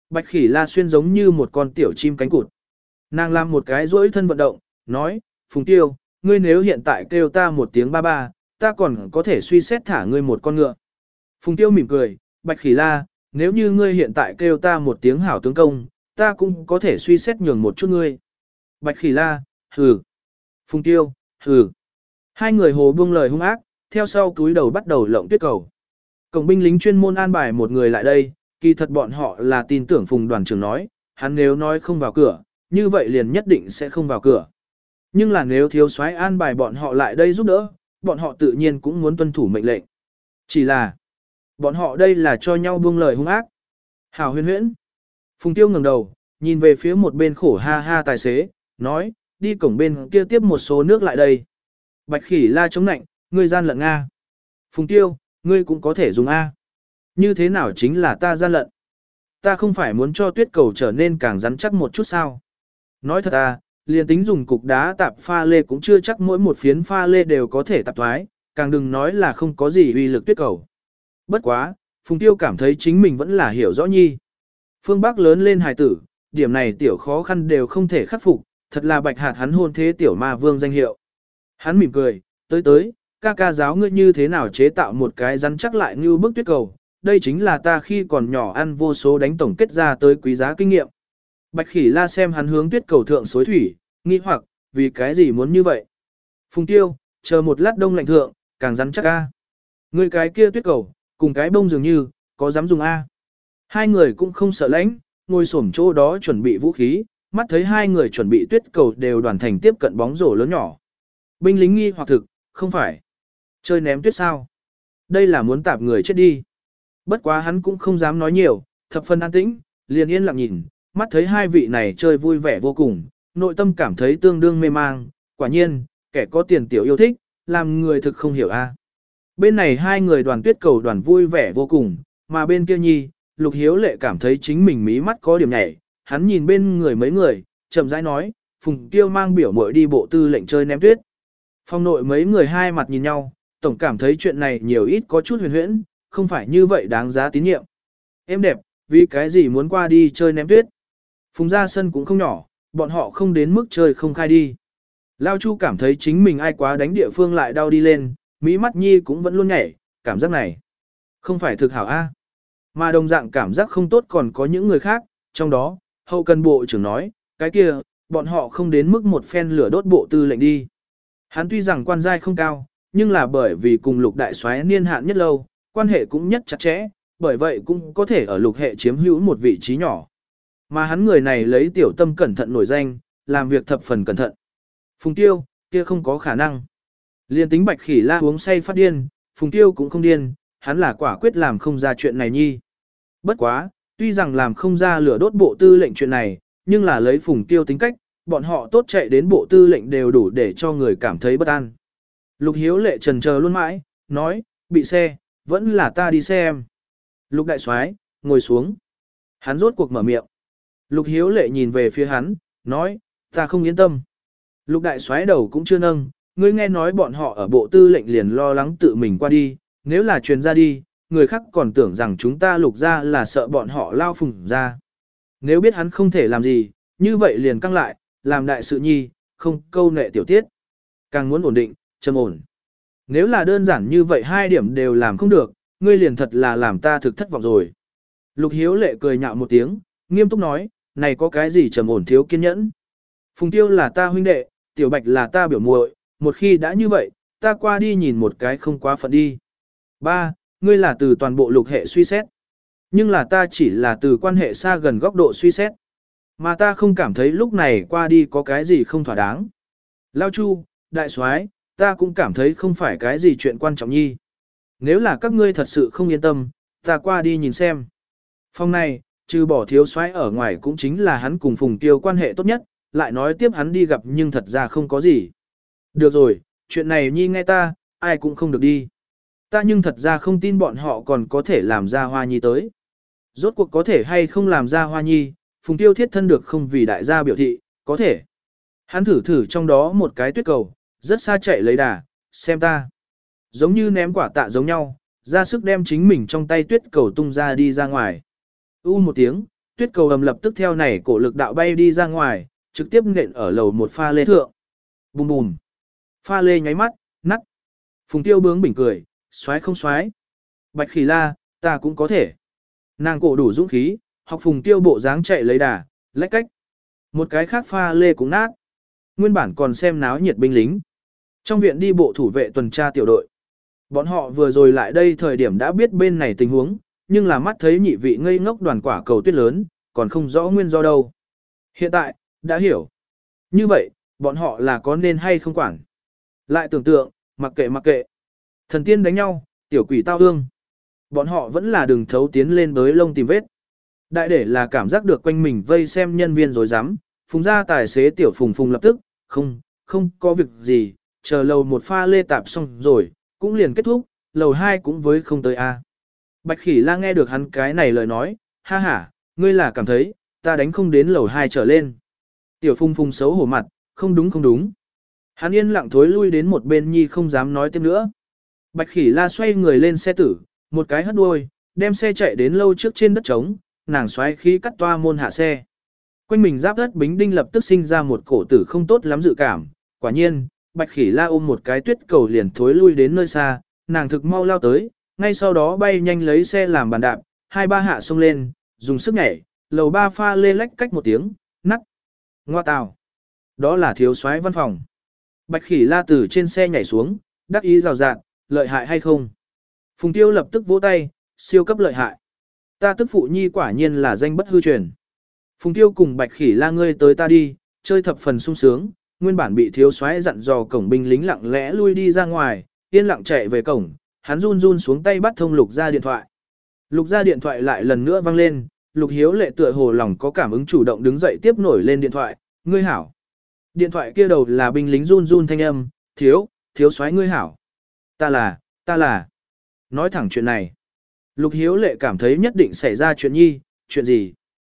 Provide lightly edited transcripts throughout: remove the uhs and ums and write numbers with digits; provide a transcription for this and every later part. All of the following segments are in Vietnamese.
Bạch Khỉ La Xuyên giống như một con tiểu chim cánh cụt. Nàng làm một cái duỗi thân vận động, nói, Phùng Tiêu, ngươi nếu hiện tại kêu ta một tiếng ba ba, ta còn có thể suy xét thả ngươi một con ngựa. Phùng Tiêu mỉm cười, Bạch Khỉ La, nếu như ngươi hiện tại kêu ta một tiếng hảo tướng công, ta cũng có thể suy xét nhường một chút ngươi. Bạch Khỉ La, hừ. Phùng Tiêu, hừ. Hai người hồ buông lời hung ác, theo sau túi đầu bắt đầu lộng tuyết cầu. Cổng binh lính chuyên môn an bài một người lại đây, kỳ thật bọn họ là tin tưởng Phùng đoàn trưởng nói, hắn nếu nói không vào cửa, như vậy liền nhất định sẽ không vào cửa. Nhưng là nếu thiếu soái an bài bọn họ lại đây giúp đỡ, bọn họ tự nhiên cũng muốn tuân thủ mệnh lệnh. Chỉ là, bọn họ đây là cho nhau buông lời hung ác. Hảo huyên huyễn. Phùng Tiêu ngẩng đầu, nhìn về phía một bên khổ ha ha tài xế, nói, đi cổng bên kia tiếp một số nước lại đây. Bạch Khỉ La chống nạnh, ngươi gian lận Nga. Phùng Tiêu, ngươi cũng có thể dùng A. Như thế nào chính là ta gian lận? Ta không phải muốn cho tuyết cầu trở nên càng rắn chắc một chút sao? Nói thật à, liền tính dùng cục đá tạp pha lê cũng chưa chắc mỗi một phiến pha lê đều có thể tạp thoái, càng đừng nói là không có gì uy lực tuyết cầu. Bất quá, Phùng Tiêu cảm thấy chính mình vẫn là hiểu rõ nhi. Phương Bắc lớn lên hài tử, điểm này tiểu khó khăn đều không thể khắc phục, thật là bạch hạt hắn hôn thế tiểu ma vương danh hiệu. Hắn mỉm cười, tới, ca ca giáo ngươi như thế nào chế tạo một cái rắn chắc lại như bức tuyết cầu, đây chính là ta khi còn nhỏ ăn vô số đánh tổng kết ra tới quý giá kinh nghiệm. Bạch Khỉ La xem hắn hướng tuyết cầu thượng xối thủy, nghi hoặc, vì cái gì muốn như vậy? Phùng Tiêu, chờ một lát đông lạnh thượng, càng rắn chắc a. Ngươi cái kia tuyết cầu, cùng cái bông dường như, có dám dùng a? Hai người cũng không sợ lãnh, ngồi xổm chỗ đó chuẩn bị vũ khí, mắt thấy hai người chuẩn bị tuyết cầu đều đoàn thành tiếp cận bóng rổ lớn nhỏ. Binh lính nghi hoặc thực, không phải. Chơi ném tuyết sao? Đây là muốn tạp người chết đi. Bất quá hắn cũng không dám nói nhiều, thập phần an tĩnh, liền yên lặng nhìn, mắt thấy hai vị này chơi vui vẻ vô cùng, nội tâm cảm thấy tương đương mê mang, quả nhiên, kẻ có tiền tiểu yêu thích, làm người thực không hiểu a. Bên này hai người đoàn tuyết cầu đoàn vui vẻ vô cùng, mà bên kia nhi, Lục Hiếu Lệ cảm thấy chính mình mí mắt có điểm nhảy, hắn nhìn bên người mấy người, chậm rãi nói, Phùng Tiêu mang biểu muội đi bộ tư lệnh chơi ném tuyết. Phong nội mấy người hai mặt nhìn nhau, tổng cảm thấy chuyện này nhiều ít có chút huyền huyễn, không phải như vậy đáng giá tín nhiệm. Em đẹp, vì cái gì muốn qua đi chơi ném tuyết? Phùng ra sân cũng không nhỏ, bọn họ không đến mức chơi không khai đi. Lao Chu cảm thấy chính mình ai quá đánh địa phương lại đau đi lên, mỹ mắt nhi cũng vẫn luôn nhảy, cảm giác này. Không phải thực hảo a. Mà đồng dạng cảm giác không tốt còn có những người khác, trong đó, hậu cần bộ trưởng nói, cái kia, bọn họ không đến mức một phen lửa đốt bộ tư lệnh đi. Hắn tuy rằng quan giai không cao, nhưng là bởi vì cùng Lục đại soái niên hạn nhất lâu, quan hệ cũng nhất chặt chẽ, bởi vậy cũng có thể ở Lục hệ chiếm hữu một vị trí nhỏ. Mà hắn người này lấy tiểu tâm cẩn thận nổi danh, làm việc thập phần cẩn thận. Phùng Tiêu, kia không có khả năng. Liên tính Bạch Khỉ La uống say phát điên, Phùng Tiêu cũng không điên, hắn là quả quyết làm không ra chuyện này nhi. Bất quá, tuy rằng làm không ra lửa đốt bộ tư lệnh chuyện này, nhưng là lấy Phùng Tiêu tính cách, bọn họ tốt chạy đến bộ tư lệnh đều đủ để cho người cảm thấy bất an. Lục Hiếu Lệ trần chờ luôn mãi, nói, bị xe, vẫn là ta đi xem. Lục đại soái, ngồi xuống. Hắn rốt cuộc mở miệng. Lục Hiếu Lệ nhìn về phía hắn, nói, ta không yên tâm. Lục đại soái đầu cũng chưa nâng, ngươi nghe nói bọn họ ở bộ tư lệnh liền lo lắng tự mình qua đi, nếu là truyền ra đi, người khác còn tưởng rằng chúng ta Lục ra là sợ bọn họ lao Phùng ra. Nếu biết hắn không thể làm gì, như vậy liền căng lại, làm đại sự nhi, không câu nệ tiểu tiết. Càng muốn ổn định, trầm ổn. Nếu là đơn giản như vậy hai điểm đều làm không được, ngươi liền thật là làm ta thực thất vọng rồi. Lục Hiếu Lệ cười nhạo một tiếng, nghiêm túc nói, này có cái gì trầm ổn thiếu kiên nhẫn. Phùng Tiêu là ta huynh đệ, Tiểu Bạch là ta biểu muội, một khi đã như vậy, ta qua đi nhìn một cái không quá phận đi. Ba, ngươi là từ toàn bộ Lục hệ suy xét. Nhưng là ta chỉ là từ quan hệ xa gần góc độ suy xét. Mà ta không cảm thấy lúc này qua đi có cái gì không thỏa đáng. Lao Chu, đại soái, ta cũng cảm thấy không phải cái gì chuyện quan trọng nhi. Nếu là các ngươi thật sự không yên tâm, ta qua đi nhìn xem. Phòng này, trừ bỏ thiếu soái ở ngoài cũng chính là hắn cùng Phùng Tiêu quan hệ tốt nhất, lại nói tiếp hắn đi gặp nhưng thật ra không có gì. Được rồi, chuyện này nhi nghe ta, ai cũng không được đi. Ta nhưng thật ra không tin bọn họ còn có thể làm ra hoa nhi tới. Rốt cuộc có thể hay không làm ra hoa nhi, Phùng Tiêu thiết thân được không vì đại gia biểu thị, có thể. Hắn thử trong đó một cái tuyết cầu, rất xa chạy lấy đà, xem ta. Giống như ném quả tạ giống nhau, ra sức đem chính mình trong tay tuyết cầu tung ra đi ra ngoài. U một tiếng, tuyết cầu ầm lập tức theo này cổ lực đạo bay đi ra ngoài, trực tiếp nện ở lầu một pha lê thượng. Bùm bùm. Pha lê nháy mắt, nắt. Phùng Tiêu bướng bỉnh cười, xoái không xoái. Bạch Khỉ La, ta cũng có thể. Nàng cổ đủ dũng khí, học Phùng Tiêu bộ dáng chạy lấy đà, lách cách. Một cái khác pha lê cũng nát. Nguyên bản còn xem náo nhiệt binh lính. Trong viện đi bộ thủ vệ tuần tra tiểu đội. Bọn họ vừa rồi lại đây thời điểm đã biết bên này tình huống, nhưng là mắt thấy nhị vị ngây ngốc đoàn quả cầu tuyết lớn, còn không rõ nguyên do đâu. Hiện tại, đã hiểu. Như vậy, bọn họ là có nên hay không quản. Lại tưởng tượng, mặc kệ. Thần tiên đánh nhau, tiểu quỷ tao ương. Bọn họ vẫn là đường thấu tiến lên bới lông tìm vết. Đại để là cảm giác được quanh mình vây xem nhân viên rồi dám, Phùng ra tài xế tiểu Phùng lập tức, không có việc gì, chờ lầu một pha lê tạp xong rồi, cũng liền kết thúc, lầu 2 cũng với không tới A. Bạch Khỉ La nghe được hắn cái này lời nói, ha ha, ngươi là cảm thấy, ta đánh không đến lầu 2 trở lên. Tiểu Phùng xấu hổ mặt, không đúng. Hắn yên lặng thối lui đến một bên nhi không dám nói thêm nữa. Bạch Khỉ La xoay người lên xe tử, một cái hất đuôi, đem xe chạy đến lâu trước trên đất trống, nàng xoay khí cắt toa môn hạ xe. Quanh mình giáp đất Bính Đinh lập tức sinh ra một cổ tử không tốt lắm dự cảm, quả nhiên, Bạch Khỉ La ôm một cái tuyết cầu liền thối lui đến nơi xa, nàng thực mau lao tới, ngay sau đó bay nhanh lấy xe làm bàn đạp, 2-3 hạ xông lên, dùng sức nhảy, lầu 3 pha lê lách cách một tiếng, nắc. Ngoa tào. Đó là thiếu soái văn phòng. Bạch Khỉ La từ trên xe nhảy xuống, đắc ý rào rạt, lợi hại hay không? Phùng Tiêu lập tức vỗ tay, siêu cấp lợi hại. Ta tức phụ nhi quả nhiên là danh bất hư truyền. Phùng Tiêu cùng Bạch Khỉ La ngươi tới ta đi, chơi thập phần sung sướng, nguyên bản bị thiếu soái dặn dò cổng binh lính lặng lẽ lui đi ra ngoài, yên lặng chạy về cổng, hắn run xuống tay bắt thông Lục ra điện thoại. Lục ra điện thoại lại lần nữa vang lên, Lục Hiếu Lệ tựa hồ lòng có cảm ứng chủ động đứng dậy tiếp nổi lên điện thoại, ngươi hảo. Điện thoại kia đầu là binh lính run thanh âm, thiếu soái ngươi hảo. Ta là. Nói thẳng chuyện này. Lục Hiếu Lệ cảm thấy nhất định xảy ra chuyện nhi, chuyện gì?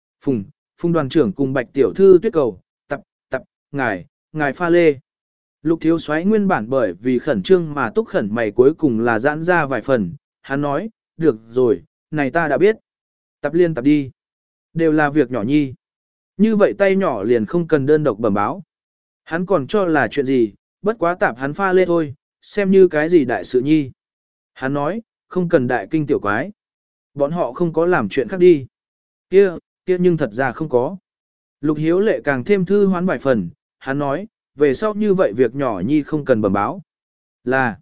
Phùng đoàn trưởng cùng Bạch tiểu thư tuyết cầu, tập, ngài pha lê. Lục thiếu soái nguyên bản bởi vì khẩn trương mà túc khẩn mày cuối cùng là giãn ra vài phần, hắn nói, được rồi, này ta đã biết. Tập liên tập đi. Đều là việc nhỏ nhi. Như vậy tay nhỏ liền không cần đơn độc bẩm báo. Hắn còn cho là chuyện gì, bất quá tạp hắn pha lê thôi, xem như cái gì đại sự nhi. Hắn nói, không cần đại kinh tiểu quái. Bọn họ không có làm chuyện khác đi. Kia nhưng thật ra không có. Lục Hiếu Lệ càng thêm thư hoán vài phần, hắn nói, về sau như vậy việc nhỏ nhi không cần bẩm báo. Là,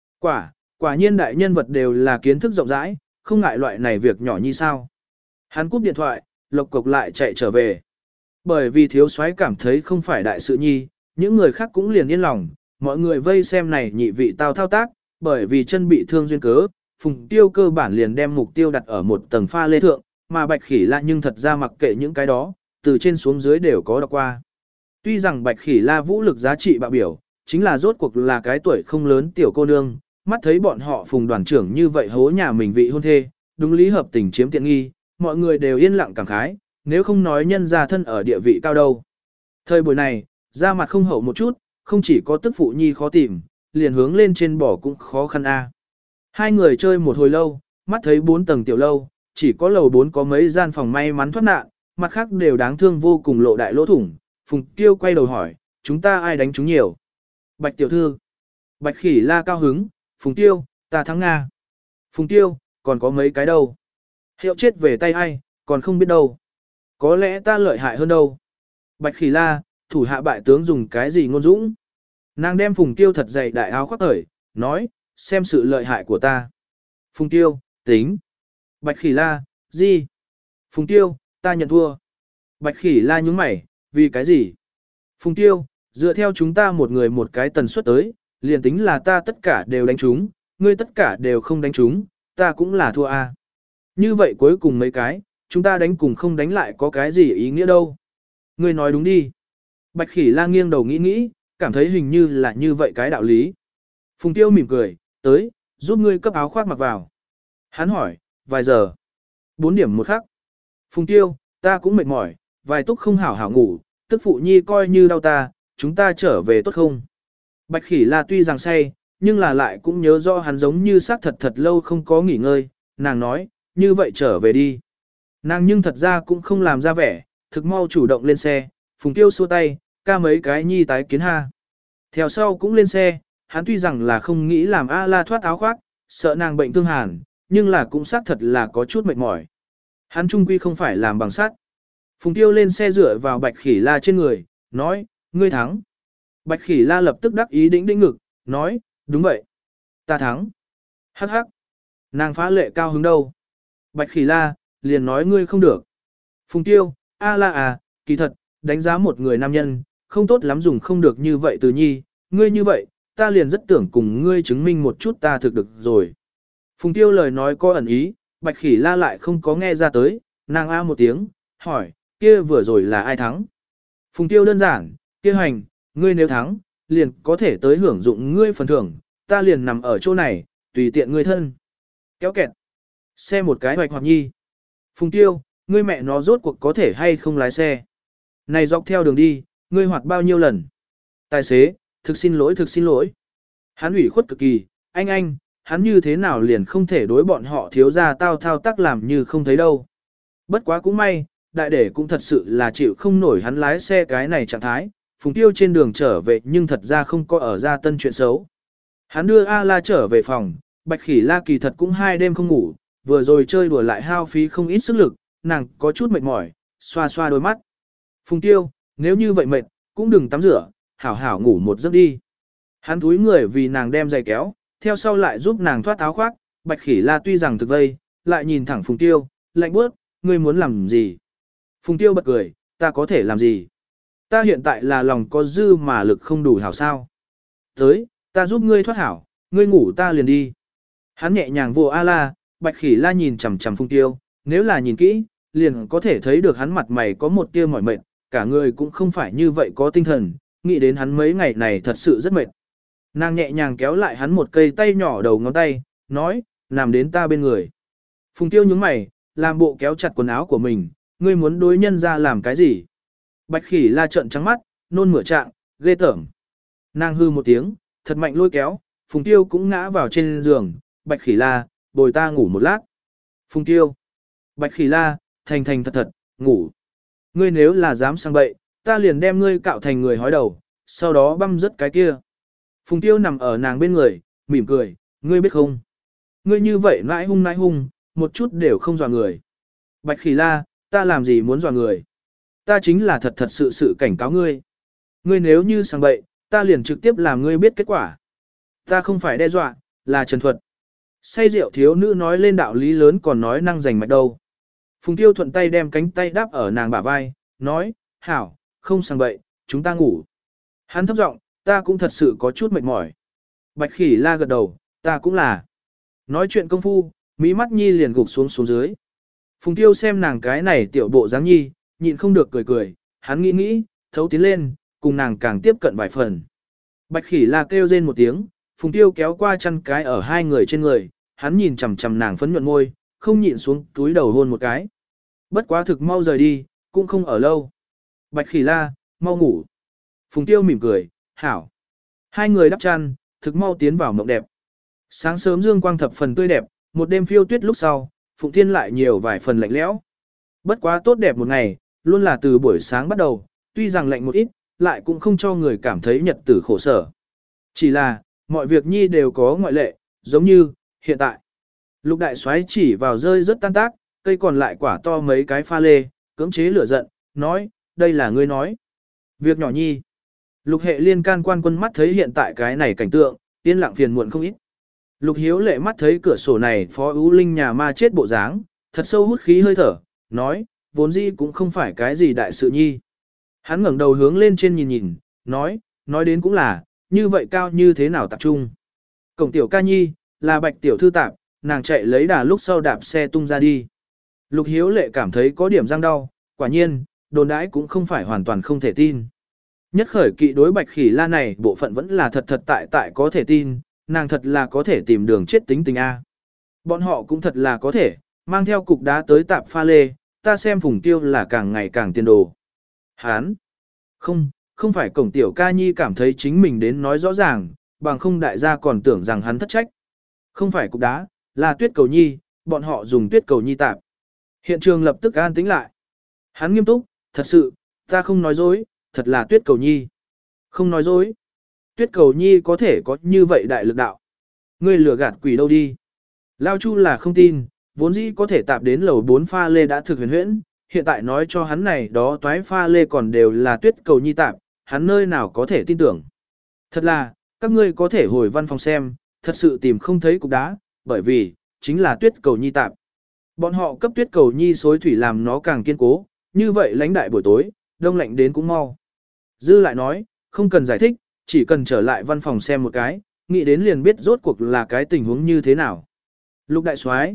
quả nhiên đại nhân vật đều là kiến thức rộng rãi, không ngại loại này việc nhỏ nhi sao. Hắn cúp điện thoại, lộc cộc lại chạy trở về. Bởi vì thiếu soái cảm thấy không phải đại sự nhi, những người khác cũng liền yên lòng, mọi người vây xem này nhị vị tao thao tác, bởi vì chân bị thương duyên cớ, Phùng Tiêu cơ bản liền đem mục tiêu đặt ở một tầng pha lê thượng, mà Bạch Khỉ La nhưng thật ra mặc kệ những cái đó, từ trên xuống dưới đều có đọc qua. Tuy rằng Bạch Khỉ La vũ lực giá trị bạo biểu, chính là rốt cuộc là cái tuổi không lớn tiểu cô nương, mắt thấy bọn họ Phùng đoàn trưởng như vậy hố nhà mình vị hôn thê, đúng lý hợp tình chiếm tiện nghi, mọi người đều yên lặng cảm khái, nếu không nói nhân gia thân ở địa vị cao đâu. Thời buổi này, ra mặt không hậu một chút, không chỉ có tức phụ nhi khó tìm, liền hướng lên trên bỏ cũng khó khăn a. Hai người chơi một hồi lâu, mắt thấy 4 tầng tiểu lâu, chỉ có lầu 4 có mấy gian phòng may mắn thoát nạn, mặt khác đều đáng thương vô cùng lộ đại lỗ thủng. Phùng Tiêu quay đầu hỏi, chúng ta ai đánh chúng nhiều? Bạch tiểu thư. Bạch Khỉ La cao hứng, Phùng Tiêu, ta thắng Nga. Phùng Tiêu, còn có mấy cái đâu? Hiệu chết về tay ai, còn không biết đâu. Có lẽ ta lợi hại hơn đâu. Bạch Khỉ La, thủ hạ bại tướng dùng cái gì ngôn dũng? Nàng đem Phùng Tiêu thật dày đại áo khoác khởi, nói, xem sự lợi hại của ta. Phùng Tiêu, tính. Bạch Khỉ La, gì? Phùng Tiêu, ta nhận thua. Bạch Khỉ La nhúng mày, vì cái gì? Phùng Tiêu, dựa theo chúng ta một người một cái tần suất tới, liền tính là ta tất cả đều đánh chúng, ngươi tất cả đều không đánh chúng, ta cũng là thua a. Như vậy cuối cùng mấy cái, chúng ta đánh cùng không đánh lại có cái gì ý nghĩa đâu. Ngươi nói đúng đi. Bạch Khỉ La nghiêng đầu nghĩ, cảm thấy hình như là như vậy cái đạo lý. Phùng Tiêu mỉm cười, tới, giúp ngươi cấp áo khoác mặc vào. Hắn hỏi, vài giờ? 4 điểm một khắc. Phùng Tiêu, ta cũng mệt mỏi, vài túc không hảo hảo ngủ, tức phụ nhi coi như đau ta, chúng ta trở về tốt không? Bạch Khỉ La tuy rằng say, nhưng là lại cũng nhớ rõ hắn giống như xác thật lâu không có nghỉ ngơi, nàng nói, như vậy trở về đi. Nàng nhưng thật ra cũng không làm ra vẻ, thực mau chủ động lên xe, Phùng Tiêu xua tay, ca mấy cái nhi tái kiến ha. Theo sau cũng lên xe, hắn tuy rằng là không nghĩ làm A-la thoát áo khoác, sợ nàng bệnh thương hàn, nhưng là cũng xác thật là có chút mệt mỏi. Hắn trung quy không phải làm bằng sắt. Phùng Tiêu lên xe dựa vào Bạch Khỉ La trên người, nói, ngươi thắng. Bạch Khỉ La lập tức đắc ý đĩnh đĩnh ngực, nói, đúng vậy. Ta thắng. Hắc hắc. Nàng phá lệ cao hứng đâu. Bạch Khỉ La, liền nói ngươi không được. Phùng Tiêu, A-la à, kỳ thật, đánh giá một người nam nhân, không tốt lắm dùng không được như vậy từ nhi, ngươi như vậy, ta liền rất tưởng cùng ngươi chứng minh một chút ta thực được rồi. Phùng Tiêu lời nói có ẩn ý, Bạch Khỉ La lại không có nghe ra tới, nàng a một tiếng, hỏi, kia vừa rồi là ai thắng? Phùng Tiêu đơn giản, kia hành, ngươi nếu thắng, liền có thể tới hưởng dụng ngươi phần thưởng, ta liền nằm ở chỗ này, tùy tiện ngươi thân. Kéo kẹt. Xe một cái hoạch hoặc nhi. Phùng Tiêu, ngươi mẹ nó rốt cuộc có thể hay không lái xe. Này dọc theo đường đi, ngươi hoạt bao nhiêu lần? Tài xế, thực xin lỗi thực xin lỗi. Hắn ủy khuất cực kỳ, anh, hắn như thế nào liền không thể đối bọn họ thiếu ra tao thao tác làm như không thấy đâu. Bất quá cũng may, đại đệ cũng thật sự là chịu không nổi hắn lái xe cái này trạng thái, Phùng Tiêu trên đường trở về nhưng thật ra không có ở ra tân chuyện xấu. Hắn đưa A-la trở về phòng, Bạch Khỉ La kỳ thật cũng 2 đêm không ngủ, vừa rồi chơi đùa lại hao phí không ít sức lực, nàng có chút mệt mỏi, xoa xoa đôi mắt. Phùng Tiêu, nếu như vậy mệt, cũng đừng tắm rửa, hảo hảo ngủ một giấc đi. Hắn túi người vì nàng đem giày kéo, theo sau lại giúp nàng thoát áo khoác, Bạch Khỉ La tuy rằng thực vây, lại nhìn thẳng Phùng Tiêu, lạnh bước, ngươi muốn làm gì? Phùng Tiêu bật cười, ta có thể làm gì? Ta hiện tại là lòng có dư mà lực không đủ hảo sao. Tới, ta giúp ngươi thoát hảo, ngươi ngủ ta liền đi. Hắn nhẹ nhàng vô A-la, Bạch Khỉ La nhìn chằm chằm Phùng Tiêu, nếu là nhìn kỹ, liền có thể thấy được hắn mặt mày có một tia mỏi mệt, cả người cũng không phải như vậy có tinh thần, nghĩ đến hắn mấy ngày này thật sự rất mệt. Nàng nhẹ nhàng kéo lại hắn một cây tay nhỏ đầu ngón tay, nói, nằm đến ta bên người. Phùng Tiêu nhướng mày, làm bộ kéo chặt quần áo của mình, ngươi muốn đối nhân ra làm cái gì? Bạch Khỉ La trợn trắng mắt, nôn mửa trạng, ghê tởm. Nàng hư một tiếng, thật mạnh lôi kéo, Phùng Tiêu cũng ngã vào trên giường, Bạch Khỉ La, bồi ta ngủ một lát. Phùng Tiêu, Bạch Khỉ La, thành thành thật thật, ngủ. Ngươi nếu là dám sang bậy, ta liền đem ngươi cạo thành người hói đầu, sau đó băm rớt cái kia. Phùng Tiêu nằm ở nàng bên người, mỉm cười, ngươi biết không? Ngươi như vậy nãi hung, một chút đều không dọa người. Bạch Khỉ La, ta làm gì muốn dọa người? Ta chính là thật sự cảnh cáo ngươi. Ngươi nếu như sang bậy, ta liền trực tiếp làm ngươi biết kết quả. Ta không phải đe dọa, là trần thuật. Say rượu thiếu nữ nói lên đạo lý lớn còn nói năng giành mạch đâu. Phùng Tiêu thuận tay đem cánh tay đáp ở nàng bả vai, nói, hảo, không sang bậy, chúng ta ngủ. Hắn thấp giọng, ta cũng thật sự có chút mệt mỏi. Bạch Khỉ La gật đầu, ta cũng là. Nói chuyện công phu, mí mắt nhi liền gục xuống dưới. Phùng Tiêu xem nàng cái này tiểu bộ dáng nhi, nhịn không được cười, hắn nghĩ, thấu tiến lên, cùng nàng càng tiếp cận vài phần. Bạch Khỉ La kêu rên một tiếng, Phùng Tiêu kéo qua chăn cái ở hai người trên người, hắn nhìn chằm chằm nàng phấn nhuận môi, không nhịn xuống túi đầu hôn một cái. Bất quá thực mau rời đi, cũng không ở lâu. Bạch Khỉ La, mau ngủ. Phùng Tiêu mỉm cười, hảo. Hai người đắp chăn, thực mau tiến vào mộng đẹp. Sáng sớm dương quang thập phần tươi đẹp, một đêm phiêu tuyết lúc sau, Phụng Thiên lại nhiều vài phần lạnh lẽo. Bất quá tốt đẹp một ngày, luôn là từ buổi sáng bắt đầu, tuy rằng lạnh một ít, lại cũng không cho người cảm thấy nhật tử khổ sở. Chỉ là, mọi việc nhi đều có ngoại lệ, giống như, hiện tại. Lục đại soái chỉ vào rơi rất tan tác, cây còn lại quả to mấy cái pha lê, cưỡng chế lửa giận, nói, đây là ngươi nói. Việc nhỏ nhi. Lục hệ liên can quan quân mắt thấy hiện tại cái này cảnh tượng, yên lặng phiền muộn không ít. Lục hiếu lệ mắt thấy cửa sổ này phó ưu linh nhà ma chết bộ dáng, thật sâu hút khí hơi thở, nói, vốn dĩ cũng không phải cái gì đại sự nhi. Hắn ngẩng đầu hướng lên trên nhìn, nói đến cũng là, như vậy cao như thế nào tập trung. Cổng tiểu ca nhi, là bạch tiểu thư tạp, nàng chạy lấy đà lúc sau đạp xe tung ra đi. Lục hiếu lệ cảm thấy có điểm răng đau, quả nhiên, đồn đãi cũng không phải hoàn toàn không thể tin. Nhất khởi kỵ đối Bạch Khỉ La này bộ phận vẫn là thật tại có thể tin, nàng thật là có thể tìm đường chết tính tình A. Bọn họ cũng thật là có thể, mang theo cục đá tới tạp pha lê, ta xem Phùng Tiêu là càng ngày càng tiền đồ. Hán! Không phải cổng tiểu ca nhi cảm thấy chính mình đến nói rõ ràng, bằng không đại gia còn tưởng rằng hắn thất trách. Không phải cục đá, là tuyết cầu nhi, bọn họ dùng tuyết cầu nhi tạp. Hiện trường lập tức an tĩnh lại. Hắn nghiêm túc, thật sự, ta không nói dối, thật là Tuyết Cầu Nhi. Không nói dối. Tuyết Cầu Nhi có thể có như vậy đại lực đạo. Ngươi lừa gạt quỷ đâu đi. Lao Chu là không tin, vốn dĩ có thể tạp đến lầu 4 pha lê đã thực huyền huyễn, hiện tại nói cho hắn này đó toái pha lê còn đều là Tuyết Cầu Nhi tạp, hắn nơi nào có thể tin tưởng. Thật là, các ngươi có thể hồi văn phòng xem, thật sự tìm không thấy cục đá, bởi vì, chính là Tuyết Cầu Nhi tạp. Bọn họ cấp Tuyết Cầu Nhi xối thủy làm nó càng kiên cố, như vậy lãnh đại buổi tối, đông lạnh đến cũng mau. Dư lại nói, không cần giải thích, chỉ cần trở lại văn phòng xem một cái, nghĩ đến liền biết rốt cuộc là cái tình huống như thế nào. Lục đại soái,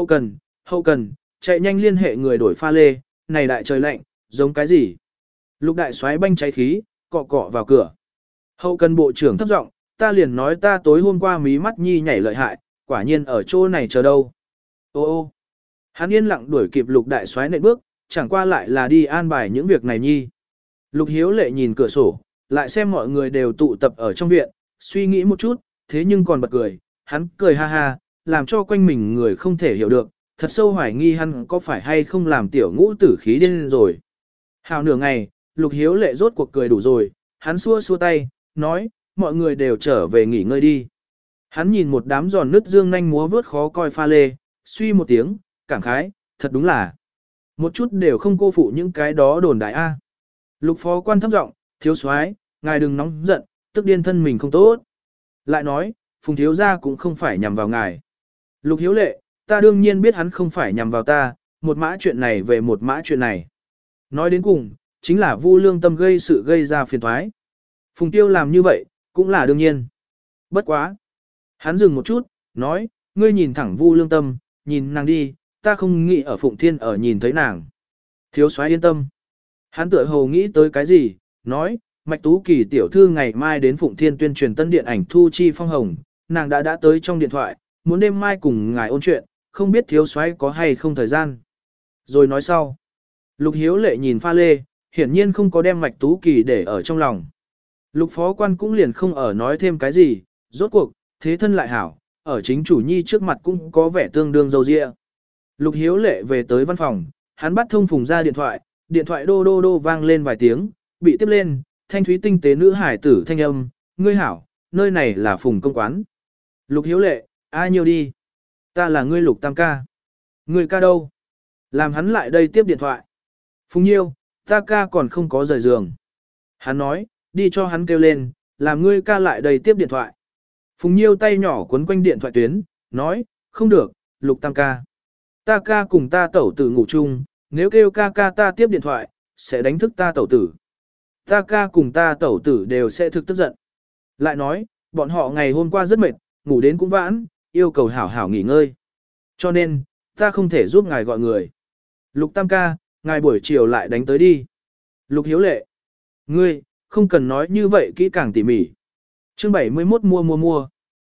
hậu cần, chạy nhanh liên hệ người đổi pha lê, này đại trời lạnh, giống cái gì? Lục đại soái banh cháy khí, cọ cọ vào cửa. Hậu cần bộ trưởng thấp giọng, ta liền nói ta tối hôm qua mí mắt nhi nhảy lợi hại, quả nhiên ở chỗ này chờ đâu. Ô ô. Hắn yên lặng đuổi kịp lục đại soái nện bước, chẳng qua lại là đi an bài những việc này nhi. Lục Hiếu Lệ nhìn cửa sổ, lại xem mọi người đều tụ tập ở trong viện, suy nghĩ một chút, thế nhưng còn bật cười, hắn cười ha ha, làm cho quanh mình người không thể hiểu được, thật sâu hoài nghi hắn có phải hay không làm tiểu ngũ tử khí điên rồi. Hào nửa ngày, Lục Hiếu Lệ rốt cuộc cười đủ rồi, hắn xua xua tay, nói, mọi người đều trở về nghỉ ngơi đi. Hắn nhìn một đám giòn nứt dương nhanh múa vớt khó coi pha lê, suy một tiếng, cảm khái, thật đúng là một chút đều không cô phụ những cái đó đồn đại A. Lục phó quan thấp giọng, thiếu soái, ngài đừng nóng giận, tức điên thân mình không tốt. Lại nói, Phùng thiếu gia cũng không phải nhằm vào ngài. Lục Hiếu Lệ, ta đương nhiên biết hắn không phải nhằm vào ta, một mã chuyện này về một mã chuyện này. Nói đến cùng, chính là Vu Lương Tâm gây sự gây ra phiền toái. Phùng Tiêu làm như vậy, cũng là đương nhiên. Bất quá. Hắn dừng một chút, nói, ngươi nhìn thẳng Vu Lương Tâm, nhìn nàng đi, ta không nghĩ ở Phụng Thiên ở nhìn thấy nàng. Thiếu soái yên tâm. Hắn tựa hồ nghĩ tới cái gì, nói, Mạch Tú Kỳ tiểu thư ngày mai đến Phụng Thiên tuyên truyền tân điện ảnh Thu Chi Phong Hồng, nàng đã tới trong điện thoại, muốn đêm mai cùng ngài ôn chuyện, không biết thiếu soái có hay không thời gian. Rồi nói sau. Lục Hiếu Lệ nhìn pha lê, hiển nhiên không có đem Mạch Tú Kỳ để ở trong lòng. Lục phó quan cũng liền không ở nói thêm cái gì, rốt cuộc, thế thân lại hảo, ở chính chủ nhi trước mặt cũng có vẻ tương đương dâu dịa. Lục Hiếu Lệ về tới văn phòng, hắn bắt thông Phùng ra điện thoại đô đô đô vang lên vài tiếng, bị tiếp lên, thanh thúy tinh tế nữ hải tử thanh âm, ngươi hảo, nơi này là Phùng công quán. Lục Hiếu Lệ, ai nhiều đi? Ta là ngươi Lục Tam ca. Ngươi ca đâu? Làm hắn lại đây tiếp điện thoại. Phùng Nhiêu, ta ca còn không có rời giường. Hắn nói, đi cho hắn kêu lên, làm ngươi ca lại đây tiếp điện thoại. Phùng Nhiêu tay nhỏ quấn quanh điện thoại tuyến, nói, không được, Lục Tam ca. Ta ca cùng ta tẩu tử ngủ chung, nếu kêu ca ca ta tiếp điện thoại, sẽ đánh thức ta tẩu tử. Ta ca cùng ta tẩu tử đều sẽ thực tức giận. Lại nói, bọn họ ngày hôm qua rất mệt, ngủ đến cũng vãn, yêu cầu hảo hảo nghỉ ngơi. Cho nên, ta không thể giúp ngài gọi người. Lục Tam ca, ngài buổi chiều lại đánh tới đi. Lục Hiếu Lệ. Ngươi, không cần nói như vậy kỹ càng tỉ mỉ. Chương 71 mua.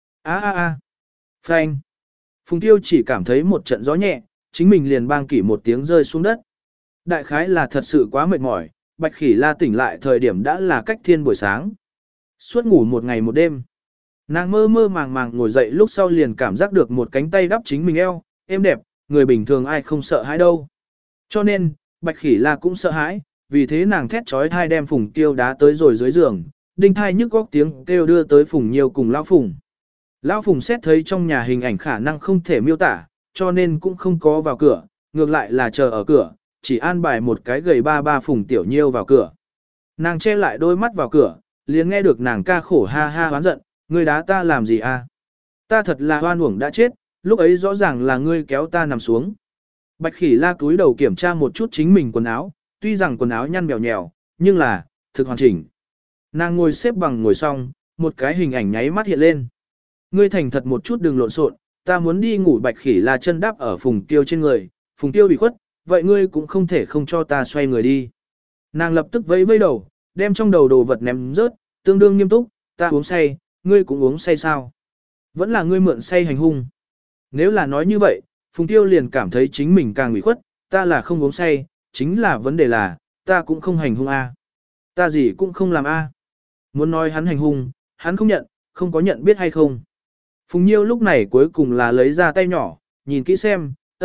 Phanh. Phùng Tiêu chỉ cảm thấy một trận gió nhẹ, chính mình liền bang kỷ một tiếng rơi xuống đất. Đại khái là thật sự quá mệt mỏi, Bạch Khỉ La tỉnh lại thời điểm đã là cách thiên buổi sáng. Suốt ngủ một ngày một đêm. Nàng mơ mơ màng màng ngồi dậy lúc sau liền cảm giác được một cánh tay đắp chính mình eo, êm đẹp, người bình thường ai không sợ hãi đâu. Cho nên, Bạch Khỉ La cũng sợ hãi, vì thế nàng thét trói thai đem Phùng Tiêu đá tới rồi dưới giường, đinh thai nhức góc tiếng kêu đưa tới Phùng Nhiêu cùng Lão Phùng. Lão Phùng xét thấy trong nhà hình ảnh khả năng không thể miêu tả, cho nên cũng không có vào cửa, ngược lại là chờ ở cửa, chỉ an bài một cái gầy ba Phùng Tiểu Nhiêu vào cửa. Nàng che lại đôi mắt vào cửa, liền nghe được nàng ca khổ ha ha hoán giận, ngươi đá ta làm gì à? Ta thật là hoan uổng đã chết, lúc ấy rõ ràng là ngươi kéo ta nằm xuống. Bạch Khỉ La cúi đầu kiểm tra một chút chính mình quần áo, tuy rằng quần áo nhăn bèo nhèo, nhưng là, thực hoàn chỉnh. Nàng ngồi xếp bằng ngồi xong, một cái hình ảnh nháy mắt hiện lên. Ngươi thành thật một chút đừng lộn xộn, ta muốn đi ngủ. Bạch Khỉ La chân đáp ở Phùng Tiêu trên người, Phùng Tiêu bị khuất, vậy ngươi cũng không thể không cho ta xoay người đi. Nàng lập tức vẫy vẫy đầu, đem trong đầu đồ vật ném rớt, tương đương nghiêm túc, ta uống say, ngươi cũng uống say sao? Vẫn là ngươi mượn say hành hung. Nếu là nói như vậy, Phùng Tiêu liền cảm thấy chính mình càng bị khuất, ta là không uống say, chính là vấn đề là, ta cũng không hành hung a. Ta gì cũng không làm a. Muốn nói hắn hành hung, hắn không nhận, không có nhận biết hay không. Phùng Nhiêu lúc này cuối cùng là lấy ra tay nhỏ, nhìn kỹ xem,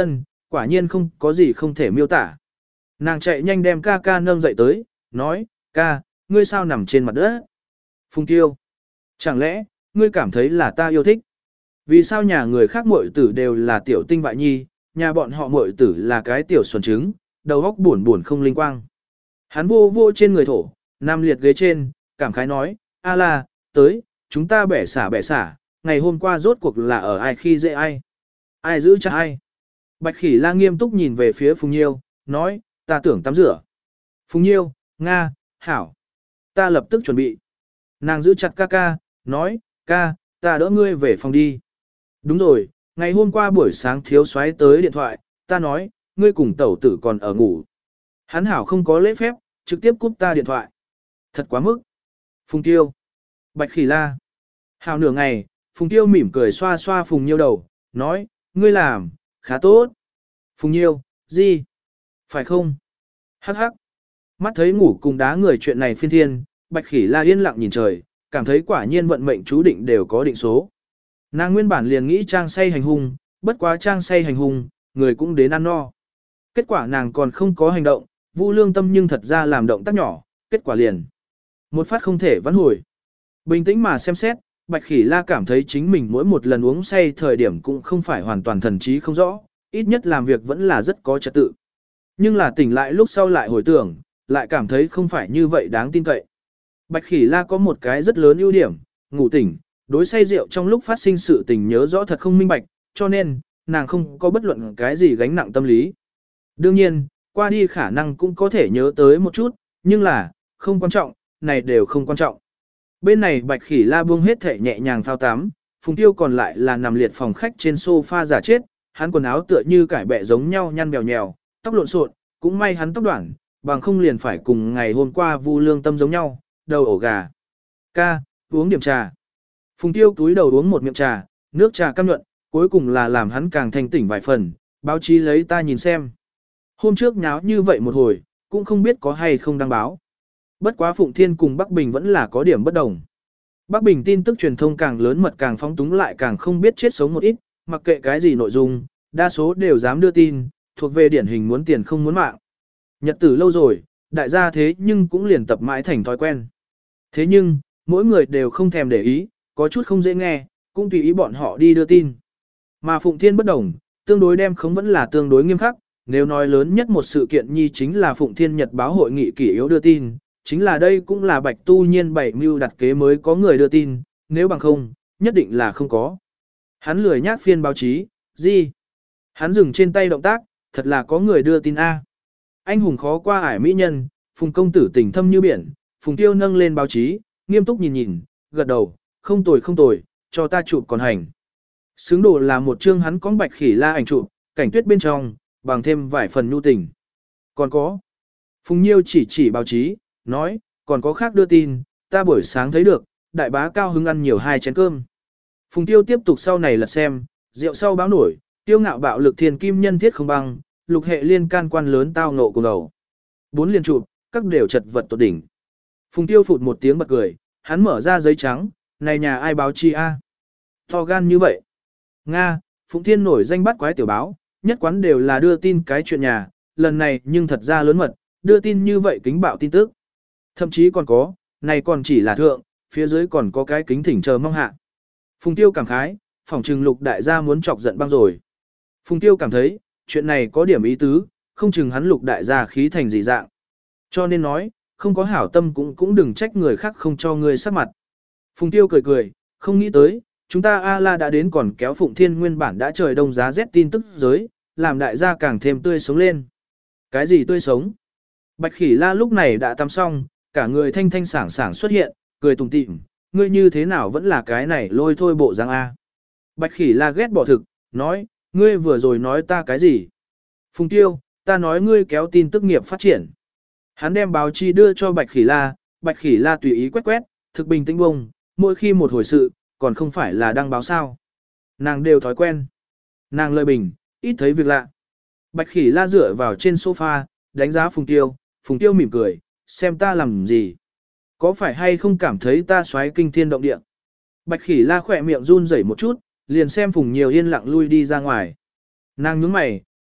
quả nhiên không có gì không thể miêu tả. Nàng chạy nhanh đem ca ca nâng dậy tới, nói, ca, ngươi sao nằm trên mặt đất? Phùng Tiêu, chẳng lẽ, ngươi cảm thấy là ta yêu thích? Vì sao nhà người khác muội tử đều là tiểu tinh vại nhi, nhà bọn họ muội tử là cái tiểu xuẩn trứng, đầu óc buồn buồn không linh quang. Hắn vô vô trên người thổ, nằm liệt ghế trên, cảm khái nói, a la, tới, chúng ta bẻ xả, ngày hôm qua rốt cuộc là ở ai khi dễ ai? Ai giữ chắc ai? Bạch Khỉ La nghiêm túc nhìn về phía Phùng Nhiêu, nói, ta tưởng tắm rửa. Phùng Nhiêu, Nga, hảo. Ta lập tức chuẩn bị. Nàng giữ chặt ca ca, nói, ca, ta đỡ ngươi về phòng đi. Đúng rồi, ngày hôm qua buổi sáng thiếu soái tới điện thoại, ta nói, ngươi cùng tẩu tử còn ở ngủ. Hắn hảo không có lễ phép, trực tiếp cúp ta điện thoại. Thật quá mức. Phùng Tiêu. Bạch Khỉ La. Hảo nửa ngày, Phùng Tiêu mỉm cười xoa xoa Phùng Nhiêu đầu, nói, ngươi làm, khá tốt. Phùng Nhiêu, gì? Phải không? Hắc hắc. Mắt thấy ngủ cùng đá người chuyện này phiên thiên, Bạch Khỉ La yên lặng nhìn trời, cảm thấy quả nhiên vận mệnh chú định đều có định số. Nàng nguyên bản liền nghĩ trang say hành hung, bất quá trang say hành hung, người cũng đến ăn no. Kết quả nàng còn không có hành động, Vu Lương Tâm nhưng thật ra làm động tác nhỏ, kết quả liền. Một phát không thể vãn hồi. Bình tĩnh mà xem xét, Bạch Khỉ La cảm thấy chính mình mỗi một lần uống say thời điểm cũng không phải hoàn toàn thần trí không rõ, ít nhất làm việc vẫn là rất có trật tự. Nhưng là tỉnh lại lúc sau lại hồi tưởng, lại cảm thấy không phải như vậy đáng tin cậy. Bạch Khỉ La có một cái rất lớn ưu điểm, ngủ tỉnh, đối say rượu trong lúc phát sinh sự tình nhớ rõ thật không minh bạch, cho nên, nàng không có bất luận cái gì gánh nặng tâm lý. Đương nhiên, qua đi khả năng cũng có thể nhớ tới một chút, nhưng là, không quan trọng, này đều không quan trọng. Bên này Bạch Khỉ La buông hết thể nhẹ nhàng thao tắm, Phùng Tiêu còn lại là nằm liệt phòng khách trên sofa giả chết, hắn quần áo tựa như cải bẹ giống nhau nhăn bèo nhèo, tóc lộn xộn, cũng may hắn tóc đoạn, bằng không liền phải cùng ngày hôm qua Vu Lương Tâm giống nhau, đầu ổ gà. Ca, uống điểm trà. Phùng Tiêu túi đầu uống một miệng trà, nước trà cam nhuận, cuối cùng là làm hắn càng thanh tỉnh vài phần, báo chí lấy ta nhìn xem. Hôm trước nháo như vậy một hồi, cũng không biết có hay không đăng báo. Bất quá Phụng Thiên cùng Bắc Bình vẫn là có điểm bất đồng. Bắc Bình tin tức truyền thông càng lớn mật càng phóng túng lại càng không biết chết sống một ít, mặc kệ cái gì nội dung, đa số đều dám đưa tin, thuộc về điển hình muốn tiền không muốn mạng. Nhật tử lâu rồi, đại gia thế nhưng cũng liền tập mãi thành thói quen. Thế nhưng, mỗi người đều không thèm để ý, có chút không dễ nghe, cũng tùy ý bọn họ đi đưa tin. Mà Phụng Thiên bất đồng, tương đối đem khống vẫn là tương đối nghiêm khắc, nếu nói lớn nhất một sự kiện nhi chính là Phụng Thiên Nhật báo hội nghị kỷ yếu đưa tin, chính là đây cũng là Bạch Tu Nhiên bảy mưu đặt kế mới có người đưa tin, nếu bằng không, nhất định là không có. Hắn lười nhác phiên báo chí, gì? Hắn dừng trên tay động tác, thật là có người đưa tin A. Anh hùng khó qua ải mỹ nhân, Phùng công tử tình thâm như biển, Phùng Tiêu nâng lên báo chí, nghiêm túc nhìn nhìn, gật đầu, không tồi, cho ta chụp còn hành. Xứng đồ là một chương hắn có Bạch Khỉ La ảnh chụp, cảnh tuyết bên trong, bằng thêm vài phần nhu tình. Còn có. Phùng Nhiêu chỉ báo chí, nói, còn có khác đưa tin, ta buổi sáng thấy được, đại bá cao hứng ăn nhiều 2 chén cơm. Phùng Tiêu tiếp tục sau này lật xem, rượu sau báo nổi, tiêu ngạo bạo lực thiên kim nhân thiết không bằng, lục hệ liên can quan lớn tao ngộ cùng đầu. 4 liên chụp, các đều chật vật tột đỉnh. Phùng Tiêu phụt một tiếng bật cười, hắn mở ra giấy trắng, này nhà ai báo chi a? To gan như vậy. Nga, Phụng Thiên nổi danh bắt quái tiểu báo, nhất quán đều là đưa tin cái chuyện nhà, lần này nhưng thật ra lớn mật, đưa tin như vậy kính bạo tin tức. Thậm chí còn có, này còn chỉ là thượng, phía dưới còn có cái kính thỉnh chờ mong hạ. Phùng Tiêu cảm khái, phỏng trừng Lục đại gia muốn chọc giận băng rồi. Phùng Tiêu cảm thấy, chuyện này có điểm ý tứ, không chừng hắn Lục đại gia khí thành gì dạng. Cho nên nói, không có hảo tâm cũng đừng trách người khác không cho ngươi sắc mặt. Phùng Tiêu cười, không nghĩ tới, chúng ta A-la đã đến còn kéo Phụng Thiên nguyên bản đã trời đông giá rét tin tức giới, làm đại gia càng thêm tươi sống lên. Cái gì tươi sống? Bạch Khỉ La lúc này đã tắm xong, cả người thanh thanh sảng sảng xuất hiện, cười tủm tỉm, ngươi như thế nào vẫn là cái này lôi thôi bộ dáng A. Bạch Khỉ La ghét bỏ thực, nói, ngươi vừa rồi nói ta cái gì? Phùng Tiêu, ta nói ngươi kéo tin tức nghiệp phát triển. Hắn đem báo chí đưa cho Bạch Khỉ La tùy ý quét, thực bình tĩnh bông, mỗi khi một hồi sự, còn không phải là đăng báo sao. Nàng đều thói quen. Nàng lời bình, ít thấy việc lạ. Bạch Khỉ La dựa vào trên sofa, đánh giá Phùng Tiêu mỉm cười, xem ta làm gì. Có phải hay không cảm thấy ta xoáy kinh thiên động địa? Bạch Khỉ La khỏe miệng run rẩy một chút, liền xem Phùng Nhiều yên lặng lui đi ra ngoài. Nàng nhướng mày,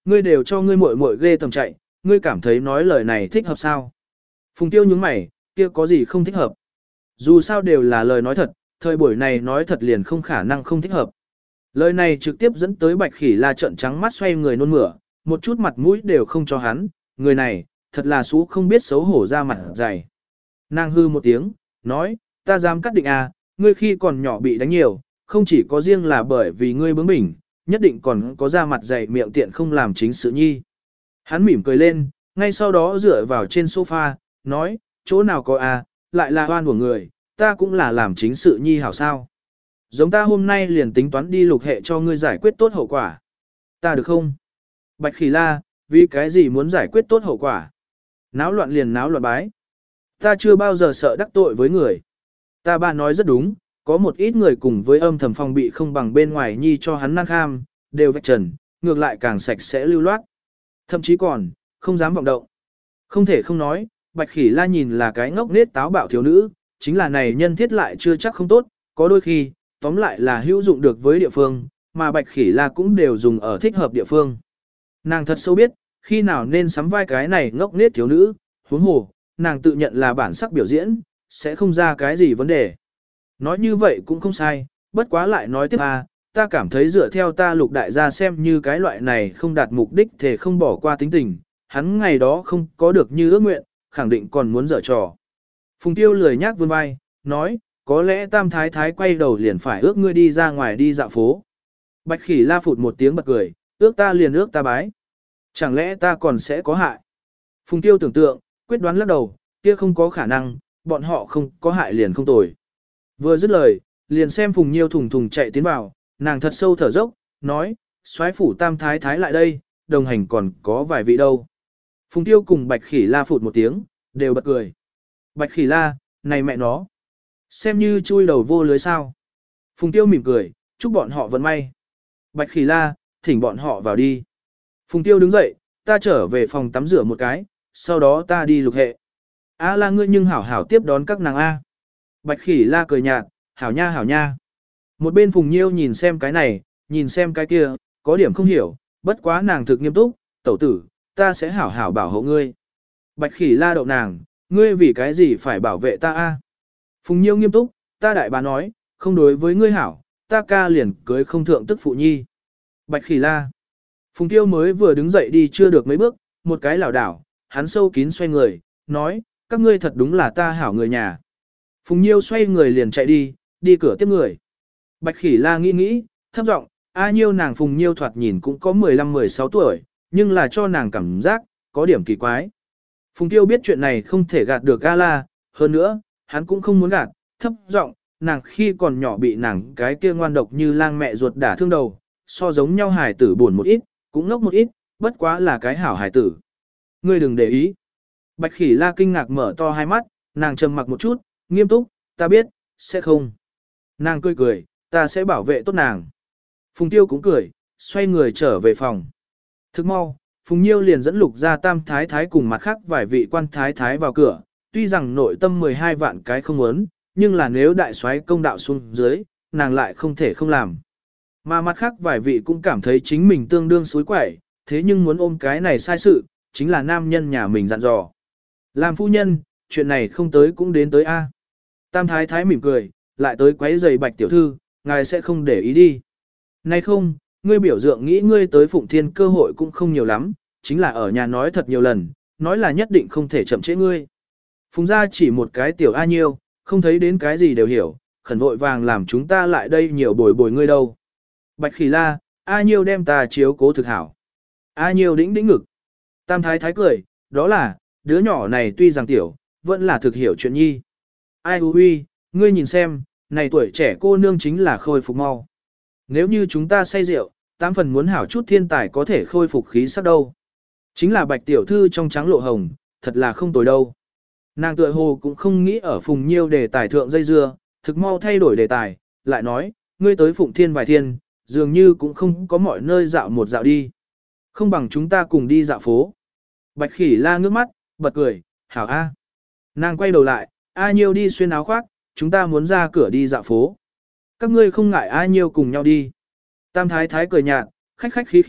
ngươi đều cho ngươi muội muội ghê tầm chạy, ngươi cảm thấy nói lời này thích hợp sao? Phùng Tiêu nhướng mày, kia có gì không thích hợp? Dù sao đều là lời nói thật, thời buổi này nói thật liền không khả năng không thích hợp. Lời này trực tiếp dẫn tới Bạch Khỉ La trợn trắng mắt xoay người nôn mửa, một chút mặt mũi đều không cho hắn, người này, thật là xú không biết xấu hổ ra mặt dày. Nàng hư một tiếng, nói, ta dám cắt định à, ngươi khi còn nhỏ bị đánh nhiều, không chỉ có riêng là bởi vì ngươi bướng bỉnh, nhất định còn có ra mặt dày miệng tiện không làm chính sự nhi. Hắn mỉm cười lên, ngay sau đó dựa vào trên sofa, nói, chỗ nào có à, lại là oan của người, ta cũng là làm chính sự nhi hảo sao. Giống ta hôm nay liền tính toán đi lục hệ cho ngươi giải quyết tốt hậu quả. Ta được không? Bạch Khỉ La, vì cái gì muốn giải quyết tốt hậu quả? Náo loạn liền náo loạn bái. Ta chưa bao giờ sợ đắc tội với người. Ta ba nói rất đúng, có một ít người cùng với âm thầm phòng bị không bằng bên ngoài nhi cho hắn nan kham, đều vạch trần, ngược lại càng sạch sẽ lưu loát. Thậm chí còn, không dám vọng động. Không thể không nói, Bạch Khỉ La nhìn là cái ngốc nết táo bạo thiếu nữ, chính là này nhân thiết lại chưa chắc không tốt, có đôi khi, tóm lại là hữu dụng được với địa phương, mà Bạch Khỉ La cũng đều dùng ở thích hợp địa phương. Nàng thật sâu biết, khi nào nên sắm vai cái này ngốc nết thiếu nữ, huống hồ, nàng tự nhận là bản sắc biểu diễn, sẽ không ra cái gì vấn đề. Nói như vậy cũng không sai, bất quá lại nói tiếp ta cảm thấy dựa theo ta Lục đại gia xem như cái loại này không đạt mục đích thì không bỏ qua tính tình, hắn ngày đó không có được như ước nguyện, khẳng định còn muốn dở trò. Phùng Tiêu lười nhác vươn vai, nói, có lẽ Tam Thái Thái quay đầu liền phải ước ngươi đi ra ngoài đi dạo phố. Bạch Khỉ La phụt một tiếng bật cười, ước ta liền ước ta bái. Chẳng lẽ ta còn sẽ có hại? Phùng Tiêu tưởng tượng, quyết đoán lắc đầu, kia không có khả năng, bọn họ không có hại liền không tồi. Vừa dứt lời, liền xem Phùng Nhiêu thùng thùng chạy tiến vào, nàng thật sâu thở dốc, nói, soái phủ Tam Thái Thái lại đây, đồng hành còn có vài vị đâu. Phùng Tiêu cùng Bạch Khỉ La phụt một tiếng, đều bật cười. Bạch Khỉ La, này mẹ nó, xem như chui đầu vô lưới sao. Phùng Tiêu mỉm cười, chúc bọn họ vận may. Bạch Khỉ La, thỉnh bọn họ vào đi. Phùng Tiêu đứng dậy, ta trở về phòng tắm rửa một cái, sau đó ta đi lục hệ. A La ngươi nhưng hảo hảo tiếp đón các nàng A. Bạch Khỉ La cười nhạt, hảo nha hảo nha. Một bên Phùng Nhiêu nhìn xem cái này, nhìn xem cái kia, có điểm không hiểu, bất quá nàng thực nghiêm túc, tẩu tử, ta sẽ hảo hảo bảo hộ ngươi. Bạch Khỉ La đậu nàng, ngươi vì cái gì phải bảo vệ ta A. Phùng Nhiêu nghiêm túc, ta đại bá nói, không đối với ngươi hảo, ta ca liền cưới không thượng tức phụ nhi. Bạch Khỉ La. Phùng Tiêu mới vừa đứng dậy đi chưa được mấy bước, một cái lảo đảo, hắn sâu kín xoay người, nói, các ngươi thật đúng là ta hảo người nhà. Phùng Nhiêu xoay người liền chạy đi, đi cửa tiếp người. Bạch Khỉ La nghĩ nghĩ, thấp giọng, A Nhiêu nàng Phùng Nhiêu thoạt nhìn cũng có 15-16 tuổi, nhưng là cho nàng cảm giác, có điểm kỳ quái. Phùng Tiêu biết chuyện này không thể gạt được A La, hơn nữa, hắn cũng không muốn gạt, thấp giọng, nàng khi còn nhỏ bị nàng cái kia ngoan độc như lang mẹ ruột đả thương đầu, so giống nhau hài tử buồn một ít, cũng ngốc một ít, bất quá là cái hảo hài tử. Ngươi đừng để ý. Bạch Khỉ La kinh ngạc mở to hai mắt, nàng trầm mặc một chút, nghiêm túc, ta biết, sẽ không. Nàng cười cười, ta sẽ bảo vệ tốt nàng. Phùng Tiêu cũng cười, xoay người trở về phòng. Thức mau, Phùng Nhiêu liền dẫn Lục ra Tam Thái Thái cùng mặt khác vài vị quan Thái Thái vào cửa, tuy rằng nội tâm 12 vạn cái không muốn, nhưng là nếu đại soái công đạo xuống dưới, nàng lại không thể không làm. Mà mặt khác vài vị cũng cảm thấy chính mình tương đương xối quẩy, thế nhưng muốn ôm cái này sai sự, chính là nam nhân nhà mình dặn dò. Làm phu nhân, chuyện này không tới cũng đến tới A. Tam Thái Thái mỉm cười, lại tới quấy giày Bạch tiểu thư, ngài sẽ không để ý đi. Nay không, ngươi biểu dượng nghĩ ngươi tới Phụng Thiên cơ hội cũng không nhiều lắm, chính là ở nhà nói thật nhiều lần, nói là nhất định không thể chậm trễ ngươi. Phùng gia chỉ một cái tiểu A Nhiêu, không thấy đến cái gì đều hiểu, khẩn vội vàng làm chúng ta lại đây nhiều bồi bồi ngươi đâu. Bạch Khỉ La, A Nhiêu đem ta chiếu cố thực hảo. A Nhiêu đĩnh đĩnh ngực. Tam Thái Thái cười, đó là, đứa nhỏ này tuy rằng tiểu, vẫn là thực hiểu chuyện nhi. Ai huy, ngươi nhìn xem, này tuổi trẻ cô nương chính là khôi phục mau. Nếu như chúng ta say rượu, 8 phần muốn hảo chút thiên tài có thể khôi phục khí sắc đâu. Chính là Bạch tiểu thư trong trắng lộ hồng, thật là không tồi đâu. Nàng tựa hồ cũng không nghĩ ở Phùng Nhiêu đề tài thượng dây dưa, thực mau thay đổi đề tài, lại nói, ngươi tới Phụng Thiên vài thiên, dường như cũng không có mọi nơi dạo một dạo đi. Không bằng chúng ta cùng đi dạo phố. Bạch Khỉ La ngước mắt, bật cười, hảo A. Nàng quay đầu lại, A Nhiêu đi xuyên áo khoác, chúng ta muốn ra cửa đi dạo phố. Các ngươi không ngại A Nhiêu cùng nhau đi. Tam Thái Thái cười nhạt, khách khách khí khí,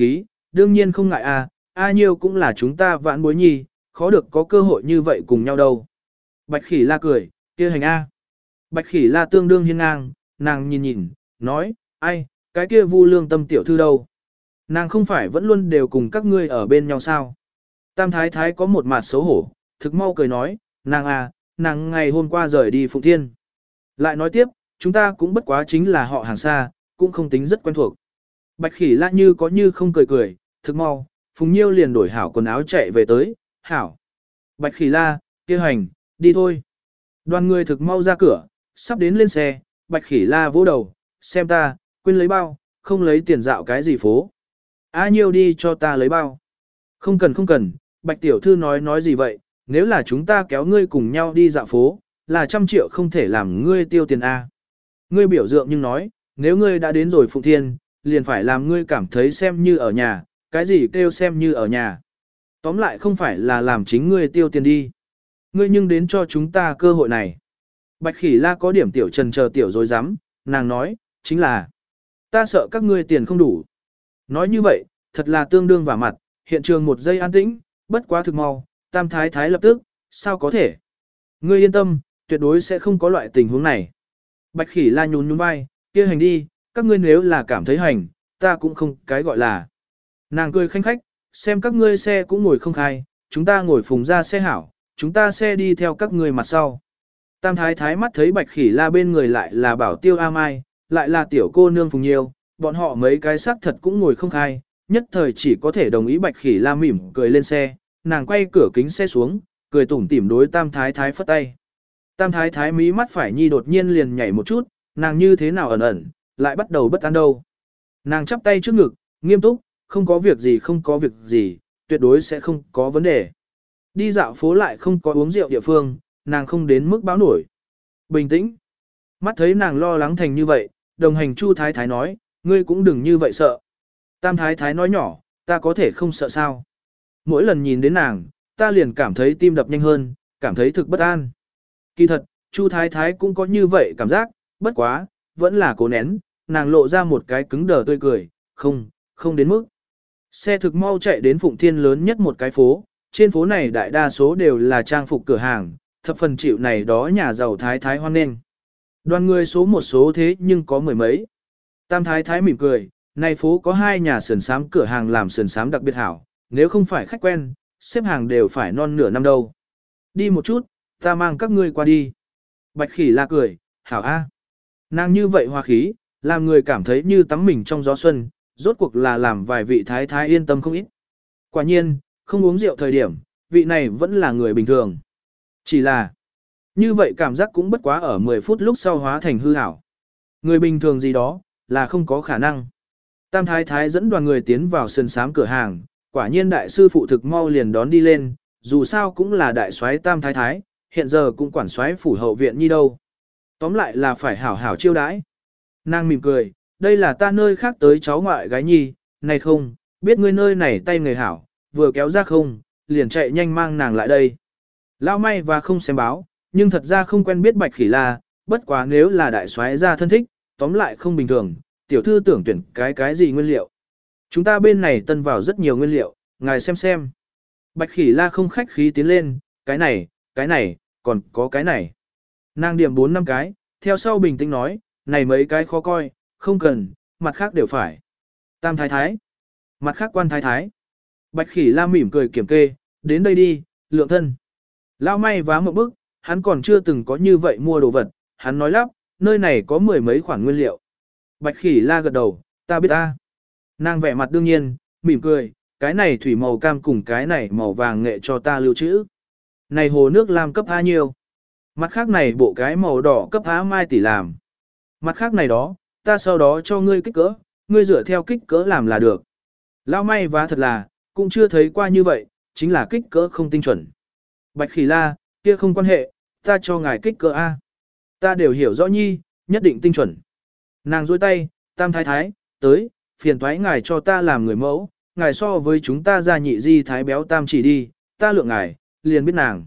đương nhiên không ngại à, A Nhiêu cũng là chúng ta vãn bối nhi, khó được có cơ hội như vậy cùng nhau đâu. Bạch Khỉ La cười, kia hành A. Bạch Khỉ La tương đương hiên ngang, nàng nhìn nhìn, nói, ai, cái kia Vu Lương Tâm tiểu thư đâu? Nàng không phải vẫn luôn đều cùng các ngươi ở bên nhau sao? Tam Thái Thái có một mặt xấu hổ, thực mau cười nói, nàng à, nàng ngày hôm qua rời đi Phụng Thiên. Lại nói tiếp, chúng ta cũng bất quá chính là họ hàng xa, cũng không tính rất quen thuộc. Bạch Khỉ La như có như không cười cười, thực mau, Phùng Nhiêu liền đổi hảo quần áo chạy về tới, hảo. Bạch Khỉ La, kia hành, đi thôi. Đoàn người thực mau ra cửa, sắp đến lên xe, Bạch Khỉ La vỗ đầu, xem ta, quên lấy bao, không lấy tiền dạo cái gì phố. A Nhiêu đi cho ta lấy bao. Không cần không cần, Bạch Tiểu Thư nói gì vậy, nếu là chúng ta kéo ngươi cùng nhau đi dạo phố, là 100 triệu không thể làm ngươi tiêu tiền A. Ngươi biểu dượng nhưng nói, nếu ngươi đã đến rồi Phụng Thiên, liền phải làm ngươi cảm thấy xem như ở nhà, cái gì kêu xem như ở nhà. Tóm lại không phải là làm chính ngươi tiêu tiền đi. Ngươi nhưng đến cho chúng ta cơ hội này. Bạch Khỉ La có điểm tiểu trần chờ tiểu dối rắm nàng nói, chính là, ta sợ các ngươi tiền không đủ. Nói như vậy, thật là tương đương vào mặt, hiện trường một giây an tĩnh, bất quá thực mau, Tam Thái Thái lập tức, sao có thể? Ngươi yên tâm, tuyệt đối sẽ không có loại tình huống này. Bạch Khỉ La nhún nhún vai, kia hành đi, các ngươi nếu là cảm thấy hành, ta cũng không cái gọi là. Nàng cười khanh khách, xem các ngươi xe cũng ngồi không khai, chúng ta ngồi phùng ra xe hảo, chúng ta xe đi theo các ngươi mặt sau. Tam Thái Thái mắt thấy Bạch Khỉ La bên người lại là Bảo Tiêu A Mai, lại là tiểu cô nương Phùng Nhiêu, bọn họ mấy cái xác thật cũng ngồi không khai, nhất thời chỉ có thể đồng ý Bạch Khỉ La mỉm cười lên xe, nàng quay cửa kính xe xuống, cười tủm tỉm đối Tam Thái Thái phất tay. Tam Thái Thái mí mắt phải nhi đột nhiên liền nhảy một chút, nàng như thế nào ẩn ẩn, lại bắt đầu bất an đâu. Nàng chắp tay trước ngực, nghiêm túc, không có việc gì không có việc gì, tuyệt đối sẽ không có vấn đề. Đi dạo phố lại không có uống rượu địa phương, nàng không đến mức báo nổi. Bình tĩnh. Mắt thấy nàng lo lắng thành như vậy, đồng hành Chu Thái Thái nói, ngươi cũng đừng như vậy sợ. Tam Thái Thái nói nhỏ, ta có thể không sợ sao. Mỗi lần nhìn đến nàng, ta liền cảm thấy tim đập nhanh hơn, cảm thấy thực bất an. Kỳ thật, Chu Thái Thái cũng có như vậy cảm giác, bất quá, vẫn là cố nén, nàng lộ ra một cái cứng đờ tươi cười, không đến mức. Xe thực mau chạy đến Phụng Thiên lớn nhất một cái phố, trên phố này đại đa số đều là trang phục cửa hàng, thập phần chịu này đó nhà giàu Thái Thái hoan nghênh. Đoàn người số một số thế nhưng có mười mấy. Tam Thái Thái mỉm cười, này phố có 2 nhà sườn sám cửa hàng làm sườn sám đặc biệt hảo, nếu không phải khách quen, xếp hàng đều phải non nửa năm đâu. Đi một chút, ta mang các ngươi qua đi. Bạch Khỉ La cười, hảo a. Nàng như vậy hòa khí, làm người cảm thấy như tắm mình trong gió xuân, rốt cuộc là làm vài vị thái thái yên tâm không ít. Quả nhiên, không uống rượu thời điểm, vị này vẫn là người bình thường. Chỉ là, như vậy cảm giác cũng bất quá ở 10 phút lúc sau hóa thành hư ảo. Người bình thường gì đó, là không có khả năng. Tam Thái Thái dẫn đoàn người tiến vào sườn sám cửa hàng, quả nhiên đại sư phụ thực mau liền đón đi lên, dù sao cũng là đại soái Tam Thái Thái, hiện giờ cũng quản soái phủ hậu viện như đâu. Tóm lại là phải hảo hảo chiêu đãi. Nàng mỉm cười, đây là ta nơi khác tới cháu ngoại gái nhi, này không, biết ngươi nơi này tay người hảo, vừa kéo ra không, liền chạy nhanh mang nàng lại đây. Lao may và không xem báo, nhưng thật ra không quen biết Bạch Khỉ La, bất quá nếu là đại soái gia thân thích, tóm lại không bình thường, tiểu thư tưởng tuyển cái gì nguyên liệu. Chúng ta bên này tân vào rất nhiều nguyên liệu, ngài xem. Bạch Khỉ La không khách khí tiến lên, cái này, còn có cái này. Nàng điểm 4-5 cái, theo sau bình tĩnh nói, này mấy cái khó coi, không cần, mặt khác đều phải. Tam Thái Thái, mặt khác Quan Thái Thái. Bạch Khỉ La mỉm cười kiểm kê, đến đây đi, lượng thân. Lao may vá một bức, hắn còn chưa từng có như vậy mua đồ vật, hắn nói lắp, nơi này có 10 mấy khoản nguyên liệu. Bạch Khỉ La gật đầu, ta biết ta. Nàng vẻ mặt đương nhiên, mỉm cười, cái này thủy màu cam cùng cái này màu vàng nghệ cho ta lưu trữ. Này hồ nước làm cấp A nhiêu. Mặt khác này bộ cái màu đỏ cấp A mai tỷ làm. Mặt khác này đó, ta sau đó cho ngươi kích cỡ, ngươi dựa theo kích cỡ làm là được. Lao may vá thật là, cũng chưa thấy qua như vậy, chính là kích cỡ không tinh chuẩn. Bạch Khỉ La, kia không quan hệ, ta cho ngài kích cỡ A. Ta đều hiểu rõ nhi, nhất định tinh chuẩn. Nàng dôi tay, Tam Thái Thái, tới, phiền thoái ngài cho ta làm người mẫu, ngài so với chúng ta ra nhị di thái béo tam chỉ đi, ta lượng ngài, liền biết nàng.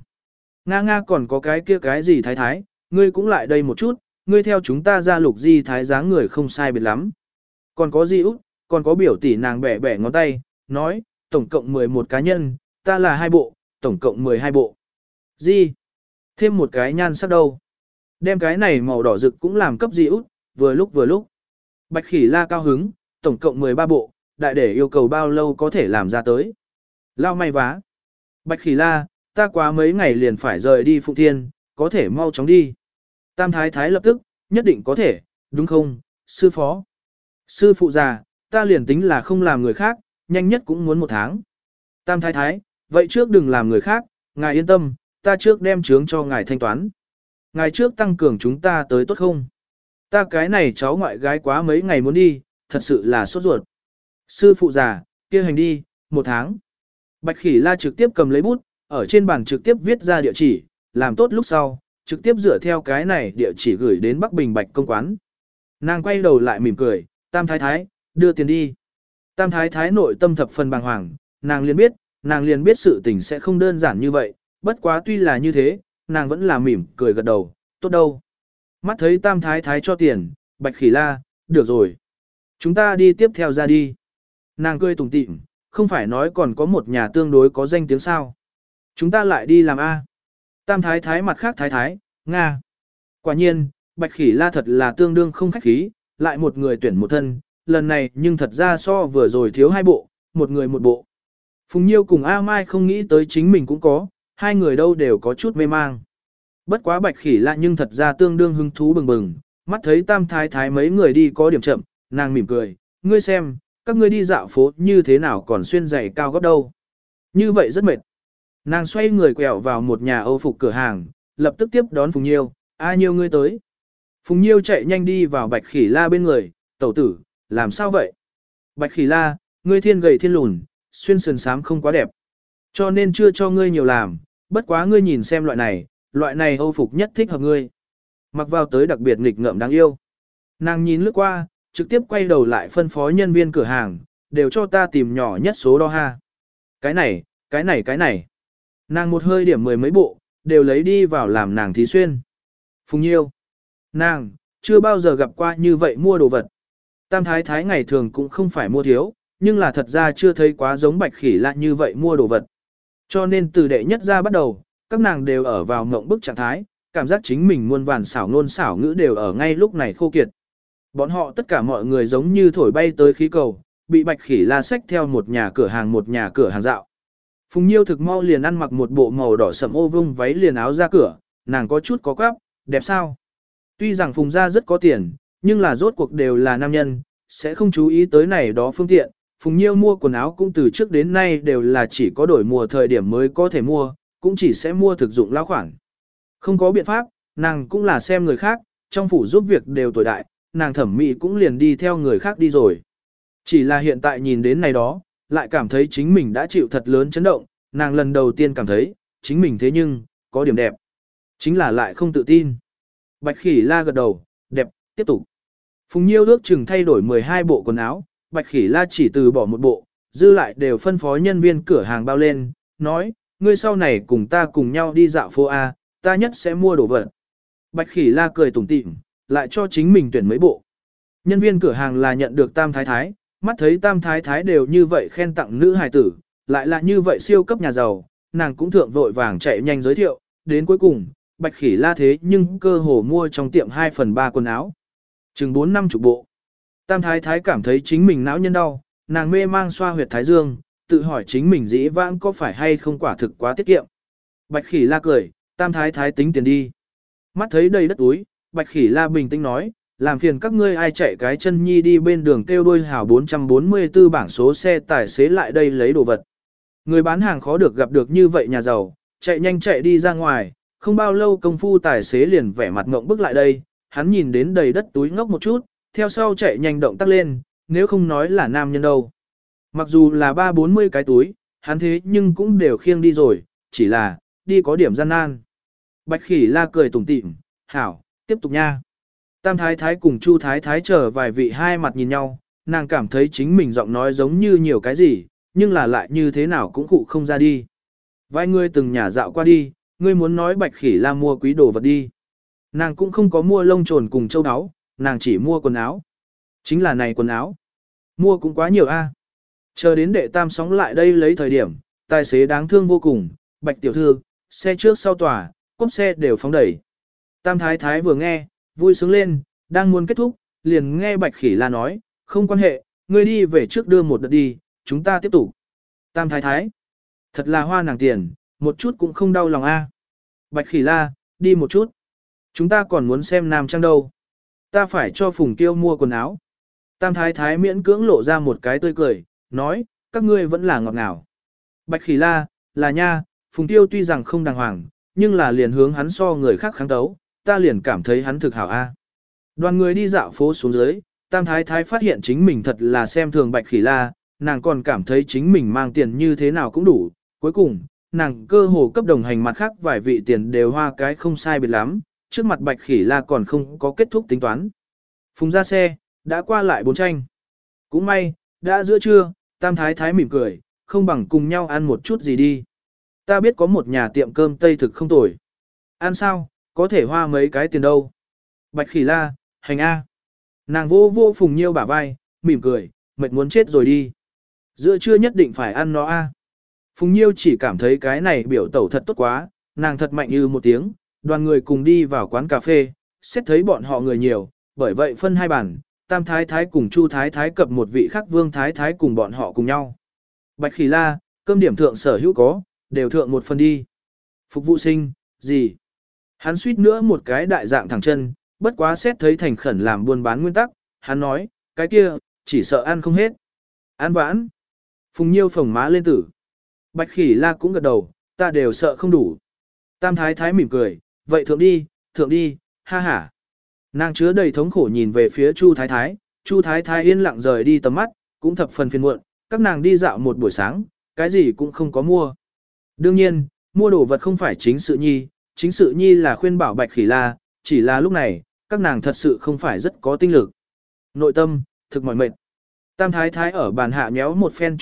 Nga còn có cái kia cái gì thái thái, ngươi cũng lại đây một chút, ngươi theo chúng ta ra lục di thái dáng người không sai biệt lắm. Còn có gì út, còn có biểu tỷ nàng bẻ ngón tay, nói, tổng cộng 11 cá nhân, ta là 2 bộ, tổng cộng 12 bộ. Gì? Thêm một cái nhan sắc đâu? Đem cái này màu đỏ rực cũng làm cấp gì út, vừa lúc vừa lúc. Bạch Khỉ La cao hứng, tổng cộng 13 bộ, đại để yêu cầu bao lâu có thể làm ra tới. Lao may vá. Bạch Khỉ La, ta quá mấy ngày liền phải rời đi Phụng Thiên, có thể mau chóng đi. Tam Thái Thái lập tức, nhất định có thể, đúng không, sư phó. Sư phụ già, ta liền tính là không làm người khác, nhanh nhất cũng muốn 1 tháng. Tam Thái Thái, vậy trước đừng làm người khác, ngài yên tâm, ta trước đem chướng cho ngài thanh toán. Ngài trước tăng cường chúng ta tới tốt không? Ta cái này cháu ngoại gái quá mấy ngày muốn đi, thật sự là sốt ruột. Sư phụ già, kia hành đi, 1 tháng. Bạch Khỉ La trực tiếp cầm lấy bút, ở trên bàn trực tiếp viết ra địa chỉ, làm tốt lúc sau, trực tiếp dựa theo cái này địa chỉ gửi đến Bắc Bình Bạch công quán. Nàng quay đầu lại mỉm cười, Tam Thái Thái, đưa tiền đi. Tam Thái Thái nội tâm thập phần bàng hoàng, nàng liền biết sự tình sẽ không đơn giản như vậy, bất quá tuy là như thế, nàng vẫn là mỉm cười gật đầu, tốt đâu. Mắt thấy Tam Thái Thái cho tiền, Bạch Khỉ La, được rồi. Chúng ta đi tiếp theo ra đi. Nàng cười tủm tỉm, không phải nói còn có một nhà tương đối có danh tiếng sao. Chúng ta lại đi làm A. Tam Thái Thái mặt khác Thái Thái, Nga. Quả nhiên, Bạch Khỉ La thật là tương đương không khách khí, lại một người tuyển một thân, lần này nhưng thật ra so vừa rồi thiếu 2 bộ, một người một bộ. Phùng Nhiêu cùng A Mai không nghĩ tới chính mình cũng có, 2 người đâu đều có chút mê mang. Bất quá Bạch Khỉ La nhưng thật ra tương đương hứng thú bừng bừng, mắt thấy Tam Thái Thái mấy người đi có điểm chậm, nàng mỉm cười, ngươi xem, các ngươi đi dạo phố như thế nào còn xuyên giày cao gót đâu. Như vậy rất mệt. Nàng xoay người quẹo vào một nhà Âu phục cửa hàng, lập tức tiếp đón Phùng Nhiêu, A Nhiêu ngươi tới. Phùng Nhiêu chạy nhanh đi vào Bạch Khỉ La bên người, tẩu tử, làm sao vậy? Bạch Khỉ La, ngươi thiên gầy thiên lùn, xuyên sườn sám không quá đẹp. Cho nên chưa cho ngươi nhiều làm, bất quá ngươi nhìn xem loại này Âu phục nhất thích hợp ngươi. Mặc vào tới đặc biệt nghịch ngợm đáng yêu. Nàng nhìn lướt qua, trực tiếp quay đầu lại phân phó nhân viên cửa hàng, đều cho ta tìm nhỏ nhất số đo ha. Cái này. Nàng một hơi điểm 10 mấy bộ, đều lấy đi vào làm nàng thí xuyên. Phùng Nhiêu. Nàng, chưa bao giờ gặp qua như vậy mua đồ vật. Tam Thái Thái ngày thường cũng không phải mua thiếu, nhưng là thật ra chưa thấy quá giống Bạch Khỉ La như vậy mua đồ vật. Cho nên từ đệ nhất ra bắt đầu, các nàng đều ở vào mộng bức trạng thái, cảm giác chính mình muôn vàn xảo ngôn xảo ngữ đều ở ngay lúc này khô kiệt. Bọn họ tất cả mọi người giống như thổi bay tới khí cầu, bị Bạch Khỉ La xách theo một nhà cửa hàng dạo. Phùng Nhiêu thực mau liền ăn mặc một bộ màu đỏ sẫm ô vông váy liền áo ra cửa, nàng có chút có quáp, đẹp sao? Tuy rằng Phùng gia rất có tiền, nhưng là rốt cuộc đều là nam nhân, sẽ không chú ý tới này đó phương tiện. Phùng Nhiêu mua quần áo cũng từ trước đến nay đều là chỉ có đổi mùa thời điểm mới có thể mua, cũng chỉ sẽ mua thực dụng lão khoản. Không có biện pháp, nàng cũng là xem người khác, trong phủ giúp việc đều tuổi đại, nàng thẩm mỹ cũng liền đi theo người khác đi rồi. Chỉ là hiện tại nhìn đến này đó, lại cảm thấy chính mình đã chịu thật lớn chấn động, nàng lần đầu tiên cảm thấy, chính mình thế nhưng, có điểm đẹp. Chính là lại không tự tin. Bạch Khỉ La gật đầu, đẹp, tiếp tục. Phùng Nhiêu ước chừng thay đổi 12 bộ quần áo, Bạch Khỉ La chỉ từ bỏ một bộ, dư lại đều phân phó nhân viên cửa hàng bao lên, nói, ngươi sau này cùng ta cùng nhau đi dạo phố A, ta nhất sẽ mua đồ vật. Bạch Khỉ La cười tủm tỉm, lại cho chính mình tuyển mấy bộ. Nhân viên cửa hàng là nhận được Tam Thái Thái, mắt thấy Tam Thái Thái đều như vậy khen tặng nữ hài tử, lại là như vậy siêu cấp nhà giàu, nàng cũng thượng vội vàng chạy nhanh giới thiệu, đến cuối cùng, Bạch Khỉ La thế nhưng cơ hồ mua trong tiệm 2/3 quần áo. Chừng 4-50 bộ. Tam Thái Thái cảm thấy chính mình não nhân đau, nàng mê mang xoa huyệt thái dương, tự hỏi chính mình dĩ vãng có phải hay không quả thực quá tiết kiệm. Bạch Khỉ La cười, Tam Thái Thái tính tiền đi. Mắt thấy đầy đất túi, Bạch Khỉ La bình tĩnh nói, làm phiền các ngươi ai chạy cái chân nhi đi bên đường kêu đôi hào 444 bảng số xe tài xế lại đây lấy đồ vật. Người bán hàng khó được gặp được như vậy nhà giàu, chạy nhanh chạy đi ra ngoài, không bao lâu công phu tài xế liền vẻ mặt ngộng bức lại đây, hắn nhìn đến đầy đất túi ngốc một chút, theo sau chạy nhanh động tác lên, nếu không nói là nam nhân đâu. Mặc dù là 30-40 cái túi, hắn thế nhưng cũng đều khiêng đi rồi, chỉ là, đi có điểm gian nan. Bạch Khỉ La cười tủm tỉm, hảo, tiếp tục nha. Tam Thái Thái cùng Chu Thái Thái chờ vài vị hai mặt nhìn nhau, nàng cảm thấy chính mình giọng nói giống như nhiều cái gì, nhưng là lại như thế nào cũng cụ không ra đi. Vài người từng nhà dạo qua đi, ngươi muốn nói Bạch Khỉ La mua quý đồ vật đi. Nàng cũng không có mua lông trồn cùng châu áo, nàng chỉ mua quần áo. Chính là này quần áo. Mua cũng quá nhiều a. Chờ đến đệ tam sóng lại đây lấy thời điểm, tài xế đáng thương vô cùng, Bạch tiểu thư, xe trước sau tòa, cốp xe đều phóng đẩy. Tam thái thái vừa nghe, vui sướng lên, đang muốn kết thúc, liền nghe Bạch Khỉ La nói, không quan hệ, ngươi đi về trước đưa một đợt đi, chúng ta tiếp tục. Tam thái thái, thật là hoa nàng tiền, một chút cũng không đau lòng a. Bạch Khỉ La, đi một chút. Chúng ta còn muốn xem nam trang đâu. Ta phải cho Phùng Tiêu mua quần áo. Tam thái thái miễn cưỡng lộ ra một cái tươi cười, nói, các ngươi vẫn là ngọt ngào. Bạch Khỉ La, là nha, Phùng Tiêu tuy rằng không đàng hoàng, nhưng là liền hướng hắn so người khác kháng đấu, ta liền cảm thấy hắn thực hảo a. Đoàn người đi dạo phố xuống dưới, Tam thái thái phát hiện chính mình thật là xem thường Bạch Khỉ La, nàng còn cảm thấy chính mình mang tiền như thế nào cũng đủ. Cuối cùng, nàng cơ hồ cấp đồng hành mặt khác vài vị tiền đều hoa cái không sai biệt lắm, trước mặt Bạch Khỉ La còn không có kết thúc tính toán. Phùng ra xe, đã qua lại 4 tranh. Cũng may, đã giữa trưa, Tam thái thái mỉm cười, không bằng cùng nhau ăn một chút gì đi. Ta biết có một nhà tiệm cơm Tây thực không tồi. Ăn sao, có thể hoa mấy cái tiền đâu. Bạch Khỉ La, hành A. Nàng vô vô Phùng Nhiêu bả vai, mỉm cười, mệt muốn chết rồi đi. Giữa trưa nhất định phải ăn nó A. Phùng Nhiêu chỉ cảm thấy cái này biểu tẩu thật tốt quá, nàng thật mạnh như một tiếng, đoàn người cùng đi vào quán cà phê, xét thấy bọn họ người nhiều, bởi vậy phân hai bàn, Tam thái thái cùng Chu thái thái cập một vị khác Vương thái thái cùng bọn họ cùng nhau. Bạch Khỉ La, cơm điểm thượng sở hữu có, đều thượng một phần đi. Phục vụ sinh, gì? Hắn suýt nữa một cái đại dạng thẳng chân, bất quá xét thấy thành khẩn làm buôn bán nguyên tắc, hắn nói, cái kia, chỉ sợ ăn không hết. Ăn vãn. Phùng Nhiêu phồng má lên tử. Bạch Khỉ La cũng gật đầu, ta đều sợ không đủ. Tam thái thái mỉm cười, vậy thượng đi, ha ha. Nàng chứa đầy thống khổ nhìn về phía Chu thái thái, Chu thái thái yên lặng rời đi tầm mắt, cũng thập phần phiền muộn, các nàng đi dạo một buổi sáng, cái gì cũng không có mua. Đương nhiên, mua đồ vật không phải chính sự nhi là khuyên bảo Bạch Khỉ La, chỉ là lúc này, các nàng thật sự không phải rất có tinh lực. Nội tâm, thực mỏi mệt. Tam thái thái ở bàn hạ nhéo một phen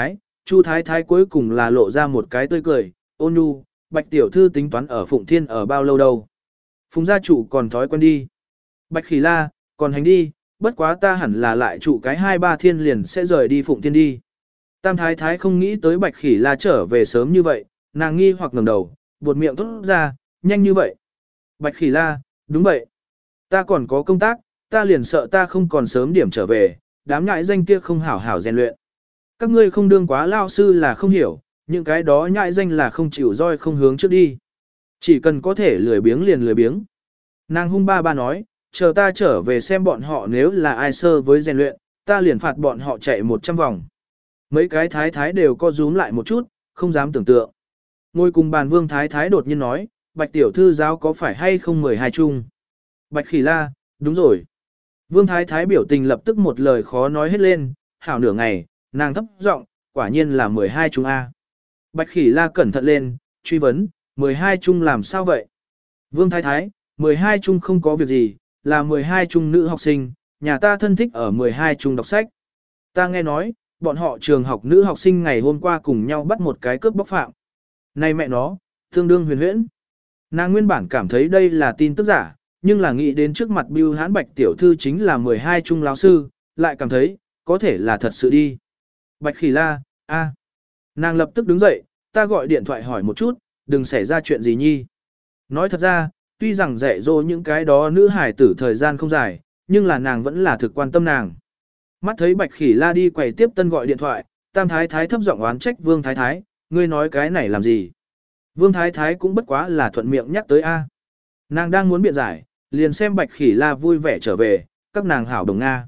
Chu thái thái cuối cùng là lộ ra một cái tươi cười, ôn nhu, Bạch tiểu thư tính toán ở Phụng Thiên ở bao lâu đâu. Phùng gia chủ còn thói quen đi. Bạch Khỉ La, còn hành đi, bất quá ta hẳn là lại trụ cái 2-3 thiên liền sẽ rời đi Phụng Thiên đi. Tam thái thái không nghĩ tới Bạch Khỉ La trở về sớm như vậy, nàng nghi hoặc ngẩng đầu, buột miệng thốt ra, nhanh như vậy. Bạch Khỉ La, đúng vậy. Ta còn có công tác, ta liền sợ ta không còn sớm điểm trở về, đám nhãi danh kia không hảo hảo rèn luyện. Các ngươi không đương quá lao sư là không hiểu, những cái đó nhãi danh là không chịu roi không hướng trước đi. Chỉ cần có thể lười biếng liền lười biếng. Nàng hung ba nói, chờ ta trở về xem bọn họ nếu là ai sơ với rèn luyện, ta liền phạt bọn họ chạy 100 vòng. Mấy cái thái thái đều co rúm lại một chút, không dám tưởng tượng. Ngồi cùng bàn Vương thái thái đột nhiên nói, Bạch tiểu thư giáo có phải hay không 12 chung? Bạch Khỉ La, đúng rồi. Vương thái thái biểu tình lập tức một lời khó nói hết lên, hảo nửa ngày, nàng thấp giọng, quả nhiên là 12 chung A. Bạch Khỉ La cẩn thận lên, truy vấn, 12 chung làm sao vậy? Vương thái thái, 12 chung không có việc gì, là 12 chung nữ học sinh, nhà ta thân thích ở 12 chung đọc sách. Ta nghe nói, bọn họ trường học nữ học sinh ngày hôm qua cùng nhau bắt một cái cướp bóc phạm. Này mẹ nó, tương đương huyền huyễn. Nàng nguyên bản cảm thấy đây là tin tức giả, nhưng là nghĩ đến trước mặt Bưu Hán Bạch tiểu thư chính là 12 trung lão sư, lại cảm thấy, có thể là thật sự đi. Bạch Khỉ La, a. Nàng lập tức đứng dậy, ta gọi điện thoại hỏi một chút, đừng xảy ra chuyện gì nhi. Nói thật ra, tuy rằng dạy dỗ những cái đó nữ hải tử thời gian không dài, nhưng là nàng vẫn là thực quan tâm nàng. Mắt thấy Bạch Khỉ La đi quầy tiếp tân gọi điện thoại, Tam thái thái thấp giọng oán trách Vương thái thái, ngươi nói cái này làm gì? Vương thái thái cũng bất quá là thuận miệng nhắc tới a. Nàng đang muốn biện giải, liền xem Bạch Khỉ La vui vẻ trở về, các nàng hảo đồng Nga.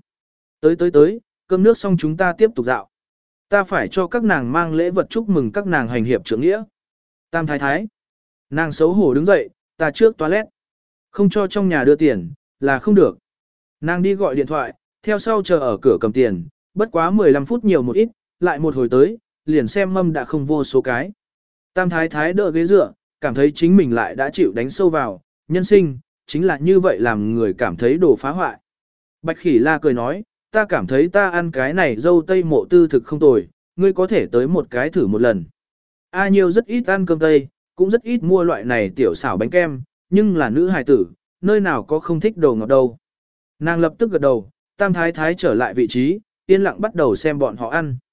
Tới, cơm nước xong chúng ta tiếp tục dạo. Ta phải cho các nàng mang lễ vật chúc mừng các nàng hành hiệp trưởng nghĩa. Tam thái thái. Nàng xấu hổ đứng dậy, ta trước toilet. Không cho trong nhà đưa tiền, là không được. Nàng đi gọi điện thoại, theo sau chờ ở cửa cầm tiền, bất quá 15 phút nhiều một ít, lại một hồi tới, liền xem mâm đã không vô số cái. Tam thái thái đỡ ghế dựa, cảm thấy chính mình lại đã chịu đánh sâu vào, nhân sinh, chính là như vậy làm người cảm thấy đồ phá hoại. Bạch Khỉ La cười nói, ta cảm thấy ta ăn cái này dâu tây mộ tư thực không tồi, ngươi có thể tới một cái thử một lần. A Nhiêu rất ít ăn cơm tây, cũng rất ít mua loại này tiểu xảo bánh kem, nhưng là nữ hài tử, nơi nào có không thích đồ ngọt đâu. Nàng lập tức gật đầu, Tam thái thái trở lại vị trí, yên lặng bắt đầu xem bọn họ ăn.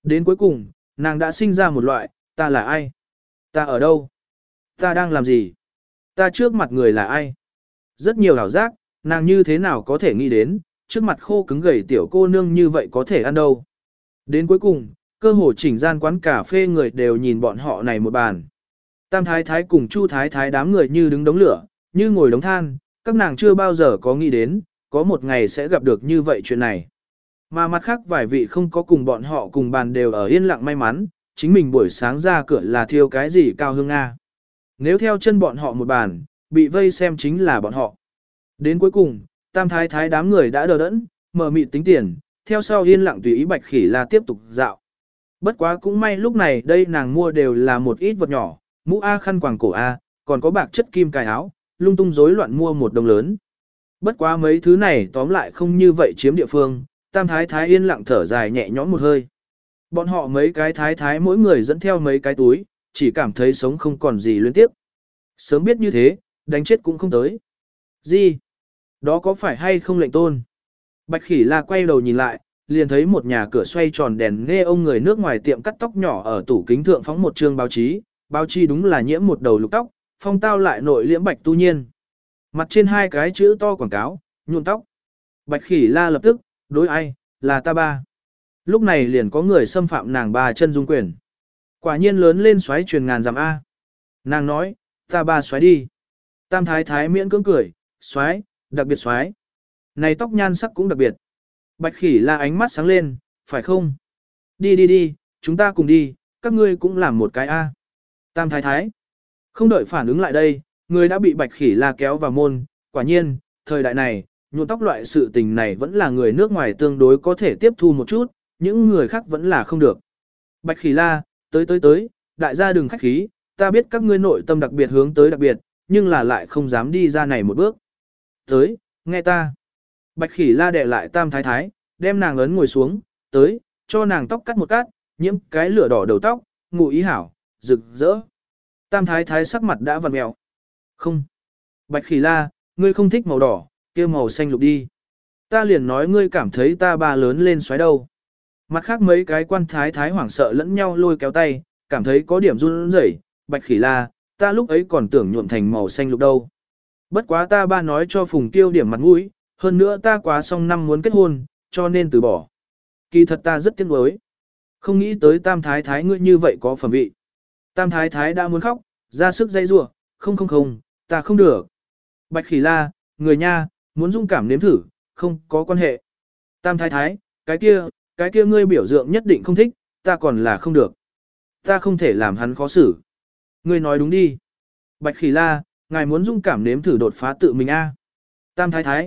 Đến cuối cùng, nàng đã sinh ra một loại, ta là ai? Ta ở đâu? Ta đang làm gì? Ta trước mặt người là ai? Rất nhiều ảo giác, nàng như thế nào có thể nghĩ đến, trước mặt khô cứng gầy tiểu cô nương như vậy có thể ăn đâu. Đến cuối cùng, cơ hồ chỉnh gian quán cà phê người đều nhìn bọn họ này một bàn. Tam thái thái cùng Chu thái thái đám người như đứng đống lửa, như ngồi đống than, các nàng chưa bao giờ có nghĩ đến, có một ngày sẽ gặp được như vậy chuyện này. Mà mặt khác vài vị không có cùng bọn họ cùng bàn đều ở yên lặng may mắn, chính mình buổi sáng ra cửa là thiêu cái gì cao hương Nga. Nếu theo chân bọn họ một bàn, bị vây xem chính là bọn họ. Đến cuối cùng, tam thái thái đám người đã đờ đẫn, mở mịt tính tiền, theo sau yên lặng tùy ý Bạch Khỉ La tiếp tục dạo. Bất quá cũng may lúc này đây nàng mua đều là một ít vật nhỏ, mũ A khăn quàng cổ A, còn có bạc chất kim cài áo, lung tung rối loạn mua một đồng lớn. Bất quá mấy thứ này tóm lại không như vậy chiếm địa phương, tam thái thái yên lặng thở dài nhẹ nhõm một hơi. Bọn họ mấy cái thái thái mỗi người dẫn theo mấy cái túi, chỉ cảm thấy sống không còn gì luyến tiếp. Sớm biết như thế, đánh chết cũng không tới. Gì? Đó có phải hay không lệnh tôn? Bạch Khỉ La quay đầu nhìn lại, liền thấy một nhà cửa xoay tròn đèn nghe ông người nước ngoài tiệm cắt tóc nhỏ ở tủ kính thượng phóng một chương báo chí đúng là nhiễm một đầu lục tóc, phong tao lại nội liễm Bạch Tu Nhiên. Mặt trên hai cái chữ to quảng cáo, nhuộm tóc. Bạch Khỉ La lập tức, đối ai, là ta ba. Lúc này liền có người xâm phạm nàng ba chân dung quyền. Quả nhiên lớn lên xoáy truyền ngàn dặm A. Nàng nói, ta ba xoáy đi. Tam thái thái miễn cưỡng cười, xoáy, đặc biệt xoáy. Này tóc nhan sắc cũng đặc biệt. Bạch Khỉ La ánh mắt sáng lên, phải không? Đi đi đi, chúng ta cùng đi, các ngươi cũng làm một cái A. Tam thái thái. Không đợi phản ứng lại đây, người đã bị Bạch Khỉ La kéo vào môn. Quả nhiên, thời đại này, nhuộm tóc loại sự tình này vẫn là người nước ngoài tương đối có thể tiếp thu một chút, những người khác vẫn là không được. Bạch Khỉ La, tới, đại gia đừng khách khí, ta biết các ngươi nội tâm đặc biệt hướng tới đặc biệt, nhưng là lại không dám đi ra này một bước. Tới, nghe ta. Bạch Khỉ La đè lại tam thái thái, đem nàng ấn ngồi xuống, tới, cho nàng tóc cắt một cắt, nhiễm cái lửa đỏ đầu tóc, ngụ ý hảo, rực rỡ. Tam thái thái sắc mặt đã vặn mèo. Không. Bạch Khỉ La, ngươi không thích màu đỏ, kia màu xanh lục đi. Ta liền nói ngươi cảm thấy ta ba lớn lên xoáy đâu. Mặt khác mấy cái quan thái thái hoảng sợ lẫn nhau lôi kéo tay, cảm thấy có điểm run rẩy. Bạch Khỉ La, ta lúc ấy còn tưởng nhuộm thành màu xanh lục đâu. Bất quá ta ba nói cho Phùng Tiêu điểm mặt mũi, hơn nữa ta quá xong năm muốn kết hôn, cho nên từ bỏ. Kỳ thật ta rất tiếc nuối. Không nghĩ tới tam thái thái ngươi như vậy có phẩm vị. Tam thái thái đã muốn khóc, ra sức dây rủa, không, ta không được. Bạch Khỉ La, người nha, muốn dung cảm nếm thử, không có quan hệ. Tam thái thái, cái kia ngươi biểu tượng nhất định không thích, ta còn là không được. Ta không thể làm hắn khó xử. Ngươi nói đúng đi. Bạch Khỉ La, ngài muốn dung cảm nếm thử đột phá tự mình a. Tam thái thái,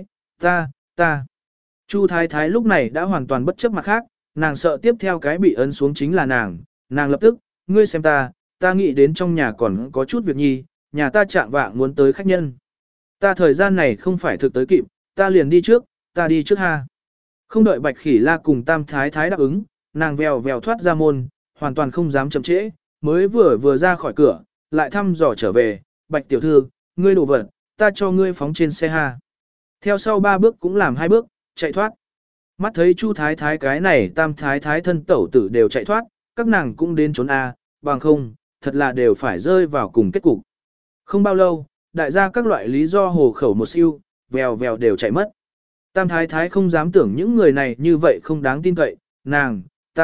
ta. Chu thái thái lúc này đã hoàn toàn bất chấp mặt khác, nàng sợ tiếp theo cái bị ấn xuống chính là nàng lập tức, ngươi xem ta nghĩ đến trong nhà còn có chút việc nhi, nhà ta chạm vạng muốn tới khách nhân. Ta thời gian này không phải thực tới kịp, ta liền đi trước, ta đi trước ha. Không đợi Bạch Khỉ La cùng tam thái thái đáp ứng, nàng vèo thoát ra môn, hoàn toàn không dám chậm trễ, mới vừa ra khỏi cửa, lại thăm dò trở về, Bạch tiểu thư, ngươi đồ vật, ta cho ngươi phóng trên xe ha. Theo sau 3 bước cũng làm 2 bước, chạy thoát. Mắt thấy Chu thái thái cái này tam thái thái thân tẩu tử đều chạy thoát, các nàng cũng đến trốn a, bằng không, thật là đều phải rơi vào cùng kết cục. Không bao lâu, đại gia các loại lý do hồ khẩu một siêu, vèo đều chạy mất. Tam thái thái không dám tưởng những người này như vậy không đáng tin cậy, nàng,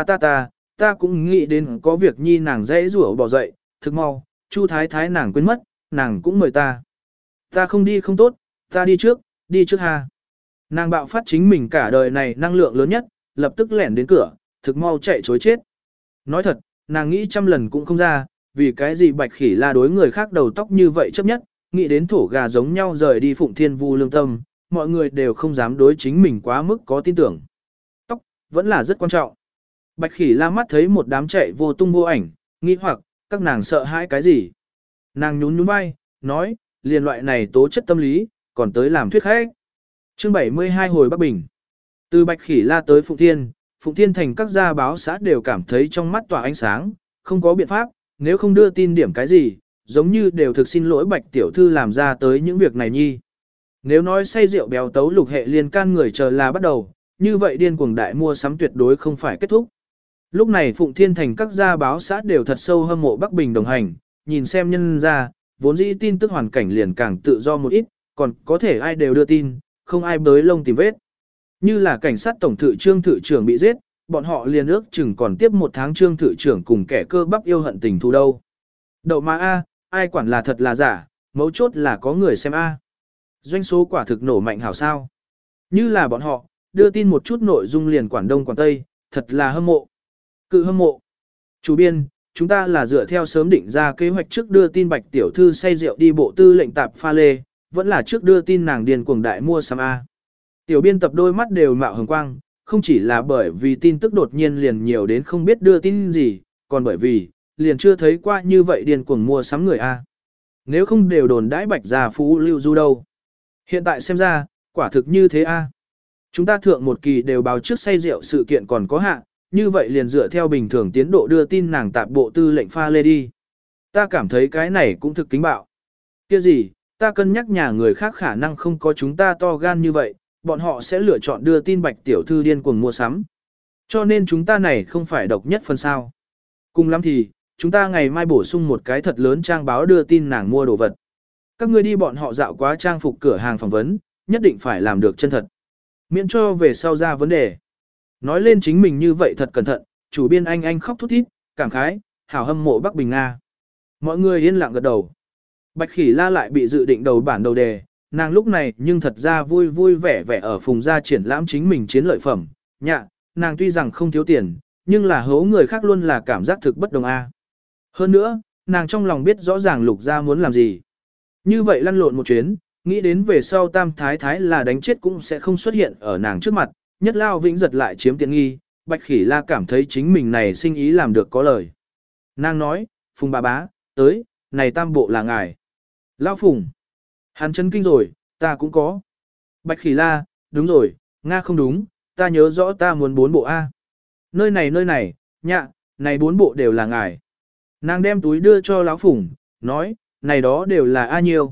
ta cũng nghĩ đến có việc nhi nàng dễ rủa bỏ dậy, thực mau, Chu thái thái nàng quên mất, nàng cũng mời ta. Ta không đi không tốt, ta đi trước ha. Nàng bạo phát chính mình cả đời này năng lượng lớn nhất, lập tức lẻn đến cửa, thực mau chạy chối chết. Nói thật, nàng nghĩ trăm lần cũng không ra, vì cái gì Bạch Khỉ La đối người khác đầu tóc như vậy chấp nhất, nghĩ đến thổ gà giống nhau rời đi Phụng Thiên Vu lương tâm, mọi người đều không dám đối chính mình quá mức có tin tưởng. Tóc, vẫn là rất quan trọng. Bạch Khỉ La mắt thấy một đám chạy vô tung vô ảnh, nghi hoặc, các nàng sợ hãi cái gì. Nàng nhún vai, nói, liền loại này tố chất tâm lý, còn tới làm thuyết khách. Chương 72 hồi Bắc Bình. Từ Bạch Khỉ La tới Phụng Thiên thành các gia báo xã đều cảm thấy trong mắt tỏa ánh sáng, không có biện pháp, nếu không đưa tin điểm cái gì, giống như đều thực xin lỗi Bạch tiểu thư làm ra tới những việc này nhi. Nếu nói say rượu béo tấu lục hệ liên can người chờ là bắt đầu, như vậy điên cuồng đại mua sắm tuyệt đối không phải kết thúc. Lúc này Phụng Thiên Thành các gia báo xã đều thật sâu hâm mộ Bắc Bình đồng hành, nhìn xem nhân ra, vốn dĩ tin tức hoàn cảnh liền càng tự do một ít, còn có thể ai đều đưa tin, không ai bới lông tìm vết. Như là cảnh sát tổng thự trương thự trưởng bị giết, bọn họ liền ước chừng còn tiếp một tháng trương thự trưởng cùng kẻ cơ bắp yêu hận tình thù đâu. Đậu mà a, ai quản là thật là giả, mấu chốt là có người xem a. Doanh số quả thực nổ mạnh hảo sao. Như là bọn họ, đưa tin một chút nội dung liền quản đông quản tây, thật là hâm mộ. Cự hâm mộ. Chủ biên, chúng ta là dựa theo sớm định ra kế hoạch trước đưa tin Bạch tiểu thư say rượu đi bộ tư lệnh tạp pha lê, vẫn là trước đưa tin nàng điền cuồng đại mua sắm A. Tiểu biên tập đôi mắt đều mạo hồng quang, không chỉ là bởi vì tin tức đột nhiên liền nhiều đến không biết đưa tin gì, còn bởi vì, liền chưa thấy qua như vậy điền cuồng mua sắm người A. Nếu không đều đồn đãi Bạch gia phú lưu du đâu. Hiện tại xem ra, quả thực như thế A. Chúng ta thượng một kỳ đều báo trước say rượu sự kiện còn có hạn, như vậy liền dựa theo bình thường tiến độ đưa tin nàng tạp bộ tư lệnh pha lê đi. Ta cảm thấy cái này cũng thực kính bạo. Kia gì, ta cân nhắc nhà người khác khả năng không có chúng ta to gan như vậy, bọn họ sẽ lựa chọn đưa tin Bạch tiểu thư điên cuồng mua sắm. Cho nên chúng ta này không phải độc nhất phần sao. Cùng lắm thì, chúng ta ngày mai bổ sung một cái thật lớn trang báo đưa tin nàng mua đồ vật. Các ngươi đi bọn họ dạo quá trang phục cửa hàng phỏng vấn, nhất định phải làm được chân thật. Miễn cho về sau ra vấn đề. Nói lên chính mình như vậy thật cẩn thận, chủ biên anh khóc thút thít, cảm khái, hảo hâm mộ Bắc Bình Nga. Mọi người yên lặng gật đầu. Bạch Khỉ La lại bị dự định đầu bản đầu đề, nàng lúc này nhưng thật ra vui vui vẻ vẻ ở phùng gia triển lãm chính mình chiến lợi phẩm. Nhạ, nàng tuy rằng không thiếu tiền, nhưng là hố người khác luôn là cảm giác thực bất đồng a. Hơn nữa, nàng trong lòng biết rõ ràng Lục gia muốn làm gì. Như vậy lăn lộn một chuyến, nghĩ đến về sau Tam Thái Thái là đánh chết cũng sẽ không xuất hiện ở nàng trước mặt, nhất lao vĩnh giật lại chiếm tiện nghi, Bạch Khỉ La cảm thấy chính mình này sinh ý làm được có lời. Nàng nói, Phùng bà bá, tới, này tam bộ là ngài. Lao Phùng, hắn chấn kinh rồi, ta cũng có. Bạch Khỉ La, đúng rồi, Nga không đúng, ta nhớ rõ ta muốn 4 bộ A. Nơi này, nhạ, này 4 bộ đều là ngài. Nàng đem túi đưa cho Lão Phùng, nói, này đó đều là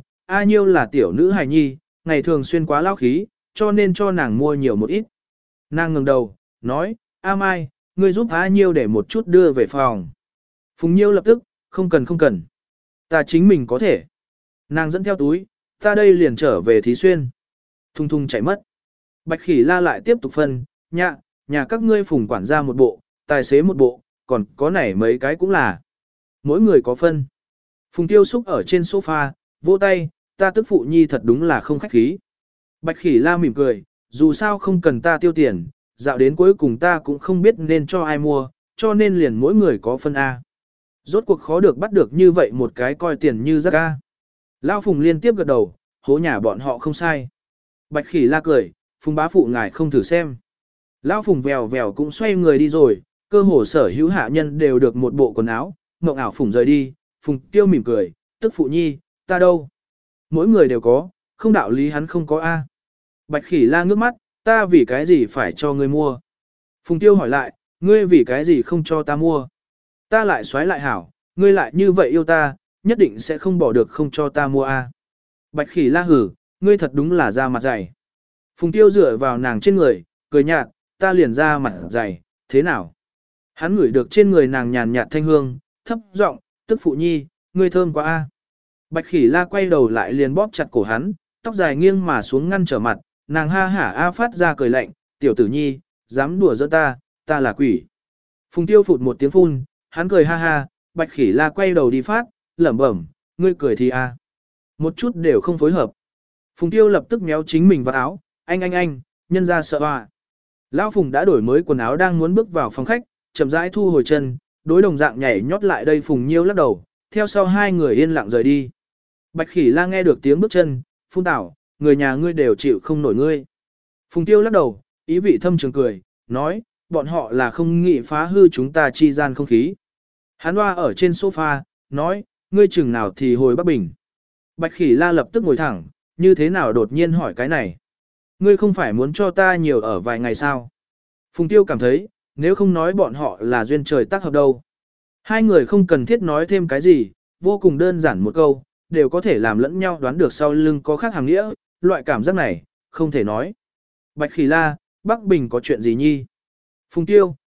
A Nhiêu là tiểu nữ hài nhi, ngày thường xuyên quá lao khí, cho nên cho nàng mua nhiều một ít. Nàng ngẩng đầu, nói, A Mai, ngươi giúp A Nhiêu để một chút đưa về phòng. Phùng Nhiêu lập tức, không cần. Ta chính mình có thể. Nàng dẫn theo túi, ta đây liền trở về Thí Xuyên. Thung thung chạy mất. Bạch Khỉ La lại tiếp tục phân, nhà các ngươi Phùng quản gia một bộ, tài xế một bộ, còn có nảy mấy cái cũng là. Mỗi người có phân. Phùng Tiêu xúc ở trên sofa, vỗ tay, ta tức phụ nhi thật đúng là không khách khí. Bạch Khỉ La mỉm cười, dù sao không cần ta tiêu tiền, dạo đến cuối cùng ta cũng không biết nên cho ai mua, cho nên liền mỗi người có phân A. Rốt cuộc khó được bắt được như vậy một cái coi tiền như rác A. Lão Phùng liên tiếp gật đầu, hố nhà bọn họ không sai. Bạch Khỉ La cười, Phùng bá phụ ngài không thử xem. Lão Phùng vèo vèo cũng xoay người đi rồi, cơ hồ sở hữu hạ nhân đều được một bộ quần áo, mộng ảo Phùng rời đi, Phùng Tiêu mỉm cười, tức phụ nhi, ta đâu? Mỗi người đều có, không đạo lý hắn không có A. Bạch Khỉ La ngước mắt, ta vì cái gì phải cho ngươi mua? Phùng Tiêu hỏi lại, ngươi vì cái gì không cho ta mua? Ta lại xoáy lại hảo, ngươi lại như vậy yêu ta, nhất định sẽ không bỏ được không cho ta mua A. Bạch Khỉ La hử, ngươi thật đúng là da mặt dày. Phùng Tiêu dựa vào nàng trên người, cười nhạt, ta liền ra mặt dày, thế nào? Hắn ngửi được trên người nàng nhàn nhạt thanh hương, thấp giọng, tức phụ nhi, ngươi thơm quá A. Bạch Khỉ La quay đầu lại liền bóp chặt cổ hắn, tóc dài nghiêng mà xuống ngăn trở mặt, nàng ha hả a phát ra cười lạnh, tiểu tử nhi, dám đùa giỡn ta là quỷ. Phùng Tiêu phụt một tiếng phun, hắn cười ha ha, Bạch Khỉ La quay đầu đi phát, lẩm bẩm, ngươi cười thì a. Một chút đều không phối hợp. Phùng Tiêu lập tức méo chính mình vào áo, anh, nhân ra sợ à. Lão Phùng đã đổi mới quần áo đang muốn bước vào phòng khách, chậm rãi thu hồi chân, đối đồng dạng nhảy nhót lại đây Phùng Nhiêu lắc đầu, theo sau hai người yên lặng rời đi. Bạch Khỉ La nghe được tiếng bước chân, phun tảo, người nhà ngươi đều chịu không nổi ngươi. Phùng Tiêu lắc đầu, ý vị thâm trường cười, nói, bọn họ là không nghĩ phá hư chúng ta chi gian không khí. Hắn hoa ở trên sofa, nói, ngươi chừng nào thì hồi Bắc Bình. Bạch Khỉ La lập tức ngồi thẳng, như thế nào đột nhiên hỏi cái này. Ngươi không phải muốn cho ta nhiều ở vài ngày sao? Phùng Tiêu cảm thấy, nếu không nói bọn họ là duyên trời tác hợp đâu. Hai người không cần thiết nói thêm cái gì, vô cùng đơn giản một câu, đều có thể làm lẫn nhau đoán được sau lưng có khác hàng nghĩa, loại cảm giác này, không thể nói. Bạch Khỉ La, Bắc Bình có chuyện gì nhi? Phùng Tiêu,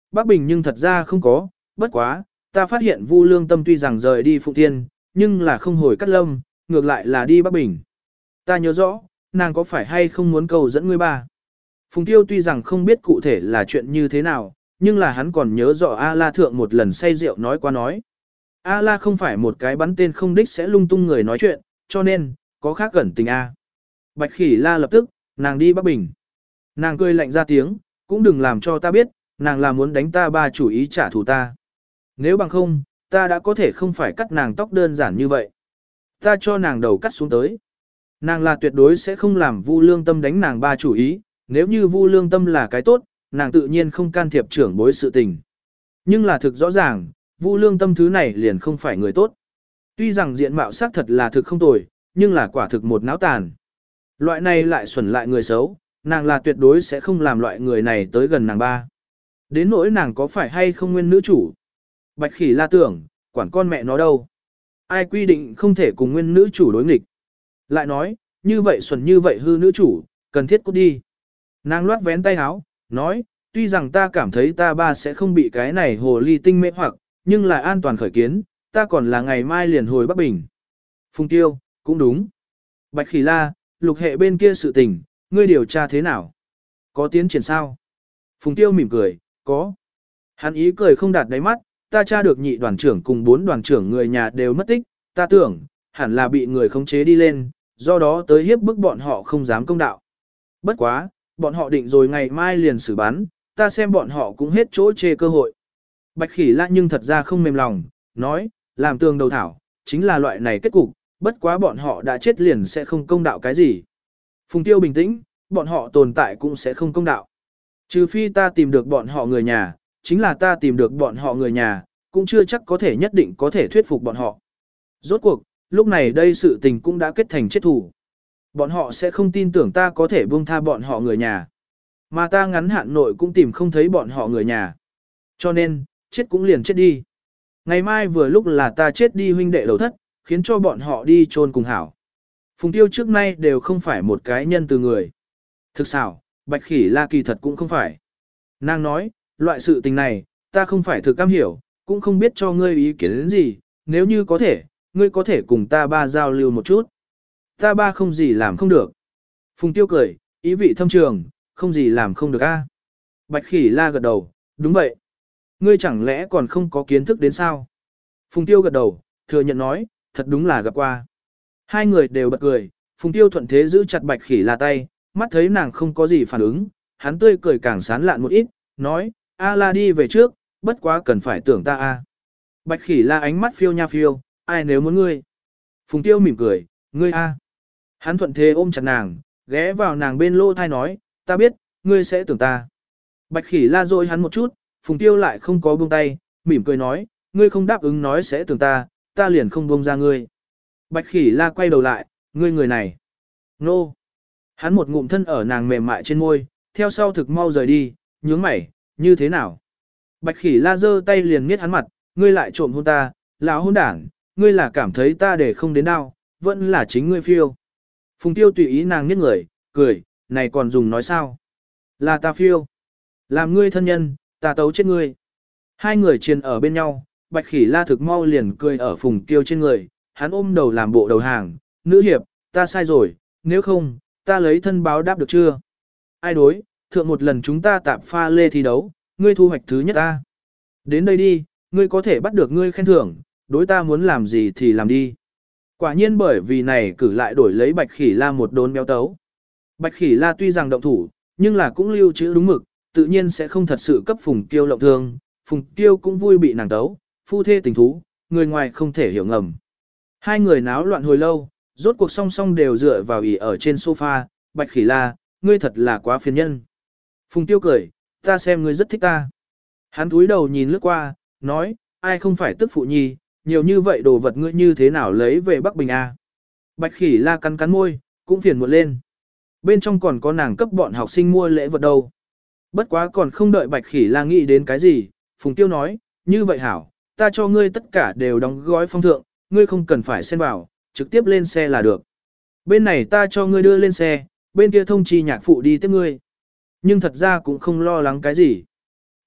Bắc Bình nhưng thật ra không có, bất quá, ta phát hiện Vu Lương Tâm tuy rằng rời đi Phụng Thiên, nhưng là không hồi Cát Lâm, ngược lại là đi Bắc Bình. Ta nhớ rõ, nàng có phải hay không muốn cầu dẫn ngươi ba? Phùng Tiêu tuy rằng không biết cụ thể là chuyện như thế nào, nhưng là hắn còn nhớ rõ A-la thượng một lần say rượu nói qua nói. A-la không phải một cái bắn tên không đích sẽ lung tung người nói chuyện, cho nên, có khác gần tình A. Bạch Khỉ La lập tức, nàng đi Bắc Bình. Nàng cười lạnh ra tiếng, cũng đừng làm cho ta biết, nàng là muốn đánh ta ba chủ ý trả thù ta. Nếu bằng không, ta đã có thể không phải cắt nàng tóc đơn giản như vậy. Ta cho nàng đầu cắt xuống tới. Nàng là tuyệt đối sẽ không làm Vu Lương Tâm đánh nàng ba chủ ý, nếu như Vu Lương Tâm là cái tốt, nàng tự nhiên không can thiệp trưởng bối sự tình. Nhưng là thực rõ ràng, Vu Lương Tâm thứ này liền không phải người tốt. Tuy rằng diện mạo xác thật là thực không tồi, nhưng là quả thực một náo tàn. Loại này lại xuẩn lại người xấu, nàng là tuyệt đối sẽ không làm loại người này tới gần nàng ba. Đến nỗi nàng có phải hay không nguyên nữ chủ. Bạch Khỉ La tưởng, quản con mẹ nó đâu. Ai quy định không thể cùng nguyên nữ chủ đối nghịch. Lại nói, như vậy xuẩn như vậy hư nữ chủ, cần thiết cút đi. Nàng loát vén tay áo, nói, tuy rằng ta cảm thấy ta ba sẽ không bị cái này hồ ly tinh mê hoặc, nhưng là an toàn khởi kiến, ta còn là ngày mai liền hồi Bắc Bình. Phùng Tiêu, cũng đúng. Bạch Khỉ La, Lục Hệ bên kia sự tình, ngươi điều tra thế nào? Có tiến triển sao? Phùng Tiêu mỉm cười, có. Hắn ý cười không đạt đáy mắt, ta tra được nhị đoàn trưởng cùng 4 đoàn trưởng người nhà đều mất tích, ta tưởng, hẳn là bị người khống chế đi lên, do đó tới hiếp bức bọn họ không dám công đạo. Bất quá, bọn họ định rồi ngày mai liền xử bắn, ta xem bọn họ cũng hết chỗ chê cơ hội. Bạch Khỉ La nhưng thật ra không mềm lòng, nói, làm tường đầu thảo, chính là loại này kết cục, bất quá bọn họ đã chết liền sẽ không công đạo cái gì. Phùng Tiêu bình tĩnh, bọn họ tồn tại cũng sẽ không công đạo. Trừ phi ta tìm được bọn họ người nhà, chính là ta tìm được bọn họ người nhà, cũng chưa chắc có thể nhất định có thể thuyết phục bọn họ. Rốt cuộc, lúc này đây sự tình cũng đã kết thành chết thủ. Bọn họ sẽ không tin tưởng ta có thể buông tha bọn họ người nhà. Mà ta ngắn hạn nội cũng tìm không thấy bọn họ người nhà. Cho nên, chết cũng liền chết đi. Ngày mai vừa lúc là ta chết đi huynh đệ đầu thất, khiến cho bọn họ đi chôn cùng hảo. Phùng Tiêu trước nay đều không phải một cái nhân từ người. Thực xảo, Bạch Khỉ La kỳ thật cũng không phải. Nàng nói, loại sự tình này, ta không phải thực cam hiểu, cũng không biết cho ngươi ý kiến đến gì, nếu như có thể, ngươi có thể cùng ta ba giao lưu một chút. Ta ba không gì làm không được. Phùng Tiêu cười, ý vị thâm trường, không gì làm không được a. Bạch Khỉ La gật đầu, đúng vậy. Ngươi chẳng lẽ còn không có kiến thức đến sao? Phùng Tiêu gật đầu, thừa nhận nói, thật đúng là gặp qua. Hai người đều bật cười, Phùng Tiêu thuận thế giữ chặt Bạch Khỉ La tay, mắt thấy nàng không có gì phản ứng, hắn tươi cười càng sán lạn một ít, nói, A La đi về trước, bất quá cần phải tưởng ta a. Bạch Khỉ La ánh mắt phiêu nha phiêu, ai nếu muốn ngươi? Phùng Tiêu mỉm cười, ngươi a. Hắn thuận thế ôm chặt nàng, ghé vào nàng bên lô thai nói, ta biết, ngươi sẽ tưởng ta. Bạch Khỉ La dội hắn một chút, Phùng Tiêu lại không có buông tay, mỉm cười nói, ngươi không đáp ứng nói sẽ tưởng ta, ta liền không buông ra ngươi. Bạch Khỉ La quay đầu lại, ngươi người này. Nô. Hắn một ngụm thân ở nàng mềm mại trên môi, theo sau thực mau rời đi, nhướng mày, như thế nào? Bạch Khỉ La giơ tay liền miết hắn mặt, ngươi lại trộm hôn ta, lão hôn đảng, ngươi là cảm thấy ta để không đến đau, vẫn là chính ngươi phiêu. Phùng Tiêu tùy ý nàng miết người, cười, này còn dùng nói sao? Là ta phiêu. Làm ngươi thân nhân, ta tấu chết ngươi. Hai người triền ở bên nhau, Bạch Khỉ La thực mau liền cười ở Phùng Tiêu trên người, hắn ôm đầu làm bộ đầu hàng, nữ hiệp, ta sai rồi, nếu không, ta lấy thân báo đáp được chưa? Ai đối, thượng một lần chúng ta tạp pha lê thi đấu, ngươi thu hoạch thứ nhất ta. Đến đây đi, ngươi có thể bắt được ngươi khen thưởng, đối ta muốn làm gì thì làm đi. Quả nhiên bởi vì này cử lại đổi lấy Bạch Khỉ La một đốn béo tấu. Bạch Khỉ La tuy rằng động thủ, nhưng là cũng lưu trữ đúng mực, tự nhiên sẽ không thật sự cấp Phùng Kiêu lộng thương. Phùng Kiêu cũng vui bị nàng tấu, phu thê tình thú, người ngoài không thể hiểu ngầm. Hai người náo loạn hồi lâu, rốt cuộc song song đều dựa vào ỉ ở trên sofa, Bạch Khỉ La, ngươi thật là quá phiền nhân. Phùng Tiêu cười, ta xem ngươi rất thích ta. Hắn cúi đầu nhìn lướt qua, nói, ai không phải tức phụ nhi, nhiều như vậy đồ vật ngươi như thế nào lấy về Bắc Bình A. Bạch Khỉ La cắn cắn môi, cũng phiền muộn lên. Bên trong còn có nàng cấp bọn học sinh mua lễ vật đâu. Bất quá còn không đợi Bạch Khỉ La nghĩ đến cái gì, Phùng Tiêu nói, như vậy hảo, ta cho ngươi tất cả đều đóng gói phong thượng, ngươi không cần phải xen vào, trực tiếp lên xe là được. Bên này ta cho ngươi đưa lên xe, bên kia thông chi nhạc phụ đi tiếp ngươi. Nhưng thật ra cũng không lo lắng cái gì.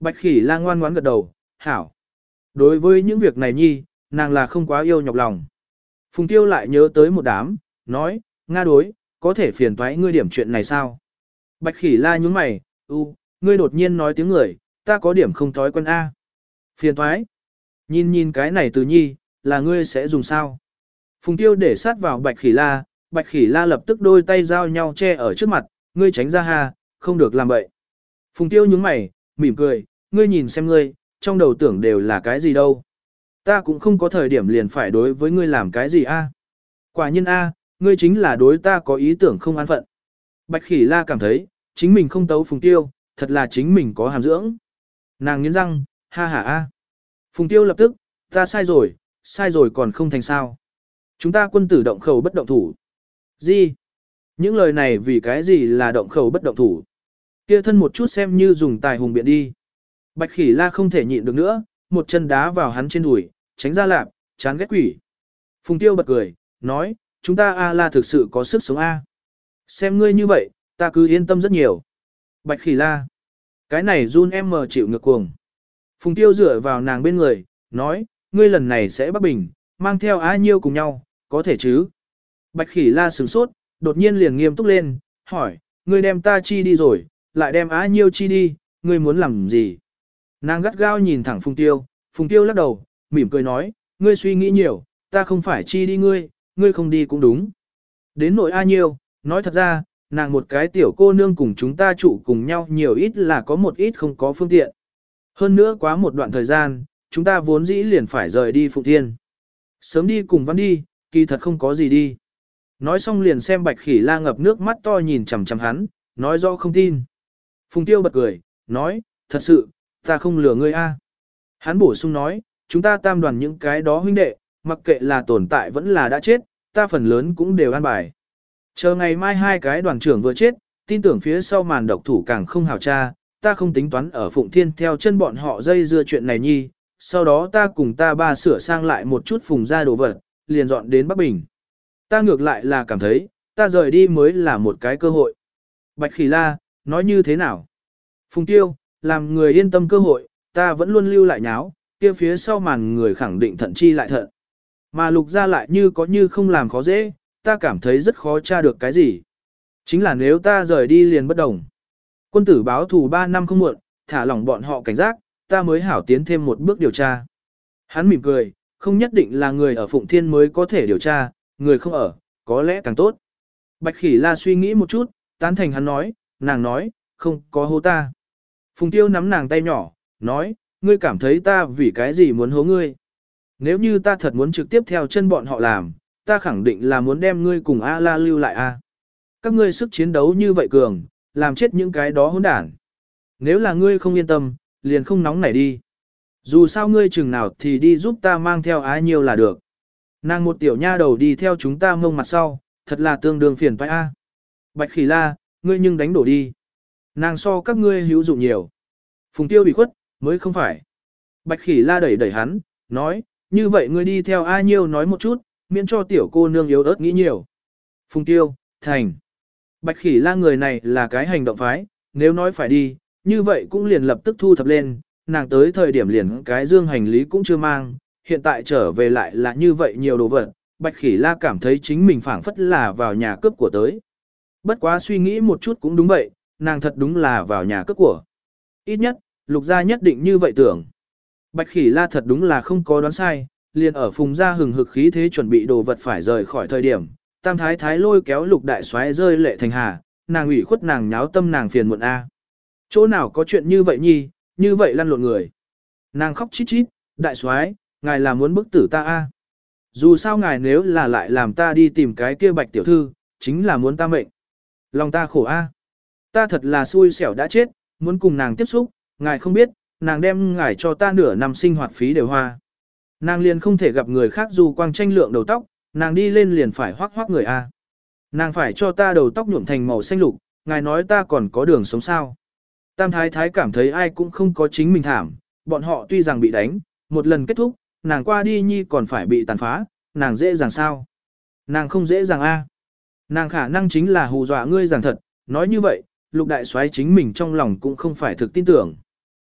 Bạch Khỉ La ngoan ngoãn gật đầu, hảo. Đối với những việc này nhi, nàng là không quá yêu nhọc lòng. Phùng Tiêu lại nhớ tới một đám, nói, Nga đối, có thể phiền toái ngươi điểm chuyện này sao? Bạch Khỉ La nhướng mày, ngươi đột nhiên nói tiếng người, ta có điểm không thói quen A. Phiền toái. Nhìn nhìn cái này từ nhi, là ngươi sẽ dùng sao? Phùng Tiêu để sát vào Bạch Khỉ La lập tức đôi tay giao nhau che ở trước mặt, ngươi tránh ra ha, không được làm vậy. Phùng Tiêu nhướng mày, mỉm cười, ngươi nhìn xem ngươi, trong đầu tưởng đều là cái gì đâu. Ta cũng không có thời điểm liền phải đối với ngươi làm cái gì a. Quả nhiên a, ngươi chính là đối ta có ý tưởng không an phận. Bạch Khỉ La cảm thấy, chính mình không tấu Phùng Tiêu, thật là chính mình có hàm dưỡng. Nàng nghiến răng, ha ha a. Phùng Tiêu lập tức, ta sai rồi còn không thành sao. Chúng ta quân tử động khẩu bất động thủ. Gì? Những lời này vì cái gì là động khẩu bất động thủ? Kia thân một chút xem như dùng tài hùng biện đi. Bạch Khỉ La không thể nhịn được nữa, một chân đá vào hắn trên đùi, tránh ra lạp, chán ghét quỷ. Phùng Tiêu bật cười, nói, chúng ta A La thực sự có sức sống A. Xem ngươi như vậy, ta cứ yên tâm rất nhiều. Bạch Khỉ La, cái này run em mờ chịu ngược cuồng. Phùng Tiêu dựa vào nàng bên người, nói, ngươi lần này sẽ Bắc Bình, mang theo A Nhiêu cùng nhau, có thể chứ? Bạch Khỉ La sửng sốt, đột nhiên liền nghiêm túc lên, hỏi, ngươi đem ta chi đi rồi, lại đem A Nhiêu chi đi, ngươi muốn làm gì? Nàng gắt gao nhìn thẳng Phùng Tiêu lắc đầu, mỉm cười nói, ngươi suy nghĩ nhiều, ta không phải chi đi ngươi không đi cũng đúng. Đến nội A Nhiêu, nói thật ra, nàng một cái tiểu cô nương cùng chúng ta trụ cùng nhau nhiều ít là có một ít không có phương tiện. Hơn nữa quá một đoạn thời gian, chúng ta vốn dĩ liền phải rời đi Phụng Thiên. Sớm đi cùng Văn đi, kỳ thật không có gì đi. Nói xong liền xem Bạch Khỉ La ngập nước mắt to nhìn chằm chằm hắn, nói rõ không tin. Phùng Tiêu bật cười, nói, thật sự, ta không lừa ngươi a. Hắn bổ sung nói, chúng ta tam đoàn những cái đó huynh đệ, mặc kệ là tồn tại vẫn là đã chết, ta phần lớn cũng đều an bài. Chờ ngày mai hai cái đoàn trưởng vừa chết, tin tưởng phía sau màn độc thủ càng không hào tra, ta không tính toán ở Phụng Thiên theo chân bọn họ dây dưa chuyện này nhi, sau đó ta cùng ta ba sửa sang lại một chút phùng ra đồ vật, liền dọn đến Bắc Bình. Ta ngược lại là cảm thấy, ta rời đi mới là một cái cơ hội. Bạch Khỉ La, nói như thế nào? Phùng Tiêu, làm người yên tâm cơ hội, ta vẫn luôn lưu lại nháo, kia phía sau màn người khẳng định thận chi lại thận. Mà Lục gia lại như có như không làm khó dễ, ta cảm thấy rất khó tra được cái gì. Chính là nếu ta rời đi liền bất đồng. Quân tử báo thù 3 năm không muộn, thả lỏng bọn họ cảnh giác, ta mới hảo tiến thêm một bước điều tra. Hắn mỉm cười, không nhất định là người ở Phụng Thiên mới có thể điều tra, người không ở, có lẽ càng tốt. Bạch Khỉ La suy nghĩ một chút, tán thành hắn nói, nàng nói, không có hô ta. Phùng Tiêu nắm nàng tay nhỏ, nói, ngươi cảm thấy ta vì cái gì muốn hố ngươi. Nếu như ta thật muốn trực tiếp theo chân bọn họ làm, ta khẳng định là muốn đem ngươi cùng A La lưu lại A. Các ngươi sức chiến đấu như vậy cường, làm chết những cái đó hỗn đản. Nếu là ngươi không yên tâm, liền không nóng nảy đi. Dù sao ngươi chừng nào thì đi giúp ta mang theo Á Nhiêu là được. Nàng một tiểu nha đầu đi theo chúng ta mông mặt sau, thật là tương đương phiền toái A. Bạch Khỉ La, ngươi nhưng đánh đổ đi. Nàng so các ngươi hữu dụng nhiều. Phùng Tiêu bị khuất, mới không phải. Bạch Khỉ La đẩy đẩy hắn, nói, như vậy ngươi đi theo A Nhiêu nói một chút, miễn cho tiểu cô nương yếu ớt nghĩ nhiều. Phùng Tiêu, thành. Bạch Khỉ La người này là cái hành động phái, nếu nói phải đi, như vậy cũng liền lập tức thu thập lên, nàng tới thời điểm liền cái dương hành lý cũng chưa mang, hiện tại trở về lại là như vậy nhiều đồ vật, Bạch Khỉ La cảm thấy chính mình phảng phất là vào nhà cướp của tới. Bất quá suy nghĩ một chút cũng đúng vậy, nàng thật đúng là vào nhà cướp của. Ít nhất, Lục gia nhất định như vậy tưởng. Bạch Khỉ La thật đúng là không có đoán sai, liền ở Phùng gia hừng hực khí thế chuẩn bị đồ vật phải rời khỏi thời điểm, Tam Thái Thái lôi kéo Lục đại soái rơi lệ thành hà, nàng ủy khuất nàng nháo tâm nàng phiền muộn a. Chỗ nào có chuyện như vậy nhi, như vậy lăn lộn người. Nàng khóc chít chít, đại soái, ngài là muốn bức tử ta a. Dù sao ngài nếu là lại làm ta đi tìm cái kia Bạch tiểu thư, chính là muốn ta mệnh. Lòng ta khổ a. Ta thật là xui xẻo đã chết, muốn cùng nàng tiếp xúc, ngài không biết, nàng đem ngài cho ta nửa năm sinh hoạt phí đều hoa. Nàng liền không thể gặp người khác dù quang tranh lượng đầu tóc, nàng đi lên liền phải hoác hoác người a. Nàng phải cho ta đầu tóc nhuộm thành màu xanh lục, ngài nói ta còn có đường sống sao. Tam Thái Thái cảm thấy ai cũng không có chính mình thảm, bọn họ tuy rằng bị đánh, một lần kết thúc, nàng qua đi nhi còn phải bị tàn phá, nàng dễ dàng sao? Nàng không dễ dàng a. Nàng khả năng chính là hù dọa ngươi rằng thật, nói như vậy, Lục đại soái chính mình trong lòng cũng không phải thực tin tưởng.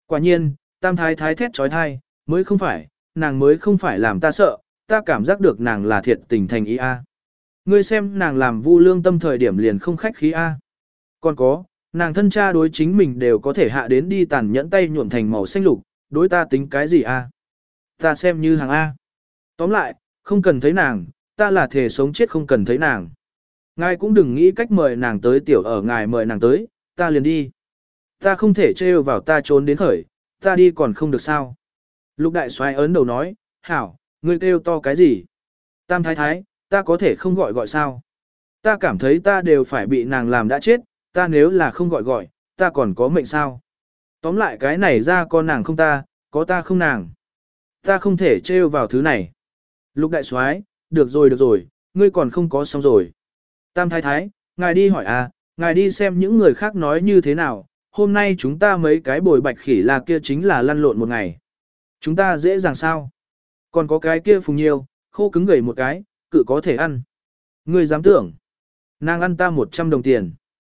Quả nhiên, tam thái thái thét trói thai, mới không phải, nàng mới không phải làm ta sợ, ta cảm giác được nàng là thiệt tình thành ý a. Ngươi xem nàng làm Vu Lương Tâm thời điểm liền không khách khí a. Còn có, nàng thân cha đối chính mình đều có thể hạ đến đi tàn nhẫn tay nhuộm thành màu xanh lục, đối ta tính cái gì a? Ta xem như hàng A. Tóm lại, không cần thấy nàng, ta là thể sống chết không cần thấy nàng. Ngài cũng đừng nghĩ cách mời nàng tới tiểu ở ngài mời nàng tới, ta liền đi. Ta không thể trêu vào ta trốn đến khởi, ta đi còn không được sao. Lục đại soái ấn đầu nói, hảo, ngươi kêu to cái gì? Tam thái thái, ta có thể không gọi gọi sao? Ta cảm thấy ta đều phải bị nàng làm đã chết, ta nếu là không gọi gọi, ta còn có mệnh sao? Tóm lại cái này ra có nàng không ta, có ta không nàng. Ta không thể trêu vào thứ này. Lục đại soái, được rồi, ngươi còn không có xong rồi. Tam thái thái, ngài đi hỏi à, ngài đi xem những người khác nói như thế nào, hôm nay chúng ta mấy cái bồi bạch khỉ là kia chính là lăn lộn một ngày. Chúng ta dễ dàng sao? Còn có cái kia Phùng Nhiêu, khô cứng gầy một cái, cự có thể ăn. Ngươi dám tưởng, nàng ăn ta 100 đồng tiền.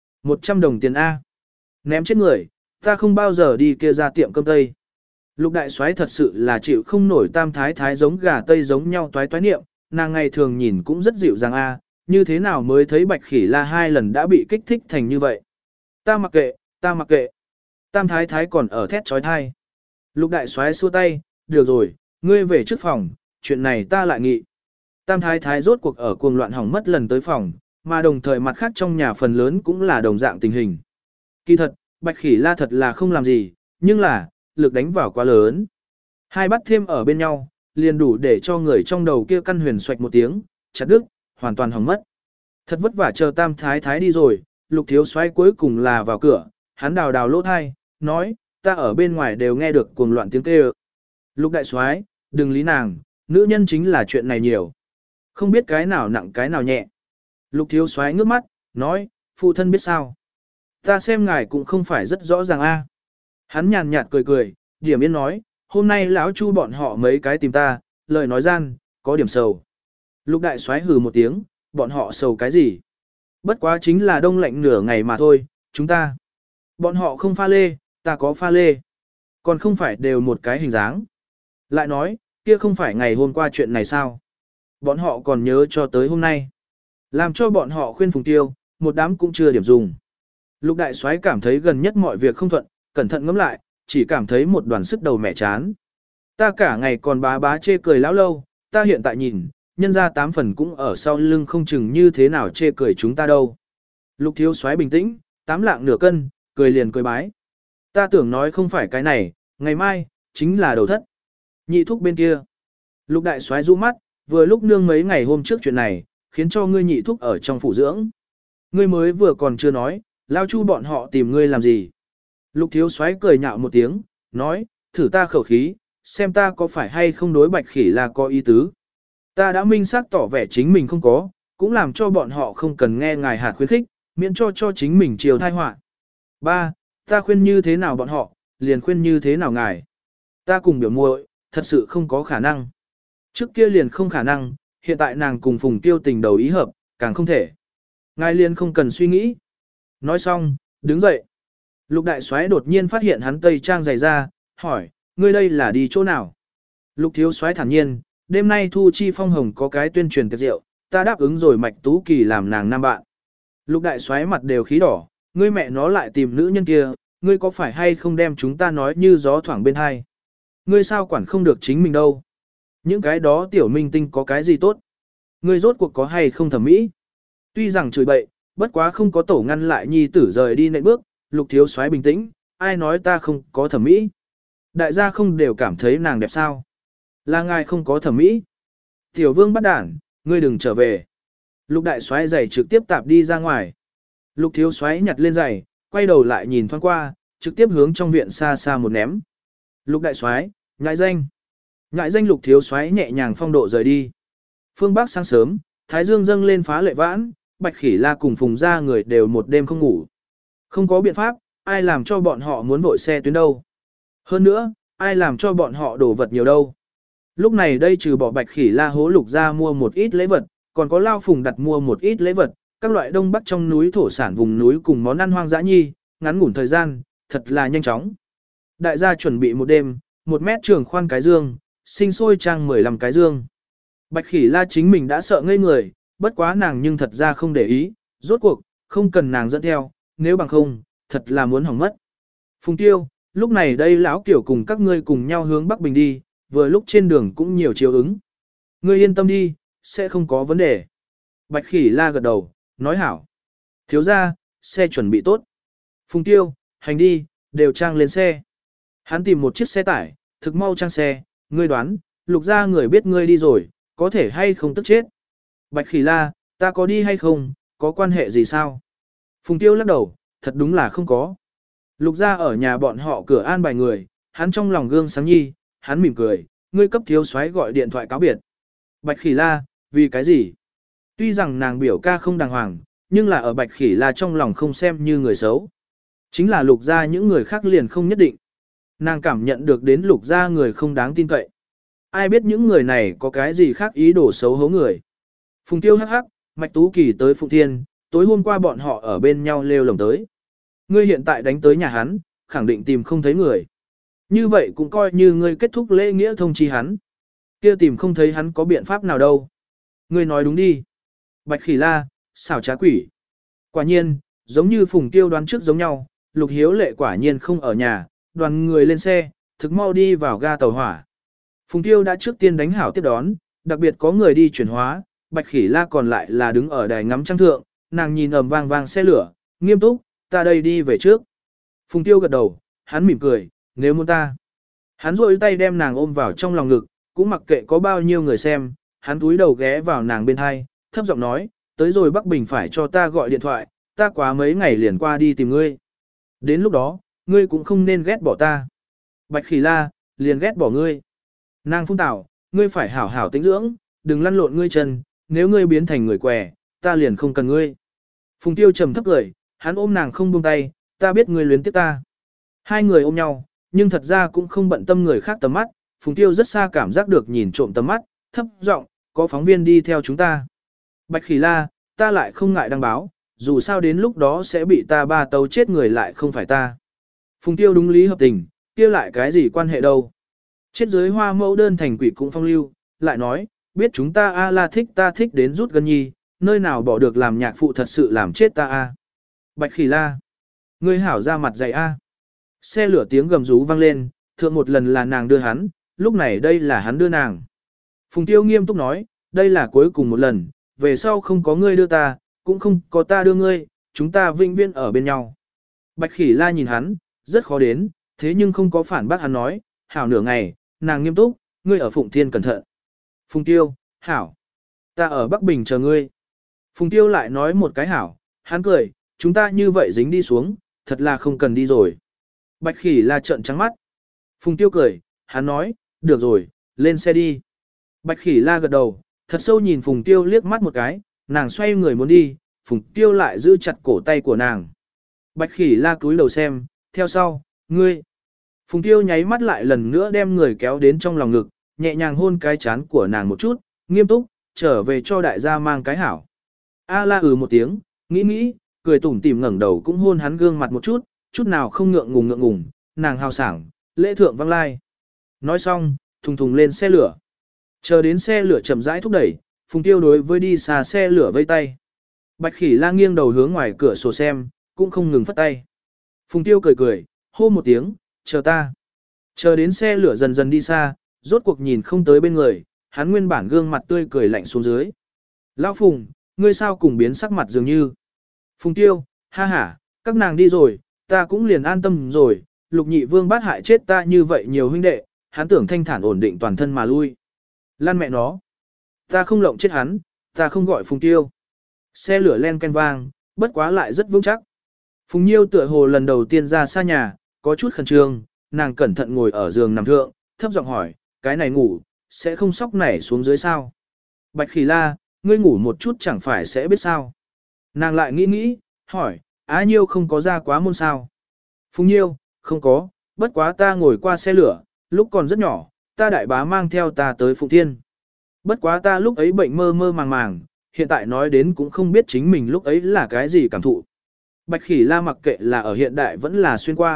100 đồng tiền A. Ném chết người, ta không bao giờ đi kia ra tiệm cơm tây. Lục đại soái thật sự là chịu không nổi tam thái thái giống gà tây giống nhau toái toái niệm, nàng ngày thường nhìn cũng rất dịu dàng A, như thế nào mới thấy bạch khỉ la 2 lần đã bị kích thích thành như vậy. Ta mặc kệ, ta mặc kệ. Tam thái thái còn ở thét trói thai. Lục đại soái xua tay, được rồi, ngươi về trước phòng, chuyện này ta lại nghị. Tam thái thái rốt cuộc ở cuồng loạn hỏng mất lần tới phòng, mà đồng thời mặt khác trong nhà phần lớn cũng là đồng dạng tình hình. Kỳ thật, bạch khỉ la thật là không làm gì, nhưng là, lực đánh vào quá lớn. Hai bắt thêm ở bên nhau, liền đủ để cho người trong đầu kia căn huyền xoạch một tiếng, chặt đứt, hoàn toàn hỏng mất. Thật vất vả chờ tam thái thái đi rồi, lục thiếu soái cuối cùng là vào cửa, hắn đào đào lỗ thai, nói, ta ở bên ngoài đều nghe được cuồng loạn tiếng kêu. Lục đại soái, đừng lý nàng, nữ nhân chính là chuyện này nhiều. Không biết cái nào nặng cái nào nhẹ. Lục thiếu soái ngước mắt, nói, phụ thân biết sao. Ta xem ngài cũng không phải rất rõ ràng a. Hắn nhàn nhạt cười cười, điểm yên nói, hôm nay lão chu bọn họ mấy cái tìm ta, lời nói gian, có điểm sầu. Lục đại soái hừ một tiếng, bọn họ sầu cái gì? Bất quá chính là đông lạnh nửa ngày mà thôi, chúng ta. Bọn họ không pha lê, ta có pha lê. Còn không phải đều một cái hình dáng. Lại nói, kia không phải ngày hôm qua chuyện này sao? Bọn họ còn nhớ cho tới hôm nay. Làm cho bọn họ khuyên Phùng Tiêu, một đám cũng chưa điểm dùng. Lục đại soái cảm thấy gần nhất mọi việc không thuận, cẩn thận ngẫm lại, chỉ cảm thấy một đoàn sức đầu mẹ chán. Ta cả ngày còn bá bá chê cười lão lâu, ta hiện tại nhìn, nhân ra 8 phần cũng ở sau lưng không chừng như thế nào chê cười chúng ta đâu. Lục thiếu soái bình tĩnh, 8 lạng nửa cân, cười liền cười bái. Ta tưởng nói không phải cái này, ngày mai, chính là đầu thất. Nhị thúc bên kia. Lục đại soái rũ mắt, vừa lúc nương mấy ngày hôm trước chuyện này, khiến cho ngươi nhị thúc ở trong phủ dưỡng. Ngươi mới vừa còn chưa nói, lao chu bọn họ tìm ngươi làm gì. Lục thiếu soái cười nhạo một tiếng, nói, thử ta khẩu khí, xem ta có phải hay không đối bạch khỉ là có ý tứ. Ta đã minh xác tỏ vẻ chính mình không có, cũng làm cho bọn họ không cần nghe ngài hạt khuyến khích, miễn cho chính mình chiều thai họa. 3. Ta khuyên như thế nào bọn họ, liền khuyên như thế nào ngài. Ta cùng biểu muội, thật sự không có khả năng. Trước kia liền không khả năng, hiện tại nàng cùng Phùng Tiêu tình đầu ý hợp, càng không thể. Ngài liền không cần suy nghĩ. Nói xong, đứng dậy. Lục đại soái đột nhiên phát hiện hắn tây trang dày ra, hỏi, ngươi đây là đi chỗ nào? Lục thiếu soái thản nhiên, đêm nay Thu Chi Phong Hồng có cái tuyên truyền tiệc rượu, ta đáp ứng rồi Mạch Tú Kỳ làm nàng nam bạn. Lục đại soái mặt đều khí đỏ, ngươi mẹ nó lại tìm nữ nhân kia, ngươi có phải hay không đem chúng ta nói như gió thoảng bên hai? Ngươi sao quản không được chính mình đâu? Những cái đó tiểu minh tinh có cái gì tốt? Ngươi rốt cuộc có hay không thẩm mỹ? Tuy rằng chửi bậy, bất quá không có tổ ngăn lại nhi tử rời đi nệm bước, lục thiếu soái bình tĩnh, ai nói ta không có thẩm mỹ? Đại gia không đều cảm thấy nàng đẹp sao? Là ngài không có thẩm mỹ. Tiểu vương bắt đản, ngươi đừng trở về. Lục đại soái giày trực tiếp tạp đi ra ngoài. Lục thiếu soái nhặt lên giày, quay đầu lại nhìn thoáng qua, trực tiếp hướng trong viện xa xa một ném. Lục đại soái, nhãi danh. Nhãi danh lục thiếu soái nhẹ nhàng phong độ rời đi. Phương Bắc sáng sớm, thái dương dâng lên phá lệ vãn, bạch khỉ la cùng Phùng gia người đều một đêm không ngủ. Không có biện pháp, ai làm cho bọn họ muốn vội xe tuyến đâu. Hơn nữa, ai làm cho bọn họ đổ vật nhiều đâu. Lúc này đây trừ bỏ bạch khỉ la hố lục ra mua một ít lễ vật, còn có lao Phùng đặt mua một ít lễ vật, các loại đông bắc trong núi thổ sản vùng núi cùng món ăn hoang dã nhi, ngắn ngủn thời gian, thật là nhanh chóng. Đại gia chuẩn bị một đêm, 1 mét trường khoan cái dương, sinh sôi trang 15 cái dương. Bạch Khỉ La chính mình đã sợ ngây người, bất quá nàng nhưng thật ra không để ý, rốt cuộc, không cần nàng dẫn theo, nếu bằng không, thật là muốn hỏng mất. Phùng Tiêu, lúc này đây lão kiểu cùng các ngươi cùng nhau hướng Bắc Bình đi, vừa lúc trên đường cũng nhiều chiếu ứng. Ngươi yên tâm đi, sẽ không có vấn đề. Bạch Khỉ La gật đầu, nói hảo. Thiếu ra, xe chuẩn bị tốt. Phùng Tiêu, hành đi, đều trang lên xe. Hắn tìm một chiếc xe tải, thực mau trang xe, ngươi đoán, Lục gia người biết ngươi đi rồi, có thể hay không tức chết. Bạch Khỉ La, ta có đi hay không, có quan hệ gì sao? Phùng Tiêu lắc đầu, thật đúng là không có. Lục gia ở nhà bọn họ cửa an bài người, hắn trong lòng gương sáng nhi, hắn mỉm cười, ngươi cấp thiếu soái gọi điện thoại cáo biệt. Bạch Khỉ La, vì cái gì? Tuy rằng nàng biểu ca không đàng hoàng, nhưng là ở Bạch Khỉ La trong lòng không xem như người xấu. Chính là Lục gia những người khác liền không nhất định. Nàng cảm nhận được đến Lục gia người không đáng tin cậy. Ai biết những người này có cái gì khác ý đồ xấu hố người. Phùng Tiêu hắc hắc, Mạch Tú Kỳ tới Phụng Thiên, tối hôm qua bọn họ ở bên nhau lêu lồng tới. Ngươi hiện tại đánh tới nhà hắn, khẳng định tìm không thấy người. Như vậy cũng coi như ngươi kết thúc lễ nghĩa thông chi hắn. Kia tìm không thấy hắn có biện pháp nào đâu. Ngươi nói đúng đi. Bạch Khỉ La, xảo trá quỷ. Quả nhiên, giống như Phùng Tiêu đoán trước giống nhau, Lục Hiếu Lệ quả nhiên không ở nhà, đoàn người lên xe, thực mau đi vào ga tàu hỏa. Phùng Tiêu đã trước tiên đánh hảo tiếp đón, đặc biệt có người đi chuyển hóa, Bạch Khỉ La còn lại là đứng ở đài ngắm trăng thượng, nàng nhìn ầm vang vang xe lửa, nghiêm túc, ta đây đi về trước. Phùng Tiêu gật đầu, hắn mỉm cười, nếu muốn ta. Hắn rôi tay đem nàng ôm vào trong lòng ngực, cũng mặc kệ có bao nhiêu người xem, hắn túi đầu ghé vào nàng bên hai, thấp giọng nói, tới rồi Bắc Bình phải cho ta gọi điện thoại, ta quá mấy ngày liền qua đi tìm ngươi. Đến lúc đó, ngươi cũng không nên ghét bỏ ta. Bạch Khỉ La, liền ghét bỏ ngươi. Nàng phun tảo, ngươi phải hảo hảo tĩnh dưỡng, đừng lăn lộn ngươi chân, nếu ngươi biến thành người què, ta liền không cần ngươi. Phùng Tiêu trầm thấp cười, hắn ôm nàng không buông tay, ta biết ngươi luyến tiếc ta. Hai người ôm nhau, nhưng thật ra cũng không bận tâm người khác tầm mắt, Phùng Tiêu rất xa cảm giác được nhìn trộm tầm mắt, thấp giọng, có phóng viên đi theo chúng ta. Bạch Khỉ La, ta lại không ngại đăng báo, dù sao đến lúc đó sẽ bị ta ba tấu chết người lại không phải ta. Phùng Tiêu đúng lý hợp tình, kia lại cái gì quan hệ đâu. Chết dưới hoa mẫu đơn thành quỷ cũng phong lưu, lại nói, biết chúng ta a la thích ta thích đến rút gần nhi, nơi nào bỏ được làm nhạc phụ thật sự làm chết ta a. Bạch Khỉ La, ngươi hảo ra mặt dày a. Xe lửa tiếng gầm rú vang lên, thượng một lần là nàng đưa hắn, lúc này đây là hắn đưa nàng. Phùng Tiêu nghiêm túc nói, đây là cuối cùng một lần, về sau không có ngươi đưa ta, cũng không có ta đưa ngươi, chúng ta vĩnh viễn ở bên nhau. Bạch Khỉ La nhìn hắn, rất khó đến, thế nhưng không có phản bác hắn nói, hảo nửa ngày, nàng nghiêm túc, ngươi ở Phụng Thiên cẩn thận. Phùng Tiêu, hảo, ta ở Bắc Bình chờ ngươi. Phùng Tiêu lại nói một cái hảo, hắn cười, chúng ta như vậy dính đi xuống, thật là không cần đi rồi. Bạch Khỉ La trợn trắng mắt. Phùng Tiêu cười, hắn nói, được rồi, lên xe đi. Bạch Khỉ La gật đầu, thật sâu nhìn Phùng Tiêu liếc mắt một cái, nàng xoay người muốn đi, Phùng Tiêu lại giữ chặt cổ tay của nàng. Bạch Khỉ La cúi đầu xem, theo sau, ngươi. Phùng Tiêu nháy mắt lại lần nữa đem người kéo đến trong lòng ngực, nhẹ nhàng hôn cái chán của nàng một chút, nghiêm túc, trở về cho đại gia mang cái hảo. A la một tiếng, nghĩ, cười tủm tỉm ngẩng đầu cũng hôn hắn gương mặt một chút, chút nào không ngượng ngùng, nàng hào sảng, lễ thượng vang lai. Nói xong, thùng thùng lên xe lửa. Chờ đến xe lửa chậm rãi thúc đẩy, Phùng Tiêu đối với đi xa xe lửa vây tay. Bạch Khỉ La nghiêng đầu hướng ngoài cửa sổ xem, cũng không ngừng phất tay. Phùng Tiêu cười, hô một tiếng, chờ ta. Chờ đến xe lửa dần dần đi xa, rốt cuộc nhìn không tới bên người, hắn nguyên bản gương mặt tươi cười lạnh xuống dưới. Lão Phùng, ngươi sao cùng biến sắc mặt dường như. Phùng Tiêu, ha ha, các nàng đi rồi, ta cũng liền an tâm rồi, Lục Nhị Vương bát hại chết ta như vậy nhiều huynh đệ, hắn tưởng thanh thản ổn định toàn thân mà lui. Lan mẹ nó. Ta không lộng chết hắn, ta không gọi Phùng Tiêu. Xe lửa len ken vang, bất quá lại rất vững chắc. Phùng Nhiêu tựa hồ lần đầu tiên ra xa nhà, có chút khẩn trương, nàng cẩn thận ngồi ở giường nằm thượng, thấp giọng hỏi, cái này ngủ, sẽ không sóc nảy xuống dưới sao? Bạch Khỉ La, ngươi ngủ một chút chẳng phải sẽ biết sao? Nàng lại nghĩ, hỏi, Á Nhiêu không có ra quá môn sao? Phùng Nhiêu, không có, bất quá ta ngồi qua xe lửa, lúc còn rất nhỏ, ta đại bá mang theo ta tới Phụng Thiên. Bất quá ta lúc ấy bệnh mơ mơ màng màng, hiện tại nói đến cũng không biết chính mình lúc ấy là cái gì cảm thụ. Bạch Khỉ La mặc kệ là ở hiện đại vẫn là xuyên qua,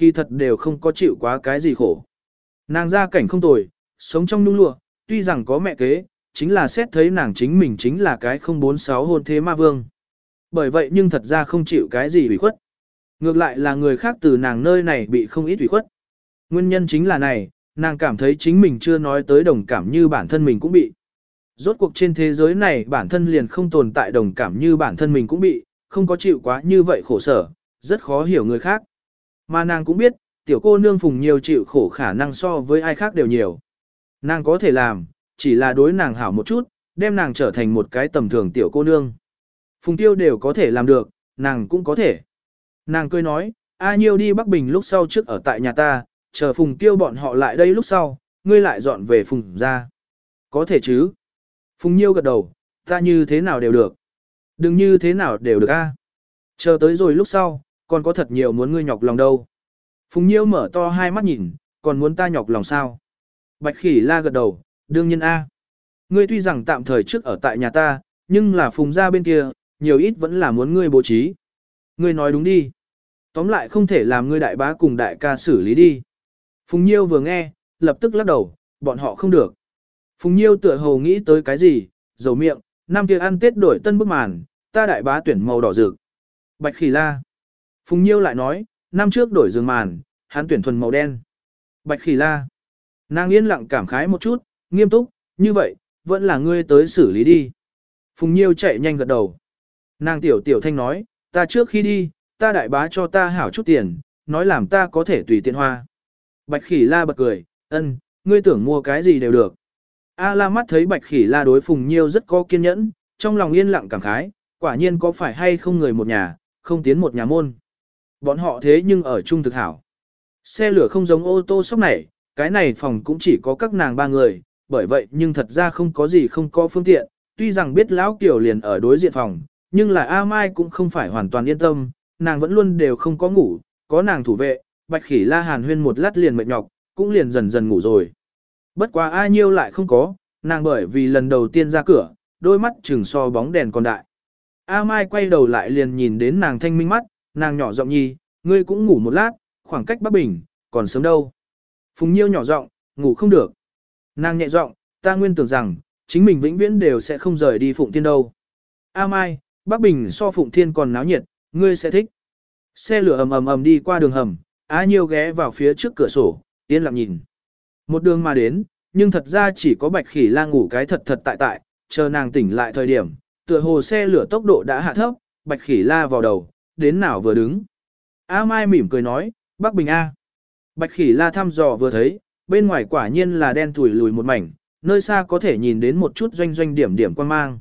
kỳ thật đều không có chịu quá cái gì khổ. Nàng gia cảnh không tồi, sống trong nhung lụa, tuy rằng có mẹ kế, chính là xét thấy nàng chính mình chính là cái 046 hôn thế ma vương. Bởi vậy nhưng thật ra không chịu cái gì ủy khuất. Ngược lại là người khác từ nàng nơi này bị không ít ủy khuất. Nguyên nhân chính là này, nàng cảm thấy chính mình chưa nói tới đồng cảm như bản thân mình cũng bị. Rốt cuộc trên thế giới này bản thân liền không tồn tại đồng cảm như bản thân mình cũng bị, không có chịu quá như vậy khổ sở, rất khó hiểu người khác. Mà nàng cũng biết, tiểu cô nương Phùng Nhiêu chịu khổ khả năng so với ai khác đều nhiều. Nàng có thể làm, chỉ là đối nàng hảo một chút, đem nàng trở thành một cái tầm thường tiểu cô nương. Phùng Tiêu đều có thể làm được, nàng cũng có thể. Nàng cười nói, A Nhiêu đi Bắc Bình lúc sau trước ở tại nhà ta, chờ Phùng Tiêu bọn họ lại đây lúc sau, ngươi lại dọn về Phùng ra. Có thể chứ? Phùng Nhiêu gật đầu, ta như thế nào đều được. Đừng như thế nào đều được a. Chờ tới rồi lúc sau, còn có thật nhiều muốn ngươi nhọc lòng đâu. Phùng Nhiêu mở to hai mắt nhìn, còn muốn ta nhọc lòng sao? Bạch Khỉ La gật đầu, đương nhiên a. Ngươi tuy rằng tạm thời trước ở tại nhà ta, nhưng là Phùng gia bên kia, nhiều ít vẫn là muốn ngươi bố trí. Ngươi nói đúng đi. Tóm lại không thể làm ngươi đại bá cùng đại ca xử lý đi. Phùng Nhiêu vừa nghe, lập tức lắc đầu, bọn họ không được. Phùng Nhiêu tựa hồ nghĩ tới cái gì, dầu miệng, năm kia ăn Tết đổi tân bức màn, ta đại bá tuyển màu đỏ rực. Bạch Khỉ La. Phùng Nhiêu lại nói, năm trước đổi giường màn, hắn tuyển thuần màu đen. Bạch Khỉ La. Nàng yên lặng cảm khái một chút, nghiêm túc, như vậy, vẫn là ngươi tới xử lý đi. Phùng Nhiêu chạy nhanh gật đầu. Nàng tiểu thanh nói, ta trước khi đi, ta đại bá cho ta hảo chút tiền, nói làm ta có thể tùy tiện hoa. Bạch Khỉ La bật cười, ân, ngươi tưởng mua cái gì đều được. A La mắt thấy Bạch Khỉ La đối Phùng Nhiêu rất có kiên nhẫn, trong lòng yên lặng cảm khái, quả nhiên có phải hay không người một nhà, không tiến một nhà môn. Bọn họ thế nhưng ở chung thực hảo. Xe lửa không giống ô tô sốc này, cái này phòng cũng chỉ có các nàng ba người, bởi vậy nhưng thật ra không có gì không có phương tiện, tuy rằng biết Lão Kiều liền ở đối diện phòng, nhưng là A Mai cũng không phải hoàn toàn yên tâm, nàng vẫn luôn đều không có ngủ, có nàng thủ vệ, Bạch Khỉ La hàn huyên một lát liền mệt nhọc, cũng liền dần dần ngủ rồi. Bất quá A Nhiêu lại không có, nàng bởi vì lần đầu tiên ra cửa, đôi mắt chừng so bóng đèn còn đại. A Mai quay đầu lại liền nhìn đến nàng thanh minh mắt, nàng nhỏ giọng nhi, ngươi cũng ngủ một lát, khoảng cách Bắc Bình, còn sớm đâu. Phùng Nhiêu nhỏ giọng, ngủ không được. Nàng nhẹ giọng, ta nguyên tưởng rằng, chính mình vĩnh viễn đều sẽ không rời đi Phụng Thiên đâu. A Mai, Bắc Bình so Phụng Thiên còn náo nhiệt, ngươi sẽ thích. Xe lửa ầm đi qua đường hầm, A Nhiêu ghé vào phía trước cửa sổ, yên lặng nhìn. Một đường mà đến, nhưng thật ra chỉ có Bạch Khỉ La ngủ cái thật tại, chờ nàng tỉnh lại thời điểm, tựa hồ xe lửa tốc độ đã hạ thấp, Bạch Khỉ La vào đầu, đến nào vừa đứng. A Mai mỉm cười nói, Bắc Bình A. Bạch Khỉ La thăm dò vừa thấy, bên ngoài quả nhiên là đen thủi lùi một mảnh, nơi xa có thể nhìn đến một chút doanh điểm quan mang.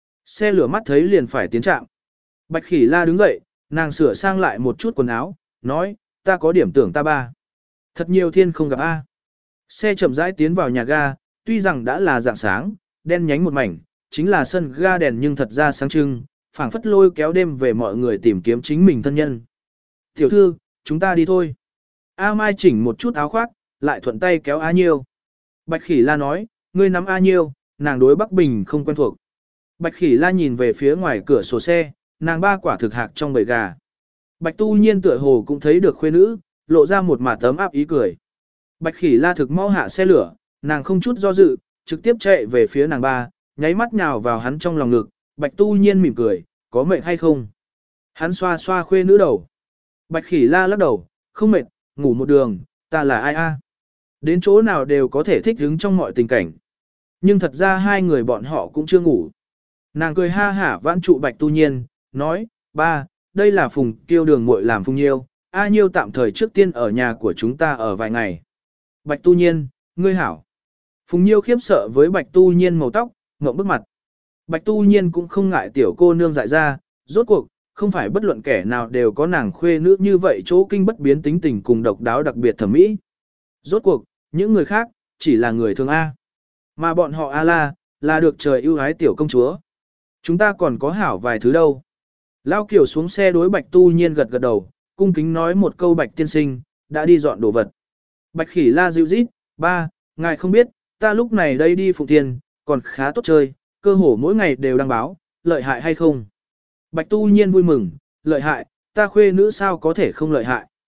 Xe lửa mắt thấy liền phải tiến trạm. Bạch Khỉ La đứng dậy, nàng sửa sang lại một chút quần áo, nói, ta có điểm tưởng ta ba. Thật nhiều thiên không gặp A. Xe chậm rãi tiến vào nhà ga, tuy rằng đã là dạng sáng, đen nhánh một mảnh, chính là sân ga đèn nhưng thật ra sáng trưng, phảng phất lôi kéo đêm về mọi người tìm kiếm chính mình thân nhân. Tiểu thư, chúng ta đi thôi. A Mai chỉnh một chút áo khoác, lại thuận tay kéo A Nhiêu. Bạch Khỉ La nói, ngươi nắm A Nhiêu, nàng đối Bắc Bình không quen thuộc. Bạch Khỉ La nhìn về phía ngoài cửa sổ xe, nàng ba quả thực hạc trong bầy gà. Bạch Tu Nhiên tựa hồ cũng thấy được khuê nữ, lộ ra một mả tấm áp ý cười. Bạch Khỉ La thực mau hạ xe lửa, nàng không chút do dự, trực tiếp chạy về phía nàng ba, nháy mắt nhào vào hắn trong lòng ngực, Bạch Tu Nhiên mỉm cười, có mệt hay không? Hắn xoa xoa khuê nữ đầu. Bạch Khỉ La lắc đầu, không mệt, ngủ một đường, ta là ai a? Đến chỗ nào đều có thể thích ứng trong mọi tình cảnh. Nhưng thật ra hai người bọn họ cũng chưa ngủ. Nàng cười ha hả vãn trụ Bạch Tu Nhiên, nói, ba, đây là Phùng Kiêu đường muội làm Phùng Nhiêu, A Nhiêu tạm thời trước tiên ở nhà của chúng ta ở vài ngày. Bạch Tu Nhiên, ngươi hảo. Phùng Nhiêu khiếp sợ với Bạch Tu Nhiên màu tóc, ngậm bức mặt. Bạch Tu Nhiên cũng không ngại tiểu cô nương dại ra, rốt cuộc, không phải bất luận kẻ nào đều có nàng khuê nữ như vậy chỗ kinh bất biến tính tình cùng độc đáo đặc biệt thẩm mỹ. Rốt cuộc, những người khác, chỉ là người thường A. Mà bọn họ A là được trời ưu ái tiểu công chúa. Chúng ta còn có hảo vài thứ đâu. Lao Kiều xuống xe đối Bạch Tu Nhiên gật gật đầu, cung kính nói một câu Bạch tiên sinh, đã đi dọn đồ vật. Bạch Khỉ La dịu rít, ba, ngài không biết, ta lúc này đây đi Phụng Thiên, còn khá tốt chơi, cơ hồ mỗi ngày đều đăng báo, lợi hại hay không. Bạch Tu Nhiên vui mừng, lợi hại, ta khuê nữ sao có thể không lợi hại.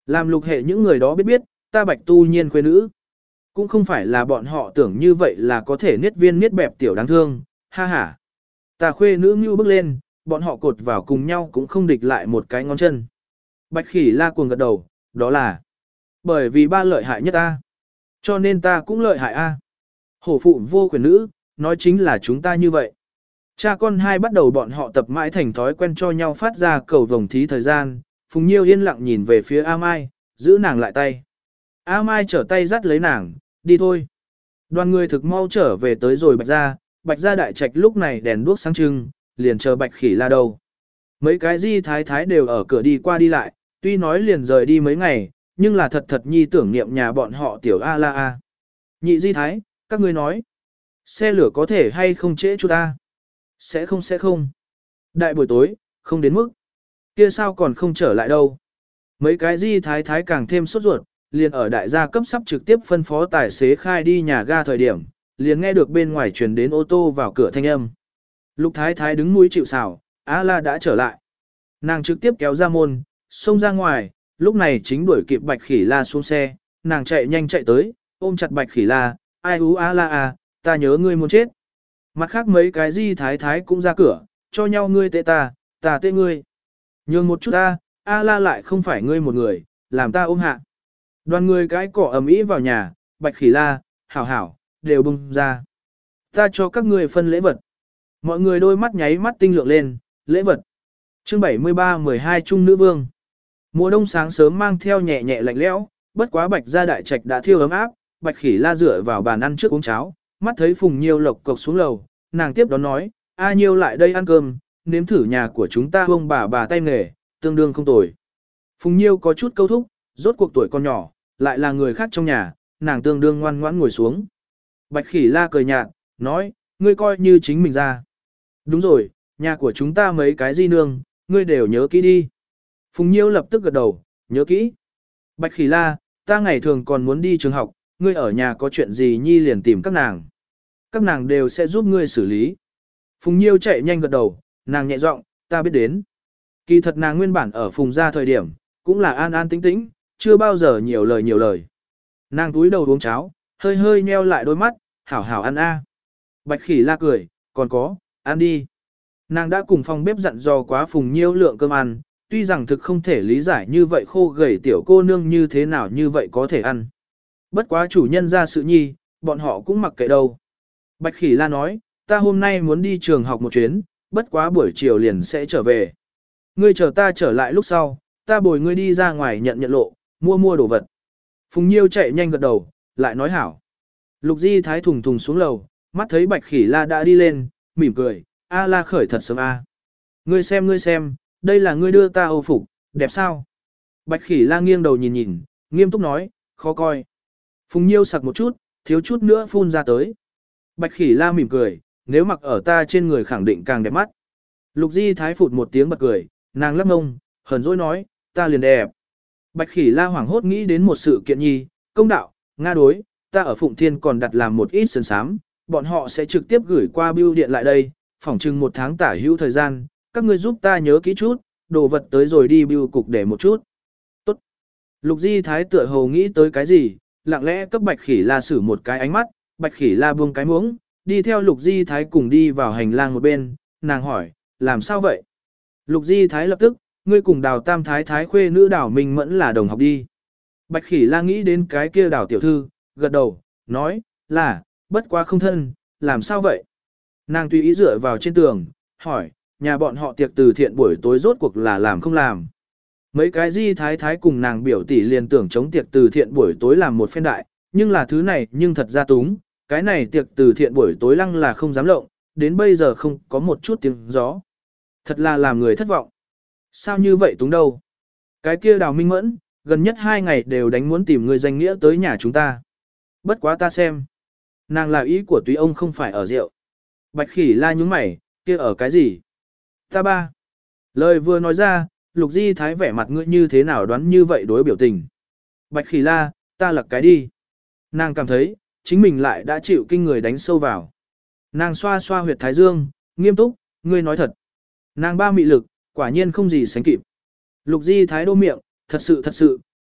Làm lục hệ những người đó biết biết, ta Bạch Tu Nhiên khuê nữ. Cũng không phải là bọn họ tưởng như vậy là có thể niết viên niết bẹp tiểu đáng thương, ha ha. Ta khuê nữ như bước lên, bọn họ cột vào cùng nhau cũng không địch lại một cái ngón chân. Bạch Khỉ La cuồng gật đầu, đó là bởi vì ba lợi hại nhất ta. Cho nên ta cũng lợi hại a. Hổ phụ vô quyền nữ, nói chính là chúng ta như vậy. Cha con hai bắt đầu bọn họ tập mãi thành thói quen cho nhau phát ra cầu vồng thí thời gian, Phùng Nhiêu yên lặng nhìn về phía A Mai, giữ nàng lại tay. A Mai trở tay dắt lấy nàng, đi thôi. Đoàn người thực mau trở về tới rồi Bạch gia đại trạch lúc này đèn đuốc sáng trưng, liền chờ Bạch Khỉ La đâu. Mấy cái di thái thái đều ở cửa đi qua đi lại, tuy nói liền rời đi mấy ngày, nhưng là thật thật nhi tưởng niệm nhà bọn họ tiểu A La A. Nhị di thái, các ngươi nói, xe lửa có thể hay không trễ chút ta? Sẽ không. Đại buổi tối, không đến mức. Kia sao còn không trở lại đâu. Mấy cái di thái thái càng thêm sốt ruột, liền ở đại gia cấp sắp trực tiếp phân phó tài xế khai đi nhà ga thời điểm, liền nghe được bên ngoài truyền đến ô tô vào cửa thanh âm. Lục thái thái đứng mũi chịu sào, A La đã trở lại. Nàng trực tiếp kéo ra môn, xông ra ngoài, lúc này chính đuổi kịp Bạch Khỉ La xuống xe, nàng chạy nhanh chạy tới, ôm chặt Bạch Khỉ La, ai ú A La à, ta nhớ ngươi muốn chết. Mặt khác mấy cái di thái thái cũng ra cửa, cho nhau ngươi tệ ta tệ ngươi. Nhường một chút ta, A La lại không phải ngươi một người, làm ta ôm hạ. Đoàn người cái cỏ ầm ĩ vào nhà, Bạch Khỉ La, hảo, đều bung ra. Ta cho các ngươi phân lễ vật. Mọi người đôi mắt nháy mắt tinh lượng lên, lễ vật. Chương 73-12 Trung Nữ Vương. Mùa đông sáng sớm mang theo nhẹ nhẹ lạnh lẽo, bất quá Bạch gia đại trạch đã thiêu ấm áp, Bạch Khỉ La dựa vào bàn ăn trước uống cháo, mắt thấy Phùng Nhiêu lộc cộc xuống lầu, nàng tiếp đón nói, A Nhiêu lại đây ăn cơm, nếm thử nhà của chúng ta ông bà tay nghề, tương đương không tồi. Phùng Nhiêu có chút câu thúc, rốt cuộc tuổi con nhỏ, lại là người khác trong nhà, nàng tương đương ngoan ngoãn ngồi xuống. Bạch Khỉ La cười nhạt, nói, ngươi coi như chính mình ra. Đúng rồi, nhà của chúng ta mấy cái di nương, ngươi đều nhớ kỹ đi. Phùng Nhiêu lập tức gật đầu, nhớ kỹ. Bạch Khỉ La, ta ngày thường còn muốn đi trường học, ngươi ở nhà có chuyện gì nhi liền tìm các nàng. Các nàng đều sẽ giúp ngươi xử lý. Phùng Nhiêu chạy nhanh gật đầu, nàng nhẹ giọng, ta biết đến. Kỳ thật nàng nguyên bản ở Phùng gia thời điểm, cũng là an an tĩnh tĩnh, chưa bao giờ nhiều lời. Nàng túi đầu uống cháo, hơi nheo lại đôi mắt, hảo ăn a. Bạch Khỉ La cười, còn có, ăn đi. Nàng đã cùng phòng bếp dặn dò quá Phùng Nhiêu lượng cơm ăn, tuy rằng thực không thể lý giải như vậy khô gầy tiểu cô nương như thế nào như vậy có thể ăn. Bất quá chủ nhân ra sự nhi, bọn họ cũng mặc kệ đâu. Bạch Khỉ La nói, ta hôm nay muốn đi trường học một chuyến, bất quá buổi chiều liền sẽ trở về. Ngươi chờ ta trở lại lúc sau, ta bồi ngươi đi ra ngoài nhận lộ, mua đồ vật. Phùng Nhiêu chạy nhanh gật đầu, lại nói hảo. Lục Di Thái thùng xuống lầu, mắt thấy Bạch Khỉ La đã đi lên, mỉm cười, A La khởi thật sớm a. Ngươi xem, đây là ngươi đưa ta âu phục, đẹp sao? Bạch Khỉ La nghiêng đầu nhìn, nghiêm túc nói, khó coi. Phùng Nhiêu sặc một chút, thiếu chút nữa phun ra tới. Bạch Khỉ La mỉm cười, nếu mặc ở ta trên người khẳng định càng đẹp mắt. Lục Di Thái phụt một tiếng bật cười, nàng lắc mông, hờn dỗi nói, ta liền đẹp. Bạch Khỉ La hoảng hốt nghĩ đến một sự kiện nhi, công đạo, Nga đối, ta ở Phụng Thiên còn đặt làm một ít sơn sám, bọn họ sẽ trực tiếp gửi qua bưu điện lại đây, phỏng chừng 1 tháng tả hữu thời gian, các ngươi giúp ta nhớ kỹ chút, đồ vật tới rồi đi bưu cục để một chút. Tốt. Lục Di Thái tựa hồ nghĩ tới cái gì, lặng lẽ cấp Bạch Khỉ La xử một cái ánh mắt, Bạch Khỉ La buông cái muỗng, đi theo Lục Di Thái cùng đi vào hành lang một bên, nàng hỏi, làm sao vậy? Lục Di Thái lập tức, ngươi cùng Đào Tam Thái Thái khuê nữ Đào Minh Mẫn là đồng học đi. Bạch Khỉ La nghĩ đến cái kia Đào tiểu thư, gật đầu, nói, là, bất quá không thân, làm sao vậy? Nàng tùy ý dựa vào trên tường, hỏi, nhà bọn họ tiệc từ thiện buổi tối rốt cuộc là làm không làm? Mấy cái Di Thái Thái cùng nàng biểu tỷ liền tưởng chống tiệc từ thiện buổi tối làm một phen đại, nhưng là thứ này nhưng thật ra túng, cái này tiệc từ thiện buổi tối lăng là không dám lộng, đến bây giờ không có một chút tiếng gió. Thật là làm người thất vọng. Sao như vậy túng đâu? Cái kia Đào Minh Mẫn, gần nhất 2 ngày đều đánh muốn tìm người danh nghĩa tới nhà chúng ta. Bất quá ta xem. Nàng là ý của túy ông không phải ở rượu. Bạch Khỉ La nhúng mày, kia ở cái gì? Ta ba. Lời vừa nói ra, Lục Di Thái vẻ mặt ngươi như thế nào đoán như vậy đối biểu tình. Bạch Khỉ La, ta lặc cái đi. Nàng cảm thấy, chính mình lại đã chịu kinh người đánh sâu vào. Nàng xoa xoa huyệt thái dương, nghiêm túc, ngươi nói thật. Nàng ba mị lực, quả nhiên không gì sánh kịp. Lục Di Thái đô miệng, thật sự,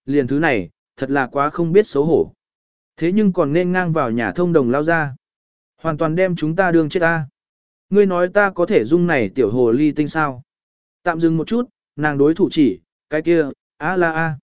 liền thứ này, thật là quá không biết xấu hổ. Thế nhưng còn nên ngang vào nhà thông đồng lao ra. Hoàn toàn đem chúng ta đương chết ta. Ngươi nói ta có thể dung này tiểu hồ ly tinh sao? Tạm dừng một chút, nàng đối thủ chỉ, cái kia, a.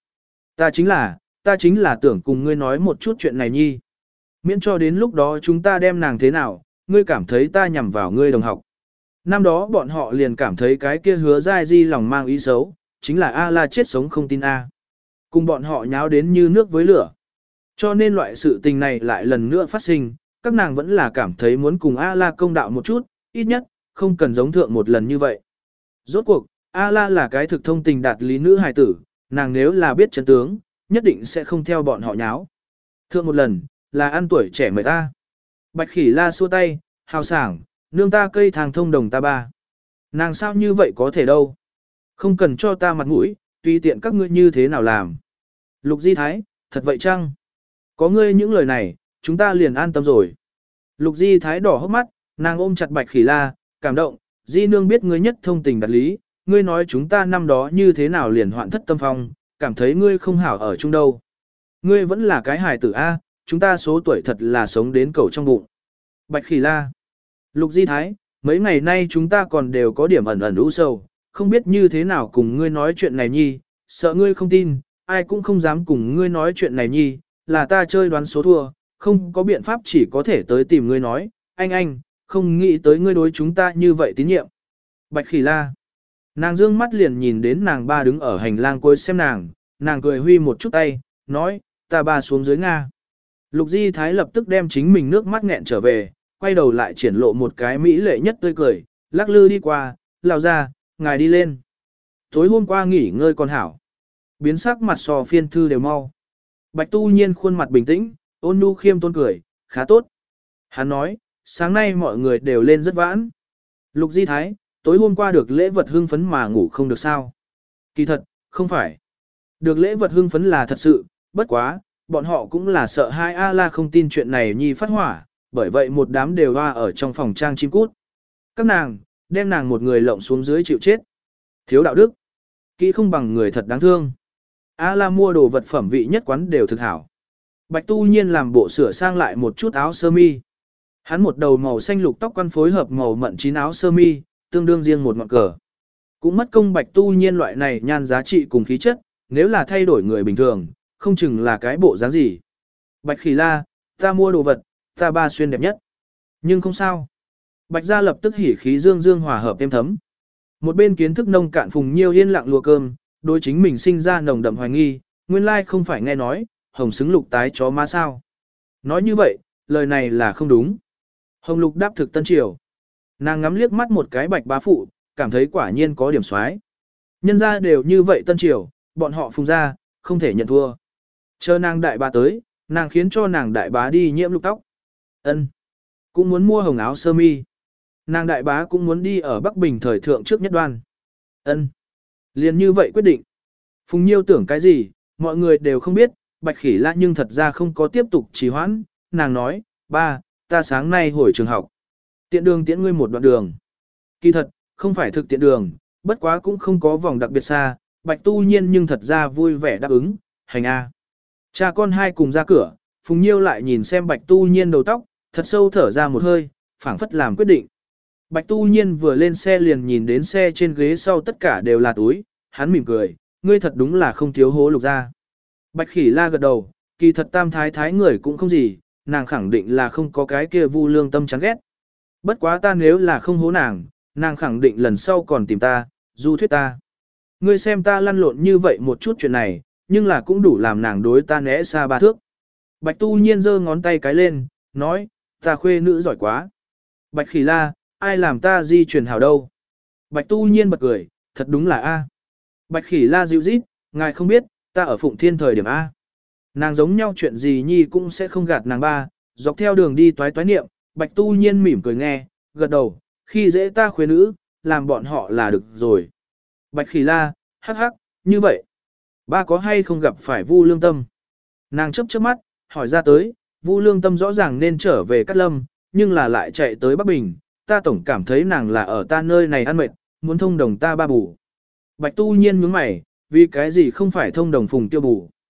Ta chính là tưởng cùng ngươi nói một chút chuyện này nhi. Miễn cho đến lúc đó chúng ta đem nàng thế nào, ngươi cảm thấy ta nhằm vào ngươi đồng học. Năm đó bọn họ liền cảm thấy cái kia hứa dai di lòng mang ý xấu, chính là A-la chết sống không tin A. Cùng bọn họ nháo đến như nước với lửa. Cho nên loại sự tình này lại lần nữa phát sinh, các nàng vẫn là cảm thấy muốn cùng A-la công đạo một chút, ít nhất, không cần giống thượng một lần như vậy. Rốt cuộc, A-la là cái thực thông tình đạt lý nữ hài tử, nàng nếu là biết chân tướng, nhất định sẽ không theo bọn họ nháo. Thượng một lần, là ăn tuổi trẻ mời ta. Bạch khỉ la xua tay, hào sảng, nương ta cây thang thông đồng ta ba. Nàng sao như vậy có thể đâu. Không cần cho ta mặt mũi, tùy tiện các ngươi như thế nào làm. Lục Di Thái, thật vậy chăng? Có ngươi những lời này, chúng ta liền an tâm rồi. Lục Di Thái đỏ hốc mắt, nàng ôm chặt Bạch khỉ la, cảm động, Di nương biết ngươi nhất thông tình đạt lý, ngươi nói chúng ta năm đó như thế nào liền hoạn thất tâm phong, cảm thấy ngươi không hảo ở chung đâu. Ngươi vẫn là cái hài tử A, chúng ta số tuổi thật là sống đến cầu trong bụng. Bạch khỉ la. Lục Di Thái, mấy ngày nay chúng ta còn đều có điểm ẩn ẩn u sầu, không biết như thế nào cùng ngươi nói chuyện này nhi, sợ ngươi không tin, ai cũng không dám cùng ngươi nói chuyện này nhi, là ta chơi đoán số thua, không có biện pháp chỉ có thể tới tìm ngươi nói, anh, không nghĩ tới ngươi đối chúng ta như vậy tín nhiệm. Bạch khỉ la. Nàng dương mắt liền nhìn đến nàng ba đứng ở hành lang cuối xem nàng cười huy một chút tay, nói, ta ba xuống dưới Nga. Lục Di Thái lập tức đem chính mình nước mắt nghẹn trở về, quay đầu lại triển lộ một cái mỹ lệ nhất tươi cười, lắc lư đi qua, lao ra, ngài đi lên. Tối hôm qua nghỉ ngơi còn hảo. Biến sắc mặt sò phiên thư đều mau. Bạch Tu Nhiên khuôn mặt bình tĩnh, ôn nhu khiêm tôn cười, khá tốt. Hắn nói, sáng nay mọi người đều lên rất vãn. Lục Di Thái, tối hôm qua được lễ vật hưng phấn mà ngủ không được sao. Kỳ thật, không phải. Được lễ vật hưng phấn là thật sự, bất quá, bọn họ cũng là sợ hai A-la không tin chuyện này nhi phát hỏa, bởi vậy một đám đều hoa ở trong phòng trang chim cút. Các nàng, đem nàng một người lộng xuống dưới chịu chết. Thiếu đạo đức. Kỹ không bằng người thật đáng thương. A-la mua đồ vật phẩm vị nhất quán đều thực hảo. Bạch Tu Nhiên làm bộ sửa sang lại một chút áo sơ mi. Hắn một đầu màu xanh lục tóc quăn phối hợp màu mận chín áo sơ mi, tương đương riêng một ngọn cờ. Cũng mất công Bạch Tu Nhiên loại này nhan giá trị cùng khí chất, nếu là thay đổi người bình thường, không chừng là cái bộ dáng gì. Bạch khỉ la, ta mua đồ vật, ta ba xuyên đẹp nhất. Nhưng không sao. Bạch gia lập tức hỉ khí dương dương hòa hợp êm thấm. Một bên kiến thức nông cạn Phùng Nhiêu yên lặng lùa cơm, đối chính mình sinh ra nồng đậm hoài nghi, nguyên lai không phải nghe nói, hồng xứng lục tái chó má sao. Nói như vậy, lời này là không đúng. Hồng lục đáp thực tân triều. Nàng ngắm liếc mắt một cái Bạch bá phụ, cảm thấy quả nhiên có điểm soái. Nhân ra đều như vậy tân triều, bọn họ Phùng gia, không thể nhận thua. Chờ nàng đại bá tới, nàng khiến cho nàng đại bá đi nhiễm lục tóc. Ân, cũng muốn mua hồng áo sơ mi. Nàng đại bá cũng muốn đi ở Bắc Bình thời thượng trước nhất đoan. Ân, liền như vậy quyết định. Phùng Nhiêu tưởng cái gì, mọi người đều không biết, Bạch khỉ la nhưng thật ra không có tiếp tục trì hoãn. Nàng nói, ba, ta sáng nay hồi trường học. Tiện đường tiễn ngươi một đoạn đường. Kỳ thật, không phải thực tiện đường, bất quá cũng không có vòng đặc biệt xa. Bạch Tu Nhiên nhưng thật ra vui vẻ đáp ứng, hành a. Cha con hai cùng ra cửa, Phùng Nhiêu lại nhìn xem Bạch Tu Nhiên đầu tóc, thật sâu thở ra một hơi, phảng phất làm quyết định. Bạch Tu Nhiên vừa lên xe liền nhìn đến xe trên ghế sau tất cả đều là túi, hắn mỉm cười, ngươi thật đúng là không thiếu hố lục ra. Bạch khỉ la gật đầu, kỳ thật tam thái thái người cũng không gì, nàng khẳng định là không có cái kia vu lương tâm chán ghét. Bất quá ta nếu là không hố nàng, nàng khẳng định lần sau còn tìm ta, du thuyết ta. Ngươi xem ta lăn lộn như vậy một chút chuyện này, nhưng là cũng đủ làm nàng đối ta né xa ba thước. Bạch Tu Nhiên giơ ngón tay cái lên, nói, ta khuê nữ giỏi quá. Bạch khỉ la, ai làm ta di truyền hảo đâu. Bạch Tu Nhiên bật cười, thật đúng là A. Bạch khỉ la dịu rít, ngài không biết, ta ở Phụng Thiên thời điểm A. Nàng giống nhau chuyện gì nhi cũng sẽ không gạt nàng ba, dọc theo đường đi toái toái niệm, Bạch Tu Nhiên mỉm cười nghe, gật đầu, khi dễ ta khuê nữ, làm bọn họ là được rồi. Bạch khỉ la, hắc hắc, như vậy. Ba có hay không gặp phải Vu Lương Tâm? Nàng chớp chớp mắt, hỏi ra tới, Vu Lương Tâm rõ ràng nên trở về Cát Lâm, nhưng là lại chạy tới Bắc Bình, ta tổng cảm thấy nàng là ở ta nơi này ăn mệt, muốn thông đồng ta ba bù. Bạch Tu Nhiên nhướng mày, vì cái gì không phải thông đồng Phùng Tiêu bù?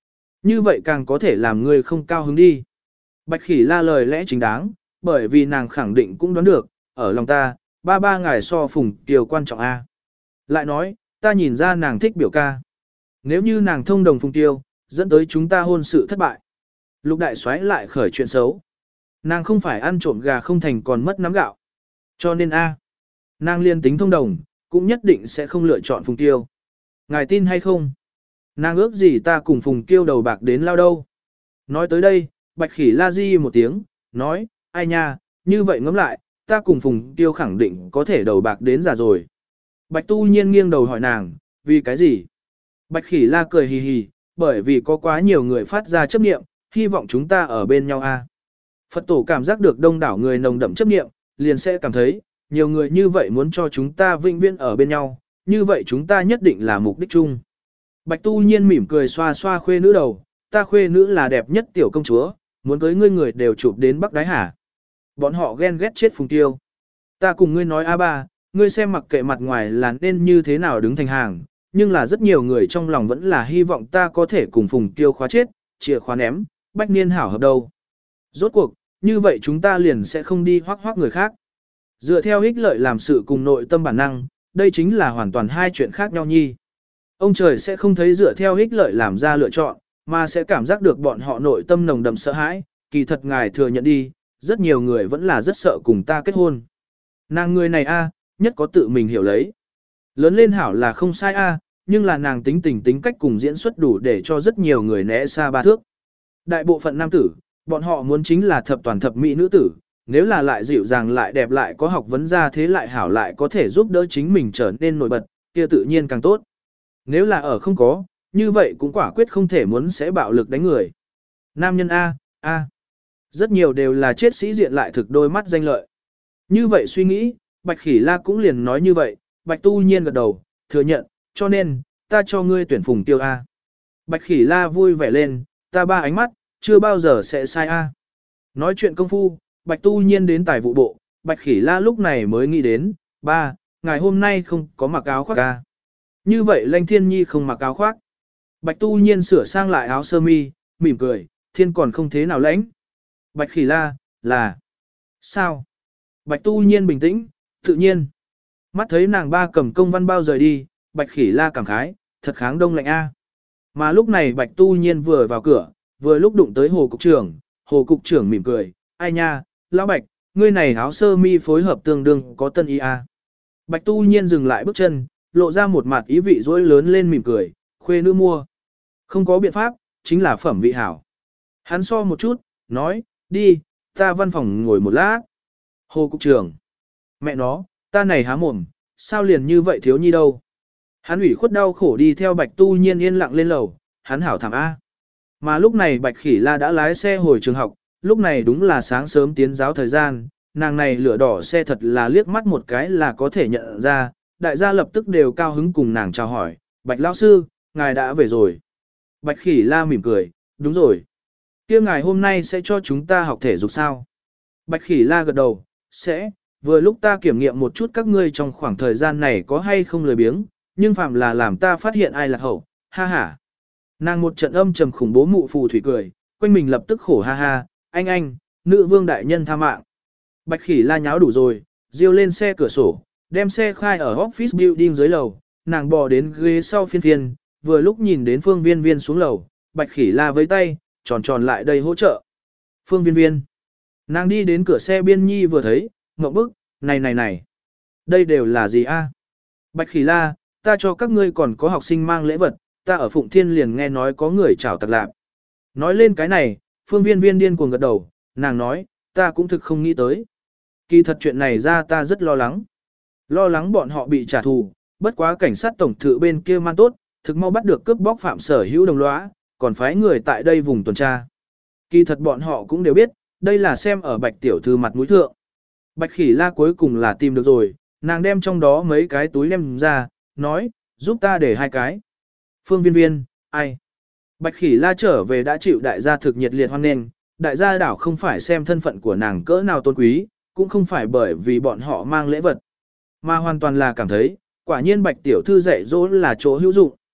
Như vậy càng có thể làm ngươi không cao hứng đi. Bạch Khỉ La lời lẽ chính đáng, bởi vì nàng khẳng định cũng đoán được, ở lòng ta, ba ngài so Phùng Kiều quan trọng A. Lại nói, ta nhìn ra nàng thích biểu ca. Nếu như nàng thông đồng Phùng Kiều, dẫn tới chúng ta hôn sự thất bại. Lục đại soái lại khởi chuyện xấu. Nàng không phải ăn trộm gà không thành còn mất nắm gạo. Cho nên A. Nàng liên tính thông đồng, cũng nhất định sẽ không lựa chọn Phùng Kiều. Ngài tin hay không? Nàng ước gì ta cùng Phùng Kiều đầu bạc đến lao đâu. Nói tới đây, Bạch Khỉ La di một tiếng, nói, ai nha, như vậy ngẫm lại, ta cùng Phùng Kiều khẳng định có thể đầu bạc đến già rồi. Bạch Tu Nhiên nghiêng đầu hỏi nàng, vì cái gì? Bạch Khỉ La cười hì hì, bởi vì có quá nhiều người phát ra chấp niệm, hy vọng chúng ta ở bên nhau a. Phật tổ cảm giác được đông đảo người nồng đậm chấp niệm, liền sẽ cảm thấy, nhiều người như vậy muốn cho chúng ta vĩnh viễn ở bên nhau, như vậy chúng ta nhất định là mục đích chung. Bạch Tu Nhiên mỉm cười xoa xoa khuê nữ đầu, ta khuê nữ là đẹp nhất tiểu công chúa, muốn cưới ngươi người đều chụp đến Bắc Đái Hà. Bọn họ ghen ghét chết Phùng Tiêu. Ta cùng ngươi nói A3, ngươi xem mặc kệ mặt ngoài là nên như thế nào đứng thành hàng, nhưng là rất nhiều người trong lòng vẫn là hy vọng ta có thể cùng Phùng Tiêu khóa chết, chìa khóa ném, bách niên hảo hợp đâu. Rốt cuộc, như vậy chúng ta liền sẽ không đi hoác hoác người khác. Dựa theo ích lợi làm sự cùng nội tâm bản năng, đây chính là hoàn toàn hai chuyện khác nhau nhi. Ông trời sẽ không thấy dựa theo ích lợi làm ra lựa chọn, mà sẽ cảm giác được bọn họ nội tâm nồng đậm sợ hãi, kỳ thật ngài thừa nhận đi, rất nhiều người vẫn là rất sợ cùng ta kết hôn. Nàng người này a, nhất có tự mình hiểu lấy. Lớn lên hảo là không sai a, nhưng là nàng tính tình tính cách cùng diễn xuất đủ để cho rất nhiều người né xa ba thước. Đại bộ phận nam tử, bọn họ muốn chính là thập toàn thập mỹ nữ tử, nếu là lại dịu dàng lại đẹp lại có học vấn ra thế lại hảo lại có thể giúp đỡ chính mình trở nên nổi bật, kia tự nhiên càng tốt. Nếu là ở không có, như vậy cũng quả quyết không thể muốn sẽ bạo lực đánh người. Nam nhân A. Rất nhiều đều là chết sĩ diện lại thực đôi mắt danh lợi. Như vậy suy nghĩ, Bạch Khỉ La cũng liền nói như vậy, Bạch Tu Nhiên gật đầu, thừa nhận, cho nên, ta cho ngươi tuyển Phùng Tiêu A. Bạch Khỉ La vui vẻ lên, ta ba ánh mắt, chưa bao giờ sẽ sai A. Nói chuyện công phu, Bạch Tu Nhiên đến tài vụ bộ, Bạch Khỉ La lúc này mới nghĩ đến, ba, ngày hôm nay không có mặc áo khoác A. Như vậy Lanh Thiên Nhi không mặc áo khoác. Bạch Tu Nhiên sửa sang lại áo sơ mi, mỉm cười, thiên còn không thế nào lãnh. Bạch Khỉ La, là... Sao? Bạch Tu Nhiên bình tĩnh, tự nhiên. Mắt thấy nàng ba cầm công văn bao rời đi, Bạch Khỉ La cảm khái, thật kháng đông lạnh a. Mà lúc này Bạch Tu Nhiên vừa vào cửa, vừa lúc đụng tới Hồ Cục trưởng mỉm cười, ai nha, lão Bạch, ngươi này áo sơ mi phối hợp tương đương có tân ý a. Bạch Tu Nhiên dừng lại bước chân, lộ ra một mặt ý vị dỗi lớn lên mỉm cười, khuê nữ mua. Không có biện pháp, chính là phẩm vị hảo. Hắn so một chút, nói, đi, ta văn phòng ngồi một lát. Hồ Cục trưởng, mẹ nó, ta này há mồm, sao liền như vậy thiếu nhi đâu. Hắn ủy khuất đau khổ đi theo Bạch Tu Nhiên yên lặng lên lầu, hắn hảo thảm A. Mà lúc này Bạch Khỉ La đã lái xe hồi trường học, lúc này đúng là sáng sớm tiến giáo thời gian, nàng này lửa đỏ xe thật là liếc mắt một cái là có thể nhận ra, đại gia lập tức đều cao hứng cùng nàng chào hỏi, Bạch lão sư, ngài đã về rồi. Bạch Khỉ La mỉm cười, đúng rồi. Kia ngài hôm nay sẽ cho chúng ta học thể dục sao? Bạch Khỉ La gật đầu, sẽ, vừa lúc ta kiểm nghiệm một chút các ngươi trong khoảng thời gian này có hay không lười biếng, nhưng phạm là làm ta phát hiện ai lạc hậu, ha ha. Nàng một trận âm trầm khủng bố mụ phù thủy cười, quanh mình lập tức khổ ha ha, anh, nữ vương đại nhân tha mạng. Bạch Khỉ La nháo đủ rồi, diêu lên xe cửa sổ, đem xe khai ở office building dưới lầu, nàng bò đến ghế sau phiên, vừa lúc nhìn đến Phương Viên Viên xuống lầu, Bạch Khỉ La với tay, tròn lại đây hỗ trợ. Phương Viên. Nàng đi đến cửa xe biên nhi vừa thấy, ngậm bức, này. Đây đều là gì a? Bạch Khỉ La, ta cho các ngươi còn có học sinh mang lễ vật, ta ở Phụng Thiên liền nghe nói có người chào tặc lạc. Nói lên cái này, Phương Viên điên cuồng gật đầu, nàng nói, ta cũng thực không nghĩ tới. Kỳ thật chuyện này ra ta rất lo lắng. Lo lắng bọn họ bị trả thù, bất quá cảnh sát tổng thự bên kia man tốt, thực mau bắt được cướp bóc phạm sở hữu đồng lõa, còn phái người tại đây vùng tuần tra. Kỳ thật bọn họ cũng đều biết, đây là xem ở Bạch tiểu thư mặt mũi thượng. Bạch Khỉ La cuối cùng là tìm được rồi, nàng đem trong đó mấy cái túi đem ra, nói, giúp ta để 2 cái. Phương Viên, ai? Bạch Khỉ La trở về đã chịu đại gia thực nhiệt liệt hoan nghênh, đại gia đảo không phải xem thân phận của nàng cỡ nào tôn quý, cũng không phải bởi vì bọn họ mang lễ vật, mà hoàn toàn là cảm thấy, quả nhiên Bạch tiểu thư dạy dỗ là chỗ hữu dụng.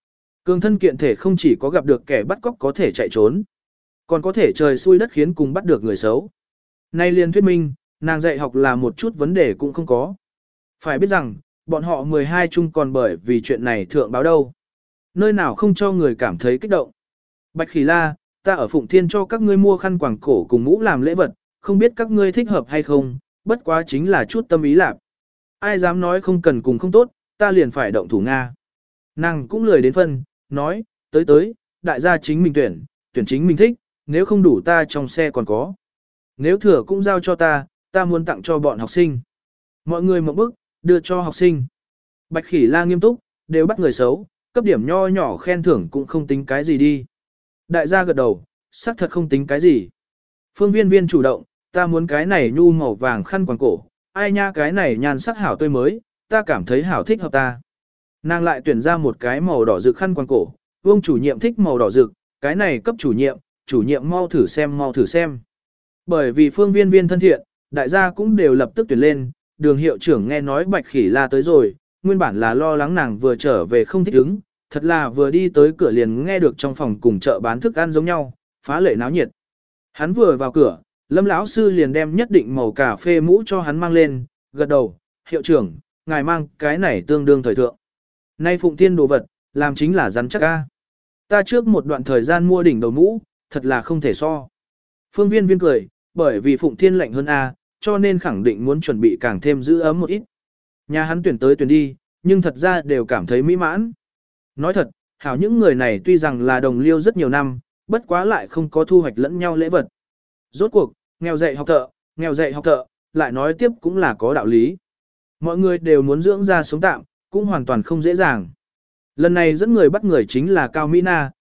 Cường thân kiện thể không chỉ có gặp được kẻ bắt cóc có thể chạy trốn, còn có thể trời xui đất khiến cùng bắt được người xấu. Nay liền thuyết minh, nàng dạy học là một chút vấn đề cũng không có. Phải biết rằng, bọn họ 12 chung còn bởi vì chuyện này thượng báo đâu. Nơi nào không cho người cảm thấy kích động. Bạch Khỉ La, ta ở Phụng Thiên cho các ngươi mua khăn quàng cổ cùng mũ làm lễ vật, không biết các ngươi thích hợp hay không, bất quá chính là chút tâm ý lạc. Ai dám nói không cần cùng không tốt, ta liền phải động thủ Nga. Nàng cũng lười đến phân, nói, tới, đại gia chính mình tuyển chính mình thích, nếu không đủ ta trong xe còn có. Nếu thừa cũng giao cho ta muốn tặng cho bọn học sinh. Mọi người một bức, đưa cho học sinh. Bạch Khỉ La nghiêm túc, đều bắt người xấu, cấp điểm nho nhỏ khen thưởng cũng không tính cái gì đi. Đại gia gật đầu, xác thật không tính cái gì. Phương Viên Viên chủ động, ta muốn cái này nhu màu vàng khăn quàng cổ, ai nha cái này nhan sắc hảo tươi mới, ta cảm thấy hảo thích hợp ta. Nàng lại tuyển ra một cái màu đỏ rực khăn quàng cổ, Vương chủ nhiệm thích màu đỏ rực, cái này cấp chủ nhiệm mau thử xem. Bởi vì Phương Viên Viên thân thiện, đại gia cũng đều lập tức tuyển lên, đường hiệu trưởng nghe nói Bạch Khỉ La tới rồi, nguyên bản là lo lắng nàng vừa trở về không thích ứng, thật là vừa đi tới cửa liền nghe được trong phòng cùng chợ bán thức ăn giống nhau, phá lệ náo nhiệt. Hắn vừa vào cửa, Lâm lão sư liền đem nhất định màu cà phê mũ cho hắn mang lên, gật đầu, hiệu trưởng, ngài mang cái này tương đương thời thượng. Nay Phụng Thiên đồ vật, làm chính là rắn chắc ca. Ta trước một đoạn thời gian mua đỉnh đầu mũ, thật là không thể so. Phương Viên Viên cười, bởi vì Phụng Thiên lạnh hơn A, cho nên khẳng định muốn chuẩn bị càng thêm giữ ấm một ít. Nhà hắn tuyển tới tuyển đi, nhưng thật ra đều cảm thấy mỹ mãn. Nói thật, hảo những người này tuy rằng là đồng liêu rất nhiều năm, bất quá lại không có thu hoạch lẫn nhau lễ vật. Rốt cuộc, nghèo dạy học thợ, lại nói tiếp cũng là có đạo lý. Mọi người đều muốn dưỡng ra sống tạm, cũng hoàn toàn không dễ dàng. Lần này dẫn người bắt người chính là Cao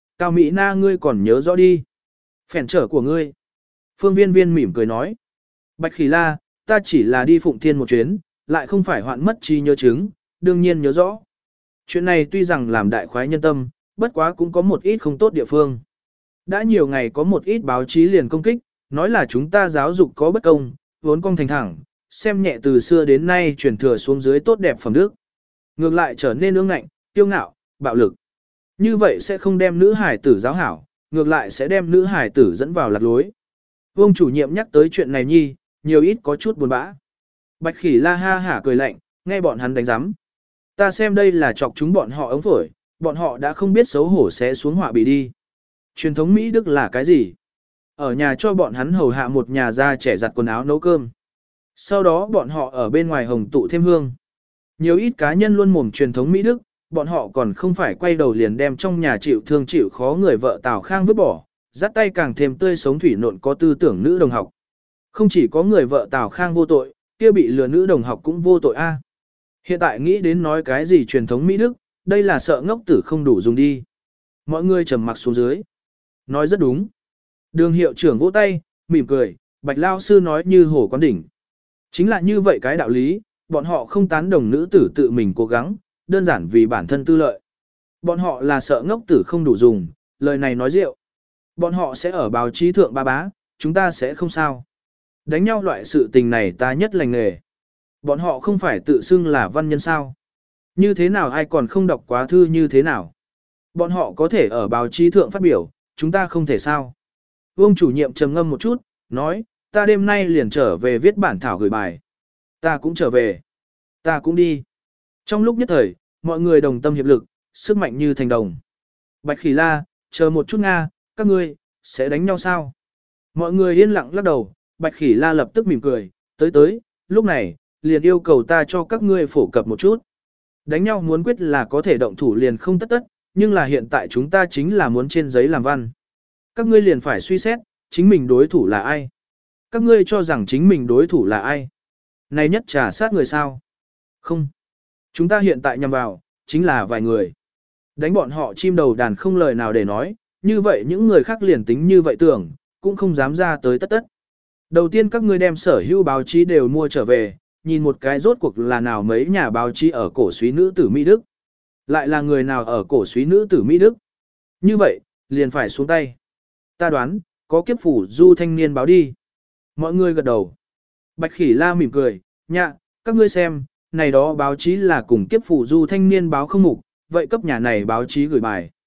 Mỹ Na ngươi còn nhớ rõ đi. Phèn trở của ngươi. Phương Viên Viên mỉm cười nói. Bạch Khỉ La, ta chỉ là đi Phụng Thiên một chuyến, lại không phải hoạn mất trí nhớ chứng, đương nhiên nhớ rõ. Chuyện này tuy rằng làm đại khoái nhân tâm, bất quá cũng có một ít không tốt địa phương. Đã nhiều ngày có một ít báo chí liền công kích, nói là chúng ta giáo dục có bất công, vốn cong thành thẳng, xem nhẹ từ xưa đến nay truyền thừa xuống dưới tốt đẹp phẩm đức. Ngược lại trở nên ương ngạnh, kiêu ngạo, bạo lực. Như vậy sẽ không đem nữ hải tử giáo hảo, ngược lại sẽ đem nữ hải tử dẫn vào lạc lối. Vương chủ nhiệm nhắc tới chuyện này nhi, nhiều ít có chút buồn bã. Bạch Khỉ La ha hả cười lạnh, nghe bọn hắn đánh giám. Ta xem đây là chọc chúng bọn họ ống phổi, bọn họ đã không biết xấu hổ sẽ xuống họa bị đi. Truyền thống Mỹ Đức là cái gì? Ở nhà cho bọn hắn hầu hạ một nhà già trẻ giặt quần áo nấu cơm. Sau đó bọn họ ở bên ngoài hồng tụ thêm hương. Nhiều ít cá nhân luôn mồm truyền thống Mỹ Đức, bọn họ còn không phải quay đầu liền đem trong nhà chịu thương chịu khó người vợ Tào Khang vứt bỏ, dắt tay càng thêm tươi sống thủy nộn có tư tưởng nữ đồng học. Không chỉ có người vợ Tào Khang vô tội, kia bị lừa nữ đồng học cũng vô tội a. Hiện tại nghĩ đến nói cái gì truyền thống Mỹ Đức, đây là sợ ngốc tử không đủ dùng đi. Mọi người trầm mặc xuống dưới. Nói rất đúng. Đường hiệu trưởng vỗ tay, mỉm cười, Bạch lao sư nói như hổ quán đỉnh. Chính là như vậy cái đạo lý, bọn họ không tán đồng nữ tử tự mình cố gắng, đơn giản vì bản thân tư lợi. Bọn họ là sợ ngốc tử không đủ dùng, lời này nói rượu. Bọn họ sẽ ở báo chí thượng ba bá, chúng ta sẽ không sao. Đánh nhau loại sự tình này ta nhất lành nghề. Bọn họ không phải tự xưng là văn nhân sao. Như thế nào ai còn không đọc quá thư như thế nào. Bọn họ có thể ở báo chí thượng phát biểu, chúng ta không thể sao. Vương chủ nhiệm trầm ngâm một chút, nói, ta đêm nay liền trở về viết bản thảo gửi bài. Ta cũng trở về. Ta cũng đi. Trong lúc nhất thời, mọi người đồng tâm hiệp lực, sức mạnh như thành đồng. Bạch Khỉ La, chờ một chút Nga, các ngươi, sẽ đánh nhau sao? Mọi người yên lặng lắc đầu, Bạch Khỉ La lập tức mỉm cười, tới, lúc này, liền yêu cầu ta cho các ngươi phổ cập một chút. Đánh nhau muốn quyết là có thể động thủ liền không tất, nhưng là hiện tại chúng ta chính là muốn trên giấy làm văn. Các ngươi liền phải suy xét, chính mình đối thủ là ai? Các ngươi cho rằng chính mình đối thủ là ai? Này nhất trả sát người sao? Không. Chúng ta hiện tại nhằm vào, chính là vài người. Đánh bọn họ chim đầu đàn không lời nào để nói, như vậy những người khác liền tính như vậy tưởng, cũng không dám ra tới tất. Đầu tiên các ngươi đem sở hữu báo chí đều mua trở về, nhìn một cái rốt cuộc là nào mấy nhà báo chí ở cổ suý nữ tử Mỹ Đức. Lại là người nào ở cổ suý nữ tử Mỹ Đức. Như vậy, liền phải xuống tay. Ta đoán, có kiếp phủ du thanh niên báo đi. Mọi người gật đầu. Bạch Khỉ La mỉm cười, nhạ, các ngươi xem, này đó báo chí là cùng kiếp phủ du thanh niên báo không mục, vậy cấp nhà này báo chí gửi bài.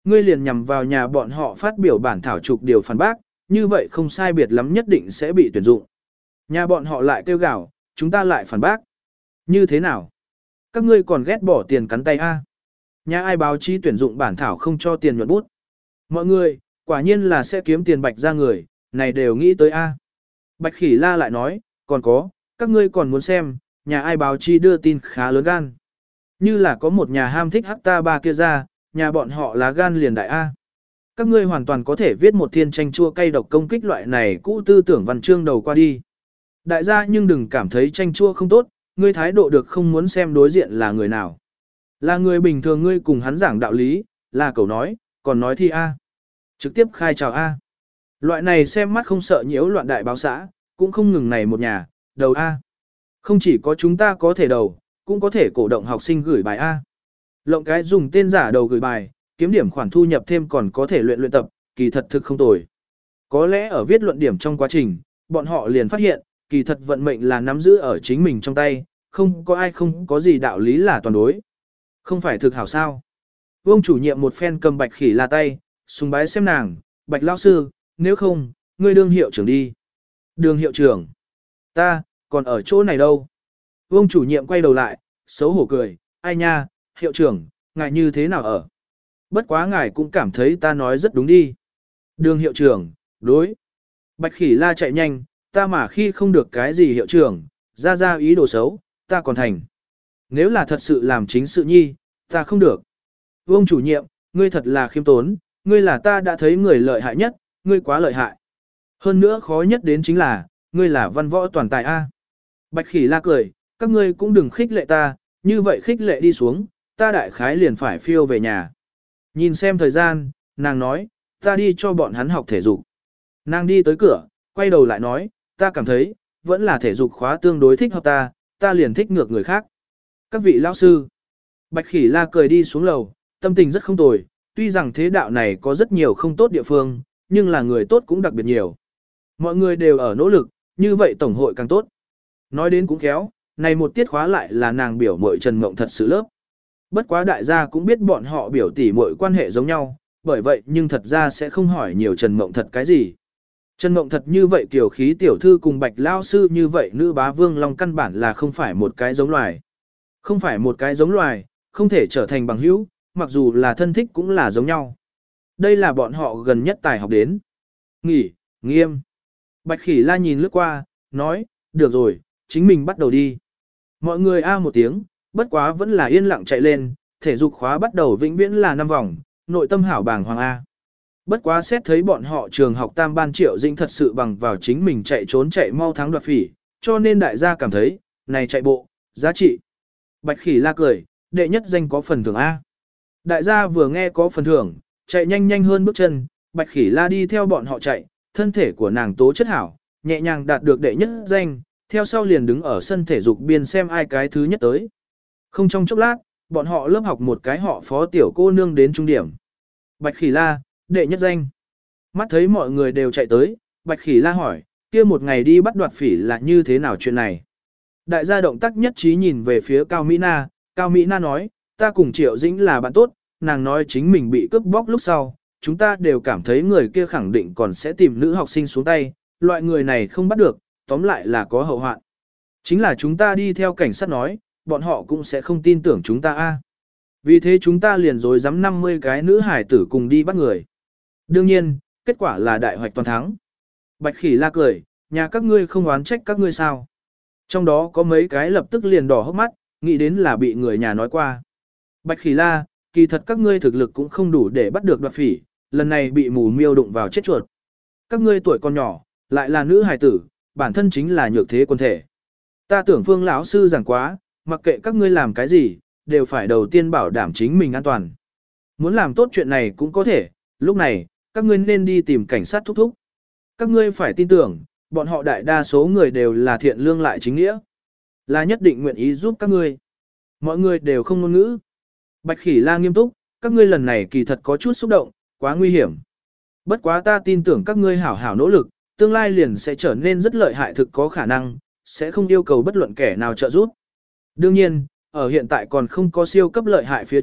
ngươi liền nhằm vào nhà bọn họ phát biểu bản thảo trục điều phản bác, như vậy không sai biệt lắm nhất định sẽ bị tuyển dụng. Nhà bọn họ lại kêu gào, chúng ta lại phản bác. Như thế nào? Các ngươi còn ghét bỏ tiền cắn tay a? Nhà ai báo chí tuyển dụng bản thảo không cho tiền nhuận bút? Mọi người, quả nhiên là sẽ kiếm tiền bạch ra người, này đều nghĩ tới a. Bạch Khỉ La lại nói, còn có, các ngươi còn muốn xem, nhà ai báo chí đưa tin khá lớn gan. Như là có một nhà ham thích hắc ta ba kia ra, nhà bọn họ lá gan liền đại A. Các ngươi hoàn toàn có thể viết một thiên tranh chua cay độc công kích loại này cũ tư tưởng văn chương đầu qua đi. Đại gia nhưng đừng cảm thấy tranh chua không tốt, ngươi thái độ được không muốn xem đối diện là người nào. Là người bình thường ngươi cùng hắn giảng đạo lý, là cậu nói, còn nói thi A. Trực tiếp khai chào A. Loại này xem mắt không sợ nhiễu loạn đại báo xã, cũng không ngừng này một nhà, đầu A. Không chỉ có chúng ta có thể đầu, cũng có thể cổ động học sinh gửi bài A. Lộng cái dùng tên giả đầu gửi bài, kiếm điểm khoản thu nhập thêm còn có thể luyện tập, kỳ thật thực không tồi. Có lẽ ở viết luận điểm trong quá trình, bọn họ liền phát hiện, kỳ thật vận mệnh là nắm giữ ở chính mình trong tay, không có ai không có gì đạo lý là toàn đối. Không phải thực hảo sao. Vương chủ nhiệm một phen cầm Bạch Khỉ La tay, sùng bái xem nàng, Bạch lão sư, nếu không, ngươi đương hiệu trưởng đi. Đường hiệu trưởng. Ta, còn ở chỗ này đâu? Vương chủ nhiệm quay đầu lại, xấu hổ cười, ai nha, hiệu trưởng, ngài như thế nào ở? Bất quá ngài cũng cảm thấy ta nói rất đúng đi. Đường hiệu trưởng, đối. Bạch Khỉ La chạy nhanh, ta mà khi không được cái gì hiệu trưởng, ra ý đồ xấu, ta còn thành. Nếu là thật sự làm chính sự nhi, ta không được. Vương chủ nhiệm, ngươi thật là khiêm tốn, ngươi là ta đã thấy người lợi hại nhất, ngươi quá lợi hại. Hơn nữa khó nhất đến chính là, ngươi là văn võ toàn tài A. Bạch Khỉ La cười, các ngươi cũng đừng khích lệ ta, như vậy khích lệ đi xuống, ta đại khái liền phải phiêu về nhà. Nhìn xem thời gian, nàng nói, ta đi cho bọn hắn học thể dục. Nàng đi tới cửa, quay đầu lại nói, ta cảm thấy, vẫn là thể dục khóa tương đối thích hợp ta liền thích ngược người khác. Các vị lão sư, Bạch Khỉ La cười đi xuống lầu, tâm tình rất không tồi, tuy rằng thế đạo này có rất nhiều không tốt địa phương, nhưng là người tốt cũng đặc biệt nhiều. Mọi người đều ở nỗ lực, như vậy tổng hội càng tốt. Nói đến cũng khéo, này một tiết khóa lại là nàng biểu muội Trần Mộng Thật sự lớp. Bất quá đại gia cũng biết bọn họ biểu tỷ muội quan hệ giống nhau, bởi vậy nhưng thật ra sẽ không hỏi nhiều Trần Mộng Thật cái gì. Trần Mộng Thật như vậy tiểu khí tiểu thư cùng Bạch lao sư như vậy nữ bá vương long căn bản là không phải một cái giống loài. Không phải một cái giống loài, không thể trở thành bằng hữu, mặc dù là thân thích cũng là giống nhau. Đây là bọn họ gần nhất tài học đến. Nghỉ, nghiêm. Bạch Khỉ La nhìn lướt qua, nói, được rồi, chính mình bắt đầu đi. Mọi người a một tiếng, bất quá vẫn là yên lặng chạy lên, thể dục khóa bắt đầu vĩnh viễn là 5 vòng, nội tâm hảo bảng hoàng A. Bất quá xét thấy bọn họ trường học tam ban Triệu Dĩnh thật sự bằng vào chính mình chạy trốn chạy mau thắng đoạt phỉ, cho nên đại gia cảm thấy, này chạy bộ, giá trị. Bạch Khỉ La cười, đệ nhất danh có phần thưởng A. Đại gia vừa nghe có phần thưởng, chạy nhanh nhanh hơn bước chân, Bạch Khỉ La đi theo bọn họ chạy, thân thể của nàng tố chất hảo, nhẹ nhàng đạt được đệ nhất danh, theo sau liền đứng ở sân thể dục biên xem ai cái thứ nhất tới. Không trong chốc lát, bọn họ lớp học một cái họ Phó tiểu cô nương đến trung điểm. Bạch Khỉ La, đệ nhất danh. Mắt thấy mọi người đều chạy tới, Bạch Khỉ La hỏi, kia một ngày đi bắt đoạt phỉ là như thế nào chuyện này? Đại gia động tác nhất trí nhìn về phía Cao Mỹ Na, Cao Mỹ Na nói, ta cùng Triệu Dĩnh là bạn tốt, nàng nói chính mình bị cướp bóc lúc sau, chúng ta đều cảm thấy người kia khẳng định còn sẽ tìm nữ học sinh xuống tay, loại người này không bắt được, tóm lại là có hậu hoạn. Chính là chúng ta đi theo cảnh sát nói, bọn họ cũng sẽ không tin tưởng chúng ta a. Vì thế chúng ta liền dối dám 50 cái nữ hải tử cùng đi bắt người. Đương nhiên, kết quả là đại hoạch toàn thắng. Bạch Khỉ La cười, nhà các ngươi không oán trách các ngươi sao. Trong đó có mấy cái lập tức liền đỏ hốc mắt, nghĩ đến là bị người nhà nói qua. Bạch Khỉ La, kỳ thật các ngươi thực lực cũng không đủ để bắt được đoạt phỉ, lần này bị mù miêu đụng vào chết chuột. Các ngươi tuổi còn nhỏ, lại là nữ hài tử, bản thân chính là nhược thế quân thể. Ta tưởng Phương lão sư giảng quá, mặc kệ các ngươi làm cái gì, đều phải đầu tiên bảo đảm chính mình an toàn. Muốn làm tốt chuyện này cũng có thể, lúc này, các ngươi nên đi tìm cảnh sát thúc thúc. Các ngươi phải tin tưởng, bọn họ đại đa số người đều là thiện lương lại chính nghĩa. Là nhất định nguyện ý giúp các ngươi. Mọi người đều không ngôn ngữ. Bạch Khỉ La nghiêm túc, các ngươi lần này kỳ thật có chút xúc động, quá nguy hiểm. Bất quá ta tin tưởng các ngươi hảo hảo nỗ lực, tương lai liền sẽ trở nên rất lợi hại thực có khả năng, sẽ không yêu cầu bất luận kẻ nào trợ giúp. Đương nhiên, ở hiện tại còn không có siêu cấp lợi hại phía trước,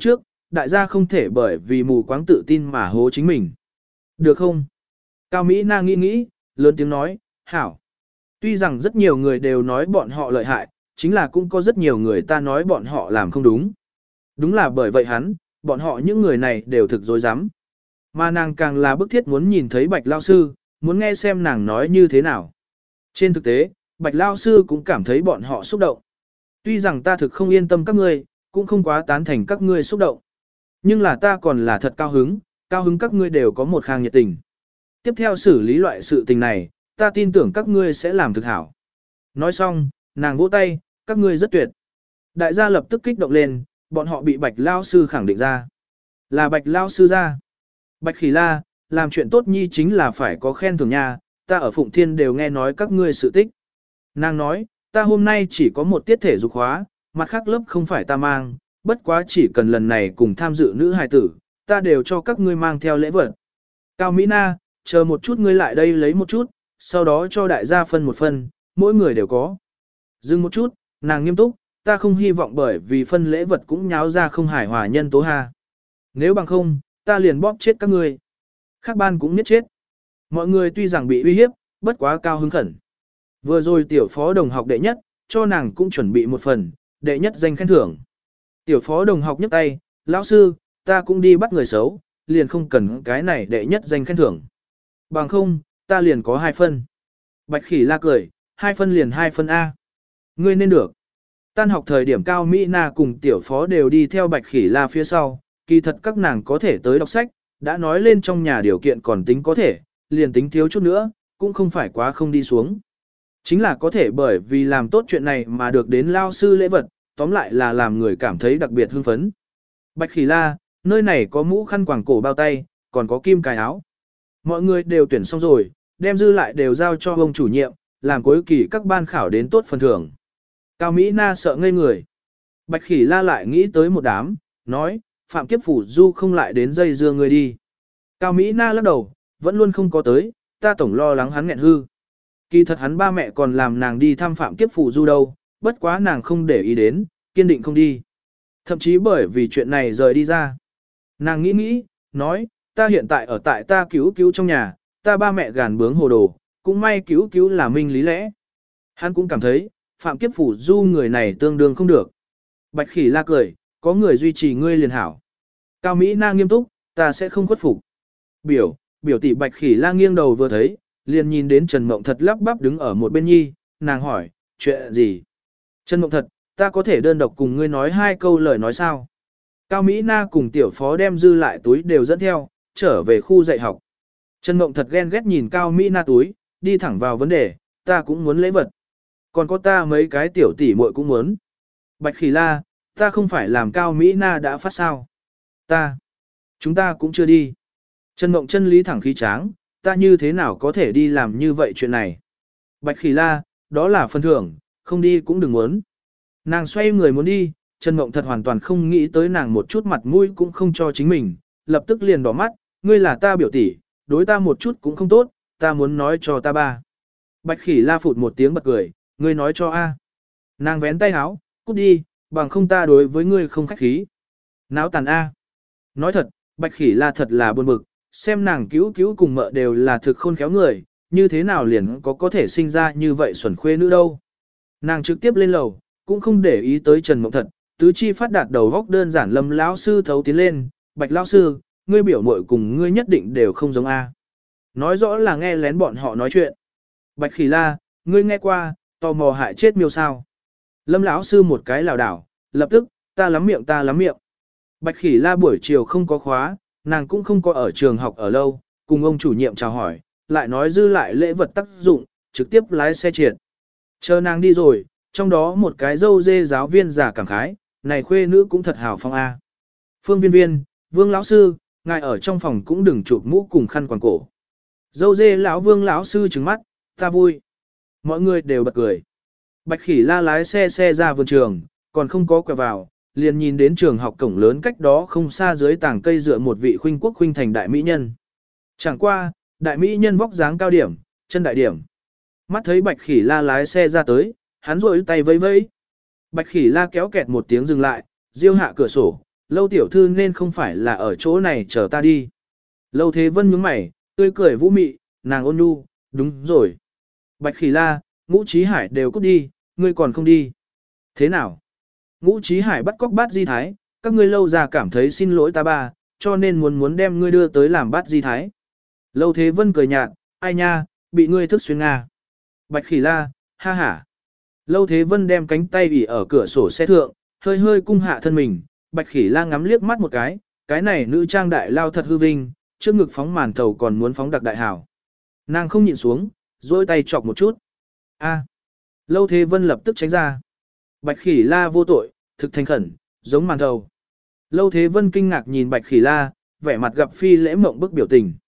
đại gia không thể bởi vì mù quáng tự tin mà hố chính mình. Được không? Cao Mỹ Na nghĩ nghĩ, lớn tiếng nói, hảo. Tuy rằng rất nhiều người đều nói bọn họ lợi hại, chính là cũng có rất nhiều người ta nói bọn họ làm không đúng. Đúng là bởi vậy bọn họ những người này đều thực dối rắm. Mà nàng càng là bức thiết muốn nhìn thấy Bạch Lao Sư, muốn nghe xem nàng nói như thế nào. Trên thực tế, Bạch Lao Sư cũng cảm thấy bọn họ xúc động. Tuy rằng ta thực không yên tâm các ngươi, cũng không quá tán thành các ngươi xúc động. Nhưng là ta còn là thật cao hứng các ngươi đều có một khang nhiệt tình. Tiếp theo xử lý loại sự tình này, ta tin tưởng các ngươi sẽ làm thực hảo. Nói xong, nàng vỗ tay, các ngươi rất tuyệt. Đại gia lập tức kích động lên, bọn họ bị Bạch Lao Sư khẳng định ra. Là Bạch Lao Sư ra. Bạch Khỉ La, làm chuyện tốt nhi chính là phải có khen thưởng nha, ta ở Phụng Thiên đều nghe nói các ngươi sự tích. Nàng nói, ta hôm nay chỉ có một tiết thể dục hóa, mặt khác lớp không phải ta mang, bất quá chỉ cần lần này cùng tham dự nữ hài tử, ta đều cho các ngươi mang theo lễ vật. Cao Mỹ Na, chờ một chút ngươi lại đây lấy một chút, sau đó cho đại gia phân một phần, mỗi người đều có. Dừng một chút, nàng nghiêm túc, ta không hy vọng bởi vì phân lễ vật cũng nháo ra không hài hòa nhân tố ha. Nếu bằng không, ta liền bóp chết các ngươi. Khác ban cũng miết chết. Mọi người tuy rằng bị uy hiếp, bất quá cao hứng khẩn. Vừa rồi tiểu phó đồng học đệ nhất, cho nàng cũng chuẩn bị một phần, đệ nhất danh khen thưởng. Tiểu phó đồng học nhấc tay, lão sư, ta cũng đi bắt người xấu, liền không cần cái này đệ nhất danh khen thưởng. Bằng không, ta liền có 2 phân. Bạch Khỉ La cười, 2 phân liền 2 phân A. Ngươi nên được. Tan học thời điểm Cao Mỹ Na cùng tiểu phó đều đi theo Bạch Khỉ La phía sau, kỳ thật các nàng có thể tới đọc sách, đã nói lên trong nhà điều kiện còn tính có thể, liền tính thiếu chút nữa, cũng không phải quá không đi xuống. Chính là có thể bởi vì làm tốt chuyện này mà được đến lao sư lễ vật, tóm lại là làm người cảm thấy đặc biệt hưng phấn. Bạch Khỉ La, nơi này có mũ khăn quàng cổ bao tay, còn có kim cài áo. Mọi người đều tuyển xong rồi, đem dư lại đều giao cho ông chủ nhiệm, làm cuối kỳ các ban khảo đến tốt phần thưởng. Cao Mỹ Na sợ ngây người. Bạch Khỉ La lại nghĩ tới một đám, nói, Phạm Kiếp Phủ Du không lại đến dây dưa người đi. Cao Mỹ Na lắc đầu, vẫn luôn không có tới, ta tổng lo lắng hắn nghẹn hư. Kỳ thật hắn ba mẹ còn làm nàng đi thăm Phạm Kiếp Phủ Du đâu, bất quá nàng không để ý đến, kiên định không đi. Thậm chí bởi vì chuyện này rời đi ra. Nàng nghĩ, nói, ta hiện tại ở tại ta cứu trong nhà, ta ba mẹ gàn bướng hồ đồ, cũng may cứu là minh lý lẽ. Hắn cũng cảm thấy, Phạm Kiếp Phủ Du người này tương đương không được. Bạch Khỉ La cười, có người duy trì ngươi liền hảo. Cao Mỹ Na nghiêm túc, ta sẽ không khuất phục. Biểu tỷ Bạch Khỉ La nghiêng đầu vừa thấy, liền nhìn đến Trần Mộng Thật lắp bắp đứng ở một bên nhi, nàng hỏi, chuyện gì? Trần Mộng Thật, ta có thể đơn độc cùng ngươi nói 2 câu lời nói sao? Cao Mỹ Na cùng tiểu phó đem dư lại túi đều dẫn theo, trở về khu dạy học. Trần Mộng Thật ghen ghét nhìn Cao Mỹ Na túi, đi thẳng vào vấn đề, ta cũng muốn lễ vật. Còn có ta mấy cái tiểu tỷ muội cũng muốn. Bạch Khỉ La, ta không phải làm Cao Mỹ Na đã phát sao? Chúng ta cũng chưa đi. Trần Mộng chân lý thẳng khí tráng, ta như thế nào có thể đi làm như vậy chuyện này? Bạch Khỉ La, đó là phần thưởng, không đi cũng đừng muốn. Nàng xoay người muốn đi, Trần Mộng Thật hoàn toàn không nghĩ tới nàng một chút mặt mũi cũng không cho chính mình, lập tức liền đỏ mắt, ngươi là ta biểu tỷ, đối ta một chút cũng không tốt, ta muốn nói cho ta ba. Bạch Khỉ La phụt một tiếng bật cười, ngươi nói cho a. Nàng vén tay áo, cút đi, bằng không ta đối với ngươi không khách khí. Náo tàn a. Nói thật, Bạch Khỉ La thật là buồn bực, xem nàng cứu cùng mợ đều là thực khôn khéo người, như thế nào liền có thể sinh ra như vậy xuẩn khuê nữ đâu. Nàng trực tiếp lên lầu, cũng không để ý tới Trần Mộng Thật, tứ chi phát đạt đầu góc đơn giản Lâm lão sư thấu tiến lên, Bạch lão sư, ngươi biểu muội cùng ngươi nhất định đều không giống a. Nói rõ là nghe lén bọn họ nói chuyện. Bạch Khỉ La, ngươi nghe qua, tò mò hại chết miêu sao. Lâm lão sư một cái lảo đảo, lập tức, ta lắm miệng. Bạch Khỉ La buổi chiều không có khóa, nàng cũng không có ở trường học ở lâu, cùng ông chủ nhiệm chào hỏi, lại nói dư lại lễ vật tác dụng, trực tiếp lái xe triệt. Chờ nàng đi rồi, trong đó một cái dâu dê giáo viên già cảm khái, này khuê nữ cũng thật hào phong a. Phương Viên, Vương lão sư, ngài ở trong phòng cũng đừng chụp mũ cùng khăn quàng cổ. Dâu dê lão Vương lão sư trừng mắt, ta vui. Mọi người đều bật cười. Bạch Khỉ La lái xe ra vườn trường, còn không có quẹo vào, liền nhìn đến trường học cổng lớn cách đó không xa dưới tảng cây dựa một vị khuynh quốc khuynh thành đại mỹ nhân. Chẳng qua, đại mỹ nhân vóc dáng cao điểm, chân đại điểm. Mắt thấy Bạch Khỉ La lái xe ra tới, hắn rôi tay vẫy vẫy. Bạch Khỉ La kéo kẹt một tiếng dừng lại, diêu hạ cửa sổ, Lâu tiểu thư nên không phải là ở chỗ này chờ ta đi. Lâu Thế Vân nhướng mày, tươi cười vũ mị, nàng ôn nhu, đúng rồi. Bạch Khỉ La, Ngũ Chí Hải đều cút đi, ngươi còn không đi. Thế nào? Ngũ Chí Hải bắt cóc Bát Di Thái, các ngươi Lâu già cảm thấy xin lỗi ta ba, cho nên muốn đem ngươi đưa tới làm Bát Di Thái. Lâu Thế Vân cười nhạt, ai nha, bị ngươi thức xuyên Nga. Bạch Khỉ La, ha ha. Lâu Thế Vân đem cánh tay ủy ở cửa sổ xe thượng, hơi hơi cung hạ thân mình, Bạch Khỉ La ngắm liếc mắt một cái này nữ trang đại lao thật hư vinh, trước ngực phóng màn thầu còn muốn phóng đặc đại hảo. Nàng không nhịn xuống, dôi tay chọc một chút. A. Lâu Thế Vân lập tức tránh ra. Bạch Khỉ La vô tội, thực thành khẩn, giống màn thầu. Lâu Thế Vân kinh ngạc nhìn Bạch Khỉ La, vẻ mặt gặp phi lễ mộng bức biểu tình.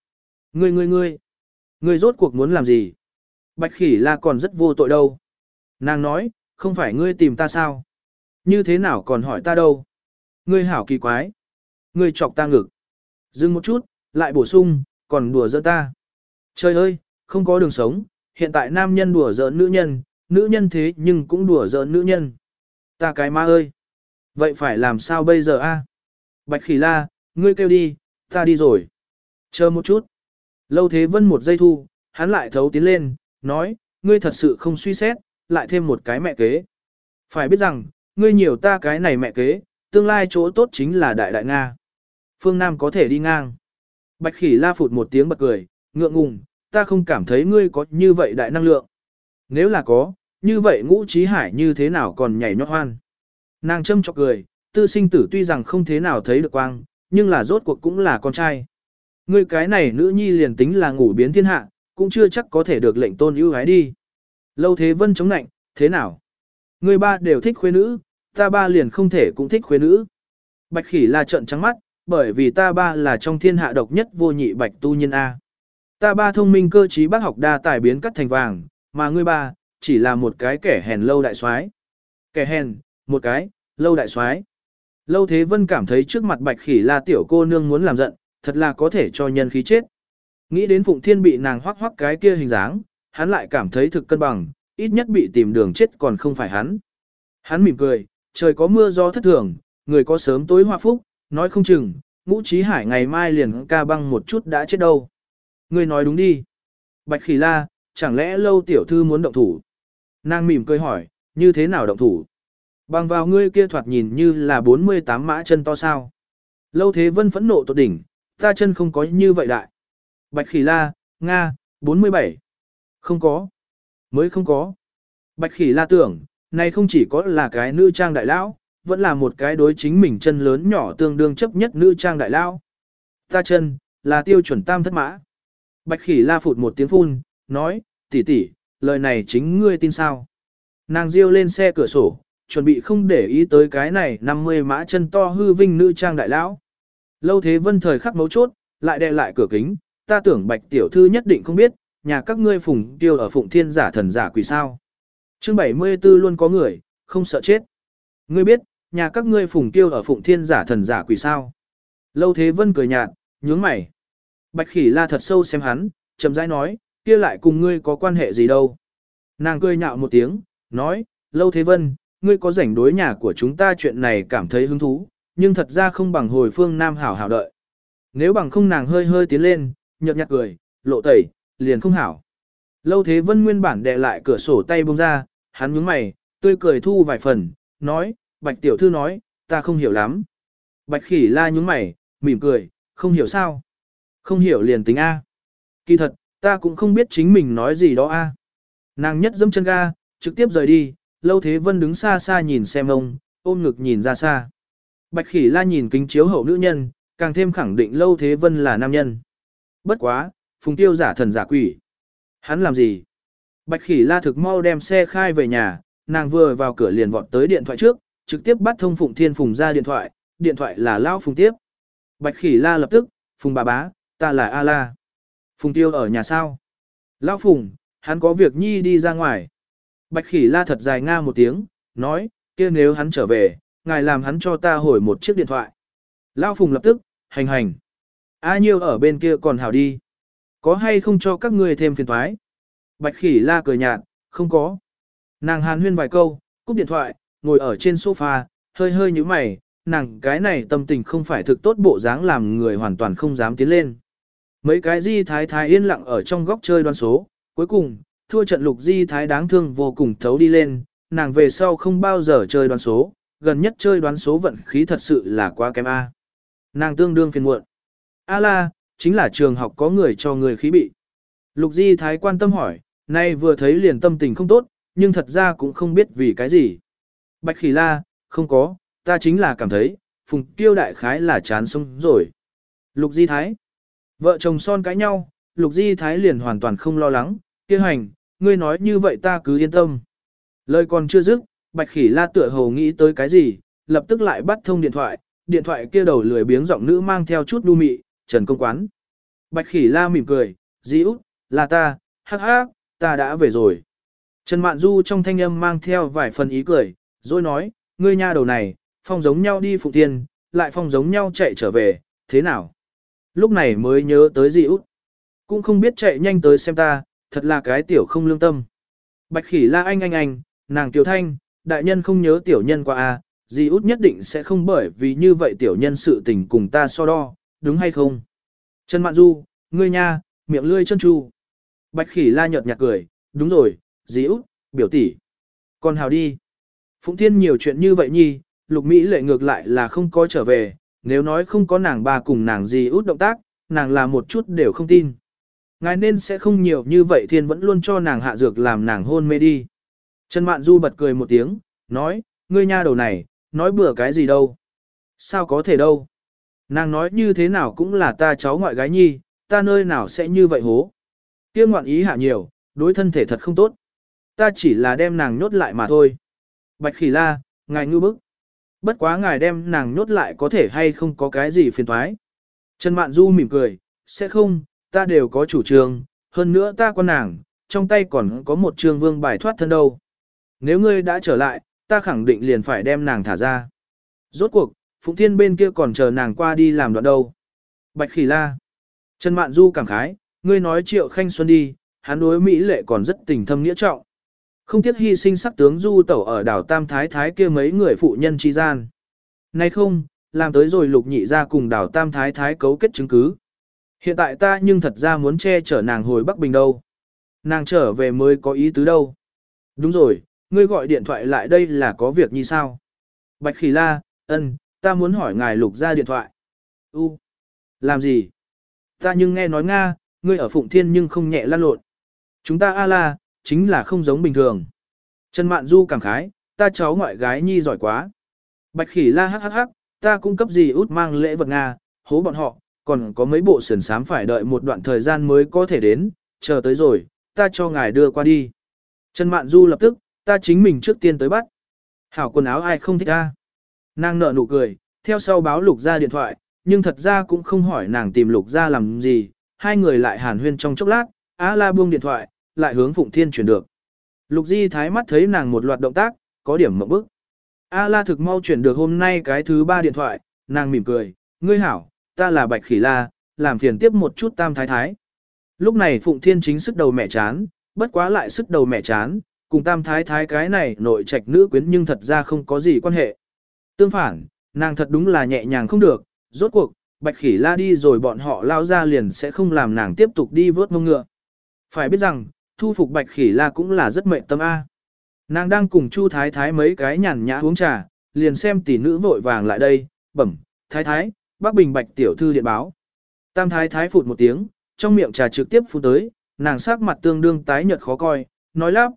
Ngươi rốt cuộc muốn làm gì? Bạch Khỉ La còn rất vô tội đâu. Nàng nói, không phải ngươi tìm ta sao? Như thế nào còn hỏi ta đâu? Ngươi hảo kỳ quái. Ngươi chọc ta ngực. Dừng một chút, lại bổ sung, còn đùa giỡn ta. Trời ơi, không có đường sống, hiện tại nam nhân đùa giỡn nữ nhân thế nhưng cũng đùa giỡn nữ nhân. Ta cái ma ơi. Vậy phải làm sao bây giờ a? Bạch Khỉ La, ngươi kêu đi, ta đi rồi. Chờ một chút. Lâu Thế Vân một giây thu, hắn lại thấu tiến lên, nói, ngươi thật sự không suy xét, lại thêm một cái mẹ kế. Phải biết rằng, ngươi nhiều ta cái này mẹ kế, tương lai chỗ tốt chính là đại đại Nga. Phương Nam có thể đi ngang. Bạch Khỉ La phụt một tiếng bật cười, ngượng ngùng, ta không cảm thấy ngươi có như vậy đại năng lượng. Nếu là có, như vậy Ngũ Chí Hải như thế nào còn nhảy nhót hoan. Nàng châm chọc cười, tư sinh tử tuy rằng không thế nào thấy được quang, nhưng là rốt cuộc cũng là con trai. Ngươi cái này nữ nhi liền tính là ngủ biến thiên hạ, cũng chưa chắc có thể được lệnh tôn ưu ái đi. Lâu Thế Vân chống nạnh, thế nào? Ngươi ba đều thích khuê nữ, ta ba liền không thể cũng thích khuê nữ. Bạch Khỉ La trợn trắng mắt, bởi vì ta ba là trong thiên hạ độc nhất vô nhị bạch tu nhân A. Ta ba thông minh cơ trí bác học đa tài biến cắt thành vàng, mà ngươi ba, chỉ là một cái kẻ hèn lâu đại soái. Kẻ hèn, một cái, lâu đại soái. Lâu Thế Vân cảm thấy trước mặt Bạch Khỉ La tiểu cô nương muốn làm giận, thật là có thể cho nhân khí chết. Nghĩ đến Phụng Thiên bị nàng hoắc hoắc cái kia hình dáng, hắn lại cảm thấy thực cân bằng, ít nhất bị tìm đường chết còn không phải hắn. Hắn mỉm cười, trời có mưa gió thất thường, người có sớm tối hoa phúc, nói không chừng, Ngũ Chí Hải ngày mai liền ca băng một chút đã chết đâu. Ngươi nói đúng đi. Bạch Khỉ La, chẳng lẽ Lâu tiểu thư muốn động thủ? Nàng mỉm cười hỏi, như thế nào động thủ? Bằng vào ngươi kia thoạt nhìn như là 48 mã chân to sao? Lâu Thế Vân phẫn nộ tột đỉnh, ta chân không có như vậy đại. Bạch Khỉ La, Nga, 47. Không có. Mới không có. Bạch Khỉ La tưởng, này không chỉ có là cái nữ trang đại lão, vẫn là một cái đối chính mình chân lớn nhỏ tương đương chấp nhất nữ trang đại lão. Ta chân, là tiêu chuẩn tam thất mã. Bạch Khỉ La phụt một tiếng phun, nói, tỷ tỷ, lời này chính ngươi tin sao? Nàng riêu lên xe cửa sổ, chuẩn bị không để ý tới cái này 50 mã chân to hư vinh nữ trang đại lão. Lâu Thế Vân thời khắc mấu chốt, lại đè lại cửa kính, ta tưởng Bạch tiểu thư nhất định không biết, nhà các ngươi Phùng Tiêu ở Phụng Thiên giả thần giả quỷ sao. Chương 74 luôn có người, không sợ chết. Ngươi biết, nhà các ngươi Phùng Tiêu ở Phụng Thiên giả thần giả quỷ sao. Lâu Thế Vân cười nhạt, nhướng mày. Bạch Khỉ La thật sâu xem hắn, chậm rãi nói, kia lại cùng ngươi có quan hệ gì đâu. Nàng cười nhạo một tiếng, nói, Lâu Thế Vân, ngươi có rảnh đối nhà của chúng ta chuyện này cảm thấy hứng thú, nhưng thật ra không bằng hồi phương Nam hảo hảo đợi. Nếu bằng không nàng hơi hơi tiến lên, nhợt nhạt cười, lộ tẩy, liền không hảo. Lâu Thế Vân nguyên bản đè lại cửa sổ tay buông ra, hắn nhướng mày, tươi cười thu vài phần, nói, Bạch tiểu thư nói, ta không hiểu lắm. Bạch Khỉ La nhướng mày, mỉm cười, không hiểu sao. Không hiểu liền tính A. Kỳ thật, ta cũng không biết chính mình nói gì đó A. Nàng nhất dẫm chân ga, trực tiếp rời đi, Lâu Thế Vân đứng xa xa nhìn xem ông, ôm ngực nhìn ra xa. Bạch Khỉ La nhìn kính chiếu hậu nữ nhân, càng thêm khẳng định Lâu Thế Vân là nam nhân. Bất quá, Phùng Tiêu giả thần giả quỷ. Hắn làm gì? Bạch Khỉ La thực mau đem xe khai về nhà, nàng vừa vào cửa liền vọt tới điện thoại trước, trực tiếp bắt thông Phụng Thiên Phùng ra điện thoại là Lão Phùng tiếp. Bạch Khỉ La lập tức, Phùng bà bá, ta là A La. Phùng Tiêu ở nhà sao? Lão Phùng, hắn có việc nhi đi ra ngoài. Bạch Khỉ La thật dài nga một tiếng, nói, kia nếu hắn trở về, ngài làm hắn cho ta hồi một chiếc điện thoại. Lão Phùng lập tức, hành. A Nhiêu ở bên kia còn hảo đi. Có hay không cho các ngươi thêm phiền toái? Bạch Khỉ La cười nhạt, không có. Nàng hàn huyên vài câu, cúp điện thoại, ngồi ở trên sofa, hơi nhíu mày, nàng cái này tâm tình không phải thực tốt bộ dáng làm người hoàn toàn không dám tiến lên. Mấy cái di thái thái yên lặng ở trong góc chơi đoán số, cuối cùng, thua trận lục di thái đáng thương vô cùng thấu đi lên, nàng về sau không bao giờ chơi đoán số, gần nhất chơi đoán số vận khí thật sự là quá kém A. Nàng tương đương phiền muộn. A la, chính là trường học có người cho người khí bị. Lục di thái quan tâm hỏi, nay vừa thấy liền tâm tình không tốt, nhưng thật ra cũng không biết vì cái gì. Bạch khỉ la, không có, ta chính là cảm thấy, phùng tiêu đại khái là chán sống rồi. Lục di thái. Vợ chồng son cãi nhau, lục di thái liền hoàn toàn không lo lắng, kia hành, ngươi nói như vậy ta cứ yên tâm. Lời còn chưa dứt, bạch khỉ la tựa hồ nghĩ tới cái gì, lập tức lại bắt thông điện thoại kia đầu lười biếng giọng nữ mang theo chút đu mị, Trần công quán. Bạch khỉ la mỉm cười, dĩ út, là ta, hắc hắc, ta đã về rồi. Trần Mạn Du trong thanh âm mang theo vài phần ý cười, rồi nói, ngươi nha đầu này, phong giống nhau đi Phụng Thiên, lại phong giống nhau chạy trở về, thế nào? Lúc này mới nhớ tới dĩ út. Cũng không biết chạy nhanh tới xem ta, thật là cái tiểu không lương tâm. Bạch khỉ la anh, nàng tiểu thanh, đại nhân không nhớ tiểu nhân qua a, dì út nhất định sẽ không bởi vì như vậy tiểu nhân sự tình cùng ta so đo, đúng hay không? Trần Mạn Du, ngươi nha, miệng lươi chân tru. Bạch khỉ la nhợt nhạt cười, đúng rồi, dì út, biểu tỷ. Còn hào đi. Phụng Thiên nhiều chuyện như vậy nhi, Lục Mỹ lệ ngược lại là không có trở về, nếu nói không có nàng ba cùng nàng dì út động tác, nàng là một chút đều không tin. Ngài nên sẽ không nhiều như vậy Thiên vẫn luôn cho nàng hạ dược làm nàng hôn mê đi. Trần Mạn Du bật cười một tiếng, nói, ngươi nha đầu này, nói bừa cái gì đâu. Sao có thể đâu. Nàng nói như thế nào cũng là ta cháu ngoại gái nhi, ta nơi nào sẽ như vậy hố. Kia ngoạn ý hạ nhiều, đối thân thể thật không tốt. Ta chỉ là đem nàng nhốt lại mà thôi. Bạch khỉ la, ngài ngư bức. Bất quá ngài đem nàng nhốt lại có thể hay không có cái gì phiền toái. Trần Mạn Du mỉm cười, sẽ không, ta đều có chủ trương, hơn nữa ta con nàng, trong tay còn có một trường vương bài thoát thân đâu. Nếu ngươi đã trở lại, ta khẳng định liền phải đem nàng thả ra. Rốt cuộc, Phụng Thiên bên kia còn chờ nàng qua đi làm đoạn đâu. Bạch khỉ la. Trần Mạn Du cảm khái, ngươi nói Triệu Khanh Xuân đi, hắn đối Mỹ lệ còn rất tình thâm nghĩa trọng. Không tiếc hy sinh sắc tướng Du tẩu ở đảo Tam Thái Thái kia mấy người phụ nhân chi gian. Nay không, làm tới rồi Lục Nhị ra cùng đảo Tam Thái Thái cấu kết chứng cứ. Hiện tại ta nhưng thật ra muốn che chở nàng hồi Bắc Bình đâu. Nàng trở về mới có ý tứ đâu. Đúng rồi, ngươi gọi điện thoại lại đây là có việc như sao? Bạch khỉ la, ta muốn hỏi ngài Lục ra điện thoại. Làm gì? Ta nhưng nghe nói Nga, ngươi ở Phụng Thiên nhưng không nhẹ lăn lộn. Chúng ta la, chính là không giống bình thường. Trần Mạn Du cảm khái, ta cháu ngoại gái nhi giỏi quá. Bạch khỉ la hắc, ta cung cấp gì út mang lễ vật Nga, hố bọn họ, còn có mấy bộ sườn sám phải đợi một đoạn thời gian mới có thể đến, chờ tới rồi, ta cho ngài đưa qua đi. Trần Mạn Du lập tức, ta chính mình trước tiên tới bắt. Hảo quần áo ai không thích ta. Nàng nở nụ cười, theo sau báo Lục ra điện thoại, nhưng thật ra cũng không hỏi nàng tìm Lục ra làm gì, hai người lại hàn huyên trong chốc lát, Á la buông điện thoại, lại hướng Phụng Thiên chuyển được. Lục Di Thái mắt thấy nàng một loạt động tác, có điểm mộng bức. A la thực mau chuyển được hôm nay cái thứ 3 điện thoại, nàng mỉm cười, ngươi hảo, ta là Bạch khỉ la, làm phiền tiếp một chút Tam Thái Thái. Lúc này Phụng Thiên chính sức đầu mẹ chán, bất quá lại sức đầu mẹ chán, cùng Tam Thái Thái cái này nội trạch nữ quyến nhưng thật ra không có gì quan hệ. Tương phản, nàng thật đúng là nhẹ nhàng không được, rốt cuộc, Bạch khỉ la đi rồi bọn họ lao ra liền sẽ không làm nàng tiếp tục đi vớt mông ngựa. Phải biết rằng, thu phục Bạch khỉ la cũng là rất mệnh tâm A. Nàng đang cùng Chu Thái Thái mấy cái nhàn nhã uống trà, liền xem tỷ nữ vội vàng lại đây, bẩm, Thái Thái, Bắc Bình Bạch tiểu thư điện báo. Tam Thái Thái phụt một tiếng, trong miệng trà trực tiếp phun tới, nàng sắc mặt tương đương tái nhợt khó coi, nói lắp,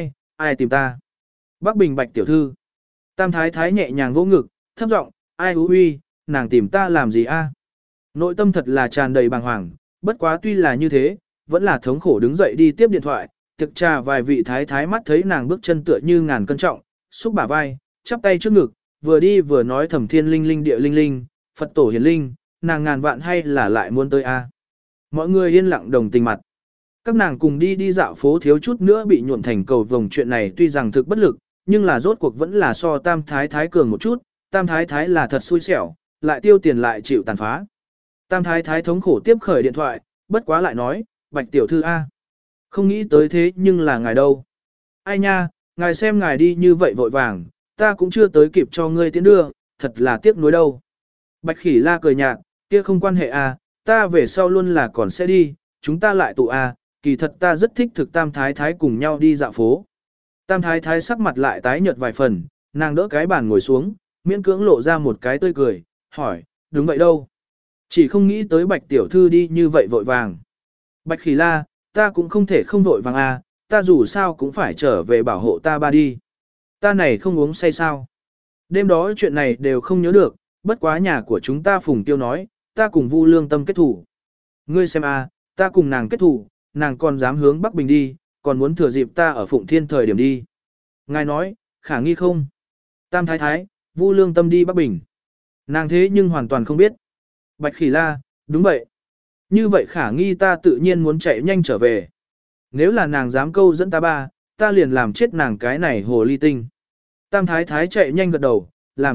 ai tìm ta. Bắc Bình Bạch tiểu thư. Tam Thái Thái nhẹ nhàng vỗ ngực, thấp giọng, ai hú huy, nàng tìm ta làm gì a? Nội tâm thật là tràn đầy bàng hoàng, bất quá tuy là như thế, vẫn là thống khổ đứng dậy đi tiếp điện thoại, thực trà vài vị thái thái mắt thấy nàng bước chân tựa như ngàn cân trọng, xúc bả vai, chắp tay trước ngực, vừa đi vừa nói thầm thiên linh linh địa linh linh, Phật tổ hiền linh, nàng ngàn vạn hay là lại muốn tới a? Mọi người yên lặng đồng tình mặt. Các nàng cùng đi dạo phố thiếu chút nữa bị nhuộm thành cầu vồng chuyện này tuy rằng thực bất lực, nhưng là rốt cuộc vẫn là so tam thái thái cường một chút, tam thái thái là thật xui xẻo, lại tiêu tiền lại chịu tàn phá. Tam thái thái thống khổ tiếp khởi điện thoại, bất quá lại nói, Bạch tiểu thư A. Không nghĩ tới thế nhưng là ngài đâu. Ai nha, ngài xem ngài đi như vậy vội vàng, ta cũng chưa tới kịp cho ngươi tiến đưa, thật là tiếc nuối đâu. Bạch Khỉ La cười nhạt, kia không quan hệ à, ta về sau luôn là còn sẽ đi, chúng ta lại tụ à, kỳ thật ta rất thích thực Tam Thái Thái cùng nhau đi dạo phố. Tam Thái Thái sắc mặt lại tái nhợt vài phần, nàng đỡ cái bàn ngồi xuống, miễn cưỡng lộ ra một cái tươi cười, hỏi, đúng vậy đâu. Chỉ không nghĩ tới Bạch Tiểu Thư đi như vậy vội vàng. Bạch Khỉ La, ta cũng không thể không vội vàng à, ta dù sao cũng phải trở về bảo hộ ta ba đi. Ta này không uống say sao. Đêm đó chuyện này đều không nhớ được, bất quá nhà của chúng ta Phùng Tiêu nói, ta cùng Vu Lương Tâm kết thủ. Ngươi xem à, ta cùng nàng kết thủ, nàng còn dám hướng Bắc Bình đi, còn muốn thừa dịp ta ở Phụng Thiên thời điểm đi. Ngài nói, khả nghi không? Tam Thái Thái, Vu Lương Tâm đi Bắc Bình. Nàng thế nhưng hoàn toàn không biết. Bạch Khỉ La, đúng vậy. Như vậy khả nghi ta tự nhiên muốn chạy nhanh trở về. Nếu là nàng dám câu dẫn ta ba, ta liền làm chết nàng cái này hồ ly tinh. Tam Thái Thái chạy nhanh gật đầu,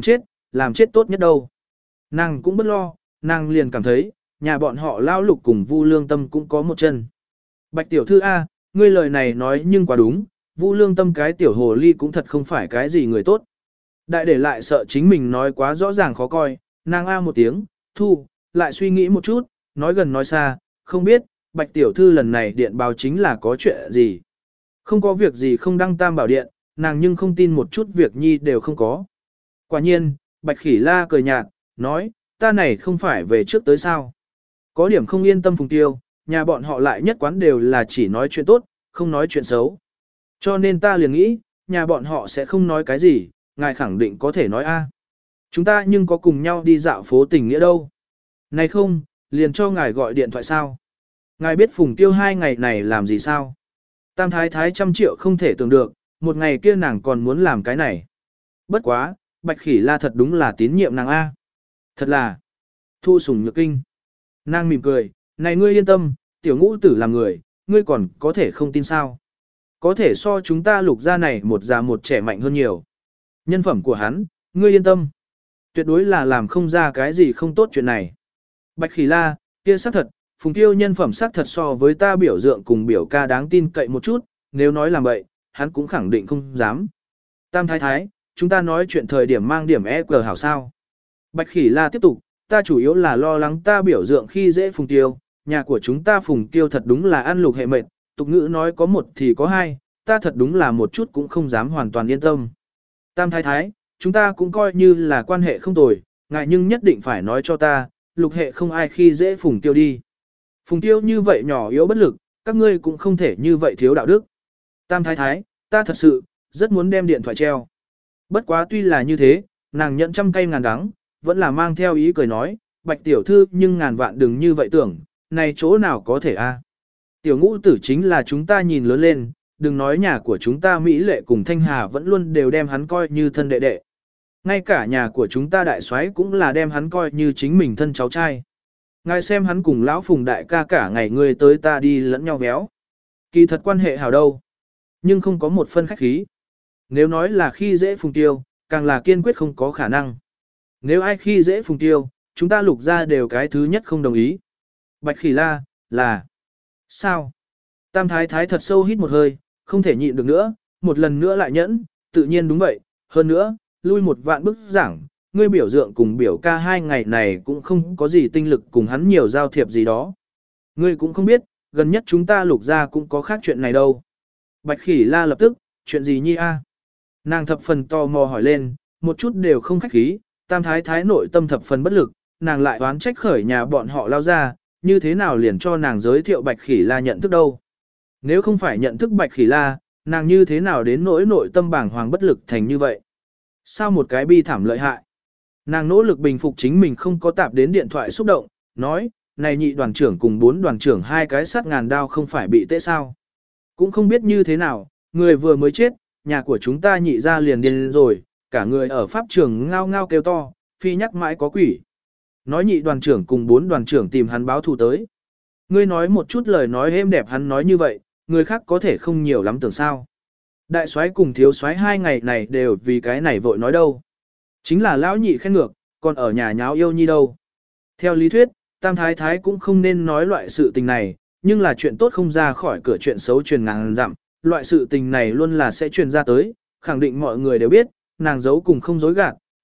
làm chết tốt nhất đâu. Nàng cũng bất lo, nàng liền cảm thấy, nhà bọn họ Lao Lục cùng Vu Lương Tâm cũng có một chân. Bạch Tiểu Thư A, ngươi lời này nói nhưng quá đúng, Vu Lương Tâm cái tiểu hồ ly cũng thật không phải cái gì người tốt. Đại để lại sợ chính mình nói quá rõ ràng khó coi, nàng A một tiếng, thu, lại suy nghĩ một chút, nói gần nói xa, không biết, Bạch Tiểu Thư lần này điện báo chính là có chuyện gì. Không có việc gì không đăng Tam Bảo Điện, nàng nhưng không tin một chút việc nhi đều không có. Quả nhiên, Bạch Khỉ La cười nhạt, nói, ta này không phải về trước tới sao. Có điểm không yên tâm Phùng Tiêu, nhà bọn họ lại nhất quán đều là chỉ nói chuyện tốt, không nói chuyện xấu. Cho nên ta liền nghĩ, nhà bọn họ sẽ không nói cái gì, ngài khẳng định có thể nói a. Chúng ta nhưng có cùng nhau đi dạo phố tình nghĩa đâu. Này không, liền cho ngài gọi điện thoại sao. Ngài biết Phùng Tiêu 2 ngày này làm gì sao? Tam Thái Thái 100 triệu không thể tưởng được, một ngày kia nàng còn muốn làm cái này. Bất quá, Bạch Khỉ La thật đúng là tín nhiệm nàng A. Thật là, thu sủng nhược kinh. Nàng mỉm cười, này ngươi yên tâm, tiểu ngũ tử làm người, ngươi còn có thể không tin sao. Có thể so chúng ta Lục gia này một già một trẻ mạnh hơn nhiều. Nhân phẩm của hắn, ngươi yên tâm. Tuyệt đối là làm không ra cái gì không tốt chuyện này. Bạch Khỉ La, kia xác thật, Phùng Tiêu nhân phẩm xác thật so với ta biểu dượng cùng biểu ca đáng tin cậy một chút, nếu nói làm vậy, hắn cũng khẳng định không dám. Tam Thái Thái, chúng ta nói chuyện thời điểm mang điểm EQ hảo sao. Bạch Khỉ La tiếp tục, ta chủ yếu là lo lắng ta biểu dượng khi dễ Phùng Tiêu, nhà của chúng ta Phùng Tiêu thật đúng là ăn lục hệ mệt, tục ngữ nói có một thì có hai, ta thật đúng là một chút cũng không dám hoàn toàn yên tâm. Tam Thái Thái, chúng ta cũng coi như là quan hệ không tồi, ngại nhưng nhất định phải nói cho ta, lục hệ không ai khi dễ Phùng Tiêu đi. Phùng Tiêu như vậy nhỏ yếu bất lực, các ngươi cũng không thể như vậy thiếu đạo đức. Tam Thái Thái, ta thật sự, rất muốn đem điện thoại treo. Bất quá tuy là như thế, nàng nhận trăm cây ngàn đắng, vẫn là mang theo ý cười nói, Bạch Tiểu Thư nhưng ngàn vạn đừng như vậy tưởng, này chỗ nào có thể a? Tiểu ngũ tử chính là chúng ta nhìn lớn lên, đừng nói nhà của chúng ta Mỹ Lệ cùng Thanh Hà vẫn luôn đều đem hắn coi như thân đệ đệ. Ngay cả nhà của chúng ta đại soái cũng là đem hắn coi như chính mình thân cháu trai. Ngài xem hắn cùng lão Phùng đại ca cả ngày người tới ta đi lẫn nhau véo. Kỳ thật quan hệ hảo đâu, nhưng không có một phân khách khí. Nếu nói là khi dễ Phùng Tiêu, càng là kiên quyết không có khả năng. Nếu ai khi dễ Phùng Tiêu, chúng ta Lục ra đều cái thứ nhất không đồng ý. Bạch Khỉ La, là sao? Tam Thái Thái thật sâu hít một hơi, không thể nhịn được nữa, một lần nữa lại nhẫn, tự nhiên đúng vậy, hơn nữa, lui một vạn bước giảng, ngươi biểu dượng cùng biểu ca 2 ngày này cũng không có gì tinh lực cùng hắn nhiều giao thiệp gì đó. Ngươi cũng không biết, gần nhất chúng ta Lục ra cũng có khác chuyện này đâu. Bạch Khỉ La lập tức, chuyện gì nhi a? Nàng thập phần tò mò hỏi lên, một chút đều không khách khí, Tam Thái Thái nội tâm thập phần bất lực, nàng lại oán trách khởi nhà bọn họ lao ra, như thế nào liền cho nàng giới thiệu Bạch Khỉ La nhận thức đâu. Nếu không phải nhận thức Bạch Khỉ La, nàng như thế nào đến nỗi nội tâm bảng hoàng bất lực thành như vậy. Sao một cái bi thảm lợi hại. Nàng nỗ lực bình phục chính mình không có tạp đến điện thoại xúc động, nói, này nhị đoàn trưởng cùng 4 đoàn trưởng 2 cái sắt ngàn đao không phải bị tệ sao. Cũng không biết như thế nào, người vừa mới chết, nhà của chúng ta nhị ra liền điên rồi, cả người ở pháp trường ngao ngao kêu to, phi nhắc mãi có quỷ. Nói nhị đoàn trưởng cùng 4 đoàn trưởng tìm hắn báo thù tới. Ngươi nói một chút lời nói êm đẹp hắn nói như vậy, người khác có thể không nhiều lắm tưởng sao. Đại soái cùng thiếu soái 2 ngày này đều vì cái này vội nói đâu. Chính là lão nhị khen ngược, còn ở nhà nháo yêu nhi đâu. Theo lý thuyết, Tam Thái Thái cũng không nên nói loại sự tình này, nhưng là chuyện tốt không ra khỏi cửa chuyện xấu truyền ngàn dặm, loại sự tình này luôn là sẽ truyền ra tới, khẳng định mọi người đều biết, nàng giấu cùng không dối gạt,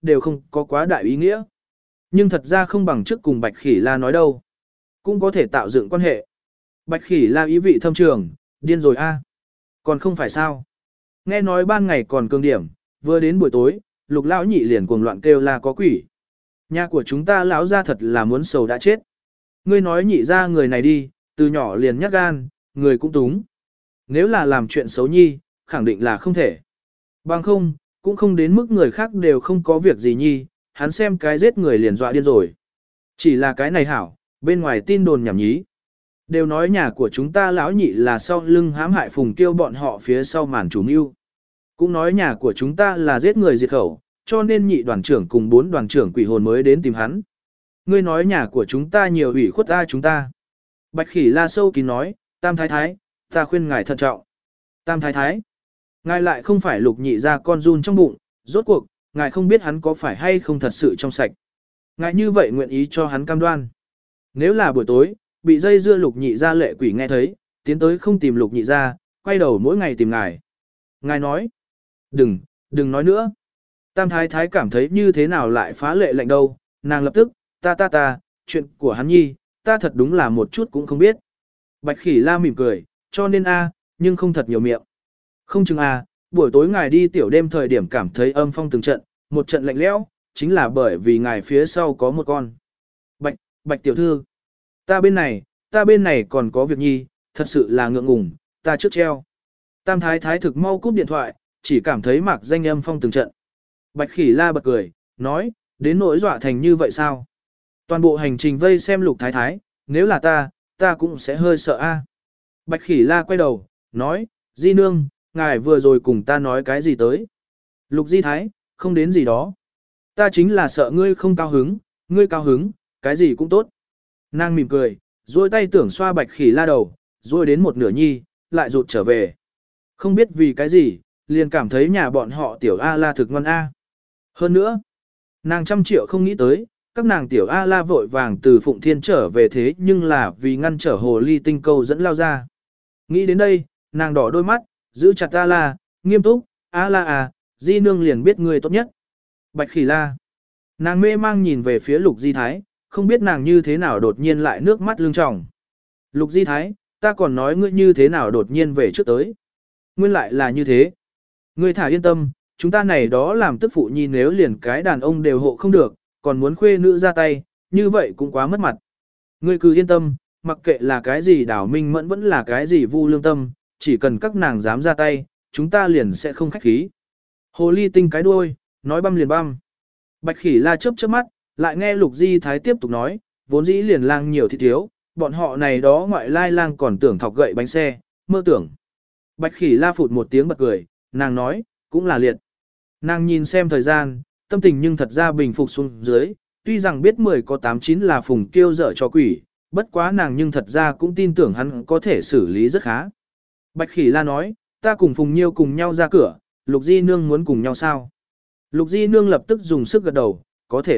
đều không có quá đại ý nghĩa. Nhưng thật ra không bằng trước cùng Bạch Khỉ La nói đâu. Cũng có thể tạo dựng quan hệ. Bạch Khỉ La ý vị thâm trường, điên rồi a. Còn không phải sao. Nghe nói ban ngày còn cương điểm, vừa đến buổi tối, Lục lão nhị liền cuồng loạn kêu la có quỷ. Nhà của chúng ta lão ra thật là muốn sầu đã chết. Ngươi nói nhị ra người này đi, từ nhỏ liền nhát gan, người cũng túng. Nếu là làm chuyện xấu nhi, khẳng định là không thể. Bằng không, cũng không đến mức người khác đều không có việc gì nhi, hắn xem cái giết người liền dọa điên rồi. Chỉ là cái này hảo, bên ngoài tin đồn nhảm nhí. Đều nói nhà của chúng ta lão nhị là sau lưng hãm hại Phùng Kiêu bọn họ phía sau màn chủ mưu. Cũng nói nhà của chúng ta là giết người diệt khẩu, cho nên nhị đoàn trưởng cùng 4 đoàn trưởng quỷ hồn mới đến tìm hắn. Ngươi nói nhà của chúng ta nhiều ủy khuất ta chúng ta. Bạch Khỉ La sâu kín nói, Tam Thái Thái, ta khuyên ngài thận trọng. Tam Thái Thái, ngài lại không phải Lục nhị ra con run trong bụng, rốt cuộc, ngài không biết hắn có phải hay không thật sự trong sạch. Ngài như vậy nguyện ý cho hắn cam đoan. Nếu là buổi tối, bị dây dưa Lục nhị ra lệ quỷ nghe thấy, tiến tới không tìm Lục nhị ra, quay đầu mỗi ngày tìm ngài. Ngài nói, đừng nói nữa. Tam Thái Thái cảm thấy như thế nào lại phá lệ lệnh đâu, nàng lập tức, ta, chuyện của hắn nhi, ta thật đúng là một chút cũng không biết. Bạch Khỉ La mỉm cười, cho nên nhưng không thật nhiều miệng. Không chừng buổi tối ngài đi tiểu đêm thời điểm cảm thấy âm phong từng trận, một trận lạnh lẽo, chính là bởi vì ngài phía sau có một con. Bạch tiểu thư, ta bên này còn có việc nhi, thật sự là ngượng ngùng, ta trước treo. Tam Thái Thái thực mau cúp điện thoại, chỉ cảm thấy mạc danh âm phong từng trận. Bạch Khỉ La bật cười, nói, đến nỗi dọa thành như vậy sao? Toàn bộ hành trình vây xem Lục Thái Thái, nếu là ta cũng sẽ hơi sợ Bạch Khỉ La quay đầu, nói, Di Nương, ngài vừa rồi cùng ta nói cái gì tới? Lục Di Thái, không đến gì đó. Ta chính là sợ ngươi không cao hứng, ngươi cao hứng, cái gì cũng tốt. Nàng mỉm cười, duỗi tay tưởng xoa Bạch Khỉ La đầu, duỗi đến một nửa nhi, lại rụt trở về. Không biết vì cái gì, liền cảm thấy nhà bọn họ tiểu A-la thực ngon Hơn nữa, nàng 100 triệu không nghĩ tới, các nàng tiểu A-la vội vàng từ Phụng Thiên trở về thế nhưng là vì ngăn trở hồ ly tinh câu dẫn lao ra. Nghĩ đến đây, nàng đỏ đôi mắt, giữ chặt A-la, nghiêm túc, A-la Di Nương liền biết người tốt nhất. Bạch Khỉ La. Nàng mê mang nhìn về phía Lục Di Thái, không biết nàng như thế nào đột nhiên lại nước mắt lưng tròng. Lục Di Thái, ta còn nói ngươi như thế nào đột nhiên về trước tới. Nguyên lại là như thế. Ngươi thả yên tâm, chúng ta này đó làm tức phụ nhi nếu liền cái đàn ông đều hộ không được, còn muốn khuê nữ ra tay, như vậy cũng quá mất mặt. Ngươi cứ yên tâm, mặc kệ là cái gì Đào Minh Mẫn vẫn là cái gì Vu Lương Tâm, chỉ cần các nàng dám ra tay, chúng ta liền sẽ không khách khí. Hồ ly tinh cái đuôi, nói băm liền băm. Bạch Khỉ La chớp chớp mắt, lại nghe Lục Di Thái tiếp tục nói, vốn dĩ liền lang nhiều thì thiếu, bọn họ này đó ngoại lai lang còn tưởng thọc gậy bánh xe, mơ tưởng. Bạch Khỉ La phụt một tiếng bật cười, nàng nói, cũng là liệt. Nàng nhìn xem thời gian, tâm tình nhưng thật ra bình phục xuống dưới, tuy rằng biết 10 có 89 là Phùng Kiêu dở cho quỷ, bất quá nàng nhưng thật ra cũng tin tưởng hắn có thể xử lý rất khá. Bạch Khỉ La nói, ta cùng Phùng Nhiêu cùng nhau ra cửa, Lục Di Nương muốn cùng nhau sao? Lục Di Nương lập tức dùng sức gật đầu, có thể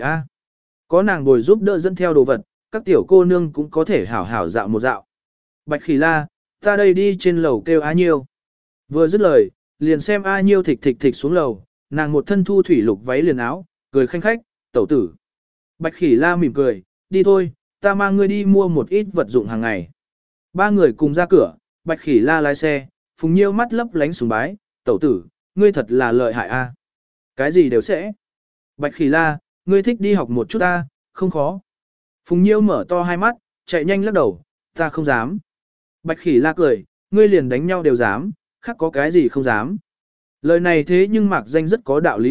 Có nàng bồi giúp đỡ dẫn theo đồ vật, các tiểu cô nương cũng có thể hảo hảo dạo một dạo. Bạch Khỉ La, ta đây đi trên lầu kêu A Nhiêu. Vừa dứt lời, liền xem A Nhiêu thịch thịch thịch xuống lầu, nàng một thân thu thủy lục váy liền áo, cười khanh khách, tẩu tử. Bạch Khỉ La mỉm cười, đi thôi, ta mang ngươi đi mua một ít vật dụng hàng ngày. 3 người cùng ra cửa, Bạch Khỉ La lái xe, Phùng Nhiêu mắt lấp lánh sùng bái, tẩu tử, ngươi thật là lợi hại Cái gì đều sẽ. Bạch Khỉ La, ngươi thích đi học một chút không khó. Phùng Nhiêu mở to hai mắt, chạy nhanh lắc đầu, ta không dám. Bạch Khỉ La cười, ngươi liền đánh nhau đều dám, khác có cái gì không dám. Lời này thế nhưng mạc danh rất có đạo lý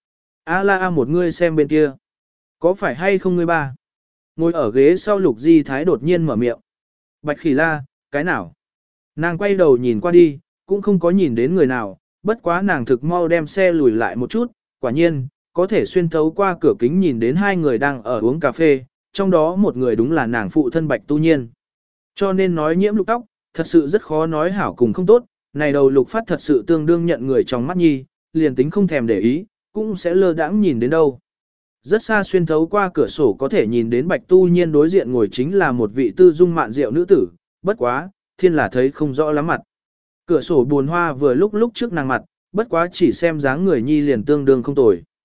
A-la một ngươi xem bên kia. Có phải hay không ngươi ba? Ngồi ở ghế sau Lục Di Thái đột nhiên mở miệng. Bạch Khỉ La, cái nào? Nàng quay đầu nhìn qua đi, cũng không có nhìn đến người nào, bất quá nàng thực mau đem xe lùi lại một chút, quả nhiên, có thể xuyên thấu qua cửa kính nhìn đến 2 người đang ở uống cà phê, trong đó một người đúng là nàng phụ thân Bạch Tu Nhiên. Cho nên nói nhiễm lục tóc, thật sự rất khó nói hảo cùng không tốt, này đầu Lục Phát thật sự tương đương nhận người trong mắt nhi, liền tính không thèm để ý, cũng sẽ lơ đãng nhìn đến đâu. Rất xa xuyên thấu qua cửa sổ có thể nhìn đến Bạch Tu Nhiên đối diện ngồi chính là một vị tư dung mạn diệu nữ tử, bất quá, thiên là thấy không rõ lắm mặt. Cửa sổ buồn hoa vừa lúc trước nàng mặt, bất quá chỉ xem dáng người nhi liền tương đương không tồi.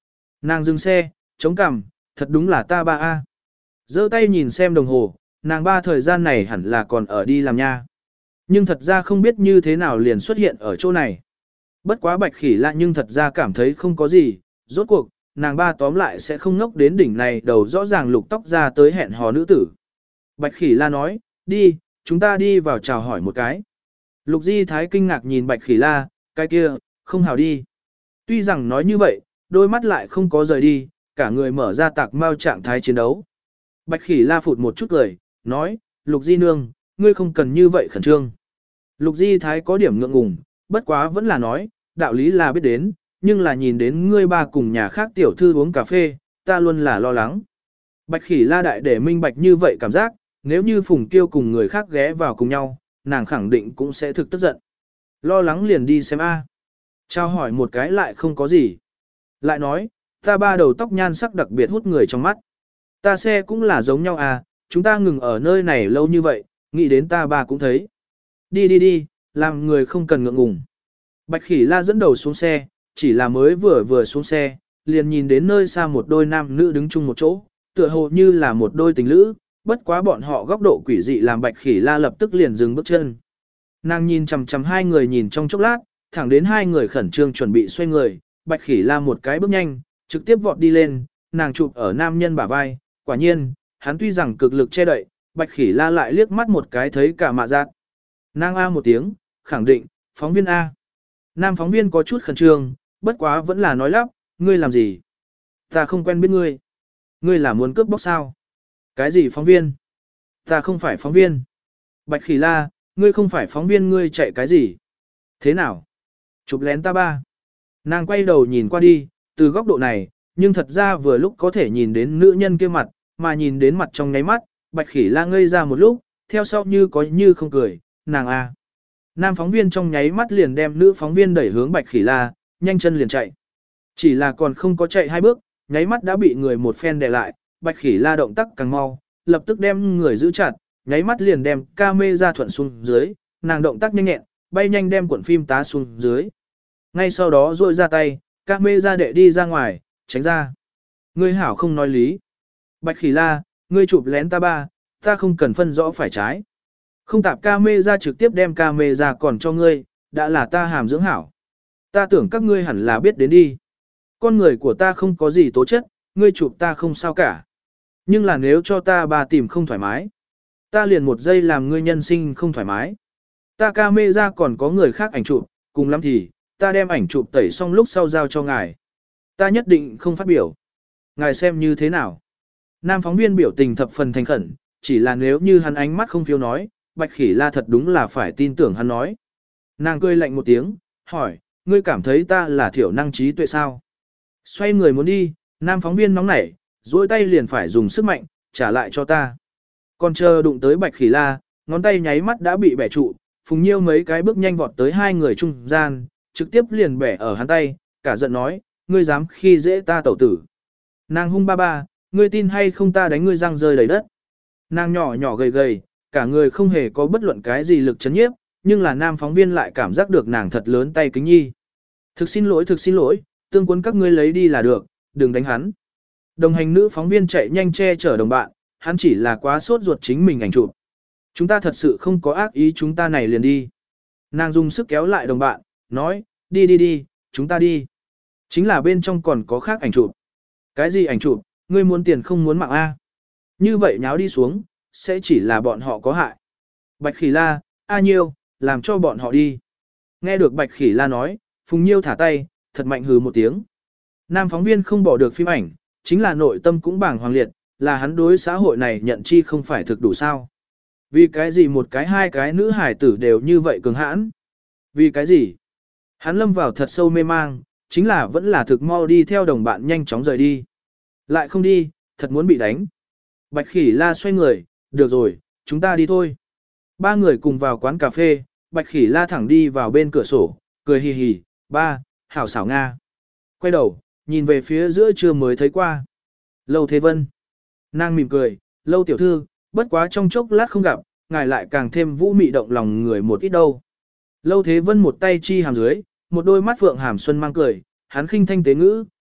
Nàng dừng xe, chống cằm, thật đúng là ta ba a. Giơ tay nhìn xem đồng hồ, nàng ba thời gian này hẳn là còn ở đi làm nha. Nhưng thật ra không biết như thế nào liền xuất hiện ở chỗ này. Bất quá Bạch Khỉ La nhưng thật ra cảm thấy không có gì, rốt cuộc, nàng ba tóm lại sẽ không ngốc đến đỉnh này đầu rõ ràng lục tóc ra tới hẹn hò nữ tử. Bạch Khỉ La nói, đi, chúng ta đi vào chào hỏi một cái. Lục Di Thái kinh ngạc nhìn Bạch Khỉ La, cái kia, không hào đi. Tuy rằng nói như vậy, đôi mắt lại không có rời đi, cả người mở ra tạc mau trạng thái chiến đấu. Bạch Khỉ La phụt một chút cười, nói, Lục Di Nương, ngươi không cần như vậy khẩn trương. Lục Di Thái có điểm ngượng ngùng, bất quá vẫn là nói, đạo lý là biết đến, nhưng là nhìn đến ngươi ba cùng nhà khác tiểu thư uống cà phê, ta luôn là lo lắng. Bạch Khỉ La đại để minh bạch như vậy cảm giác, nếu như Phùng Kiêu cùng người khác ghé vào cùng nhau, nàng khẳng định cũng sẽ thực tức giận. Lo lắng liền đi xem a. Trao hỏi một cái lại không có gì. Lại nói, ta ba đầu tóc nhan sắc đặc biệt hút người trong mắt. Ta xe cũng là giống nhau à, chúng ta ngừng ở nơi này lâu như vậy, nghĩ đến ta ba cũng thấy. Đi đi đi, làm người không cần ngượng ngùng. Bạch Khỉ La dẫn đầu xuống xe, chỉ là mới vừa xuống xe, liền nhìn đến nơi xa một đôi nam nữ đứng chung một chỗ, tựa hồ như là một đôi tình lữ, bất quá bọn họ góc độ quỷ dị làm Bạch Khỉ La lập tức liền dừng bước chân. Nàng nhìn chằm chằm hai người nhìn trong chốc lát, thẳng đến hai người khẩn trương chuẩn bị xoay người, Bạch Khỉ La một cái bước nhanh, trực tiếp vọt đi lên, nàng chụp ở nam nhân bả vai, quả nhiên, hắn tuy rằng cực lực che đậy, Bạch Khỉ La lại liếc mắt một cái thấy cả mạ giác. Nàng A một tiếng, khẳng định, phóng viên A. Nam phóng viên có chút khẩn trương, bất quá vẫn là nói lắp, ngươi làm gì? Ta không quen biết ngươi. Ngươi là muốn cướp bóc sao? Cái gì phóng viên? Ta không phải phóng viên. Bạch Khỉ La, ngươi không phải phóng viên ngươi chạy cái gì? Thế nào? Chụp lén ta ba. Nàng quay đầu nhìn qua đi, từ góc độ này, nhưng thật ra vừa lúc có thể nhìn đến nữ nhân kia mặt, mà nhìn đến mặt trong nháy mắt, Bạch Khỉ La ngây ra một lúc, theo sau như có như không cười, nàng a. Nam phóng viên trong nháy mắt liền đem nữ phóng viên đẩy hướng Bạch Khỉ La, nhanh chân liền chạy. Chỉ là còn không có chạy hai bước, nháy mắt đã bị người một phen đè lại, Bạch Khỉ La động tác càng mau, lập tức đem người giữ chặt, nháy mắt liền đem camera thuận xuống dưới, nàng động tác nhanh nhẹn, bay nhanh đem cuộn phim tá xuống dưới. Ngay sau đó duỗi ra tay, camera đệ đi ra ngoài, tránh ra. Ngươi hảo không nói lý. Bạch Khỉ La, ngươi chụp lén ta ba, ta không cần phân rõ phải trái. Không tạp camera trực tiếp đem camera còn cho ngươi, đã là ta hàm dưỡng hảo. Ta tưởng các ngươi hẳn là biết đến đi. Con người của ta không có gì tố chất, ngươi chụp ta không sao cả. Nhưng là nếu cho ta ba tìm không thoải mái, ta liền một giây làm ngươi nhân sinh không thoải mái. Ta camera còn có người khác ảnh chụp, cùng lắm thì, ta đem ảnh chụp tẩy xong lúc sau giao cho ngài. Ta nhất định không phát biểu. Ngài xem như thế nào? Nam phóng viên biểu tình thập phần thành khẩn, chỉ là nếu như hắn ánh mắt không phiêu nói, Bạch Khỉ La thật đúng là phải tin tưởng hắn nói. Nàng cười lạnh một tiếng, hỏi, ngươi cảm thấy ta là thiểu năng trí tuệ sao? Xoay người muốn đi, nam phóng viên nóng nảy, duỗi tay liền phải dùng sức mạnh, trả lại cho ta. Còn chờ đụng tới Bạch Khỉ La, ngón tay nháy mắt đã bị bẻ trụ, Phùng Nhiêu mấy cái bước nhanh vọt tới hai người trung gian, trực tiếp liền bẻ ở hắn tay, cả giận nói, ngươi dám khi dễ ta tẩu tử. Nàng hung ba ba, ngươi tin hay không ta đánh ngươi răng rơi đầy đất. Nàng nhỏ nhỏ gầy gầy, cả người không hề có bất luận cái gì lực chấn nhiếp, nhưng là nam phóng viên lại cảm giác được nàng thật lớn tay kính nhi. Thực xin lỗi, tương quân các ngươi lấy đi là được, đừng đánh hắn. Đồng hành nữ phóng viên chạy nhanh che chở đồng bạn, hắn chỉ là quá sốt ruột chính mình ảnh chụp. Chúng ta thật sự không có ác ý, chúng ta này liền đi. Nàng dùng sức kéo lại đồng bạn, nói, đi, chúng ta đi. Chính là bên trong còn có khác ảnh chụp. Cái gì ảnh chụp, ngươi muốn tiền không muốn mạng A. Như vậy nháo đi xuống, sẽ chỉ là bọn họ có hại. Bạch Khỉ La, A Nhiêu, làm cho bọn họ đi. Nghe được Bạch Khỉ La nói, Phùng Nhiêu thả tay, thật mạnh hừ một tiếng. Nam phóng viên không bỏ được phim ảnh, chính là nội tâm cũng bàng hoàng liệt, là hắn đối xã hội này nhận chi không phải thực đủ sao. Vì cái gì một cái hai cái nữ hải tử đều như vậy cường hãn? Vì cái gì? Hắn lâm vào thật sâu mê mang, chính là vẫn là thực mau đi theo đồng bạn nhanh chóng rời đi. Lại không đi, thật muốn bị đánh. Bạch Khỉ La xoay người, được rồi, chúng ta đi thôi. Ba người cùng vào quán cà phê, Bạch Khỉ La thẳng đi vào bên cửa sổ, cười hì hì, ba, hảo xảo Nga. Quay đầu, nhìn về phía giữa trưa mới thấy qua. Lâu Thế Vân. Nàng mỉm cười, Lâu tiểu thư, bất quá trong chốc lát không gặp, ngài lại càng thêm vũ mị động lòng người một ít đâu. Lâu Thế Vân một tay chi hàm dưới, một đôi mắt phượng hàm xuân mang cười, hắn khinh thanh tế ngữ,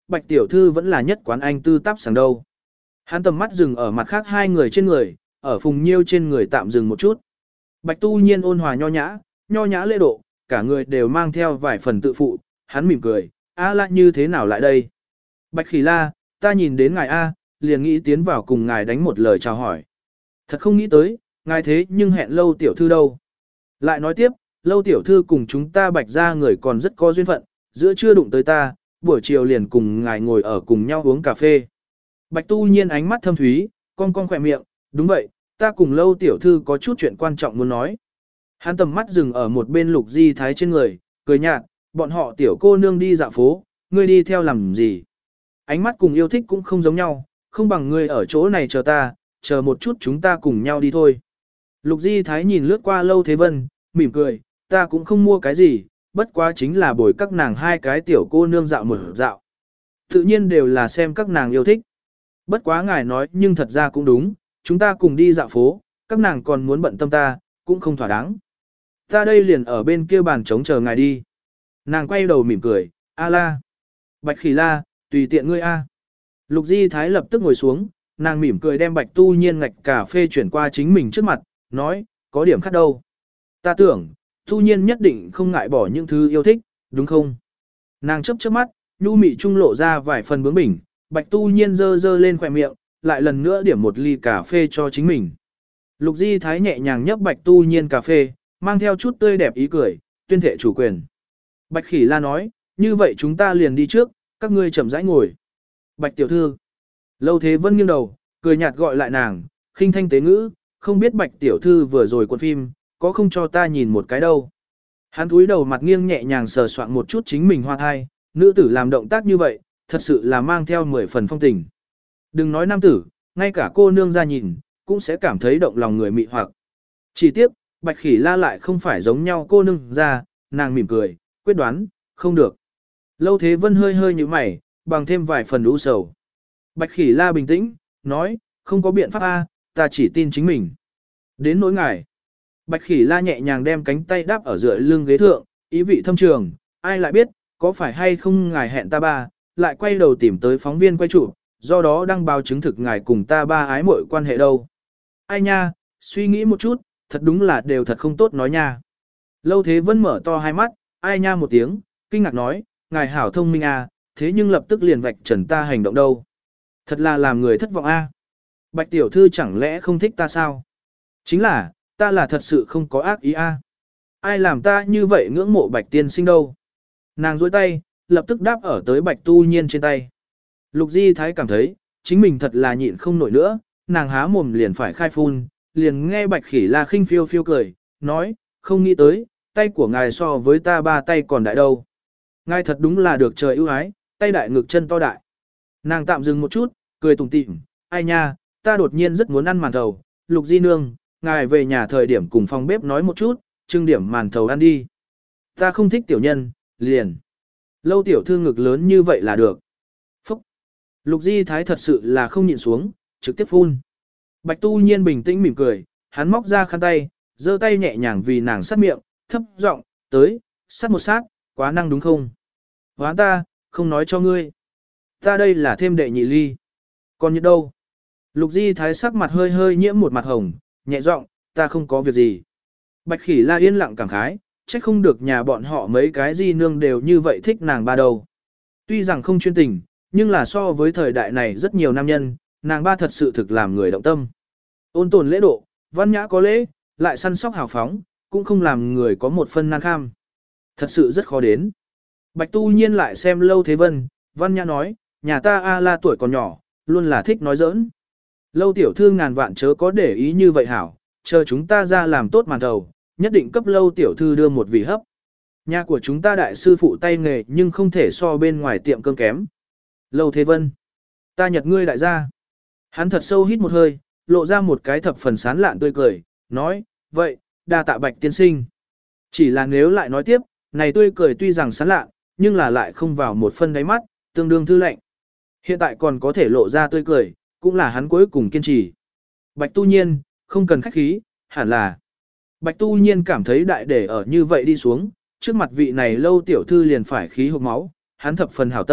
Bạch tiểu thư vẫn là nhất quán anh tư táp sáng đâu. Hắn tầm mắt dừng ở mặt khác hai người trên người, ở Phùng Nhiêu trên người tạm dừng một chút. Bạch Tu Nhiên ôn hòa nho nhã lễ độ, cả người đều mang theo vài phần tự phụ, hắn mỉm cười, A La như thế nào lại đây? Bạch Khỉ La, ta nhìn đến ngài A, liền nghĩ tiến vào cùng ngài đánh một lời chào hỏi. Thật không nghĩ tới, ngài thế nhưng hẹn Lâu tiểu thư đâu. Lại nói tiếp, Lâu tiểu thư cùng chúng ta Bạch gia người còn rất có duyên phận, giữa trưa đụng tới ta, buổi chiều liền cùng ngài ngồi ở cùng nhau uống cà phê. Bạch Tu Nhiên ánh mắt thâm thúy, cong khỏe miệng, đúng vậy, ta cùng Lâu tiểu thư có chút chuyện quan trọng muốn nói. Hắn tầm mắt dừng ở một bên Lục Di Thái trên người, cười nhạt, bọn họ tiểu cô nương đi dạo phố, ngươi đi theo làm gì? Ánh mắt cùng yêu thích cũng không giống nhau, không bằng ngươi ở chỗ này chờ ta, chờ một chút chúng ta cùng nhau đi thôi. Lục Di Thái nhìn lướt qua Lâu Thế Vân, mỉm cười, ta cũng không mua cái gì, bất quá chính là bồi các nàng hai cái tiểu cô nương dạo một dạo. Tự nhiên đều là xem các nàng yêu thích. Bất quá ngài nói nhưng thật ra cũng đúng, chúng ta cùng đi dạo phố, các nàng còn muốn bận tâm ta, cũng không thỏa đáng. Ta đây liền ở bên kia bàn trống chờ ngài đi. Nàng quay đầu mỉm cười, A La. Bạch Khỉ La, tùy tiện ngươi A. Lục Di Thái lập tức ngồi xuống, nàng mỉm cười đem Bạch Tu Nhiên ngạch cà phê chuyển qua chính mình trước mặt, nói, có điểm khác đâu. Ta tưởng, Tu Nhiên nhất định không ngại bỏ những thứ yêu thích, đúng không? Nàng chớp chớp mắt, nhu mị trung lộ ra vài phần bướng bỉnh, Bạch Tu Nhiên dơ dơ lên khỏe miệng, lại lần nữa điểm một ly cà phê cho chính mình. Lục Di Thái nhẹ nhàng nhấp Bạch Tu Nhiên cà phê, mang theo chút tươi đẹp ý cười, tuyên thệ chủ quyền. Bạch Khỉ La nói, như vậy chúng ta liền đi trước, các ngươi chậm rãi ngồi. Bạch tiểu thư. Lâu Thế Vân nghiêng đầu, cười nhạt gọi lại nàng, khinh thanh tế ngữ, không biết Bạch tiểu thư vừa rồi cuộn phim, có không cho ta nhìn một cái đâu. Hắn cúi đầu mặt nghiêng nhẹ nhàng sờ soạn một chút chính mình hoa thai, nữ tử làm động tác như vậy, thật sự là mang theo 10 phần phong tình. Đừng nói nam tử, ngay cả cô nương ra nhìn, cũng sẽ cảm thấy động lòng người mị hoặc. Chỉ tiếc, Bạch Khỉ La lại không phải giống nhau cô nương ra, nàng mỉm cười, quyết đoán, không được. Lâu Thế Vân hơi hơi như mày, bằng thêm vài phần u sầu. Bạch Khỉ La bình tĩnh, nói, không có biện pháp A, ta chỉ tin chính mình. Đến nỗi ngài. Bạch Khỉ La nhẹ nhàng đem cánh tay đáp ở giữa lưng ghế thượng, ý vị thâm trường, ai lại biết, có phải hay không ngài hẹn ta ba, lại quay đầu tìm tới phóng viên quay chụp, do đó đăng báo chứng thực ngài cùng ta ba ái mội quan hệ đâu. Ai nha, suy nghĩ một chút, thật đúng là đều thật không tốt nói nha. Lâu Thế Vân mở to hai mắt, ai nha một tiếng, kinh ngạc nói, ngài hảo thông minh à, thế nhưng lập tức liền vạch trần ta hành động đâu. Thật là làm người thất vọng a. Bạch tiểu thư chẳng lẽ không thích ta sao? Chính là, ta là thật sự không có ác ý a. Ai làm ta như vậy ngưỡng mộ Bạch tiên sinh đâu? Nàng duỗi tay, lập tức đáp ở tới Bạch Tu Nhiên trên tay. Lục Di Thái cảm thấy, chính mình thật là nhịn không nổi nữa, nàng há mồm liền phải khai phun, liền nghe Bạch Khỉ La khinh phiêu phiêu cười, nói, không nghĩ tới, tay của ngài so với ta ba tay còn đại đâu. Ngài thật đúng là được trời ưu ái, tay đại ngực chân to đại. Nàng tạm dừng một chút, cười tủm tỉm, ai nha, ta đột nhiên rất muốn ăn màn thầu, Lục Di Nương, ngài về nhà thời điểm cùng phòng bếp nói một chút, trưng điểm màn thầu ăn đi. Ta không thích tiểu nhân, liền. Lâu tiểu thư ngực lớn như vậy là được. Phúc. Lục Di Thái thật sự là không nhịn xuống, trực tiếp phun. Bạch Tu Nhiên bình tĩnh mỉm cười, hắn móc ra khăn tay, giơ tay nhẹ nhàng vì nàng sát miệng, thấp giọng, tới, sát một sát, quá năng đúng không? Hoán ta, không nói cho ngươi. Ta đây là thêm đệ nhị ly. Còn như đâu? Lục Di Thái sắc mặt hơi hơi nhiễm một mặt hồng, nhẹ giọng, ta không có việc gì. Bạch Khỉ La yên lặng cảm khái, trách không được nhà bọn họ mấy cái di nương đều như vậy thích nàng ba đầu. Tuy rằng không chuyên tình, nhưng là so với thời đại này rất nhiều nam nhân, nàng ba thật sự thực làm người động tâm. Ôn tồn lễ độ, văn nhã có lễ, lại săn sóc hào phóng, cũng không làm người có một phân nan kham. Thật sự rất khó đến. Bạch Tu Nhiên lại xem Lâu Thế Vân, văn nhã nói, nhà ta A La tuổi còn nhỏ, luôn là thích nói giỡn. Lâu tiểu thư ngàn vạn chớ có để ý như vậy hảo, chờ chúng ta ra làm tốt màn thầu, nhất định cấp Lâu tiểu thư đưa một vị hấp. Nhà của chúng ta đại sư phụ tay nghề nhưng không thể so bên ngoài tiệm cơm kém. Lâu Thế Vân, ta nhật ngươi đại gia. Hắn thật sâu hít một hơi, lộ ra một cái thập phần sán lạn tươi cười, nói, vậy, đa tạ Bạch tiên sinh. Chỉ là nếu lại nói tiếp, này tươi cười tuy rằng sán lạn, nhưng là lại không vào một phân đáy mắt, tương đương thư lệnh. Hiện tại còn có thể lộ ra tươi cười, cũng là hắn cuối cùng kiên trì. Bạch Tu Nhiên, không cần khách khí, hẳn là. Bạch Tu Nhiên cảm thấy đại để ở như vậy đi xuống, trước mặt vị này Lâu tiểu thư liền phải khí hộc máu, hắn thập phần hảo tâm,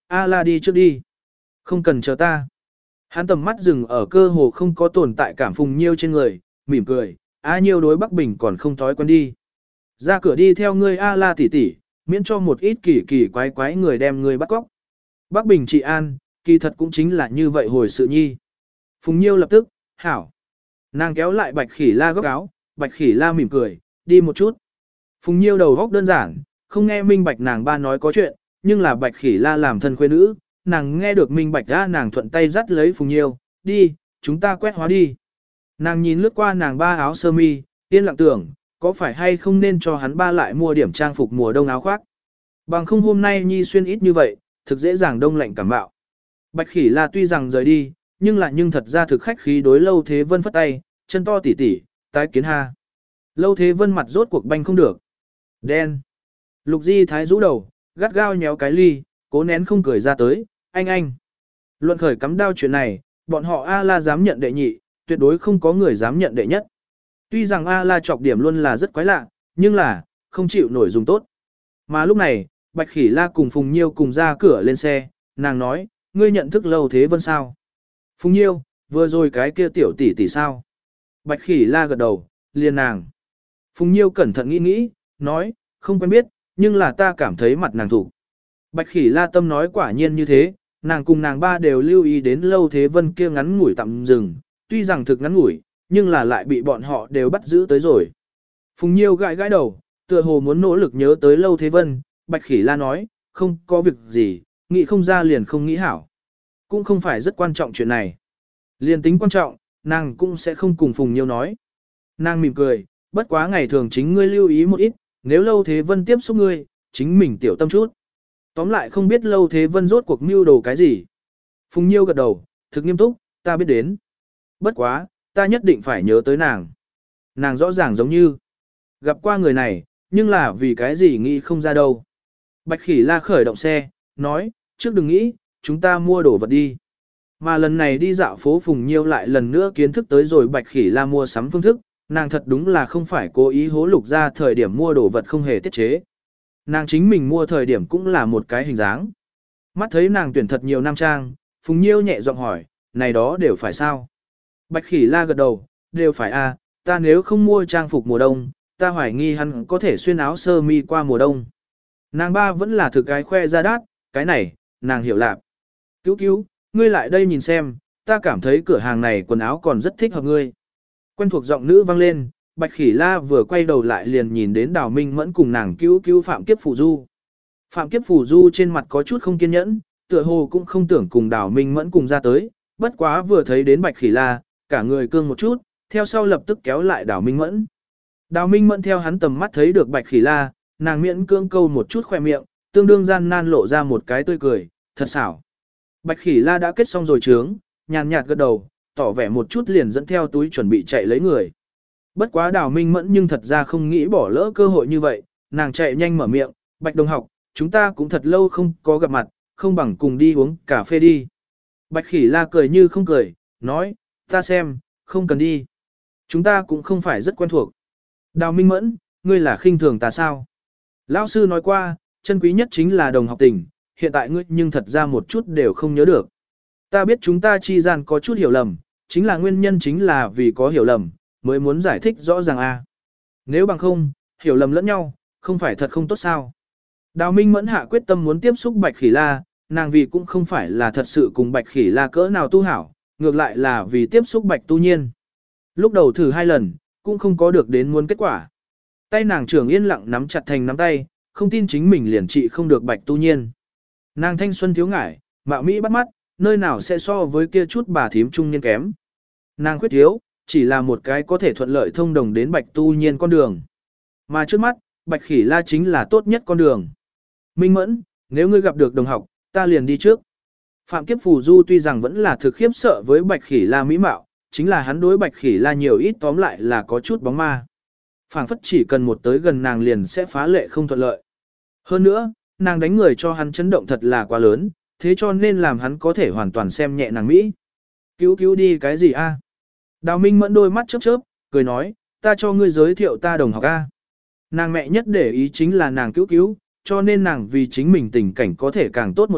A la đi trước đi. Không cần chờ ta. Hắn tầm mắt dừng ở cơ hồ không có tồn tại cảm Phùng Nhiêu trên người, mỉm cười, A Nhiêu đối Bắc Bình còn không thói quen đi. Ra cửa đi theo ngươi A la tỷ tỷ, miễn cho một ít kỳ kỳ quái quái người đem ngươi bắt cóc. Bắc Bình trị an, kỳ thật cũng chính là như vậy hồi sự nhi. Phùng Nhiêu lập tức, hảo. Nàng kéo lại Bạch Khỉ La góc áo, Bạch Khỉ La mỉm cười, đi một chút. Phùng Nhiêu đầu góc đơn giản, không nghe minh bạch nàng ba nói có chuyện, nhưng là Bạch Khỉ La làm thân khuê nữ, nàng nghe được minh bạch ra nàng thuận tay dắt lấy Phùng Nhiêu, đi, chúng ta quét hóa đi. Nàng nhìn lướt qua nàng ba áo sơ mi, yên lặng tưởng, có phải hay không nên cho hắn ba lại mua điểm trang phục mùa đông áo khoác. Bằng không hôm nay Nhi xuyên ít như vậy, thực dễ dàng đông lạnh cảm bạo. Bạch Khỉ La tuy rằng rời đi, nhưng thật ra thực khách khí đối Lâu Thế Vân phất tay, chân to tỉ tỉ, tái kiến ha. Lâu Thế Vân mặt rốt cuộc banh không được. Đen. Lục Di Thái rũ đầu, gắt gao nhéo cái ly, cố nén không cười ra tới, anh. Luận khởi cắm đao chuyện này, bọn họ A-la dám nhận đệ nhị, tuyệt đối không có người dám nhận đệ nhất. Tuy rằng A-la chọc điểm luôn là rất quái lạ, nhưng là, không chịu nổi dùng tốt. Mà lúc này, Bạch Khỉ La cùng Phùng Nhiêu cùng ra cửa lên xe, nàng nói, ngươi nhận thức Lâu Thế Vân sao? Phùng Nhiêu, vừa rồi cái kia tiểu tỷ tỷ sao? Bạch Khỉ La gật đầu, liền nàng. Phùng Nhiêu cẩn thận nghĩ, nói, không quen biết, nhưng là ta cảm thấy mặt nàng thủ. Bạch Khỉ La tâm nói quả nhiên như thế, nàng cùng nàng ba đều lưu ý đến Lâu Thế Vân kia ngắn ngủi tạm dừng, tuy rằng thực ngắn ngủi, nhưng là lại bị bọn họ đều bắt giữ tới rồi. Phùng Nhiêu gãi đầu, tựa hồ muốn nỗ lực nhớ tới Lâu Thế Vân, Bạch Khỉ La nói, không có việc gì, nghĩ không ra liền không nghĩ hảo. Cũng không phải rất quan trọng chuyện này. Liền tính quan trọng, nàng cũng sẽ không cùng Phùng Nhiêu nói. Nàng mỉm cười, bất quá ngày thường chính ngươi lưu ý một ít, nếu Lâu Thế Vân tiếp xúc ngươi, chính mình tiểu tâm chút. Tóm lại không biết Lâu Thế Vân rốt cuộc mưu đồ cái gì. Phùng Nhiêu gật đầu, thực nghiêm túc, ta biết đến. Bất quá, ta nhất định phải nhớ tới nàng. Nàng rõ ràng giống như gặp qua người này, nhưng là vì cái gì nghĩ không ra đâu. Bạch Khỉ La khởi động xe, nói, trước đừng nghĩ, chúng ta mua đồ vật đi. Mà lần này đi dạo phố Phùng Nhiêu lại lần nữa kiến thức tới rồi Bạch Khỉ La mua sắm phương thức, nàng thật đúng là không phải cố ý hố lục ra thời điểm mua đồ vật không hề tiết chế. Nàng chính mình mua thời điểm cũng là một cái hình dáng. Mắt thấy nàng tuyển thật nhiều nam trang, Phùng Nhiêu nhẹ giọng hỏi, này đó đều phải sao? Bạch Khỉ La gật đầu, đều phải à, ta nếu không mua trang phục mùa đông, ta hoài nghi hắn có thể xuyên áo sơ mi qua mùa đông. Nàng ba vẫn là thực cái khoe ra đát, cái này, nàng hiểu lạc. Cứu, ngươi lại đây nhìn xem, ta cảm thấy cửa hàng này quần áo còn rất thích hợp ngươi. Quen thuộc giọng nữ vang lên, Bạch Khỉ La vừa quay đầu lại liền nhìn đến Đào Minh Mẫn cùng nàng cứu Phạm Kiếp Phù Du. Phạm Kiếp Phù Du trên mặt có chút không kiên nhẫn, tựa hồ cũng không tưởng cùng Đào Minh Mẫn cùng ra tới, bất quá vừa thấy đến Bạch Khỉ La, cả người cương một chút, theo sau lập tức kéo lại Đào Minh Mẫn. Đào Minh Mẫn theo hắn tầm mắt thấy được Bạch Khỉ La, nàng miễn cương câu một chút khoe miệng, tương đương gian nan lộ ra một cái tươi cười, thật xảo. Bạch Khỉ La đã kết xong rồi trướng, nhàn nhạt gật đầu, tỏ vẻ một chút liền dẫn theo túi chuẩn bị chạy lấy người. Bất quá Đào Minh Mẫn nhưng thật ra không nghĩ bỏ lỡ cơ hội như vậy, nàng chạy nhanh mở miệng, Bạch đồng học, chúng ta cũng thật lâu không có gặp mặt, không bằng cùng đi uống cà phê đi. Bạch Khỉ La cười như không cười, nói, ta xem, không cần đi. Chúng ta cũng không phải rất quen thuộc. Đào Minh Mẫn, ngươi là khinh thường ta sao? Lão sư nói qua, chân quý nhất chính là đồng học tình, hiện tại ngươi nhưng thật ra một chút đều không nhớ được. Ta biết chúng ta chi gian có chút hiểu lầm, chính là nguyên nhân chính là vì có hiểu lầm, mới muốn giải thích rõ ràng a. Nếu bằng không, hiểu lầm lẫn nhau, không phải thật không tốt sao? Đào Minh Mẫn hạ quyết tâm muốn tiếp xúc Bạch Khỉ La, nàng vì cũng không phải là thật sự cùng Bạch Khỉ La cỡ nào tu hảo, ngược lại là vì tiếp xúc Bạch Tu Nhiên. Lúc đầu thử 2 lần, cũng không có được đến muốn kết quả. Tay nàng trưởng yên lặng nắm chặt thành nắm tay, không tin chính mình liền trị không được Bạch Tu Nhiên. Nàng thanh xuân thiếu ngải, mạo mỹ bắt mắt, nơi nào sẽ so với kia chút bà thím trung niên kém. Nàng khuyết thiếu, chỉ là một cái có thể thuận lợi thông đồng đến Bạch Tu Nhiên con đường. Mà trước mắt, Bạch Khỉ La chính là tốt nhất con đường. Minh Mẫn, nếu ngươi gặp được đồng học, ta liền đi trước. Phạm Kiếp Phù Du tuy rằng vẫn là thực khiếp sợ với Bạch Khỉ La mỹ mạo, chính là hắn đối Bạch Khỉ La nhiều ít tóm lại là có chút bóng ma. Phảng phất chỉ cần một tới gần nàng liền sẽ phá lệ không thuận lợi. Hơn nữa, nàng đánh người cho hắn chấn động thật là quá lớn, thế cho nên làm hắn có thể hoàn toàn xem nhẹ nàng Mỹ. Cứu đi cái gì a? Đào Minh Mẫn đôi mắt chớp chớp, cười nói, ta cho ngươi giới thiệu ta đồng học a. Nàng mẹ nhất để ý chính là nàng cứu, cho nên nàng vì chính mình tình cảnh có thể càng tốt một ít,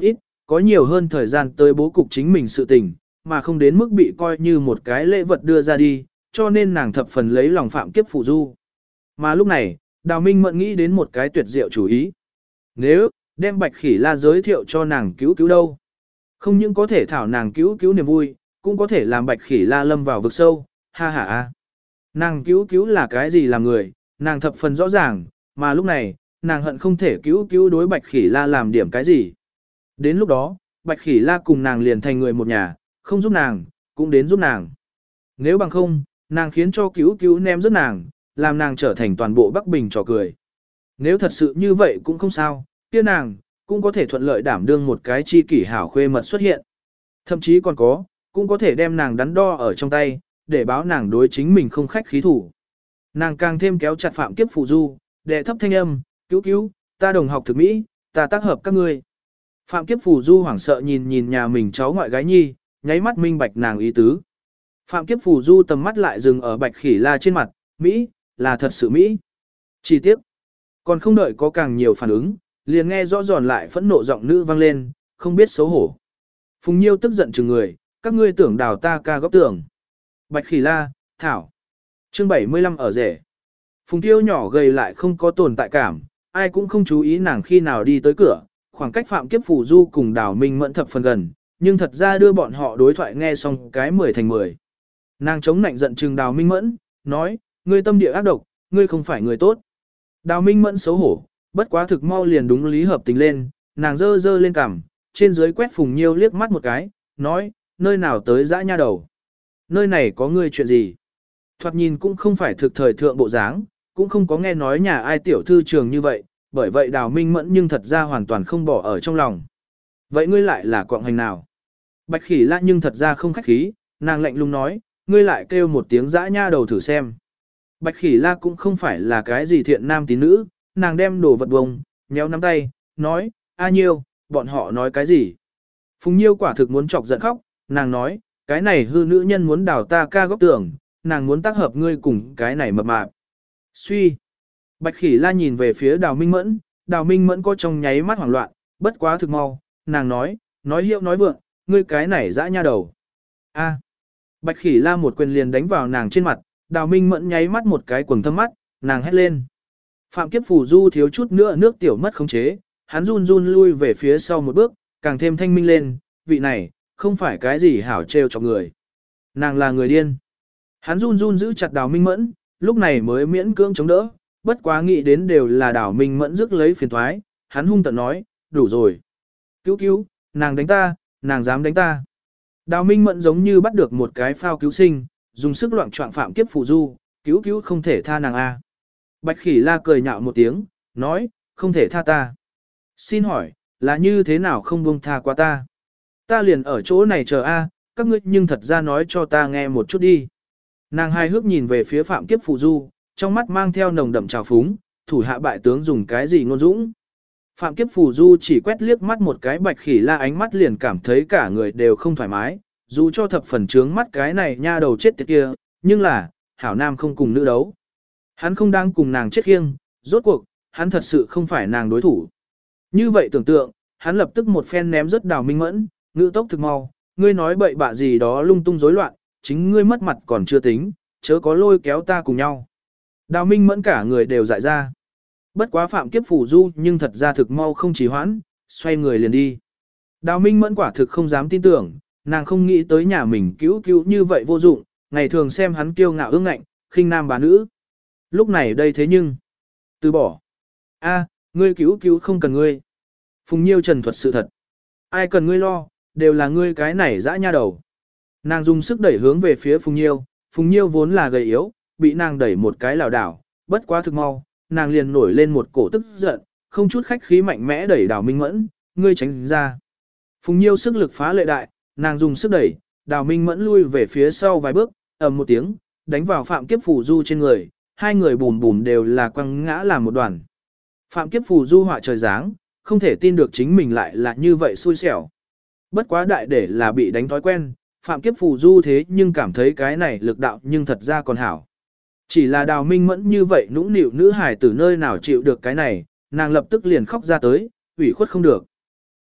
có nhiều hơn thời gian tới bố cục chính mình sự tình, mà không đến mức bị coi như một cái lễ vật đưa ra đi, cho nên nàng thập phần lấy lòng Phạm Kiếp Phù Du. Mà lúc này, Đào Minh Mẫn nghĩ đến một cái tuyệt diệu chủ ý. Nếu đem Bạch Khỉ La giới thiệu cho nàng cứu cứu đâu? Không những có thể thảo nàng cứu cứu niềm vui, cũng có thể làm Bạch Khỉ La lâm vào vực sâu, ha ha a. Nàng cứu cứu là cái gì làm người, nàng thập phần rõ ràng, mà lúc này, nàng hận không thể cứu cứu đối Bạch Khỉ La làm điểm cái gì. Đến lúc đó, Bạch Khỉ La cùng nàng liền thành người một nhà, không giúp nàng, cũng đến giúp nàng. Nếu bằng không, nàng khiến cho cứu cứu ném rớt nàng, làm nàng trở thành toàn bộ Bắc Bình trò cười. Nếu thật sự như vậy cũng không sao, kia nàng, cũng có thể thuận lợi đảm đương một cái chi kỷ hảo khuê mật xuất hiện. Thậm chí còn cũng có thể đem nàng đắn đo ở trong tay, để báo nàng đối chính mình không khách khí thủ. Nàng càng thêm kéo chặt Phạm Kiếp Phù Du, đệ thấp thanh âm, cứu cứu, ta đồng học thực mỹ, ta tác hợp các ngươi. Phạm Kiếp Phù Du hoảng sợ nhìn nhìn nhà mình cháu ngoại gái nhi, nháy mắt minh bạch nàng ý tứ. Phạm Kiếp Phù Du tầm mắt lại dừng ở Bạch Khỉ La trên mặt, Mỹ, là thật sự Mỹ. Chỉ tiếc, còn không đợi có càng nhiều phản ứng, liền nghe rõ giòn lại phẫn nộ giọng nữ vang lên, không biết xấu hổ. Phùng Nhiêu tức giận chừng người, các ngươi tưởng đào ta ca góp tưởng. Bạch Khỉ La, Thảo. Chương 75 ở rể. Phùng Tiêu nhỏ gầy lại không có tồn tại cảm, ai cũng không chú ý nàng khi nào đi tới cửa, khoảng cách Phạm Kiếp Phù Du cùng Đào Minh Mẫn thập phần gần, nhưng thật ra đưa bọn họ đối thoại nghe xong cái 10 thành 10. Nàng chống nạnh giận trừng Đào Minh Mẫn, nói, ngươi tâm địa ác độc, ngươi không phải người tốt. Đào Minh Mẫn xấu hổ, bất quá thực mau liền đúng lý hợp tình lên, nàng dơ dơ lên cằm, trên dưới quét Phùng Nhiêu liếc mắt một cái, nói, nơi nào tới dã nha đầu. Nơi này có ngươi chuyện gì? Thoạt nhìn cũng không phải thực thời thượng bộ dáng, cũng không có nghe nói nhà ai tiểu thư trường như vậy, bởi vậy Đào Minh Mẫn nhưng thật ra hoàn toàn không bỏ ở trong lòng. Vậy ngươi lại là quạng hành nào? Bạch Khỉ La nhưng thật ra không khách khí, nàng lạnh lùng nói, ngươi lại kêu một tiếng dã nha đầu thử xem. Bạch Khỉ La cũng không phải là cái gì thiện nam tín nữ, nàng đem đồ vật bông, nhéo nắm tay, nói, a Nhiêu, bọn họ nói cái gì? Phùng Nhiêu quả thực muốn chọc giận khóc, nàng nói, cái này hư nữ nhân muốn đào ta ca góc tường, nàng muốn tác hợp ngươi cùng cái này mập mạp. Suy. Bạch Khỉ La nhìn về phía Đào Minh Mẫn, Đào Minh Mẫn có trong nháy mắt hoảng loạn, bất quá thực mau, nàng nói hiệu nói vượng, ngươi cái này dã nha đầu. A. Bạch Khỉ La một quyền liền đánh vào nàng trên mặt, Đào Minh Mẫn nháy mắt một cái quầng thâm mắt, nàng hét lên. Phạm Kiếp Phù Du thiếu chút nữa nước tiểu mất khống chế, hắn run run lui về phía sau một bước, càng thêm thanh minh lên, vị này, không phải cái gì hảo trêu cho người. Nàng là người điên. Hắn run run giữ chặt Đào Minh Mẫn, lúc này mới miễn cưỡng chống đỡ, bất quá nghĩ đến đều là Đào Minh Mẫn rước lấy phiền thoái, hắn hung tợn nói, đủ rồi. Cứu cứu, nàng đánh ta, nàng dám đánh ta. Đào Minh Mẫn giống như bắt được một cái phao cứu sinh, dùng sức loạn trọng Phạm Kiếp Phù Du, cứu cứu không thể tha nàng a. Bạch Khỉ La cười nhạo một tiếng, nói, không thể tha ta. Xin hỏi, là như thế nào không buông tha qua ta? Ta liền ở chỗ này chờ a, các ngươi nhưng thật ra nói cho ta nghe một chút đi. Nàng hai hước nhìn về phía Phạm Kiếp Phù Du, trong mắt mang theo nồng đậm trào phúng, thủ hạ bại tướng dùng cái gì ngôn dũng. Phạm Kiếp Phù Du chỉ quét liếc mắt một cái Bạch Khỉ La ánh mắt liền cảm thấy cả người đều không thoải mái, dù cho thập phần trướng mắt cái này nha đầu chết tiệt kia, nhưng là, hảo nam không cùng nữ đấu. Hắn không đang cùng nàng chết khiêng, rốt cuộc, hắn thật sự không phải nàng đối thủ. Như vậy tưởng tượng, hắn lập tức một phen ném rất Đào Minh Mẫn, ngữ tốc thực mau, ngươi nói bậy bạ gì đó lung tung rối loạn, chính ngươi mất mặt còn chưa tính, chớ có lôi kéo ta cùng nhau. Đào Minh Mẫn cả người đều dại ra. Bất quá Phạm Kiếp Phù Du nhưng thật ra thực mau không trì hoãn, xoay người liền đi. Đào Minh Mẫn quả thực không dám tin tưởng, nàng không nghĩ tới nhà mình cứu cứu như vậy vô dụng, ngày thường xem hắn kiêu ngạo ương ngạnh, khinh nam bà nữ. Lúc này đây thế nhưng, từ bỏ. A, ngươi cứu cứu không cần ngươi. Phùng Nhiêu trần thuật sự thật. Ai cần ngươi lo, đều là ngươi cái này dã nha đầu. Nàng dùng sức đẩy hướng về phía Phùng Nhiêu vốn là gầy yếu, bị nàng đẩy một cái lảo đảo, bất quá thực mau, nàng liền nổi lên một cổ tức giận, không chút khách khí mạnh mẽ đẩy Đào Minh Mẫn, ngươi tránh ra. Phùng Nhiêu sức lực phá lệ đại, nàng dùng sức đẩy, Đào Minh Mẫn lui về phía sau vài bước, ầm một tiếng, đánh vào Phạm Kiếp Phù Du trên người, hai người bùm bùm đều là quăng ngã làm một đoàn. Phạm Kiếp Phù Du họa trời giáng, không thể tin được chính mình lại là như vậy xui xẻo. Bất quá đại để là bị đánh thói quen, Phạm Kiếp Phù Du thế nhưng cảm thấy cái này lực đạo nhưng thật ra còn hảo. Chỉ là Đào Minh Mẫn như vậy nũng nịu nữ hài từ nơi nào chịu được cái này, nàng lập tức liền khóc ra tới, ủy khuất không được.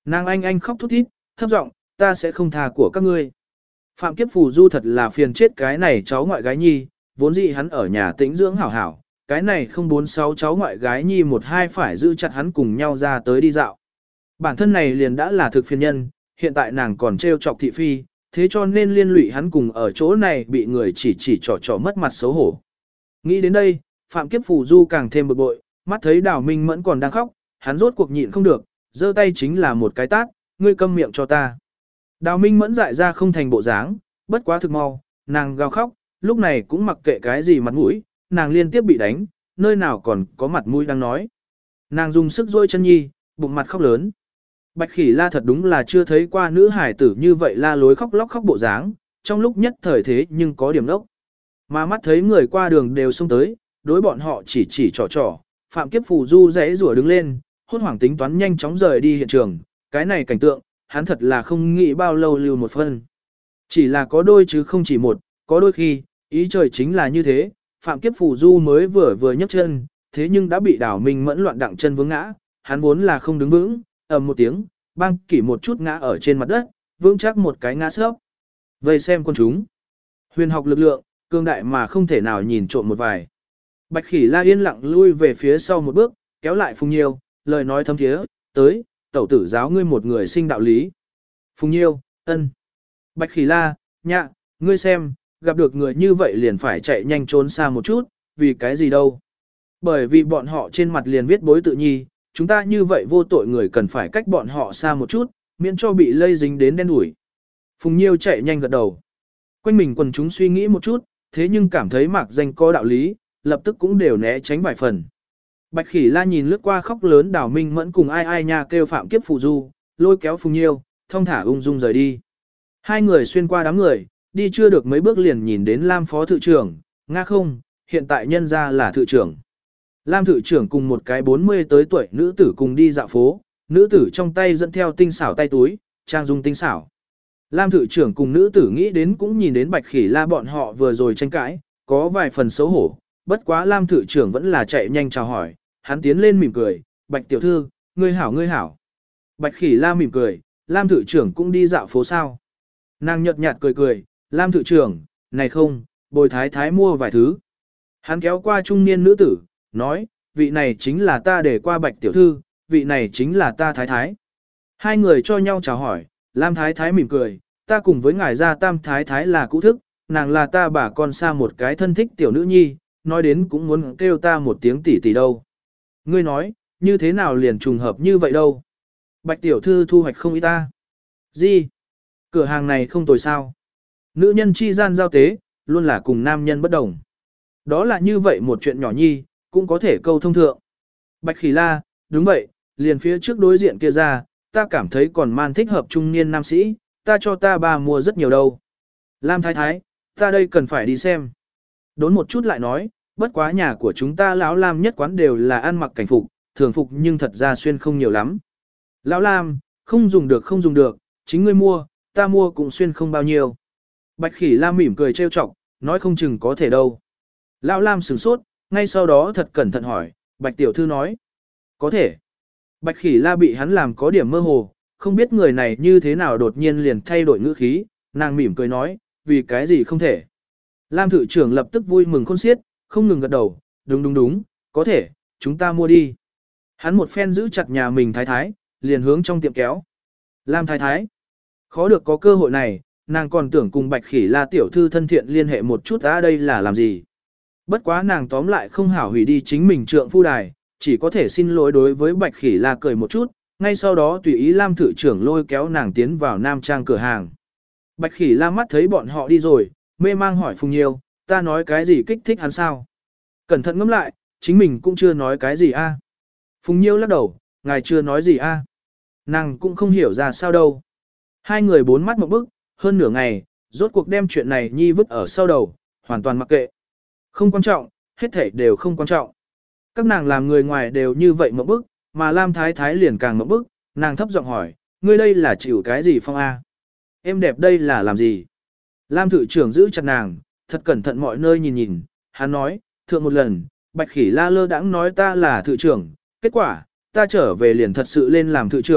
Nàng anh khóc thút thít, thấp giọng, ta sẽ không tha của các ngươi. Phạm Kiếp Phù Du thật là phiền chết cái này cháu ngoại gái nhi, vốn dĩ hắn ở nhà tĩnh dưỡng hảo hảo, cái này không 4-6 cháu ngoại gái nhi một hai phải giữ chặt hắn cùng nhau ra tới đi dạo. Bản thân này liền đã là thực phiền nhân, hiện tại nàng còn trêu chọc thị phi, thế cho nên liên lụy hắn cùng ở chỗ này bị người chỉ trò mất mặt xấu hổ. Nghĩ đến đây, Phạm Kiếp Phù Du càng thêm bực bội, mắt thấy Đào Minh Mẫn còn đang khóc, hắn rốt cuộc nhịn không được, giơ tay chính là một cái tát, ngươi câm miệng cho ta. Đào Minh Mẫn dại ra không thành bộ dáng, bất quá thực mau, nàng gào khóc, lúc này cũng mặc kệ cái gì mặt mũi, nàng liên tiếp bị đánh, nơi nào còn có mặt mũi đang nói. Nàng dùng sức dôi chân nhi, bụng mặt khóc lớn. Bạch Khỉ La thật đúng là chưa thấy qua nữ hải tử như vậy la lối khóc lóc khóc bộ dáng, trong lúc nhất thời thế nhưng có điểm đốc. Mà mắt thấy người qua đường đều xông tới, đối bọn họ chỉ trò, Phạm Kiếp Phù Du rẽ rủa đứng lên, hốt hoảng tính toán nhanh chóng rời đi hiện trường, cái này cảnh tượng, hắn thật là không nghĩ bao lâu lưu một phân. Chỉ là có đôi chứ không chỉ một, có đôi khi, ý trời chính là như thế, Phạm Kiếp Phù Du mới vừa nhấc chân, thế nhưng đã bị Đào Minh Mẫn loạn đặng chân vướng ngã, hắn vốn là không đứng vững, ầm một tiếng, bang kỷ một chút ngã ở trên mặt đất, vững chắc một cái ngã sấp. Vây xem con chúng. Huyền học lực lượng, cương đại mà không thể nào nhìn trộm một vài. Bạch Khỉ La yên lặng lui về phía sau một bước, kéo lại Phùng Nhiêu, lời nói thâm thiế, tới, tẩu tử giáo ngươi một người sinh đạo lý. Phùng Nhiêu, ân. Bạch Khỉ La, nhạ, ngươi xem, gặp được người như vậy liền phải chạy nhanh trốn xa một chút, vì cái gì đâu. Bởi vì bọn họ trên mặt liền viết bối tự nhi, chúng ta như vậy vô tội người cần phải cách bọn họ xa một chút, miễn cho bị lây dính đến đen đủi. Phùng Nhiêu chạy nhanh gật đầu. Quanh mình quần chúng suy nghĩ một chút, thế nhưng cảm thấy mạc danh có đạo lý, lập tức cũng đều né tránh vài phần. Bạch Khỉ La nhìn lướt qua khóc lớn Đào Minh Mẫn cùng ai nha kêu Phạm Kiếp Phù Du, lôi kéo Phùng Nhiêu, thong thả ung dung rời đi. Hai người xuyên qua đám người, đi chưa được mấy bước liền nhìn đến Lam phó thự trưởng, nga không, hiện tại nhân ra là thự trưởng. Lam thự trưởng cùng một cái 40 tới tuổi nữ tử cùng đi dạo phố, nữ tử trong tay dẫn theo tinh xảo tay túi, trang dung tinh xảo. Lam thự trưởng cùng nữ tử nghĩ đến cũng nhìn đến Bạch Khỉ La bọn họ vừa rồi tranh cãi, có vài phần xấu hổ, bất quá Lam thự trưởng vẫn là chạy nhanh chào hỏi, hắn tiến lên mỉm cười, Bạch tiểu thư, ngươi hảo ngươi hảo. Bạch Khỉ La mỉm cười, Lam thự trưởng cũng đi dạo phố sao. Nàng nhợt nhạt cười cười, Lam thự trưởng, này không, bồi thái thái mua vài thứ. Hắn kéo qua trung niên nữ tử, nói, vị này chính là ta để qua Bạch tiểu thư, vị này chính là ta thái thái. Hai người cho nhau chào hỏi, Lam thái thái mỉm cười, ta cùng với ngài gia tam thái thái là cũ thức, nàng là ta bà con xa một cái thân thích tiểu nữ nhi, nói đến cũng muốn kêu ta một tiếng tỷ tỷ đâu. Ngươi nói, như thế nào liền trùng hợp như vậy đâu. Bạch tiểu thư thu hoạch không ý ta. Gì? Cửa hàng này không tồi sao. Nữ nhân chi gian giao tế, luôn là cùng nam nhân bất đồng. Đó là như vậy một chuyện nhỏ nhi, cũng có thể câu thông thượng. Bạch Khỉ La, đúng vậy, liền phía trước đối diện kia ra, ta cảm thấy còn man thích hợp trung niên nam sĩ, ta cho ta bà mua rất nhiều đâu. Lam thái thái, ta đây cần phải đi xem. Đốn một chút lại nói, bất quá nhà của chúng ta lão Lam nhất quán đều là ăn mặc cảnh phục, thường phục nhưng thật ra xuyên không nhiều lắm. Lão Lam, không dùng được, chính ngươi mua, ta mua cũng xuyên không bao nhiêu. Bạch Khỉ La mỉm cười trêu chọc, nói không chừng có thể đâu. Lão Lam sửng sốt, ngay sau đó thật cẩn thận hỏi, Bạch tiểu thư nói, có thể. Bạch Khỉ La bị hắn làm có điểm mơ hồ, không biết người này như thế nào đột nhiên liền thay đổi ngữ khí, nàng mỉm cười nói, vì cái gì không thể. Lam thự trưởng lập tức vui mừng khôn xiết, không ngừng gật đầu, đúng, có thể, chúng ta mua đi. Hắn một phen giữ chặt nhà mình thái thái, liền hướng trong tiệm kéo. Lam thái thái, khó được có cơ hội này, nàng còn tưởng cùng Bạch Khỉ La tiểu thư thân thiện liên hệ một chút đây là làm gì. Bất quá nàng tóm lại không hảo hủy đi chính mình trượng phu đài, chỉ có thể xin lỗi đối với Bạch Khỉ La cười một chút, ngay sau đó tùy ý Lam thự trưởng lôi kéo nàng tiến vào nam trang cửa hàng. Bạch Khỉ La mắt thấy bọn họ đi rồi, mê mang hỏi Phùng Nhiêu, ta nói cái gì kích thích hắn sao? Cẩn thận ngẫm lại, chính mình cũng chưa nói cái gì a. Phùng Nhiêu lắc đầu, ngài chưa nói gì a. Nàng cũng không hiểu ra sao đâu. Hai người bốn mắt một bức, hơn nửa ngày, rốt cuộc đem chuyện này nhi vứt ở sau đầu, hoàn toàn mặc kệ. Không quan trọng, hết thảy đều không quan trọng. Các nàng làm người ngoài đều như vậy một bức, mà Lam Thái Thái liền càng một bức, nàng thấp giọng hỏi, ngươi đây là chịu cái gì phong a? Em đẹp đây là làm gì? Lam thự trưởng giữ chặt nàng, thật cẩn thận mọi nơi nhìn, hắn nói, thượng một lần, Bạch Khỉ La lơ đãng nói ta là thự trưởng, kết quả, ta trở về liền thật sự lên làm thự trưởng,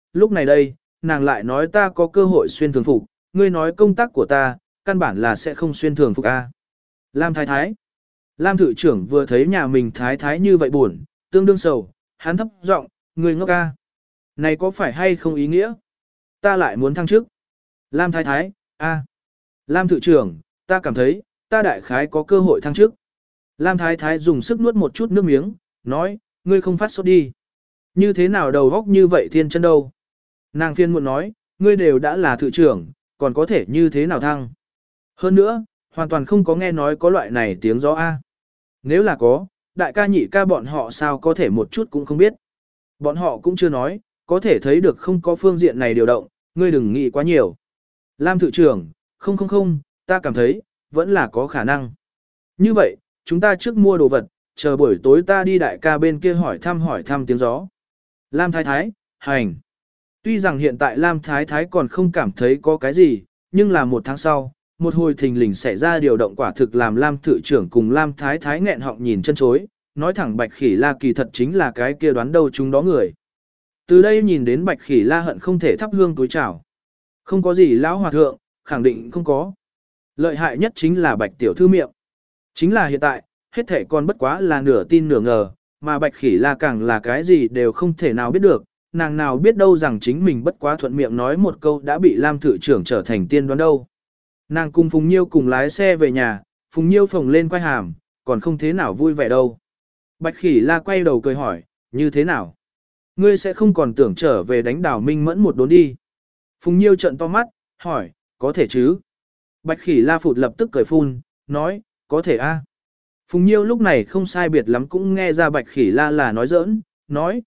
lúc này đây, nàng lại nói ta có cơ hội xuyên thường phục, ngươi nói công tác của ta, căn bản là sẽ không xuyên thường phục a. Lam thái thái. Lam thự trưởng vừa thấy nhà mình thái thái như vậy buồn, tương đương sầu, hắn thấp giọng, ngươi ngốc a. Này có phải hay không ý nghĩa? Ta lại muốn thăng chức. Lam thái thái, a. Lam thự trưởng, ta cảm thấy, ta đại khái có cơ hội thăng chức. Lam thái thái dùng sức nuốt một chút nước miếng, nói, ngươi không phát sốt đi. Như thế nào đầu góc như vậy thiên chân đâu? Nàng phiên muộn nói, ngươi đều đã là thự trưởng, còn có thể như thế nào thăng? Hơn nữa, hoàn toàn không có nghe nói có loại này tiếng gió A. Nếu là có, đại ca nhị ca bọn họ sao có thể một chút cũng không biết. Bọn họ cũng chưa nói, có thể thấy được không có phương diện này điều động, ngươi đừng nghĩ quá nhiều. Lam thự trưởng, không, ta cảm thấy, vẫn là có khả năng. Như vậy, chúng ta trước mua đồ vật, chờ buổi tối ta đi đại ca bên kia hỏi thăm tiếng gió. Lam thái thái, hành. Tuy rằng hiện tại Lam thái thái còn không cảm thấy có cái gì, nhưng là một tháng sau, một hồi thình lình xảy ra điều động quả thực làm Lam thự trưởng cùng Lam thái thái nghẹn họng nhìn chân chối, nói thẳng Bạch Khỉ La kỳ thật chính là cái kia đoán đâu chúng đó người. Từ đây nhìn đến Bạch Khỉ La hận không thể thắp hương túi chào. Không có gì lão hòa thượng, khẳng định không có. Lợi hại nhất chính là Bạch tiểu thư miệng. Chính là hiện tại, hết thể còn bất quá là nửa tin nửa ngờ, mà Bạch Khỉ La càng là cái gì đều không thể nào biết được, nàng nào biết đâu rằng chính mình bất quá thuận miệng nói một câu đã bị Lam thự trưởng trở thành tiên đoán đâu. Nàng cùng Phùng Nhiêu cùng lái xe về nhà, Phùng Nhiêu phồng lên quay hàm, còn không thế nào vui vẻ đâu. Bạch Khỉ La quay đầu cười hỏi, như thế nào? Ngươi sẽ không còn tưởng trở về đánh đảo Minh Mẫn một đốn đi. Phùng Nhiêu trợn to mắt, hỏi, có thể chứ? Bạch Khỉ La phụt lập tức cười phun, nói, có thể a. Phùng Nhiêu lúc này không sai biệt lắm cũng nghe ra Bạch Khỉ La là nói giỡn, nói,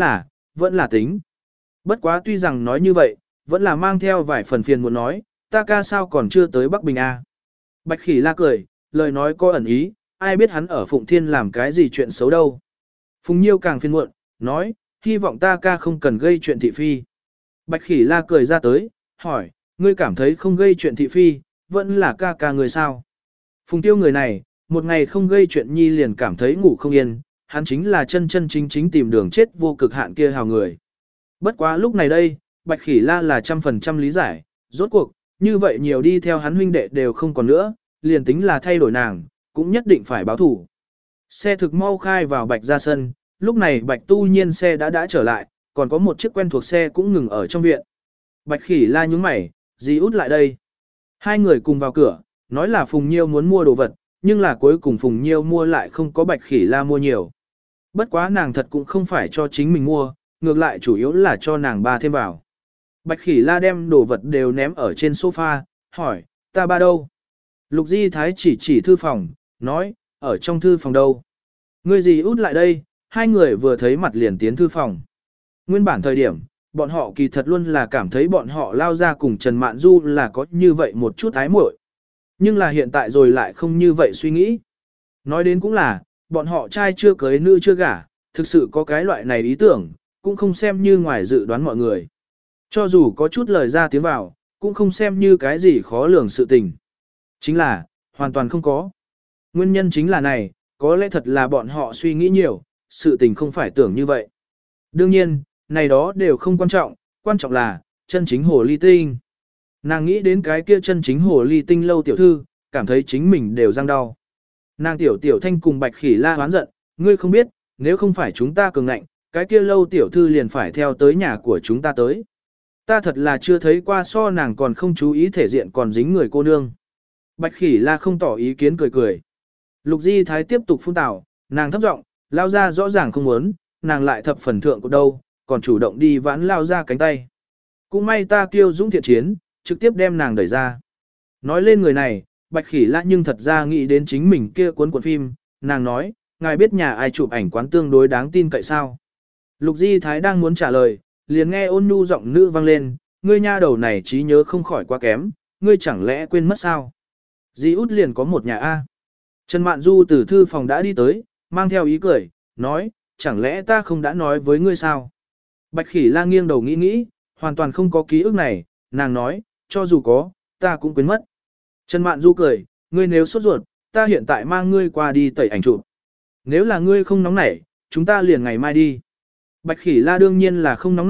vẫn là tính. Bất quá tuy rằng nói như vậy, vẫn là mang theo vài phần phiền muốn nói, ta ca sao còn chưa tới Bắc Bình a. Bạch Khỉ La cười, lời nói có ẩn ý, ai biết hắn ở Phụng Thiên làm cái gì chuyện xấu đâu. Phùng Nhiêu càng phiền muộn, nói, hy vọng ta ca không cần gây chuyện thị phi. Bạch Khỉ La cười ra tới, hỏi, ngươi cảm thấy không gây chuyện thị phi, vẫn là ca ca người sao? Phùng Tiêu người này, một ngày không gây chuyện nhi liền cảm thấy ngủ không yên, hắn chính là chân chính tìm đường chết vô cực hạn kia hào người. Bất quá lúc này đây, Bạch Khỉ La là 100% lý giải, rốt cuộc, như vậy nhiều đi theo hắn huynh đệ đều không còn nữa, liền tính là thay đổi nàng, cũng nhất định phải báo thủ. Xe thực mau khai vào Bạch ra sân, lúc này Bạch tu nhiên xe đã trở lại, còn có một chiếc quen thuộc xe cũng ngừng ở trong viện. Bạch Khỉ La nhướng mày, dì út lại đây. Hai người cùng vào cửa, nói là Phùng Nhiêu muốn mua đồ vật, nhưng là cuối cùng Phùng Nhiêu mua lại không có Bạch Khỉ La mua nhiều. Bất quá nàng thật cũng không phải cho chính mình mua, ngược lại chủ yếu là cho nàng ba thêm vào. Bạch Khỉ La đem đồ vật đều ném ở trên sofa, hỏi, ta ba đâu? Lục Di Thái chỉ thư phòng, nói, ở trong thư phòng đâu? Ngươi gì út lại đây, hai người vừa thấy mặt liền tiến thư phòng. Nguyên bản thời điểm, bọn họ kỳ thật luôn là cảm thấy bọn họ lao ra cùng Trần Mạn Du là có như vậy một chút ái muội. Nhưng là hiện tại rồi lại không như vậy suy nghĩ. Nói đến cũng là, bọn họ trai chưa cưới nữ chưa gả, thực sự có cái loại này ý tưởng, cũng không xem như ngoài dự đoán mọi người. Cho dù có chút lời ra tiếng vào, cũng không xem như cái gì khó lường sự tình. Chính là, hoàn toàn không có. Nguyên nhân chính là này, có lẽ thật là bọn họ suy nghĩ nhiều, sự tình không phải tưởng như vậy. Đương nhiên, này đó đều không quan trọng là, chân chính hồ ly tinh. Nàng nghĩ đến cái kia chân chính hồ ly tinh lâu tiểu thư, cảm thấy chính mình đều răng đau. Nàng tiểu thanh cùng Bạch Khỉ La hoán giận, ngươi không biết, nếu không phải chúng ta cường ngạnh, cái kia lâu tiểu thư liền phải theo tới nhà của chúng ta tới. Ta thật là chưa thấy qua so nàng còn không chú ý thể diện còn dính người cô nương. Bạch Khỉ La không tỏ ý kiến cười. Lục Di Thái tiếp tục phun tào, nàng thấp giọng, lao ra rõ ràng không muốn, nàng lại thập phần thượng của đâu, còn chủ động đi vãn lao ra cánh tay. Cũng may ta kiêu dũng thiện chiến, trực tiếp đem nàng đẩy ra. Nói lên người này, Bạch Khỉ La nhưng thật ra nghĩ đến chính mình kia cuốn phim, nàng nói, ngài biết nhà ai chụp ảnh quán tương đối đáng tin cậy sao? Lục Di Thái đang muốn trả lời, liền nghe ôn nhu giọng nữ vang lên, ngươi nha đầu này trí nhớ không khỏi quá kém, ngươi chẳng lẽ quên mất sao? Di út liền có một nhà A. Trần Mạn Du từ thư phòng đã đi tới, mang theo ý cười, nói, chẳng lẽ ta không đã nói với ngươi sao? Bạch Khỉ La nghiêng đầu nghĩ, hoàn toàn không có ký ức này, nàng nói, cho dù có, ta cũng quên mất. Trần Mạn Du cười, ngươi nếu sốt ruột, ta hiện tại mang ngươi qua đi tẩy ảnh chụp. Nếu là ngươi không nóng nảy, chúng ta liền ngày mai đi. Bạch Khỉ La đương nhiên là không nóng nảy,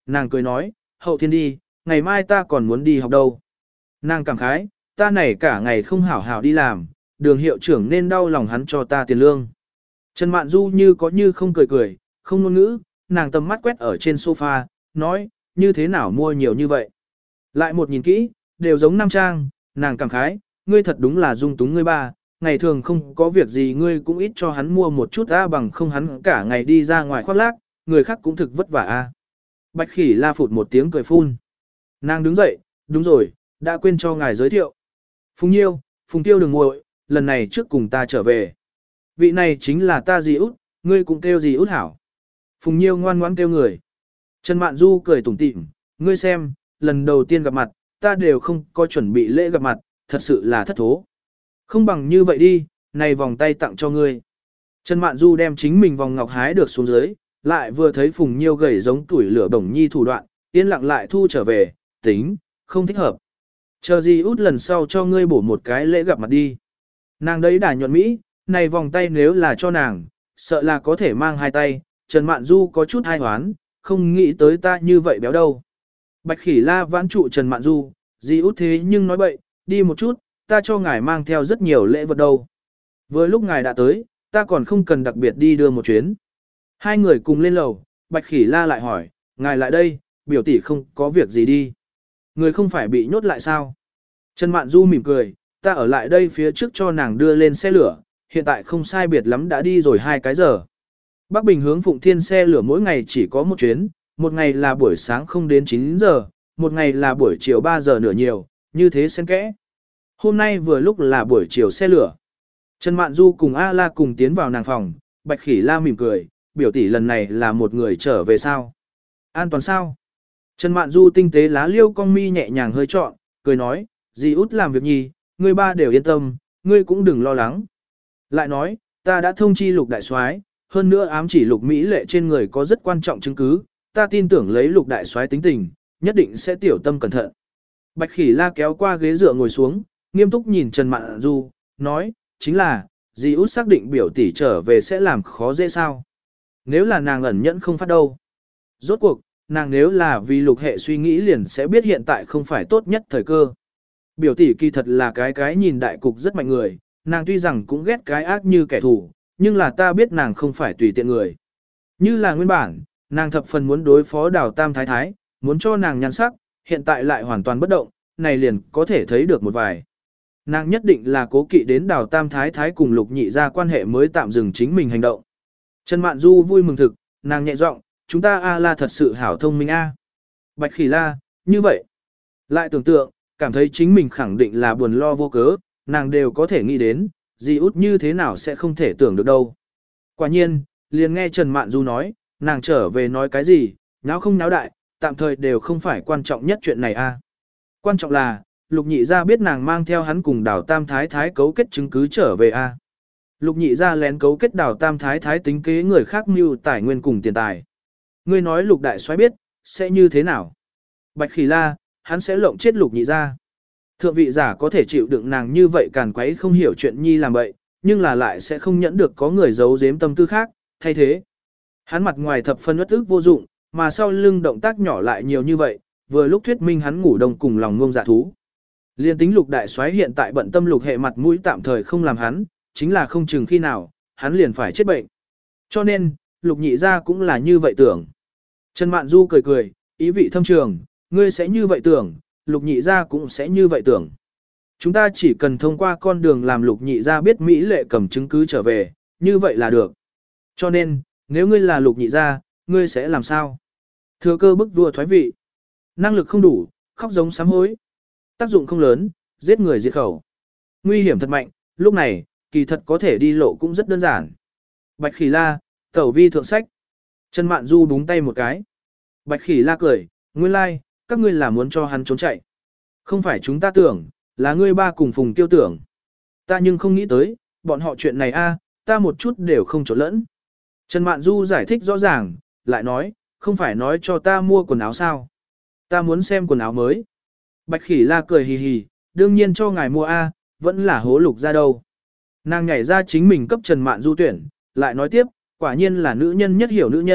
nàng cười nói, hậu thiên đi, ngày mai ta còn muốn đi học đâu. Nàng cảm khái, ta này cả ngày không hảo hảo đi làm, đường hiệu trưởng nên đau lòng hắn cho ta tiền lương. Trần Mạn Du như có như không cười cười, không ngôn ngữ, nàng tầm mắt quét ở trên sofa, nói, như thế nào mua nhiều như vậy. Lại một nhìn kỹ, đều giống nam trang, nàng cảm khái, ngươi thật đúng là dung túng ngươi ba, ngày thường không có việc gì ngươi cũng ít cho hắn mua một chút bằng không hắn cả ngày đi ra ngoài khoác lác, người khác cũng thực vất vả Bạch Khỉ La phụt một tiếng cười phun. Nàng đứng dậy, đúng rồi, đã quên cho ngài giới thiệu. Phùng Nhiêu, Phùng Tiêu đừng nguội, lần này trước cùng ta trở về. Vị này chính là ta dì út, ngươi cũng kêu dì út hảo. Phùng Nhiêu ngoan ngoãn kêu người. Trần Mạn Du cười tủm tỉm, ngươi xem, lần đầu tiên gặp mặt, ta đều không có chuẩn bị lễ gặp mặt, thật sự là thất thố. Không bằng như vậy đi, này vòng tay tặng cho ngươi. Trần Mạn Du đem chính mình vòng ngọc hái được xuống dưới, lại vừa thấy Phùng Nhiêu gầy giống tuổi lửa bổng nhi thủ đoạn, yên lặng lại thu trở về, tính, không thích hợp. Chờ gì út lần sau cho ngươi bổ một cái lễ gặp mặt đi. Nàng đấy đà nhuận Mỹ, này vòng tay nếu là cho nàng, sợ là có thể mang hai tay, Trần Mạn Du có chút hai hoán, không nghĩ tới ta như vậy béo đâu. Bạch Khỉ La vãn trụ Trần Mạn Du, gì út thế nhưng nói bậy, đi một chút, ta cho ngài mang theo rất nhiều lễ vật đâu. Vừa lúc ngài đã tới, ta còn không cần đặc biệt đi đưa một chuyến. Hai người cùng lên lầu, Bạch Khỉ La lại hỏi, ngài lại đây, biểu tỷ không có việc gì đi. Người không phải bị nhốt lại sao? Trần Mạn Du mỉm cười, ta ở lại đây phía trước cho nàng đưa lên xe lửa, hiện tại không sai biệt lắm đã đi rồi 2 cái giờ. Bắc Bình hướng Phụng Thiên xe lửa mỗi ngày chỉ có một chuyến, một ngày là buổi sáng không đến 9 giờ, một ngày là buổi chiều 3 giờ nửa nhiều, như thế xen kẽ. Hôm nay vừa lúc là buổi chiều xe lửa. Trần Mạn Du cùng A La cùng tiến vào nàng phòng, Bạch Khỉ La mỉm cười, biểu tỷ lần này là một người trở về sao? An toàn sao? Trần Mạn Du tinh tế lá liêu cong mi nhẹ nhàng hơi trọn, cười nói, dì út làm việc nhi, ngươi ba đều yên tâm, ngươi cũng đừng lo lắng. Lại nói, ta đã thông chi Lục đại soái, hơn nữa ám chỉ Lục Mỹ Lệ trên người có rất quan trọng chứng cứ, ta tin tưởng lấy Lục đại soái tính tình, nhất định sẽ tiểu tâm cẩn thận. Bạch Khỉ La kéo qua ghế dựa ngồi xuống, nghiêm túc nhìn Trần Mạn Du, nói, chính là, dì út xác định biểu tỷ trở về sẽ làm khó dễ sao. Nếu là nàng ẩn nhẫn không phát đâu. Rốt cuộc, nàng nếu là vì Lục hệ suy nghĩ liền sẽ biết hiện tại không phải tốt nhất thời cơ. Biểu tỷ kỳ thật là cái nhìn đại cục rất mạnh người, nàng tuy rằng cũng ghét cái ác như kẻ thù, nhưng là ta biết nàng không phải tùy tiện người. Như là nguyên bản, nàng thập phần muốn đối phó Đào Tam Thái Thái, muốn cho nàng nhan sắc, hiện tại lại hoàn toàn bất động, này liền có thể thấy được một vài. Nàng nhất định là cố kỵ đến Đào Tam Thái Thái cùng Lục Nhị ra quan hệ mới tạm dừng chính mình hành động. Trần Mạn Du vui mừng thực, nàng nhẹ giọng, chúng ta A La thật sự hảo thông minh A. Bạch Khỉ La, như vậy. Lại tưởng tượng, cảm thấy chính mình khẳng định là buồn lo vô cớ, nàng đều có thể nghĩ đến, dì út như thế nào sẽ không thể tưởng được đâu. Quả nhiên, liền nghe Trần Mạn Du nói, nàng trở về nói cái gì, nháo không nháo đại, tạm thời đều không phải quan trọng nhất chuyện này a. Quan trọng là, Lục Nhị gia biết nàng mang theo hắn cùng Đào Tam Thái Thái cấu kết chứng cứ trở về a. Lục Nhị gia lén cấu kết Đào Tam Thái Thái tính kế người khác mưu tài nguyên cùng tiền tài. Ngươi nói Lục đại soái biết, sẽ như thế nào? Bạch Khỉ La, hắn sẽ lộng chết Lục Nhị gia. Thượng vị giả có thể chịu đựng nàng như vậy càn quấy không hiểu chuyện nhi làm bậy, nhưng là lại sẽ không nhẫn được có người giấu giếm tâm tư khác, thay thế. Hắn mặt ngoài thập phân uất ức vô dụng, mà sau lưng động tác nhỏ lại nhiều như vậy, vừa lúc thuyết minh hắn ngủ đông cùng lòng ngông dạ thú. Liên tính Lục đại soái hiện tại bận tâm Lục hệ mặt mũi tạm thời không làm hắn, chính là không chừng khi nào, hắn liền phải chết bệnh. Cho nên, Lục Nhị gia cũng là như vậy tưởng. Trần Mạn Du cười cười, ý vị thâm trường, ngươi sẽ như vậy tưởng, Lục Nhị gia cũng sẽ như vậy tưởng. Chúng ta chỉ cần thông qua con đường làm Lục Nhị gia biết Mỹ Lệ cầm chứng cứ trở về, như vậy là được. Cho nên, nếu ngươi là Lục Nhị gia, ngươi sẽ làm sao? Thừa cơ bức vua thoái vị. Năng lực không đủ, khóc giống sám hối. Tác dụng không lớn, giết người diệt khẩu. Nguy hiểm thật mạnh, lúc này, kỳ thật có thể đi lộ cũng rất đơn giản. Bạch Khỉ La, tẩu vi thượng sách. Trần Mạn Du búng tay một cái. Bạch Khỉ La cười, nguyên lai, like, các ngươi là muốn cho hắn trốn chạy. Không phải chúng ta tưởng, là ngươi ba cùng Phùng Tiêu tưởng. Ta nhưng không nghĩ tới, bọn họ chuyện này ta một chút đều không trộn lẫn. Trần Mạn Du giải thích rõ ràng, lại nói, không phải nói cho ta mua quần áo sao. Ta muốn xem quần áo mới. Bạch Khỉ La cười hì hì, đương nhiên cho ngài mua vẫn là hố Lục ra đâu. Nàng nhảy ra chính mình cấp Trần Mạn Du tuyển, lại nói tiếp, quả nhiên là nữ nhân nhất hiểu nữ nhân,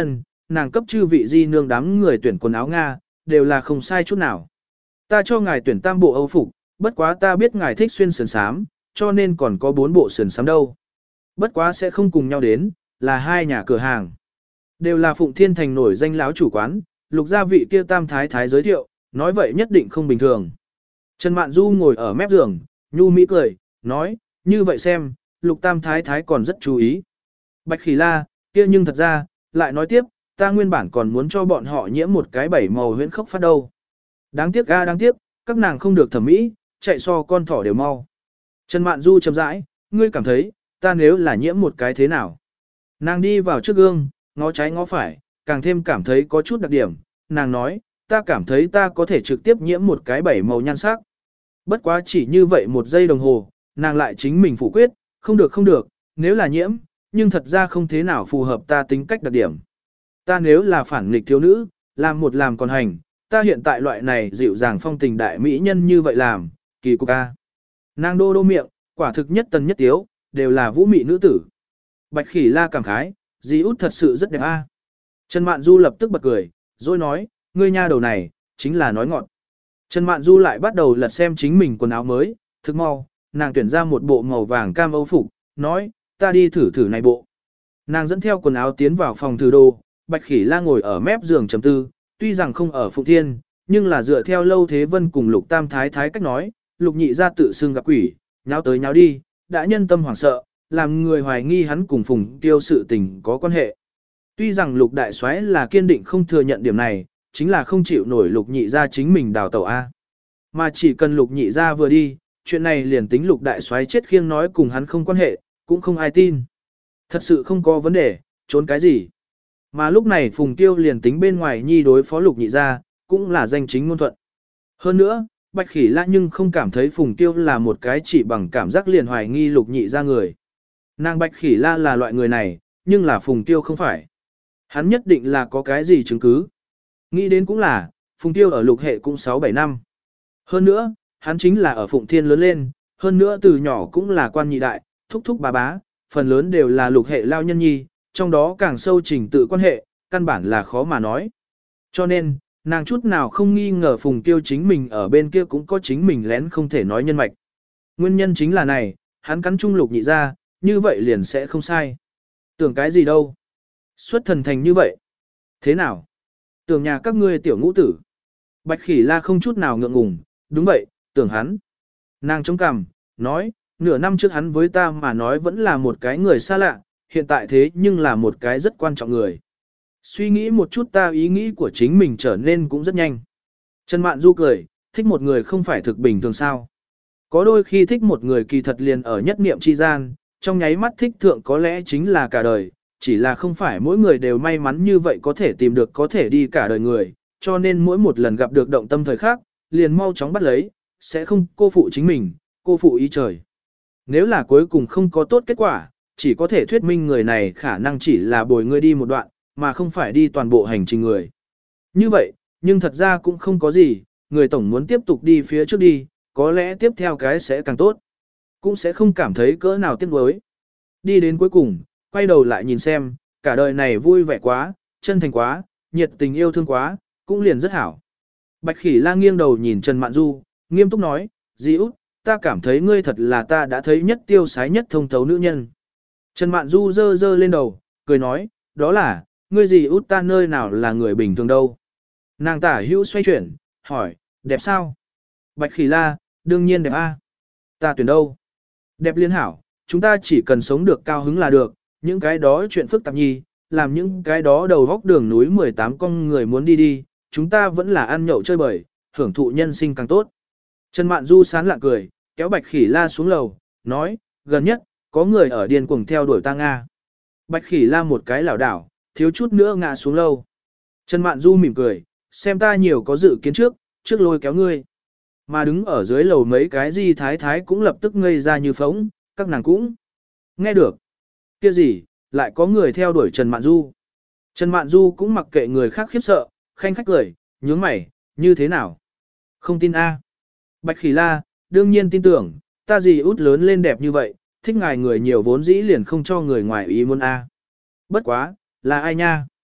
nàng cấp chư vị di nương đám người tuyển quần áo Nga, đều là không sai chút nào. Ta cho ngài tuyển tam bộ Âu phục, bất quá ta biết ngài thích xuyên sườn xám, cho nên còn có 4 bộ sườn xám đâu. Bất quá sẽ không cùng nhau đến, là 2 nhà cửa hàng. Đều là Phụng Thiên Thành nổi danh láo chủ quán, Lục gia vị kia tam thái thái giới thiệu, nói vậy nhất định không bình thường. Trần Mạn Du ngồi ở mép giường, nhu mỹ cười, nói, như vậy xem, Lục tam thái thái còn rất chú ý. Bạch Khỉ La, kia nhưng thật ra, lại nói tiếp, ta nguyên bản còn muốn cho bọn họ nhiễm một cái 7 màu huyễn khốc phát đâu. Đáng tiếc ga đáng tiếc, các nàng không được thẩm mỹ, chạy so con thỏ đều mau. Trần Mạn Du chậm rãi, ngươi cảm thấy, ta nếu là nhiễm một cái thế nào? Nàng đi vào trước gương, ngó trái ngó phải, càng thêm cảm thấy có chút đặc điểm. Nàng nói, ta cảm thấy ta có thể trực tiếp nhiễm một cái 7 màu nhan sắc. Bất quá chỉ như vậy 1 giây đồng hồ, nàng lại chính mình phủ quyết, không được, nếu là nhiễm, nhưng thật ra không thế nào phù hợp ta tính cách đặc điểm. Ta nếu là phản nghịch thiếu nữ, làm còn hành, ta hiện tại loại này dịu dàng phong tình đại mỹ nhân như vậy làm, kỳ cục a. Nàng đô miệng, quả thực nhất tần nhất tiếu, đều là vũ mị nữ tử. Bạch Khỉ La cảm khái, dì út thật sự rất đẹp a. Trần Mạn Du lập tức bật cười, rồi nói, ngươi nha đầu này, chính là nói ngọn. Trần Mạn Du lại bắt đầu lật xem chính mình quần áo mới, thức mau, nàng tuyển ra một bộ màu vàng cam Âu phục, nói, ta đi thử này bộ. Nàng dẫn theo quần áo tiến vào phòng thử đồ, Bạch Khỉ La ngồi ở mép giường trầm tư, tuy rằng không ở Phụng Thiên, nhưng là dựa theo Lâu Thế Vân cùng Lục Tam Thái Thái cách nói, Lục Nhị gia tự xưng gặp quỷ, nháo tới nháo đi, đã nhân tâm hoảng sợ, làm người hoài nghi hắn cùng Phùng Tiêu sự tình có quan hệ. Tuy rằng Lục Đại Soái là kiên định không thừa nhận điểm này, chính là không chịu nổi Lục Nhị gia chính mình đào tẩu A. Mà chỉ cần Lục Nhị gia vừa đi, chuyện này liền tính Lục Đại Soái chết khiêng nói cùng hắn không quan hệ, cũng không ai tin. Thật sự không có vấn đề, trốn cái gì. Mà lúc này Phùng Tiêu liền tính bên ngoài nhi đối phó Lục Nhị gia, cũng là danh chính ngôn thuận. Hơn nữa, Bạch Khỉ La nhưng không cảm thấy Phùng Tiêu là một cái chỉ bằng cảm giác liền hoài nghi Lục Nhị gia người. Nàng Bạch Khỉ La là loại người này, nhưng là Phùng Tiêu không phải. Hắn nhất định là có cái gì chứng cứ. Nghĩ đến cũng là, Phùng Tiêu ở Lục hệ cũng 6-7 năm. Hơn nữa, hắn chính là ở Phụng Thiên lớn lên, hơn nữa từ nhỏ cũng là quan nhị đại, thúc thúc bà bá, phần lớn đều là Lục hệ lao nhân nhi, trong đó càng sâu trình tự quan hệ, căn bản là khó mà nói. Cho nên, nàng chút nào không nghi ngờ Phùng Tiêu chính mình ở bên kia cũng có chính mình lén không thể nói nhân mạch. Nguyên nhân chính là này, hắn cắn chung Lục Nhị ra, như vậy liền sẽ không sai. Tưởng cái gì đâu. Xuất thần thành như vậy. Thế nào? Tưởng nhà các ngươi tiểu ngũ tử. Bạch Khỉ La không chút nào ngượng ngùng, đúng vậy, tưởng hắn. Nàng chống cằm, nói, nửa năm trước hắn với ta mà nói vẫn là một cái người xa lạ, hiện tại thế nhưng là một cái rất quan trọng người. Suy nghĩ một chút ta ý nghĩ của chính mình trở nên cũng rất nhanh. Trần Mạn Du cười, thích một người không phải thực bình thường sao. Có đôi khi thích một người kỳ thật liền ở nhất niệm chi gian, trong nháy mắt thích thượng có lẽ chính là cả đời, chỉ là không phải mỗi người đều may mắn như vậy có thể tìm được có thể đi cả đời người, cho nên mỗi một lần gặp được động tâm thời khắc, liền mau chóng bắt lấy, sẽ không cô phụ chính mình, cô phụ ý trời. Nếu là cuối cùng không có tốt kết quả, chỉ có thể thuyết minh người này khả năng chỉ là bồi ngươi đi một đoạn, mà không phải đi toàn bộ hành trình người. Như vậy, nhưng thật ra cũng không có gì, người tổng muốn tiếp tục đi phía trước đi, có lẽ tiếp theo cái sẽ càng tốt. Cũng sẽ không cảm thấy cỡ nào tiếc nuối. Đi đến cuối cùng, quay đầu lại nhìn xem, cả đời này vui vẻ quá, chân thành quá, nhiệt tình yêu thương quá, cũng liền rất hảo. Bạch Khỉ La nghiêng đầu nhìn Trần Mạn Du, nghiêm túc nói, dì út, ta cảm thấy ngươi thật là ta đã thấy nhất tiêu sái nhất thông thấu nữ nhân. Trần Mạn Du dơ dơ lên đầu, cười nói, đó là, ngươi dì út ta nơi nào là người bình thường đâu. Nàng tả hữu xoay chuyển, hỏi, đẹp sao? Bạch Khỉ La, đương nhiên đẹp a. Ta tuyển đâu? Đẹp liên hảo, chúng ta chỉ cần sống được cao hứng là được, những cái đó chuyện phức tạp nhi, làm những cái đó đầu góc đường núi 18 con người muốn đi đi, chúng ta vẫn là ăn nhậu chơi bời, hưởng thụ nhân sinh càng tốt. Trần Mạn Du sán lạ cười, kéo Bạch Khỉ La xuống lầu, nói, gần nhất, có người ở điên cuồng theo đuổi ta Nga. Bạch Khỉ La một cái lảo đảo, thiếu chút nữa ngã xuống lâu. Trần Mạn Du mỉm cười, xem ta nhiều có dự kiến trước lôi kéo ngươi. Mà đứng ở dưới lầu mấy cái gì thái thái cũng lập tức ngây ra như phóng, các nàng cũng nghe được. Kia gì, lại có người theo đuổi Trần Mạn Du. Trần Mạn Du cũng mặc kệ người khác khiếp sợ, khanh khách cười, nhướng mày, như thế nào? Không tin a? Bạch Khỉ La, đương nhiên tin tưởng, ta gì út lớn lên đẹp như vậy, thích ngài người nhiều vốn dĩ liền không cho người ngoài ý muốn a. Bất quá, là ai nha?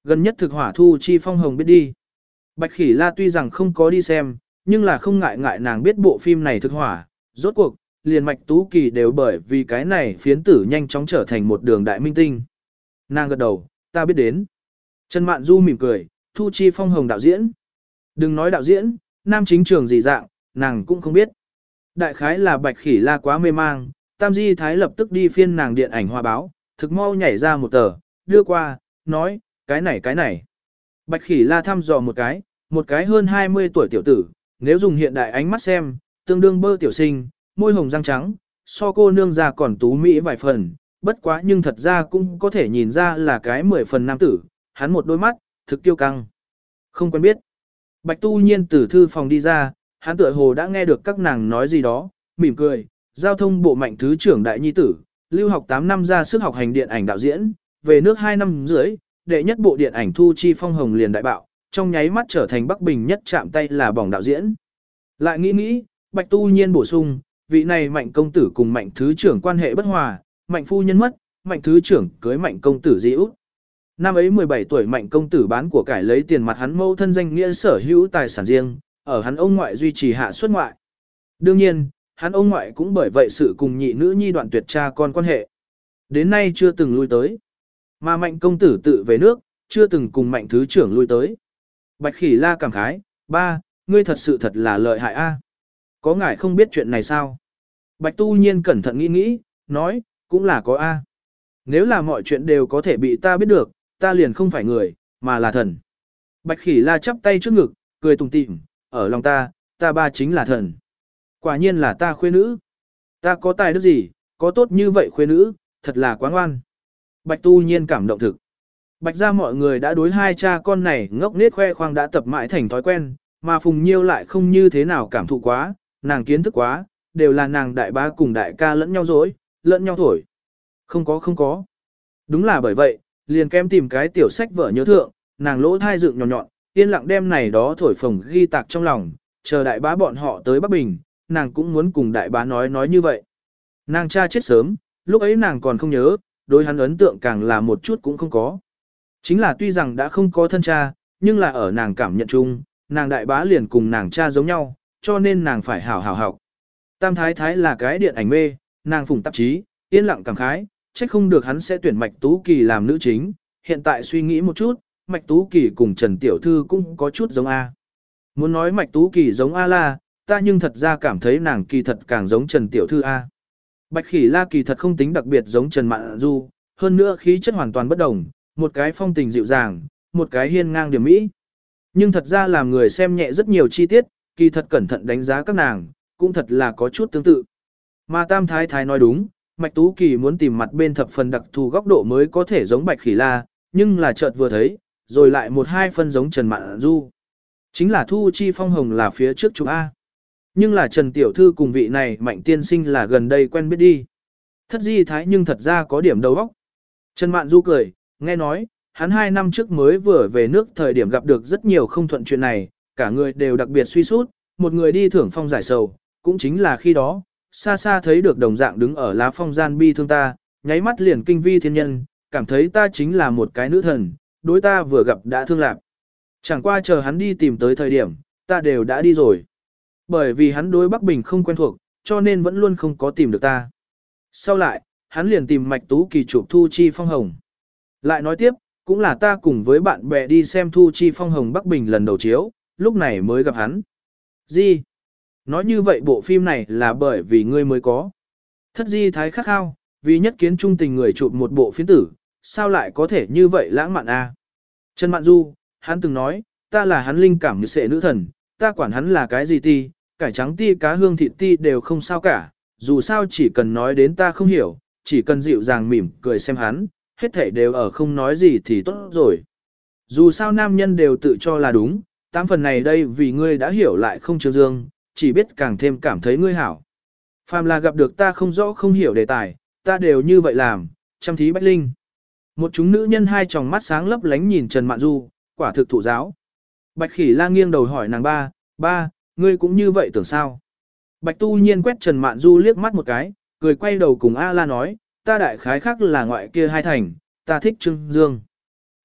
Gần nhất thực hỏa Thu Chi Phong Hồng biết đi. Bạch Khỉ La tuy rằng không có đi xem, nhưng là không ngại ngại nàng biết bộ phim này thực hỏa. Rốt cuộc, liền Mạch Tú Kỳ đều bởi vì cái này phiến tử nhanh chóng trở thành một đường đại minh tinh. Nàng gật đầu, ta biết đến. Trần Mạn Du mỉm cười, Thu Chi Phong Hồng đạo diễn. Đừng nói đạo diễn, nam chính trường gì dạng, nàng cũng không biết. Đại khái là Bạch Khỉ La quá mê mang, Tam Di Thái lập tức đi phiên nàng điện ảnh hoa báo, thực mau nhảy ra một tờ, đưa qua, nói, cái này. Bạch Khỉ La thăm dò một cái hơn 20 tuổi tiểu tử, nếu dùng hiện đại ánh mắt xem, tương đương bơ tiểu sinh, môi hồng răng trắng, so cô nương già còn tú mỹ vài phần, bất quá nhưng thật ra cũng có thể nhìn ra là cái 10 phần nam tử, hắn một đôi mắt, thực tiêu căng. Không quen biết. Bạch Tu Nhiên từ thư phòng đi ra, hắn tựa hồ đã nghe được các nàng nói gì đó, mỉm cười, giao thông bộ Mạnh thứ trưởng đại nhi tử, lưu học 8 năm ra sức học hành điện ảnh đạo diễn, về nước 2 năm dưới, đệ nhất bộ điện ảnh Thu Chi Phong Hồng liền đại bạo, trong nháy mắt trở thành Bắc Bình nhất chạm tay là bỏng đạo diễn. Lại nghĩ, Bạch Tu Nhiên bổ sung, vị này Mạnh công tử cùng Mạnh thứ trưởng quan hệ bất hòa, Mạnh phu nhân mất, Mạnh thứ trưởng cưới Mạnh công tử dị út. Năm ấy 17 tuổi Mạnh công tử bán của cải lấy tiền mặt hắn mâu thân danh nghĩa sở hữu tài sản riêng, ở hắn ông ngoại duy trì hạ xuất ngoại. Đương nhiên, hắn ông ngoại cũng bởi vậy sự cùng nhị nữ nhi đoạn tuyệt cha con quan hệ. Đến nay chưa từng lui tới. Mà Mạnh công tử tự về nước, chưa từng cùng Mạnh thứ trưởng lui tới. Bạch Khỉ La cảm khái, ba, ngươi thật sự thật là lợi hại a. Có ngài không biết chuyện này sao? Bạch Tu Nhiên cẩn thận nghĩ, nói, cũng là có a. Nếu là mọi chuyện đều có thể bị ta biết được, ta liền không phải người, mà là thần. Bạch Khỉ La chắp tay trước ngực, cười tủm tỉm, ở lòng ta ba chính là thần. Quả nhiên là ta khuê nữ. Ta có tài đức gì, có tốt như vậy khuê nữ, thật là quá ngoan. Bạch Tu Nhiên cảm động thực. Bạch ra mọi người đã đối hai cha con này ngốc nết khoe khoang đã tập mãi thành thói quen, mà Phùng Nhiêu lại không như thế nào cảm thụ quá, nàng kiến thức quá, đều là nàng đại bá cùng đại ca lẫn nhau dối, lẫn nhau thổi. Không có. Đúng là bởi vậy, liền kem tìm cái tiểu sách vở nhớ thượng, nàng lỗ thai dựng nhọn nhọn, yên lặng đem này đó thổi phồng ghi tạc trong lòng, chờ đại bá bọn họ tới Bắc Bình, nàng cũng muốn cùng đại bá nói như vậy. Nàng cha chết sớm, lúc ấy nàng còn không nhớ, đối hắn ấn tượng càng là một chút cũng không có. Chính là tuy rằng đã không có thân cha, nhưng là ở nàng cảm nhận chung, nàng đại bá liền cùng nàng cha giống nhau, cho nên nàng phải hảo học. Tam Thái Thái là cái điện ảnh mê, nàng phủng tạp chí, yên lặng cảm khái, trách không được hắn sẽ tuyển Mạch Tú Kỳ làm nữ chính, hiện tại suy nghĩ một chút, Mạch Tú Kỳ cùng Trần Tiểu Thư cũng có chút giống A. Muốn nói Mạch Tú Kỳ giống A La, ta nhưng thật ra cảm thấy nàng kỳ thật càng giống Trần Tiểu Thư A. Bạch Khỉ La kỳ thật không tính đặc biệt giống Trần Mạn Du, hơn nữa khí chất hoàn toàn bất đồng, một cái phong tình dịu dàng, một cái hiên ngang điểm mỹ. Nhưng thật ra làm người xem nhẹ rất nhiều chi tiết, kỳ thật cẩn thận đánh giá các nàng, cũng thật là có chút tương tự. Mà Tam Thái Thái nói đúng, Mạch Tú Kỳ muốn tìm mặt bên thập phần đặc thù góc độ mới có thể giống Bạch Khỉ La, nhưng là chợt vừa thấy, rồi lại một hai phân giống Trần Mạn Du. Chính là Thu Chi Phong Hồng là phía trước chụp A. Nhưng là Trần Tiểu Thư cùng vị này Mạnh tiên sinh là gần đây quen biết đi. Thất Di Thái nhưng thật ra có điểm đầu óc. Trần Mạn Du cười, nghe nói, hắn 2 năm trước mới vừa về nước thời điểm gặp được rất nhiều không thuận chuyện này, cả người đều đặc biệt suy sút, một người đi thưởng phong giải sầu, cũng chính là khi đó, xa xa thấy được đồng dạng đứng ở lá phong gian bi thương ta, nháy mắt liền kinh vi thiên nhân, cảm thấy ta chính là một cái nữ thần, đối ta vừa gặp đã thương lạc. Chẳng qua chờ hắn đi tìm tới thời điểm, ta đều đã đi rồi. Bởi vì hắn đối Bắc Bình không quen thuộc, cho nên vẫn luôn không có tìm được ta. Sau lại, hắn liền tìm Mạch Tú Kỳ chụp Thu Chi Phong Hồng. Lại nói tiếp, cũng là ta cùng với bạn bè đi xem Thu Chi Phong Hồng Bắc Bình lần đầu chiếu, lúc này mới gặp hắn. Gì? Nói như vậy bộ phim này là bởi vì ngươi mới có. Thất Di Thái khắc khao, vì nhất kiến trung tình người chụp một bộ phiến tử, sao lại có thể như vậy lãng mạn a? Trần Mạn Du, hắn từng nói, ta là hắn linh cảm như sệ nữ thần, ta quản hắn là cái gì ti, cải trắng ti cá hương thịt ti đều không sao cả, dù sao chỉ cần nói đến ta không hiểu, chỉ cần dịu dàng mỉm cười xem hắn, hết thảy đều ở không nói gì thì tốt rồi. Dù sao nam nhân đều tự cho là đúng, 8 phần này đây vì ngươi đã hiểu lại không chứa dương, chỉ biết càng thêm cảm thấy ngươi hảo. Phàm là gặp được ta không rõ không hiểu đề tài, ta đều như vậy làm, chăm thí bách linh. Một chúng nữ nhân hai tròng mắt sáng lấp lánh nhìn Trần Mạn Du, quả thực thụ giáo. Bạch Khỉ La nghiêng đầu hỏi nàng ba, ngươi cũng như vậy tưởng sao? Bạch Tu Nhiên quét Trần Mạn Du liếc mắt một cái, cười quay đầu cùng A La nói, ta đại khái khác là ngoại kia hai thành, ta thích Trương Dương.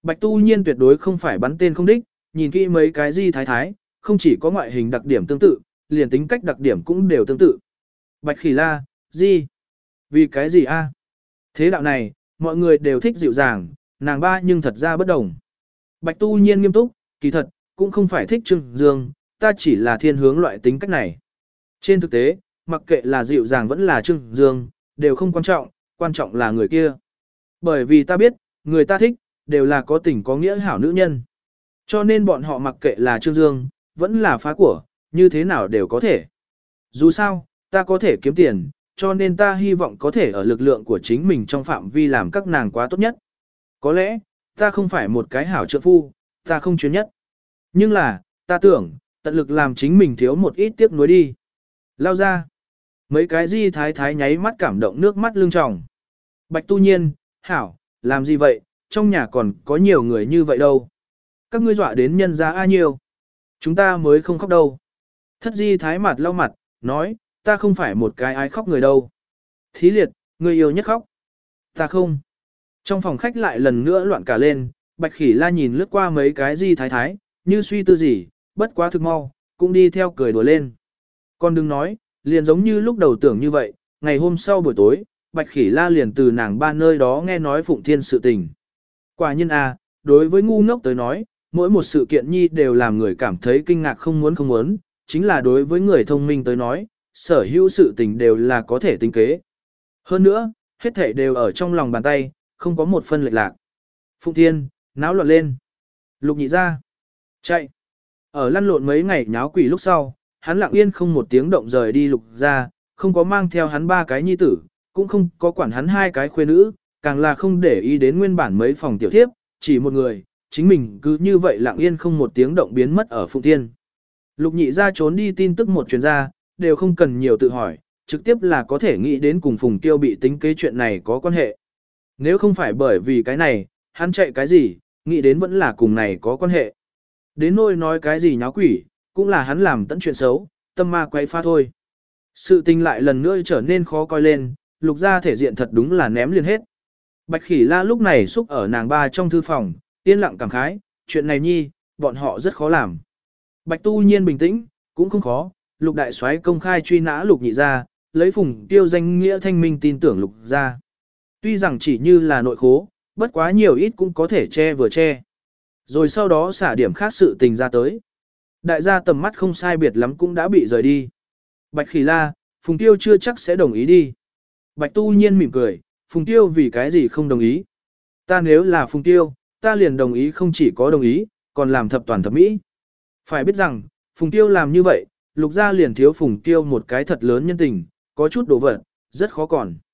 Bạch Tu Nhiên tuyệt đối không phải bắn tên không đích, nhìn kỹ mấy cái Di Thái Thái, không chỉ có ngoại hình đặc điểm tương tự, liền tính cách đặc điểm cũng đều tương tự. Bạch Khỉ La, Di, vì cái gì a? Thế đạo này, mọi người đều thích dịu dàng, nàng ba nhưng thật ra bất đồng. Bạch Tu Nhiên nghiêm túc, kỳ thật, cũng không phải thích Trương Dương, ta chỉ là thiên hướng loại tính cách này. Trên thực tế, mặc kệ là dịu dàng vẫn là Trương Dương, đều không quan trọng là người kia. Bởi vì ta biết, người ta thích, đều là có tình có nghĩa hảo nữ nhân. Cho nên bọn họ mặc kệ là Trương Dương, vẫn là phá của, như thế nào đều có thể. Dù sao, ta có thể kiếm tiền, cho nên ta hy vọng có thể ở lực lượng của chính mình trong phạm vi làm các nàng quá tốt nhất. Có lẽ, ta không phải một cái hảo trợ phu, ta không chuyên nhất. Nhưng là, ta tưởng, tận lực làm chính mình thiếu một ít tiếc nuối đi. Lao ra. Mấy cái Di Thái Thái nháy mắt cảm động nước mắt lưng tròng. Bạch Tu Nhiên, hảo, làm gì vậy, trong nhà còn có nhiều người như vậy đâu. Các ngươi dọa đến nhân ra nhiều. Chúng ta mới không khóc đâu. Thất Di Thái mặt lau mặt, nói, ta không phải một cái ai khóc người đâu. Thí liệt, người yêu nhất khóc. Ta không. Trong phòng khách lại lần nữa loạn cả lên, Bạch Khỉ La nhìn lướt qua mấy cái Di Thái Thái, như suy tư gì, bất quá thực mau, cũng đi theo cười đùa lên. Còn đừng nói, liền giống như lúc đầu tưởng như vậy, ngày hôm sau buổi tối, Bạch Khỉ La liền từ nàng ba nơi đó nghe nói Phụng Thiên sự tình. Quả nhiên à, đối với ngu ngốc tới nói, mỗi một sự kiện nhi đều làm người cảm thấy kinh ngạc không muốn, chính là đối với người thông minh tới nói, sở hữu sự tình đều là có thể tính kế. Hơn nữa, hết thảy đều ở trong lòng bàn tay, không có một phân lệch lạc. Phụng Thiên, náo loạn lên. Lục Nhị ra. Chạy. Ở lăn lộn mấy ngày nháo quỷ lúc sau, hắn lặng yên không một tiếng động rời đi Lục ra, không có mang theo hắn ba cái nhi tử, cũng không có quản hắn hai cái khuê nữ, càng là không để ý đến nguyên bản mấy phòng tiểu thiếp, chỉ một người, chính mình cứ như vậy lặng yên không một tiếng động biến mất ở Phụng Thiên. Lục Nhị ra trốn đi tin tức một chuyến ra, đều không cần nhiều tự hỏi, trực tiếp là có thể nghĩ đến cùng Phùng Tiêu bị tính kế chuyện này có quan hệ. Nếu không phải bởi vì cái này, hắn chạy cái gì, nghĩ đến vẫn là cùng này có quan hệ. Đến nỗi nói cái gì nháo quỷ, cũng là hắn làm tận chuyện xấu, tâm ma quay pha thôi. Sự tình lại lần nữa trở nên khó coi lên, Lục gia thể diện thật đúng là ném liền hết. Bạch Khỉ La lúc này xúc ở nàng ba trong thư phòng, yên lặng cảm khái, chuyện này nhi, bọn họ rất khó làm. Bạch Tu Nhiên bình tĩnh, cũng không khó, Lục đại soái công khai truy nã Lục Nhị gia, lấy Phùng Tiêu danh nghĩa thanh minh tin tưởng Lục gia. Tuy rằng chỉ như là nội khố, bất quá nhiều ít cũng có thể che vừa che. Rồi sau đó xả điểm khác sự tình ra tới. Đại gia tầm mắt không sai biệt lắm cũng đã bị rời đi. Bạch Khỉ La, Phùng Tiêu chưa chắc sẽ đồng ý đi. Bạch Tu Nhiên mỉm cười, Phùng Tiêu vì cái gì không đồng ý. Ta nếu là Phùng Tiêu, ta liền đồng ý, không chỉ có đồng ý, còn làm thập toàn thập mỹ. Phải biết rằng, Phùng Tiêu làm như vậy, Lục gia liền thiếu Phùng Tiêu một cái thật lớn nhân tình, có chút đồ vật, rất khó còn.